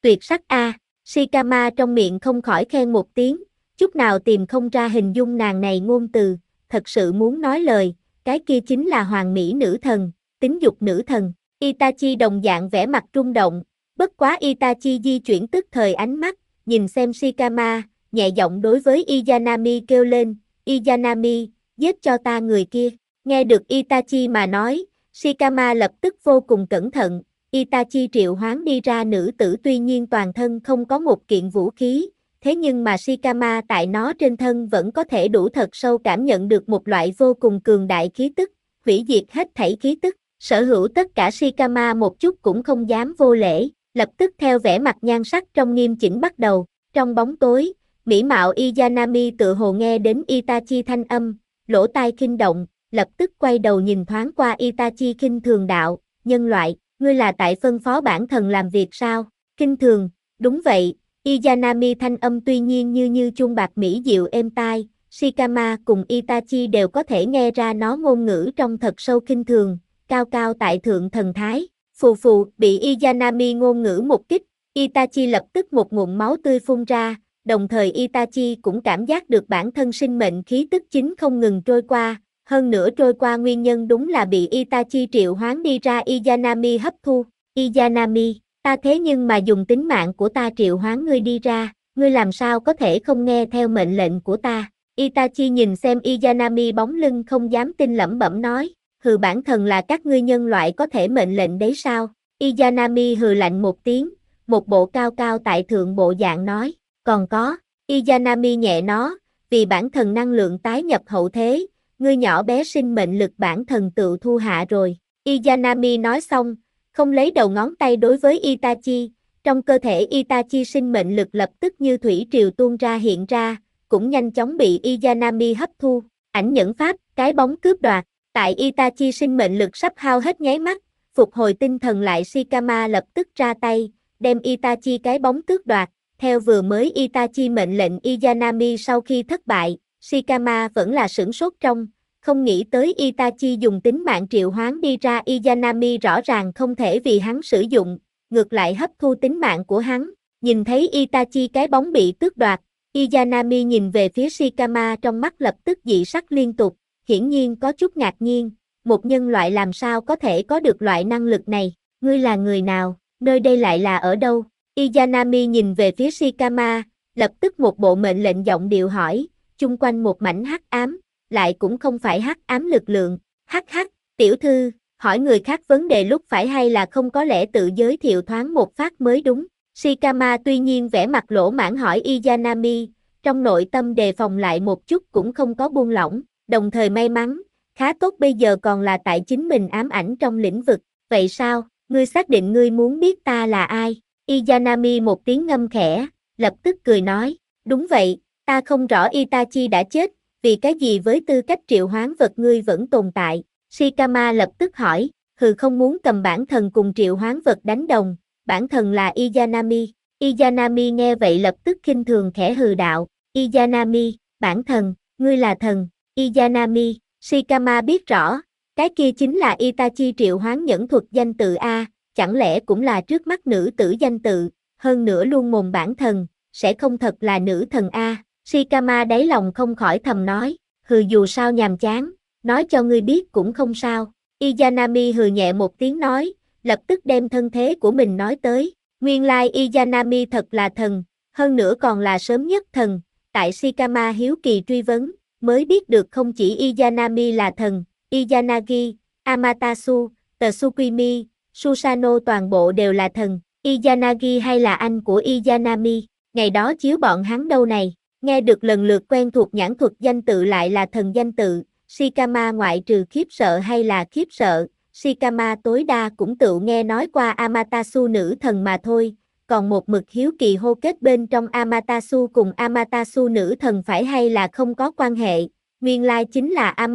Tuyệt sắc a. Shikama trong miệng không khỏi khen một tiếng, chút nào tìm không ra hình dung nàng này ngôn từ, thật sự muốn nói lời, cái kia chính là hoàn mỹ nữ thần, tính dục nữ thần. Itachi đồng dạng vẻ mặt rung động, bất quá Itachi di chuyển tức thời ánh mắt, nhìn xem Shikama, nhẹ giọng đối với Izanami kêu lên, Izanami, giết cho ta người kia. Nghe được Itachi mà nói, Shikama lập tức vô cùng cẩn thận, Itachi triệu hoán đi ra nữ tử tuy nhiên toàn thân không có một kiện vũ khí, thế nhưng mà Shikama tại nó trên thân vẫn có thể đủ thật sâu cảm nhận được một loại vô cùng cường đại khí tức, hủy diệt hết thảy khí tức. Sở hữu tất cả Shikama một chút cũng không dám vô lễ, lập tức theo vẻ mặt nhan sắc trong nghiêm chỉnh bắt đầu. Trong bóng tối, mỹ mạo Izanami tự hồ nghe đến Itachi thanh âm, lỗ tai kinh động, lập tức quay đầu nhìn thoáng qua Itachi khinh thường đạo, nhân loại, ngươi là tại phân phó bản thần làm việc sao? Kinh thường, đúng vậy, Izanami thanh âm tuy nhiên như chuông bạc mỹ diệu êm tai, Shikama cùng Itachi đều có thể nghe ra nó ngôn ngữ trong thật sâu kinh thường, cao cao tại thượng thần thái. Phù phù, bị Izanami ngôn ngữ một kích, Itachi lập tức một ngụm máu tươi phun ra, đồng thời Itachi cũng cảm giác được bản thân sinh mệnh khí tức chính không ngừng trôi qua, hơn nữa trôi qua nguyên nhân đúng là bị Itachi triệu hoán đi ra Izanami hấp thu. Izanami, ta thế nhưng mà dùng tính mạng của ta triệu hoán ngươi đi ra, ngươi làm sao có thể không nghe theo mệnh lệnh của ta? Itachi nhìn xem Izanami bóng lưng không dám tin lẩm bẩm nói, hừ bản thần là các ngươi nhân loại có thể mệnh lệnh đấy sao? Izanami hừ lạnh một tiếng, một bộ cao cao tại thượng bộ dạng nói, còn có, Izanami nhẹ nó, vì bản thần năng lượng tái nhập hậu thế, ngươi nhỏ bé sinh mệnh lực bản thần tự thu hạ rồi. Izanami nói xong, không lấy đầu ngón tay đối với Itachi, trong cơ thể Itachi sinh mệnh lực lập tức như thủy triều tuôn ra hiện ra, cũng nhanh chóng bị Izanami hấp thu. Ảnh nhẫn pháp, cái bóng cướp đoạt, tại Itachi sinh mệnh lực sắp hao hết nháy mắt, phục hồi tinh thần lại Shikama lập tức ra tay, đem Itachi cái bóng tước đoạt, theo vừa mới Itachi mệnh lệnh Izanami sau khi thất bại, Shikama vẫn là sửng sốt trong, không nghĩ tới Itachi dùng tính mạng triệu hoán đi ra Izanami rõ ràng không thể vì hắn sử dụng, ngược lại hấp thu tính mạng của hắn, nhìn thấy Itachi cái bóng bị tước đoạt, Izanami nhìn về phía Shikama trong mắt lập tức dị sắc liên tục, hiển nhiên có chút ngạc nhiên, một nhân loại làm sao có thể có được loại năng lực này, ngươi là người nào, nơi đây lại là ở đâu? Izanami nhìn về phía Shikama, lập tức một bộ mệnh lệnh giọng điệu hỏi, chung quanh một mảnh hắc ám, lại cũng không phải hắc ám lực lượng, hắc hắc, tiểu thư, hỏi người khác vấn đề lúc phải hay là không có lẽ tự giới thiệu thoáng một phát mới đúng. Shikama tuy nhiên vẻ mặt lỗ mãn hỏi Izanami, trong nội tâm đề phòng lại một chút cũng không có buông lỏng, đồng thời may mắn, khá tốt bây giờ còn là tại chính mình ám ảnh trong lĩnh vực, vậy sao, ngươi xác định ngươi muốn biết ta là ai? Izanami một tiếng ngâm khẽ, lập tức cười nói, đúng vậy, ta không rõ Itachi đã chết, vì cái gì với tư cách triệu hoán vật ngươi vẫn tồn tại? Shikama lập tức hỏi, hừ không muốn cầm bản thần cùng triệu hoán vật đánh đồng, bản thần là Izanami. Izanami nghe vậy lập tức khinh thường khẽ hừ đạo, Izanami, bản thần, ngươi là thần, Izanami, Shikama biết rõ, cái kia chính là Itachi triệu hoán nhẫn thuật danh tự A, chẳng lẽ cũng là trước mắt nữ tử danh tự, hơn nữa luôn mồm bản thần, sẽ không thật là nữ thần A. Shikama đáy lòng không khỏi thầm nói, hừ dù sao nhàm chán, nói cho ngươi biết cũng không sao. Izanami hừ nhẹ một tiếng nói, lập tức đem thân thế của mình nói tới, nguyên lai Izanami thật là thần, hơn nữa còn là sớm nhất thần, tại Shikama hiếu kỳ truy vấn, mới biết được không chỉ Izanami là thần, Izanagi, Amaterasu, Tsukimi, Susanoo toàn bộ đều là thần, Izanagi hay là anh của Izanami, ngày đó chiếu bọn hắn đâu này, nghe được lần lượt quen thuộc nhãn thuật danh tự lại là thần danh tự, Shikama ngoại trừ khiếp sợ hay là khiếp sợ, Shikama tối đa cũng tự nghe nói qua Amaterasu nữ thần mà thôi, còn một mực hiếu kỳ hô kết bên trong Amaterasu cùng Amaterasu nữ thần phải hay là không có quan hệ, nguyên lai chính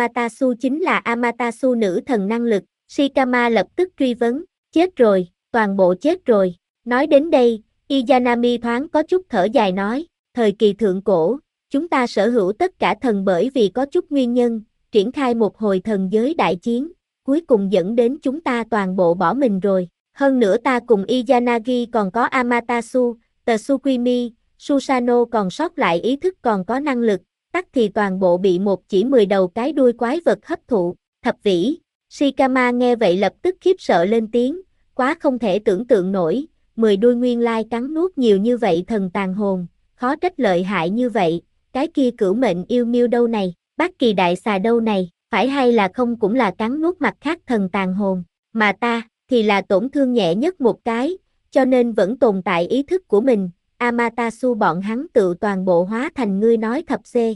là Amaterasu nữ thần năng lực, Shikama lập tức truy vấn, chết rồi, toàn bộ chết rồi, nói đến đây, Izanami thoáng có chút thở dài nói, thời kỳ thượng cổ, chúng ta sở hữu tất cả thần bởi vì có chút nguyên nhân, triển khai một hồi thần giới đại chiến, cuối cùng dẫn đến chúng ta toàn bộ bỏ mình rồi, Hơn nữa ta cùng Izanagi còn có Amaterasu, Tsukimi, Susanoo còn sót lại ý thức còn có năng lực, tắc thì toàn bộ bị một chỉ 10 đầu cái đuôi quái vật hấp thụ. Thập vĩ, Shikama nghe vậy lập tức khiếp sợ lên tiếng, quá không thể tưởng tượng nổi, 10 đuôi nguyên lai cắn nuốt nhiều như vậy thần tàn hồn, khó trách lợi hại như vậy, cái kia cửu mệnh yêu miêu đâu này, bát kỳ đại xà đâu này, phải hay là không cũng là cắn nuốt mặt khác thần tàn hồn, mà ta, thì là tổn thương nhẹ nhất một cái, cho nên vẫn tồn tại ý thức của mình, Amaterasu bọn hắn tự toàn bộ hóa thành ngươi nói thập xê.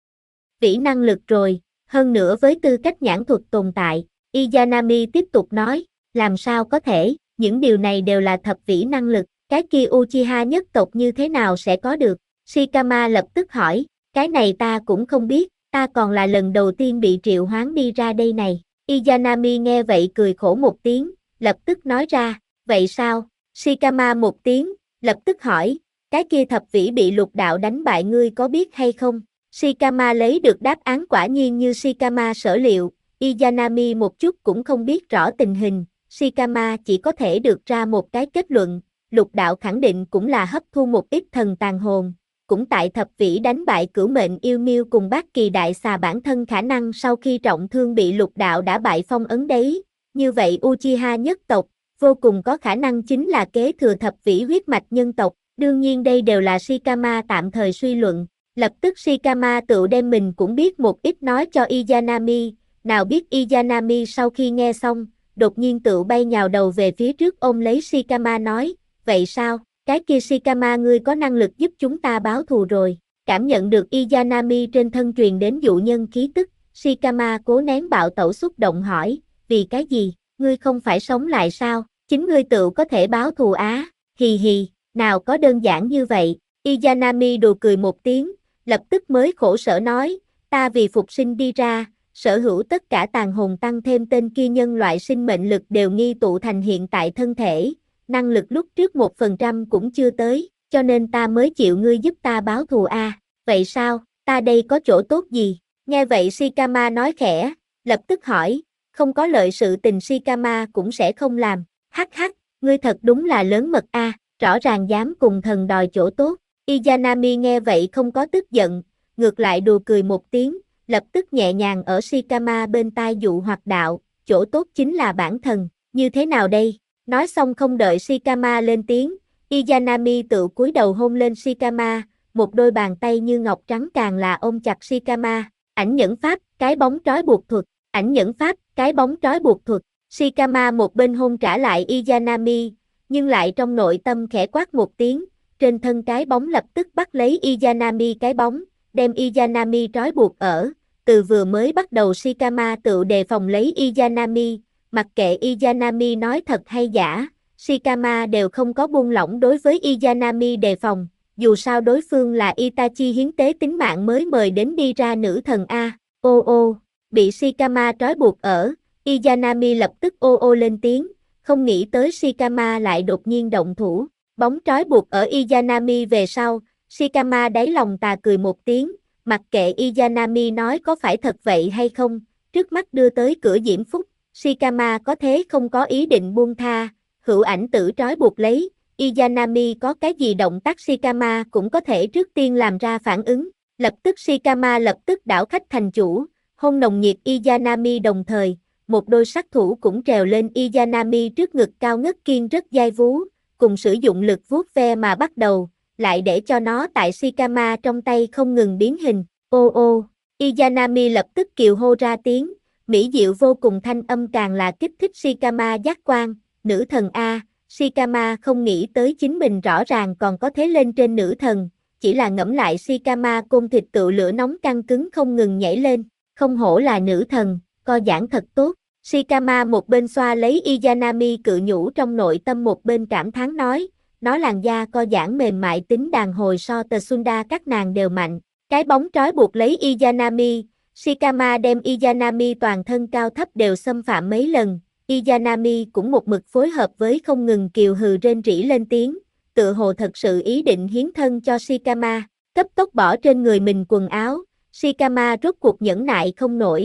Vĩ năng lực rồi, hơn nữa với tư cách nhãn thuật tồn tại, Izanami tiếp tục nói, làm sao có thể, những điều này đều là thập vĩ năng lực, cái kia Uchiha nhất tộc như thế nào sẽ có được, Shikama lập tức hỏi, cái này ta cũng không biết, ta còn là lần đầu tiên bị triệu hoán đi ra đây này, Izanami nghe vậy cười khổ một tiếng, lập tức nói ra, vậy sao, Shikama một tiếng, lập tức hỏi, cái kia thập vĩ bị lục đạo đánh bại ngươi có biết hay không? Shikama lấy được đáp án quả nhiên như Shikama sở liệu, Izanami một chút cũng không biết rõ tình hình, Shikama chỉ có thể được ra một cái kết luận, lục đạo khẳng định cũng là hấp thu một ít thần tàn hồn, cũng tại thập vĩ đánh bại cửu mệnh yêu miêu cùng bát kỳ đại xà bản thân khả năng sau khi trọng thương bị lục đạo đã bại phong ấn đấy, như vậy Uchiha nhất tộc, vô cùng có khả năng chính là kế thừa thập vĩ huyết mạch nhân tộc, đương nhiên đây đều là Shikama tạm thời suy luận. Lập tức Shikama tự đem mình cũng biết một ít nói cho Izanami, nào biết Izanami sau khi nghe xong, đột nhiên tự bay nhào đầu về phía trước ôm lấy Shikama nói, vậy sao, cái kia Shikama ngươi có năng lực giúp chúng ta báo thù rồi, cảm nhận được Izanami trên thân truyền đến dụ nhân khí tức, Shikama cố nén bạo tẩu xúc động hỏi, vì cái gì, ngươi không phải sống lại sao, chính ngươi tự có thể báo thù á, hì hì, nào có đơn giản như vậy, Izanami đùa cười một tiếng, lập tức mới khổ sở nói, ta vì phục sinh đi ra, sở hữu tất cả tàn hồn tăng thêm tên kia nhân loại sinh mệnh lực đều nghi tụ thành hiện tại thân thể, năng lực lúc trước 1% cũng chưa tới, cho nên ta mới chịu ngươi giúp ta báo thù a. Vậy sao, ta đây có chỗ tốt gì? Nghe vậy Shikama nói khẽ, lập tức hỏi, không có lợi sự tình Shikama cũng sẽ không làm, hắc hắc, ngươi thật đúng là lớn mật a, rõ ràng dám cùng thần đòi chỗ tốt. Izanami nghe vậy không có tức giận, ngược lại đùa cười một tiếng, lập tức nhẹ nhàng ở Shikama bên tai dụ hoặc đạo, chỗ tốt chính là bản thần, như thế nào đây? Nói xong không đợi Shikama lên tiếng, Izanami tự cúi đầu hôn lên Shikama, một đôi bàn tay như ngọc trắng càng là ôm chặt Shikama, ảnh nhẫn pháp, cái bóng trói buộc thuật, ảnh nhẫn pháp, cái bóng trói buộc thuật, Shikama một bên hôn trả lại Izanami, nhưng lại trong nội tâm khẽ quát một tiếng, trên thân cái bóng lập tức bắt lấy Izanami cái bóng, đem Izanami trói buộc ở, từ vừa mới bắt đầu Shikama tự đề phòng lấy Izanami, mặc kệ Izanami nói thật hay giả, Shikama đều không có buông lỏng đối với Izanami đề phòng, dù sao đối phương là Itachi hiến tế tính mạng mới mời đến đi ra nữ thần A, ô ô, bị Shikama trói buộc ở, Izanami lập tức ô ô lên tiếng, không nghĩ tới Shikama lại đột nhiên động thủ. Bóng trói buộc ở Izanami về sau, Shikama đáy lòng tà cười một tiếng, mặc kệ Izanami nói có phải thật vậy hay không, trước mắt đưa tới cửa diễm phúc, Shikama có thế không có ý định buông tha, hữu ảnh tử trói buộc lấy, Izanami có cái gì động tác Shikama cũng có thể trước tiên làm ra phản ứng, lập tức Shikama lập tức đảo khách thành chủ, hôn nồng nhiệt Izanami đồng thời, một đôi sát thủ cũng trèo lên Izanami trước ngực cao ngất kiên rất dai vú, cùng sử dụng lực vuốt ve mà bắt đầu, lại để cho nó tại Shikama trong tay không ngừng biến hình, ô ô, Izanami lập tức kiều hô ra tiếng, mỹ diệu vô cùng thanh âm càng là kích thích Shikama giác quan, nữ thần A, Shikama không nghĩ tới chính mình rõ ràng còn có thế lên trên nữ thần, chỉ là ngẫm lại Shikama côn thịt tự lửa nóng căng cứng không ngừng nhảy lên, không hổ là nữ thần, co giãn thật tốt. Shikama một bên xoa lấy Izanami cự nhũ trong nội tâm một bên cảm thán nói, nó làn da co giãn mềm mại tính đàn hồi so Tsunda các nàng đều mạnh. Cái bóng trói buộc lấy Izanami, Shikama đem Izanami toàn thân cao thấp đều xâm phạm mấy lần, Izanami cũng một mực phối hợp với không ngừng kiều hừ rên rỉ lên tiếng, tựa hồ thật sự ý định hiến thân cho Shikama, cấp tốc bỏ trên người mình quần áo, Shikama rốt cuộc nhẫn nại không nổi,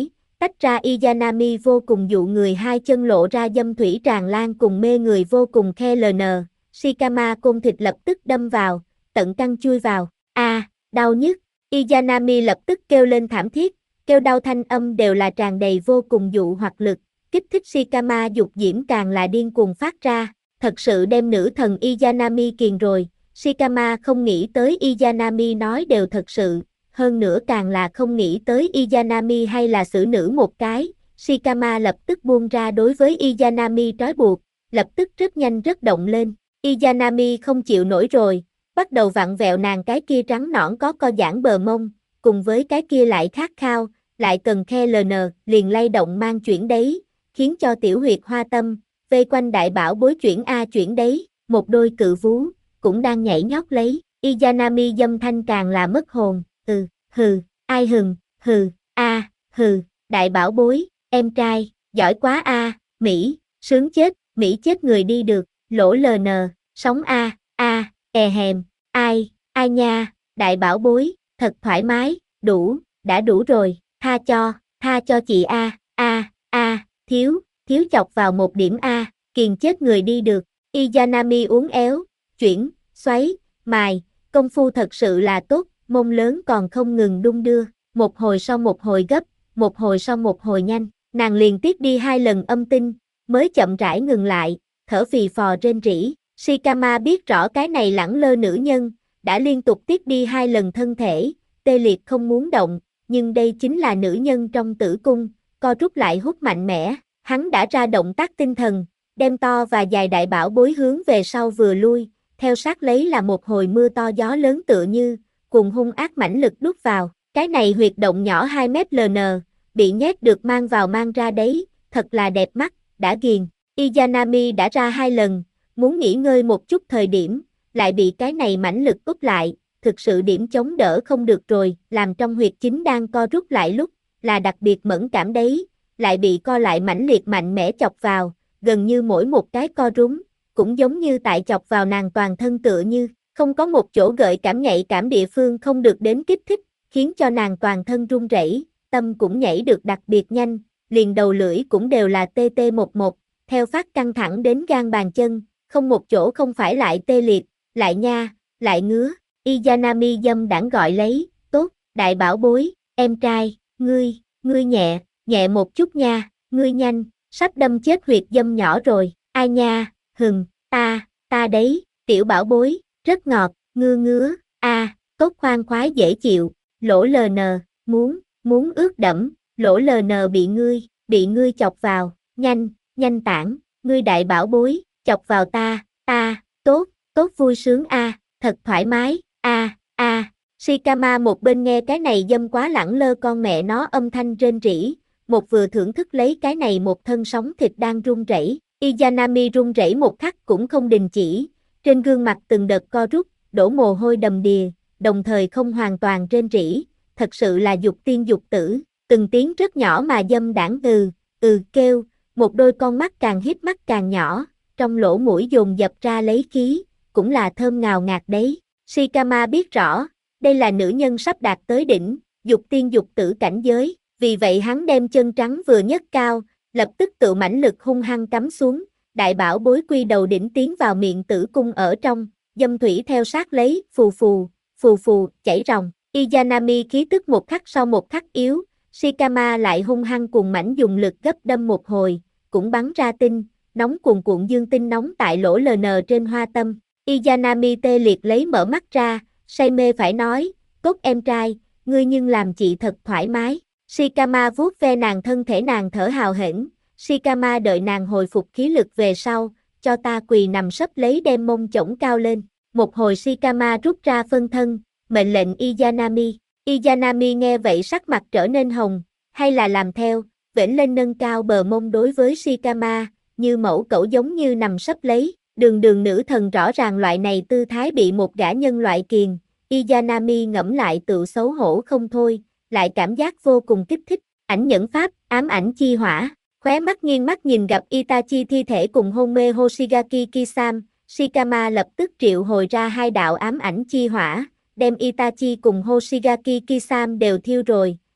Tách ra Izanami vô cùng dụ người, hai chân lộ ra dâm thủy tràn lan cùng mê người vô cùng khe ln. Shikama côn thịt lập tức đâm vào, tận căn chui vào. Đau nhức. Izanami lập tức kêu lên thảm thiết, kêu đau thanh âm đều là tràn đầy vô cùng dụ hoặc lực, kích thích Shikama dục diễm càng là điên cuồng phát ra, thật sự đem nữ thần Izanami kiền rồi. Shikama không nghĩ tới Izanami nói đều thật sự, hơn nữa càng là không nghĩ tới Izanami hay là xử nữ một cái. Shikama lập tức buông ra đối với Izanami trói buộc, lập tức rất nhanh rất động lên. Izanami không chịu nổi rồi, bắt đầu vặn vẹo nàng cái kia trắng nõn có co giãn bờ mông, cùng với cái kia lại khát khao, lại cần khe ln, liền lay động mang chuyển đấy, khiến cho tiểu huyệt hoa tâm, vây quanh đại bảo bối chuyển a chuyển đấy, một đôi cự vú, cũng đang nhảy nhót lấy. Izanami dâm thanh càng là mất hồn, ai hừ, đại bảo bối, em trai, giỏi quá a, Mỹ, sướng chết, Mỹ chết người đi được, lỗ ln, sống hèm, ai nha, đại bảo bối, thật thoải mái, đã đủ rồi, tha cho chị thiếu chọc vào một điểm kiền chết người đi được. Izanami uốn éo, chuyển, xoáy, mài, công phu thật sự là tốt, mông lớn còn không ngừng đung đưa, một hồi sau một hồi gấp, một hồi sau một hồi nhanh, nàng liền tiếp đi 2 lần âm tinh, mới chậm rãi ngừng lại, thở phì phò rên rỉ. Shikama biết rõ cái này lẳng lơ nữ nhân, đã liên tục tiếp đi 2 lần thân thể, tê liệt không muốn động, nhưng đây chính là nữ nhân trong tử cung, co rút lại hút mạnh mẽ, hắn đã ra động tác tinh thần, đem to và dài đại bảo bối hướng về sau vừa lui, theo sát lấy là một hồi mưa to gió lớn tựa như, cùng hung ác mãnh lực đút vào, cái này huyệt động nhỏ 2 mét ln, bị nhét được mang vào mang ra đấy, thật là đẹp mắt, đã ghiền. Izanami đã ra 2 lần, muốn nghỉ ngơi một chút thời điểm, lại bị cái này mãnh lực úp lại, thực sự điểm chống đỡ không được rồi, làm trong huyệt chính đang co rút lại lúc, là đặc biệt mẫn cảm đấy, lại bị co lại mãnh liệt mạnh mẽ chọc vào, gần như mỗi một cái co rúm, cũng giống như tại chọc vào nàng toàn thân tựa như, không có một chỗ gợi cảm nhạy cảm địa phương không được đến kích thích, khiến cho nàng toàn thân run rẩy, tâm cũng nhảy được đặc biệt nhanh, liền đầu lưỡi cũng đều là tê tê một, theo phát căng thẳng đến gan bàn chân, không một chỗ không phải lại tê liệt, lại nha, lại ngứa. Izanami dâm đãng gọi lấy, tốt, đại bảo bối, em trai, ngươi nhẹ một chút nha, ngươi nhanh, sắp đâm chết huyệt dâm nhỏ rồi, ai nha, ta đấy, tiểu bảo bối, rất ngọt, ngứa, tốt khoan khoái dễ chịu, lỗ ln, muốn ướt đẫm, lỗ ln bị ngươi chọc vào, nhanh tản, ngươi đại bảo bối, chọc vào ta, tốt vui sướng thật thoải mái, Shikama một bên nghe cái này dâm quá lẳng lơ con mẹ nó âm thanh rên rỉ, một vừa thưởng thức lấy cái này một thân sống thịt đang run rẩy. Izanami run rẩy một khắc cũng không đình chỉ, trên gương mặt từng đợt co rút, đổ mồ hôi đầm đìa, đồng thời không hoàn toàn rên rỉ, thật sự là dục tiên dục tử, từng tiếng rất nhỏ mà dâm đãng kêu, một đôi con mắt càng híp mắt càng nhỏ, trong lỗ mũi dồn dập ra lấy khí, cũng là thơm ngào ngạt đấy. Shikama biết rõ, đây là nữ nhân sắp đạt tới đỉnh, dục tiên dục tử cảnh giới, vì vậy hắn đem chân trắng vừa nhấc cao, lập tức tự mãnh lực hung hăng cắm xuống, đại bảo bối quy đầu đỉnh tiến vào miệng tử cung ở trong, dâm thủy theo sát lấy, phù phù, chảy ròng. Izanami khí tức một khắc sau một khắc yếu, Shikama lại hung hăng cuồng mãnh dùng lực gấp đâm một hồi, cũng bắn ra tinh, nóng cuồn cuộn dương tinh nóng tại lỗ ln trên hoa tâm. Izanami tê liệt lấy mở mắt ra, say mê phải nói, tốt em trai, ngươi nhưng làm chị thật thoải mái. Shikama vuốt ve nàng thân thể nàng thở hào hển, Shikama đợi nàng hồi phục khí lực về sau, cho ta quỳ nằm sấp lấy đem mông chổng cao lên. Một hồi Shikama rút ra phân thân, mệnh lệnh Izanami. Izanami nghe vậy sắc mặt trở nên hồng, hay là làm theo, vểnh lên nâng cao bờ mông đối với Shikama, như mẫu cẩu giống như nằm sấp lấy. Đường nữ thần rõ ràng loại này tư thái bị một gã nhân loại kiền, Izanami ngẫm lại tự xấu hổ không thôi, lại cảm giác vô cùng kích thích, ảnh nhẫn pháp, ám ảnh chi hỏa, khóe mắt nghiêng mắt nhìn gặp Itachi thi thể cùng hôn mê Hoshigaki Kisam, Shikama lập tức triệu hồi ra 2 đạo ám ảnh chi hỏa, đem Itachi cùng Hoshigaki Kisam đều thiêu rồi,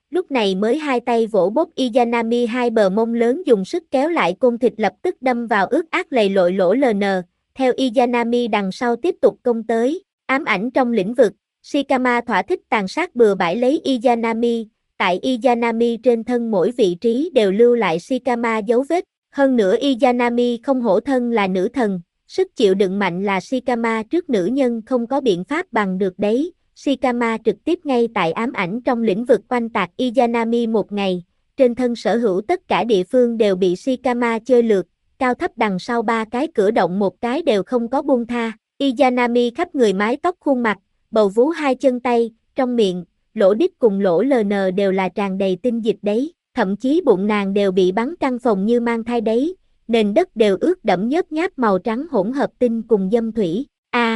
lúc này mới hai tay vỗ bóp Izanami hai bờ mông lớn dùng sức kéo lại côn thịt lập tức đâm vào ướt át lầy lội lỗ LN, theo Izanami đằng sau tiếp tục công tới, ám ảnh trong lĩnh vực, Shikama thỏa thích tàn sát bừa bãi lấy Izanami, tại Izanami trên thân mỗi vị trí đều lưu lại Shikama dấu vết, hơn nữa Izanami không hổ thân là nữ thần, sức chịu đựng mạnh là Shikama trước nữ nhân không có biện pháp bằng được đấy. Shikama trực tiếp ngay tại ám ảnh trong lĩnh vực oanh tạc Izanami một ngày, trên thân sở hữu tất cả địa phương đều bị Shikama chơi lượt, cao thấp đằng sau ba cái cửa động một cái đều không có buông tha, Izanami khắp người mái tóc khuôn mặt, bầu vú hai chân tay, trong miệng, lỗ đít cùng lỗ LN đều là tràn đầy tinh dịch đấy, thậm chí bụng nàng đều bị bắn căng phồng như mang thai đấy, nền đất đều ướt đẫm nhớp nháp màu trắng hỗn hợp tinh cùng dâm thủy.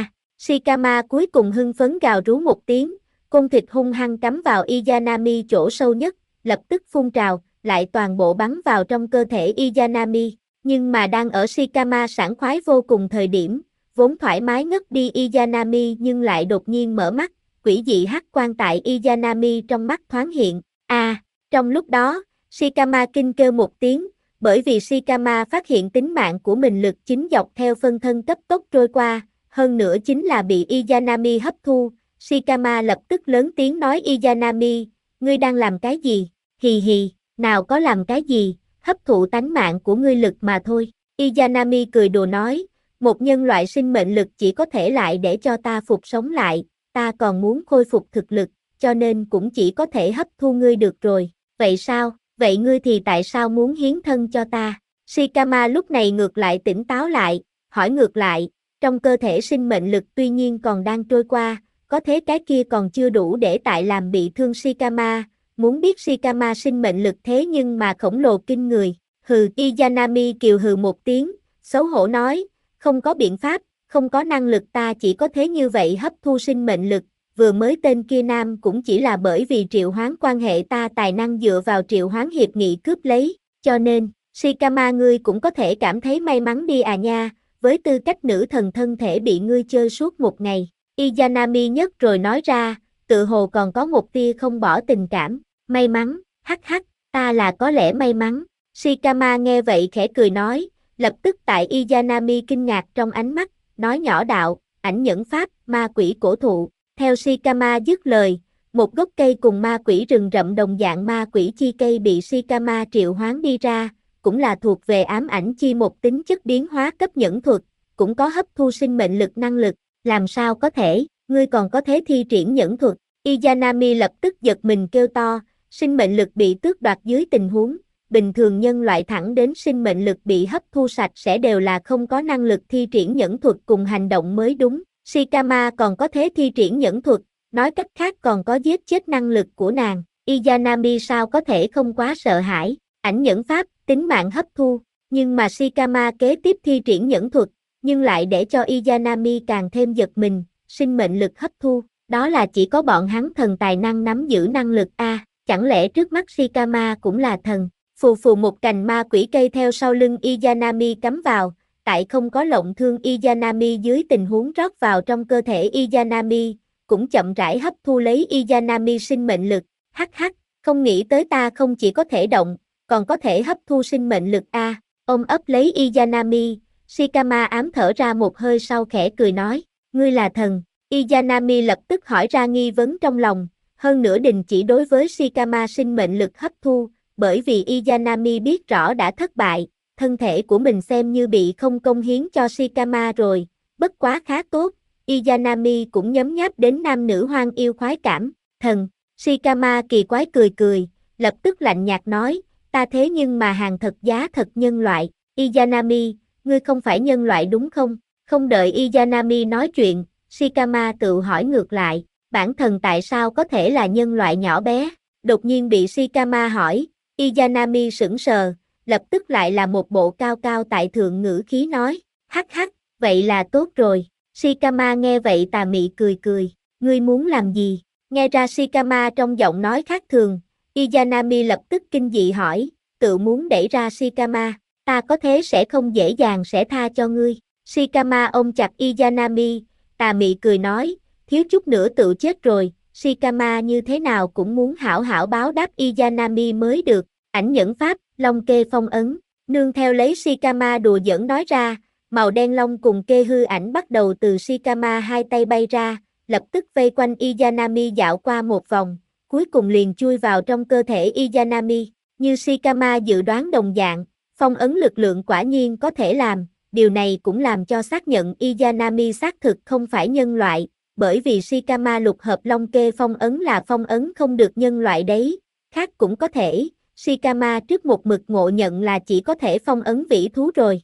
Shikama cuối cùng hưng phấn gào rú một tiếng, côn thịt hung hăng cắm vào Izanami chỗ sâu nhất, lập tức phun trào, lại toàn bộ bắn vào trong cơ thể Izanami, nhưng mà đang ở Shikama sảng khoái vô cùng thời điểm, vốn thoải mái ngất đi Izanami nhưng lại đột nhiên mở mắt, quỷ dị hắc quang tại Izanami trong mắt thoáng hiện. Trong lúc đó, Shikama kinh kêu một tiếng, bởi vì Shikama phát hiện tính mạng của mình lực chính dọc theo phân thân cấp tốc trôi qua, hơn nữa chính là bị Izanami hấp thu. Shikama lập tức lớn tiếng nói Izanami, ngươi đang làm cái gì? Hì hì, nào có làm cái gì, hấp thụ tánh mạng của ngươi lực mà thôi. Izanami cười đùa nói, một nhân loại sinh mệnh lực chỉ có thể lại để cho ta phục sống lại, ta còn muốn khôi phục thực lực, cho nên cũng chỉ có thể hấp thu ngươi được rồi. Vậy sao? Vậy ngươi thì tại sao muốn hiến thân cho ta? Shikama lúc này ngược lại tỉnh táo lại, hỏi ngược lại, trong cơ thể sinh mệnh lực tuy nhiên còn đang trôi qua, có thế cái kia còn chưa đủ để tại làm bị thương Shikama, muốn biết Shikama sinh mệnh lực thế nhưng mà khổng lồ kinh người. Hừ, Izanami kiều hừ một tiếng, xấu hổ nói, không có biện pháp, không có năng lực ta chỉ có thế như vậy hấp thu sinh mệnh lực, vừa mới tên kia nam cũng chỉ là bởi vì triệu hoán quan hệ ta tài năng dựa vào triệu hoán hiệp nghị cướp lấy, cho nên, Shikama ngươi cũng có thể cảm thấy may mắn đi à nha, với tư cách nữ thần thân thể bị ngươi chơi suốt một ngày. Izanami nhất rồi nói ra, tự hồ còn có một tia không bỏ tình cảm, may mắn, hắc hắc, ta là có lẽ may mắn. Shikama nghe vậy khẽ cười nói, lập tức tại Izanami kinh ngạc trong ánh mắt, nói nhỏ đạo, ảnh nhẫn pháp, ma quỷ cổ thụ. Theo Shikama dứt lời, một gốc cây cùng ma quỷ rừng rậm đồng dạng ma quỷ chi cây bị Shikama triệu hoán đi ra, cũng là thuộc về ám ảnh chi một tính chất biến hóa cấp nhẫn thuật, cũng có hấp thu sinh mệnh lực năng lực, làm sao có thể, ngươi còn có thể thi triển nhẫn thuật. Izanami lập tức giật mình kêu to, sinh mệnh lực bị tước đoạt dưới tình huống, bình thường nhân loại thẳng đến sinh mệnh lực bị hấp thu sạch sẽ đều là không có năng lực thi triển nhẫn thuật cùng hành động mới đúng. Shikama còn có thể thi triển nhẫn thuật, nói cách khác còn có giết chết năng lực của nàng, Izanami sao có thể không quá sợ hãi, ảnh nhẫn pháp, tính mạng hấp thu, nhưng mà Shikama kế tiếp thi triển nhẫn thuật, nhưng lại để cho Izanami càng thêm giật mình, sinh mệnh lực hấp thu, đó là chỉ có bọn hắn thần tài năng nắm giữ năng lực chẳng lẽ trước mắt Shikama cũng là thần, phù phù một cành ma quỷ cây theo sau lưng Izanami cắm vào, tại không có lộng thương Izanami dưới tình huống rót vào trong cơ thể Izanami, cũng chậm rãi hấp thu lấy Izanami sinh mệnh lực, hắc hắc, không nghĩ tới ta không chỉ có thể động, còn có thể hấp thu sinh mệnh lực ôm ấp lấy Izanami, Shikama ám thở ra một hơi sau khẽ cười nói, ngươi là thần, Izanami lập tức hỏi ra nghi vấn trong lòng, hơn nữa đình chỉ đối với Shikama sinh mệnh lực hấp thu, bởi vì Izanami biết rõ đã thất bại, thân thể của mình xem như bị không công hiến cho Shikama rồi, bất quá khá tốt, Izanami cũng nhấm nháp đến nam nữ hoang yêu khoái cảm, thần, Shikama kỳ quái cười cười, lập tức lạnh nhạt nói, ta thế nhưng mà hàng thật giá thật nhân loại, Izanami, ngươi không phải nhân loại đúng không? Không đợi Izanami nói chuyện, Shikama tự hỏi ngược lại, bản thân tại sao có thể là nhân loại nhỏ bé? Đột nhiên bị Shikama hỏi, Izanami sững sờ, lập tức lại là một bộ cao cao tại thượng ngữ khí nói, hắc hắc, vậy là tốt rồi. Shikama nghe vậy tà mị cười cười, ngươi muốn làm gì? Nghe ra Shikama trong giọng nói khác thường, Izanami lập tức kinh dị hỏi, tự muốn đẩy ra Shikama, ta có thế sẽ không dễ dàng sẽ tha cho ngươi. Shikama ôm chặt Izanami, tà mị cười nói, thiếu chút nữa tự chết rồi, Shikama như thế nào cũng muốn hảo hảo báo đáp Izanami mới được. Ảnh nhẫn pháp, long kê phong ấn, nương theo lấy Shikama đùa giỡn nói ra, màu đen long cùng kê hư ảnh bắt đầu từ Shikama hai tay bay ra, lập tức vây quanh Izanami dạo qua một vòng, cuối cùng liền chui vào trong cơ thể Izanami. Như Shikama dự đoán đồng dạng, phong ấn lực lượng quả nhiên có thể làm, điều này cũng làm cho xác nhận Izanami xác thực không phải nhân loại, bởi vì Shikama lục hợp long kê phong ấn là phong ấn không được nhân loại đấy, khác cũng có thể, Shikama trước một mực ngộ nhận là chỉ có thể phong ấn vĩ thú rồi.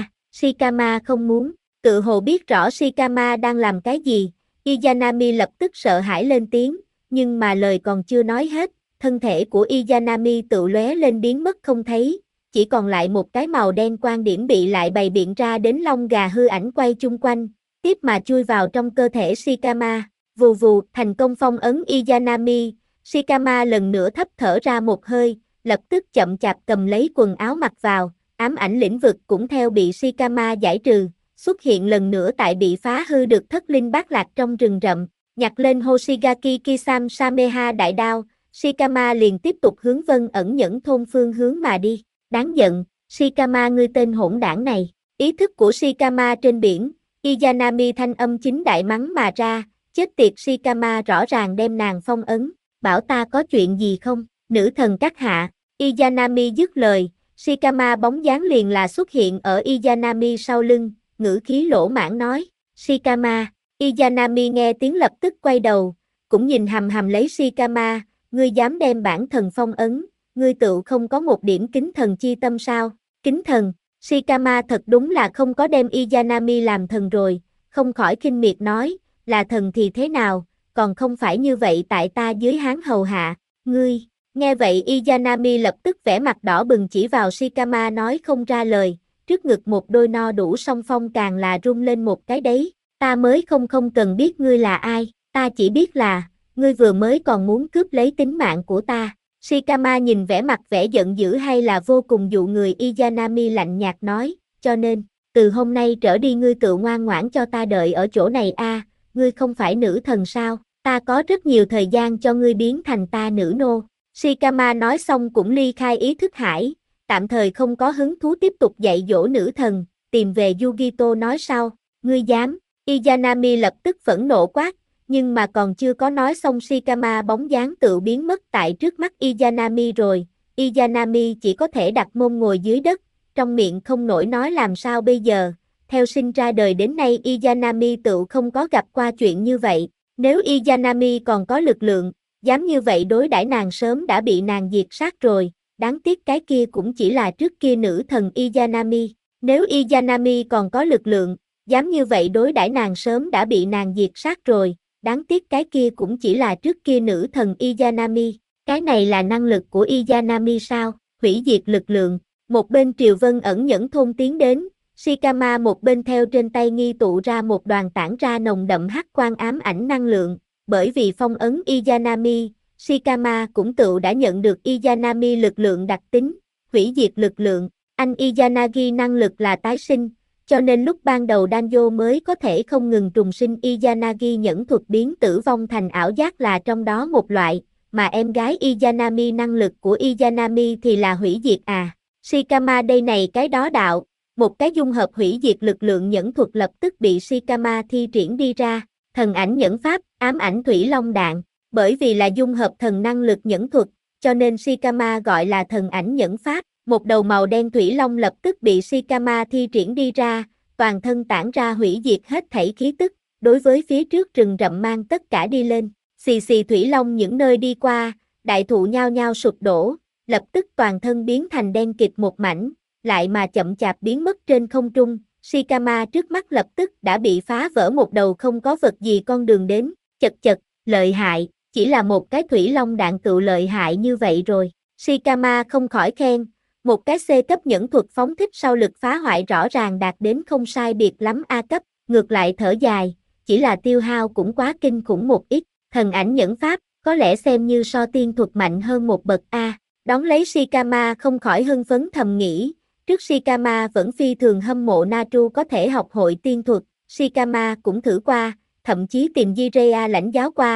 Shikama không muốn, tự hồ biết rõ Shikama đang làm cái gì, Izanami lập tức sợ hãi lên tiếng, nhưng mà lời còn chưa nói hết, thân thể của Izanami tự lóe lên biến mất không thấy, chỉ còn lại một cái màu đen quan điểm bị lại bày biện ra đến lông gà hư ảnh quay chung quanh, tiếp mà chui vào trong cơ thể Shikama, vù vù, thành công phong ấn Izanami, Shikama lần nữa thấp thở ra một hơi, lập tức chậm chạp cầm lấy quần áo mặc vào, ám ảnh lĩnh vực cũng theo bị Shikama giải trừ, xuất hiện lần nữa tại bị phá hư được thất linh bát lạc trong rừng rậm, nhặt lên Hoshigaki Kisam Sameha đại đao, Shikama liền tiếp tục hướng Vân ẩn nhẫn thôn phương hướng mà đi, đáng giận, Shikama ngươi tên hỗn đảng này, ý thức của Shikama trên biển, Izanami thanh âm chính đại mắng mà ra, chết tiệt Shikama rõ ràng đem nàng phong ấn, bảo ta có chuyện gì không, nữ thần các hạ, Izanami dứt lời, Shikama bóng dáng liền là xuất hiện ở Izanami sau lưng, ngữ khí lỗ mãng nói, Shikama, Izanami nghe tiếng lập tức quay đầu, cũng nhìn hầm hầm lấy Shikama, ngươi dám đem bản thần phong ấn, ngươi tự không có một điểm kính thần chi tâm sao, kính thần, Shikama thật đúng là không có đem Izanami làm thần rồi, không khỏi khinh miệt nói, là thần thì thế nào, còn không phải như vậy tại ta dưới hán hầu hạ, ngươi, nghe vậy Izanami lập tức vẻ mặt đỏ bừng chỉ vào Shikama nói không ra lời, trước ngực một đôi no đủ song phong càng là rung lên một cái đấy, ta mới không cần biết ngươi là ai, ta chỉ biết là, ngươi vừa mới còn muốn cướp lấy tính mạng của ta. Shikama nhìn vẻ mặt vẻ giận dữ hay là vô cùng dụ người Izanami lạnh nhạt nói, cho nên, từ hôm nay trở đi ngươi tự ngoan ngoãn cho ta đợi ở chỗ này ngươi không phải nữ thần sao, ta có rất nhiều thời gian cho ngươi biến thành ta nữ nô. Shikama nói xong cũng ly khai ý thức hải, tạm thời không có hứng thú tiếp tục dạy dỗ nữ thần, tìm về Yugito nói sau, ngươi dám, Izanami lập tức phẫn nộ quát, nhưng mà còn chưa có nói xong Shikama bóng dáng tự biến mất tại trước mắt Izanami rồi, Izanami chỉ có thể đặt mông ngồi dưới đất, trong miệng không nổi nói làm sao bây giờ, theo sinh ra đời đến nay Izanami tự không có gặp qua chuyện như vậy, nếu Izanami còn có lực lượng, dám như vậy đối đãi nàng sớm đã bị nàng diệt sát rồi, đáng tiếc cái kia cũng chỉ là trước kia nữ thần Izanami, nếu Izanami còn có lực lượng, dám như vậy đối đãi nàng sớm đã bị nàng diệt sát rồi, đáng tiếc cái kia cũng chỉ là trước kia nữ thần Izanami, cái này là năng lực của Izanami sao, hủy diệt lực lượng, một bên Triều Vân ẩn nhẫn thôn tiến đến, Shikama một bên theo trên tay nghi tụ ra một đoàn tản ra nồng đậm hắc quang ám ảnh năng lượng, bởi vì phong ấn Izanami, Shikama cũng tự đã nhận được Izanami lực lượng đặc tính, hủy diệt lực lượng, anh Izanagi năng lực là tái sinh, cho nên lúc ban đầu Danjo mới có thể không ngừng trùng sinh Izanagi nhẫn thuật biến tử vong thành ảo giác là trong đó một loại, mà em gái Izanami năng lực của Izanami thì là hủy diệt Shikama đây này cái đó đạo, một cái dung hợp hủy diệt lực lượng nhẫn thuật lập tức bị Shikama thi triển đi ra, thần ảnh nhẫn pháp, ám ảnh thủy long đạn, bởi vì là dung hợp thần năng lực nhẫn thuật, cho nên Shikama gọi là thần ảnh nhẫn pháp, một đầu màu đen thủy long lập tức bị Shikama thi triển đi ra, toàn thân tản ra hủy diệt hết thảy khí tức, đối với phía trước rừng rậm mang tất cả đi lên, xì xì thủy long những nơi đi qua, đại thụ nhao nhao sụp đổ, lập tức toàn thân biến thành đen kịt một mảnh, lại mà chậm chạp biến mất trên không trung, Shikama trước mắt lập tức đã bị phá vỡ một đầu không có vật gì con đường đến, chật chật, lợi hại, chỉ là một cái thủy long đạn tự lợi hại như vậy rồi, Shikama không khỏi khen, một cái C cấp nhẫn thuật phóng thích sau lực phá hoại rõ ràng đạt đến không sai biệt lắm A cấp, ngược lại thở dài, chỉ là tiêu hao cũng quá kinh khủng một ít, thần ảnh nhẫn pháp, có lẽ xem như so tiên thuật mạnh hơn một bậc A, đón lấy Shikama không khỏi hưng phấn thầm nghĩ, trước Shikama vẫn phi thường hâm mộ Natru có thể học hội tiên thuật, Shikama cũng thử qua, thậm chí tìm Jiraiya lãnh giáo qua,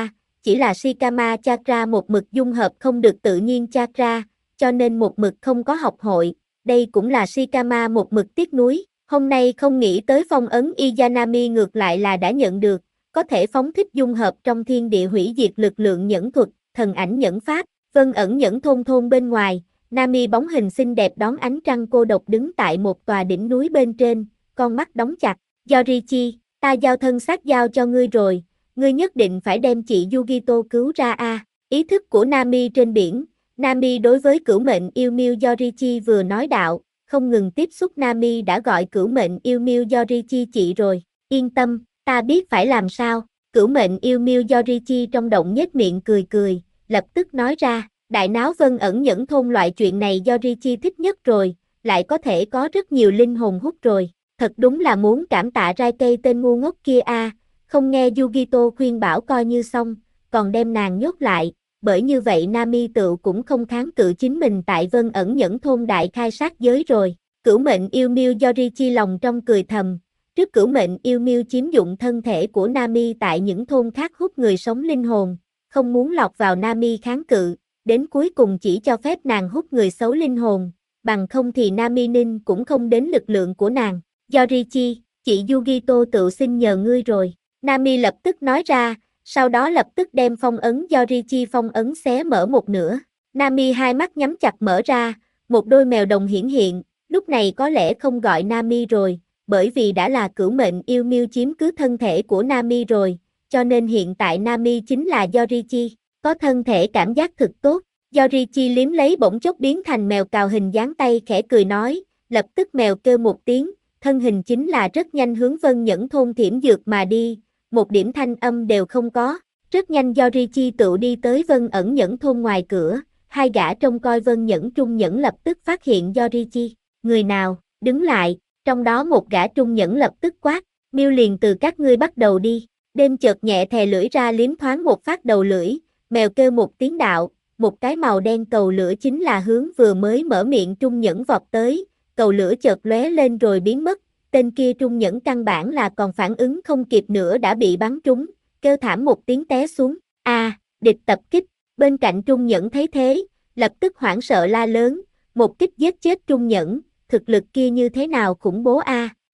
chỉ là Shikama Chakra một mực dung hợp không được tự nhiên Chakra, cho nên một mực không có học hội, đây cũng là Shikama một mực tiếc nuối, hôm nay không nghĩ tới phong ấn Izanami ngược lại là đã nhận được, có thể phóng thích dung hợp trong thiên địa hủy diệt lực lượng nhẫn thuật, thần ảnh nhẫn pháp, vân ẩn nhẫn thôn bên ngoài, Nami bóng hình xinh đẹp đón ánh trăng cô độc đứng tại một tòa đỉnh núi bên trên, con mắt đóng chặt, Yorichi, ta giao thân xác giao cho ngươi rồi, ngươi nhất định phải đem chị Yugito cứu ra a. Ý thức của Nami trên biển, Nami đối với cửu mệnh yêu miêu Yorichi vừa nói đạo, không ngừng tiếp xúc Nami đã gọi cửu mệnh yêu miêu Yorichi chị rồi, yên tâm, ta biết phải làm sao, cửu mệnh yêu miêu Yorichi trong động nhếch miệng cười, lập tức nói ra, đại náo vân ẩn nhẫn thôn loại chuyện này Yorichi thích nhất rồi, lại có thể có rất nhiều linh hồn hút rồi, thật đúng là muốn cảm tạ Rai cây tên ngu ngốc kia a, không nghe Yugito khuyên bảo coi như xong, còn đem nàng nhốt lại, bởi như vậy Nami tự cũng không kháng cự chính mình tại vân ẩn nhẫn thôn đại khai sát giới rồi, cửu mệnh yêu miêu Yorichi lòng trong cười thầm, trước cửu mệnh yêu miêu chiếm dụng thân thể của Nami tại những thôn khác hút người sống linh hồn, không muốn lọt vào Nami kháng cự, đến cuối cùng chỉ cho phép nàng hút người xấu linh hồn, bằng không thì Nami Ninh cũng không đến lực lượng của nàng. Yorichi, chị Yugito tự xin nhờ ngươi rồi. Nami lập tức nói ra, sau đó lập tức đem phong ấn Yorichi phong ấn xé mở một nửa. Nami hai mắt nhắm chặt mở ra, một đôi mèo đồng hiển hiện, lúc này có lẽ không gọi Nami rồi, bởi vì đã là cửu mệnh yêu miêu chiếm cứ thân thể của Nami rồi, cho nên hiện tại Nami chính là Yorichi, có thân thể cảm giác thực tốt. Yorichi liếm lấy bỗng chốc biến thành mèo cào hình dáng tay khẽ cười nói, lập tức mèo kêu một tiếng, thân hình chính là rất nhanh hướng vân nhẫn thôn thiểm dược mà đi, một điểm thanh âm đều không có, rất nhanh Yorichi tự đi tới vân ẩn nhẫn thôn ngoài cửa, hai gã trông coi vân nhẫn trung nhẫn lập tức phát hiện Yorichi, người nào, đứng lại, trong đó một gã trung nhẫn lập tức quát, miêu liền từ các ngươi bắt đầu đi, đêm chợt nhẹ thè lưỡi ra liếm thoáng một phát đầu lưỡi, mèo kêu một tiếng đạo, một cái màu đen cầu lửa chính là hướng vừa mới mở miệng trung nhẫn vọt tới, cầu lửa chợt lóe lên rồi biến mất, tên kia trung nhẫn căn bản là còn phản ứng không kịp nữa đã bị bắn trúng, kêu thảm một tiếng té xuống, địch tập kích, bên cạnh trung nhẫn thấy thế, lập tức hoảng sợ la lớn, một kích giết chết trung nhẫn, thực lực kia như thế nào khủng bố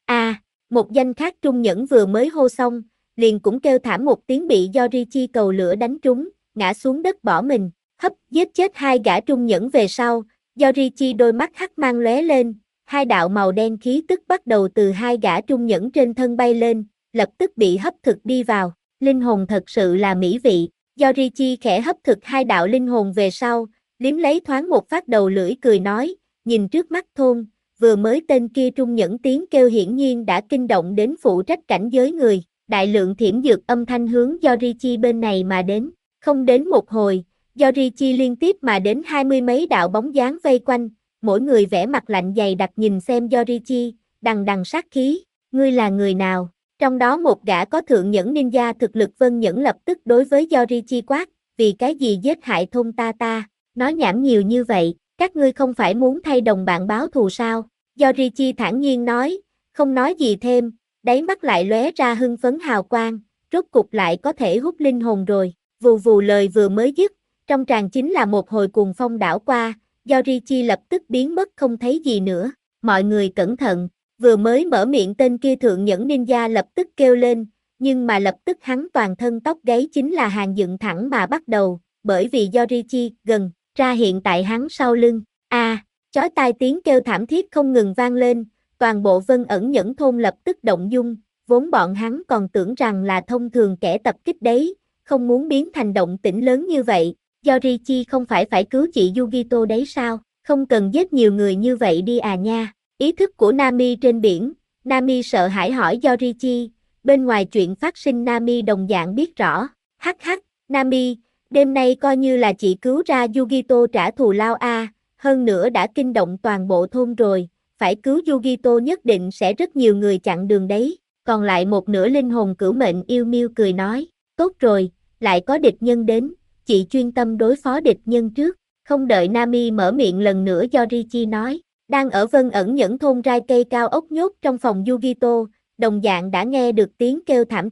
một danh khác trung nhẫn vừa mới hô xong, liền cũng kêu thảm một tiếng bị Yorichi cầu lửa đánh trúng, ngã xuống đất bỏ mình, giết chết hai gã trung nhẫn về sau, Yorichi đôi mắt hắc mang lóe lên, hai đạo màu đen khí tức bắt đầu từ hai gã trung nhẫn trên thân bay lên, lập tức bị hấp thực đi vào, linh hồn thật sự là mỹ vị, Yorichi khẽ hấp thực hai đạo linh hồn về sau, liếm lấy thoáng một phát đầu lưỡi cười nói, nhìn trước mắt thôn, vừa mới tên kia trung nhẫn tiếng kêu hiển nhiên đã kinh động đến phụ trách cảnh giới người, đại lượng thiểm dược âm thanh hướng Yorichi bên này mà đến, không đến một hồi, Yorichi liên tiếp mà đến 20 mấy đạo bóng dáng vây quanh, mỗi người vẻ mặt lạnh dày đặc nhìn xem Yorichi, đằng đằng sát khí, ngươi là người nào? Trong đó một gã có thượng nhẫn ninja thực lực vân nhẫn lập tức đối với Yorichi quát, vì cái gì giết hại thôn ta, nói nhảm nhiều như vậy, các ngươi không phải muốn thay đồng bạn báo thù sao? Yorichi thản nhiên nói, không nói gì thêm, đáy mắt lại lóe ra hưng phấn hào quang, rốt cục lại có thể hút linh hồn rồi, vù vù lời vừa mới dứt, trong tràng chính là một hồi cuồng phong đảo qua, Yorichi lập tức biến mất không thấy gì nữa, mọi người cẩn thận, vừa mới mở miệng tên kia thượng nhẫn ninja lập tức kêu lên, nhưng mà lập tức hắn toàn thân tóc gáy chính là hàng dựng thẳng mà bắt đầu, bởi vì Yorichi gần ra hiện tại hắn sau lưng, chói tai tiếng kêu thảm thiết không ngừng vang lên, toàn bộ vân ẩn nhẫn thôn lập tức động dung, vốn bọn hắn còn tưởng rằng là thông thường kẻ tập kích đấy, không muốn biến thành động tĩnh lớn như vậy, Yorichi không phải cứu chị Yugito đấy sao, không cần giết nhiều người như vậy đi à nha, ý thức của Nami trên biển, Nami sợ hãi hỏi Yorichi, bên ngoài chuyện phát sinh Nami đồng dạng biết rõ, Nami, đêm nay coi như là chị cứu ra Yugito trả thù lao hơn nữa đã kinh động toàn bộ thôn rồi, phải cứu Yugito nhất định sẽ rất nhiều người chặn đường đấy, còn lại một nửa linh hồn cửu mệnh yêu miêu cười nói, tốt rồi, lại có địch nhân đến, chị chuyên tâm đối phó địch nhân trước, không đợi Nami mở miệng lần nữa Yorichi nói, đang ở vân ẩn nhẫn thôn rai cây cao ốc nhốt trong phòng Yugito, đồng dạng đã nghe được tiếng kêu thảm thiết,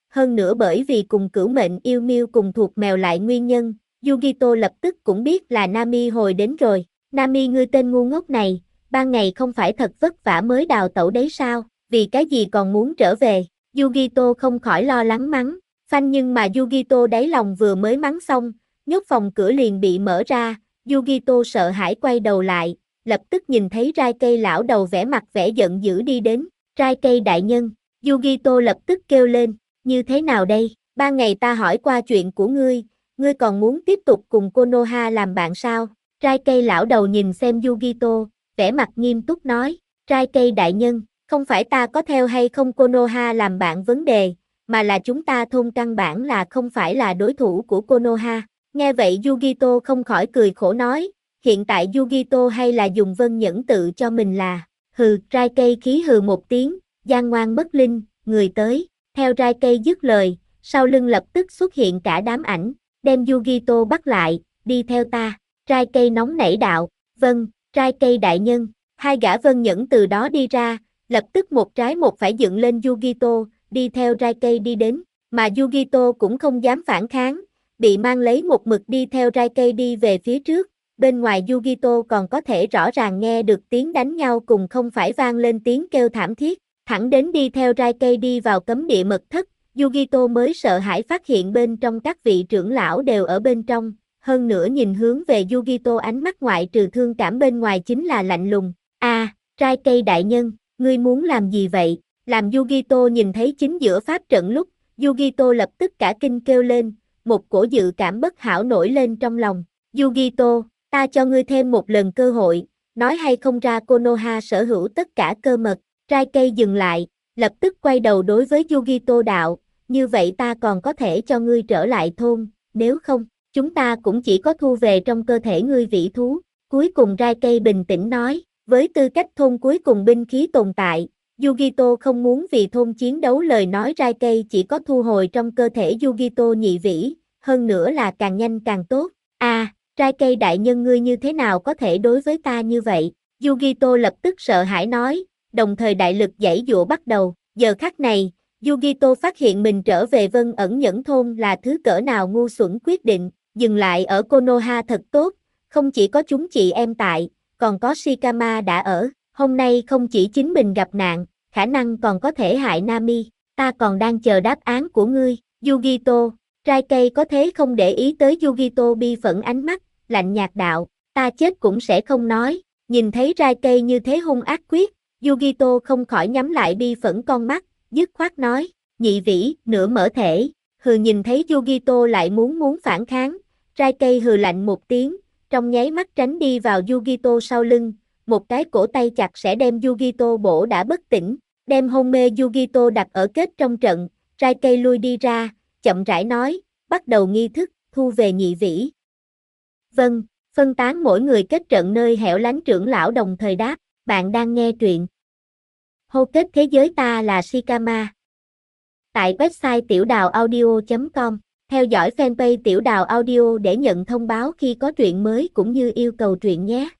hơn nữa bởi vì cùng cửu mệnh yêu Miêu cùng thuộc mèo lại nguyên nhân, Yugito lập tức cũng biết là Nami hồi đến rồi. Nami, ngươi tên ngu ngốc này, ban ngày không phải thật vất vả mới đào tẩu đấy sao, vì cái gì còn muốn trở về? Yugito không khỏi lo lắng mắng, phanh, nhưng mà Yugito đáy lòng vừa mới mắng xong, nhốt phòng cửa liền bị mở ra, Yugito sợ hãi quay đầu lại, lập tức nhìn thấy Trai Cây lão đầu vẻ mặt vẻ giận dữ đi đến. Trai Cây đại nhân, Yugito lập tức kêu lên, như thế nào đây, ban ngày ta hỏi qua chuyện của ngươi còn muốn tiếp tục cùng Konoha làm bạn sao? Trai Cây lão đầu nhìn xem Yugito, vẻ mặt nghiêm túc nói, Trai Cây đại nhân, không phải ta có theo hay không Konoha làm bạn vấn đề, mà là chúng ta thôn căn bản là không phải là đối thủ của Konoha. Nghe vậy Yugito không khỏi cười khổ nói, hiện tại Yugito hay là dùng vân nhẫn tự cho mình là, hừ. Trai Cây khí hừ một tiếng, gian ngoan bất linh, người tới. Theo Trai Cây dứt lời, sau lưng lập tức xuất hiện cả đám ảnh, đem Yugito bắt lại, đi theo ta. Trai Cây nóng nảy đạo, vâng, Trai Cây đại nhân. Hai gã vân nhẫn từ đó đi ra, lập tức một trái một phải dựng lên Yugito, đi theo Trai Cây đi đến, mà Yugito cũng không dám phản kháng, bị mang lấy một mực đi theo Trai Cây đi về phía trước. Bên ngoài Yugito còn có thể rõ ràng nghe được tiếng đánh nhau cùng không phải vang lên tiếng kêu thảm thiết, thẳng đến đi theo Trai Cây đi vào cấm địa mật thất, Yugito mới sợ hãi phát hiện bên trong các vị trưởng lão đều ở bên trong, hơn nữa nhìn hướng về Yugito ánh mắt ngoại trừ thương cảm bên ngoài chính là lạnh lùng. Trai Cây đại nhân, ngươi muốn làm gì vậy? Làm Yugito nhìn thấy chính giữa pháp trận lúc, Yugito lập tức cả kinh kêu lên, một cổ dự cảm bất hảo nổi lên trong lòng. Yugito, ta cho ngươi thêm một lần cơ hội, nói hay không ra Konoha sở hữu tất cả cơ mật. Trai Cây dừng lại, lập tức quay đầu đối với Yugito đạo, như vậy ta còn có thể cho ngươi trở lại thôn, nếu không, chúng ta cũng chỉ có thu về trong cơ thể ngươi vĩ thú. Cuối cùng Trai Cây bình tĩnh nói, với tư cách thôn cuối cùng binh khí tồn tại, Yugito không muốn vì thôn chiến đấu, lời nói Trai Cây chỉ có thu hồi trong cơ thể Yugito nhị vĩ, hơn nữa là càng nhanh càng tốt. Trai Cây đại nhân, ngươi như thế nào có thể đối với ta như vậy? Yugito lập tức sợ hãi nói, đồng thời đại lực giãy giụa bắt đầu. Giờ khắc này, Yugito phát hiện mình trở về Vân Ẩn Nhẫn thôn là thứ cỡ nào ngu xuẩn quyết định, dừng lại ở Konoha thật tốt, không chỉ có chúng chị em tại, còn có Shikama đã ở, hôm nay không chỉ chính mình gặp nạn, khả năng còn có thể hại Nami, ta còn đang chờ đáp án của ngươi, Yugito. Trai Cây có thế không để ý tới Yugito bi phẫn ánh mắt, lạnh nhạt đạo, ta chết cũng sẽ không nói. Nhìn thấy Trai Cây như thế hung ác quyết, Yugito không khỏi nhắm lại bi phẫn con mắt, dứt khoát nói, nhị vĩ, nửa mở thể. Hừ. Nhìn thấy Yugito lại muốn phản kháng, Trai Cây hừ lạnh một tiếng, trong nháy mắt tránh đi vào Yugito sau lưng, một cái cổ tay chặt sẽ đem Yugito bổ đã bất tỉnh, đem hôn mê Yugito đặt ở kết trong trận. Trai Cây lui đi ra, chậm rãi nói, bắt đầu nghi thức, thu về nhị vĩ. Vâng. Phân tán mỗi người kết trận nơi hẻo lánh trưởng lão đồng thời đáp, bạn đang nghe truyện Hô kết thế giới ta là Shikama. Tại website tiểu đào audio.com, theo dõi fanpage Tiểu Đào Audio để nhận thông báo khi có truyện mới cũng như yêu cầu truyện nhé.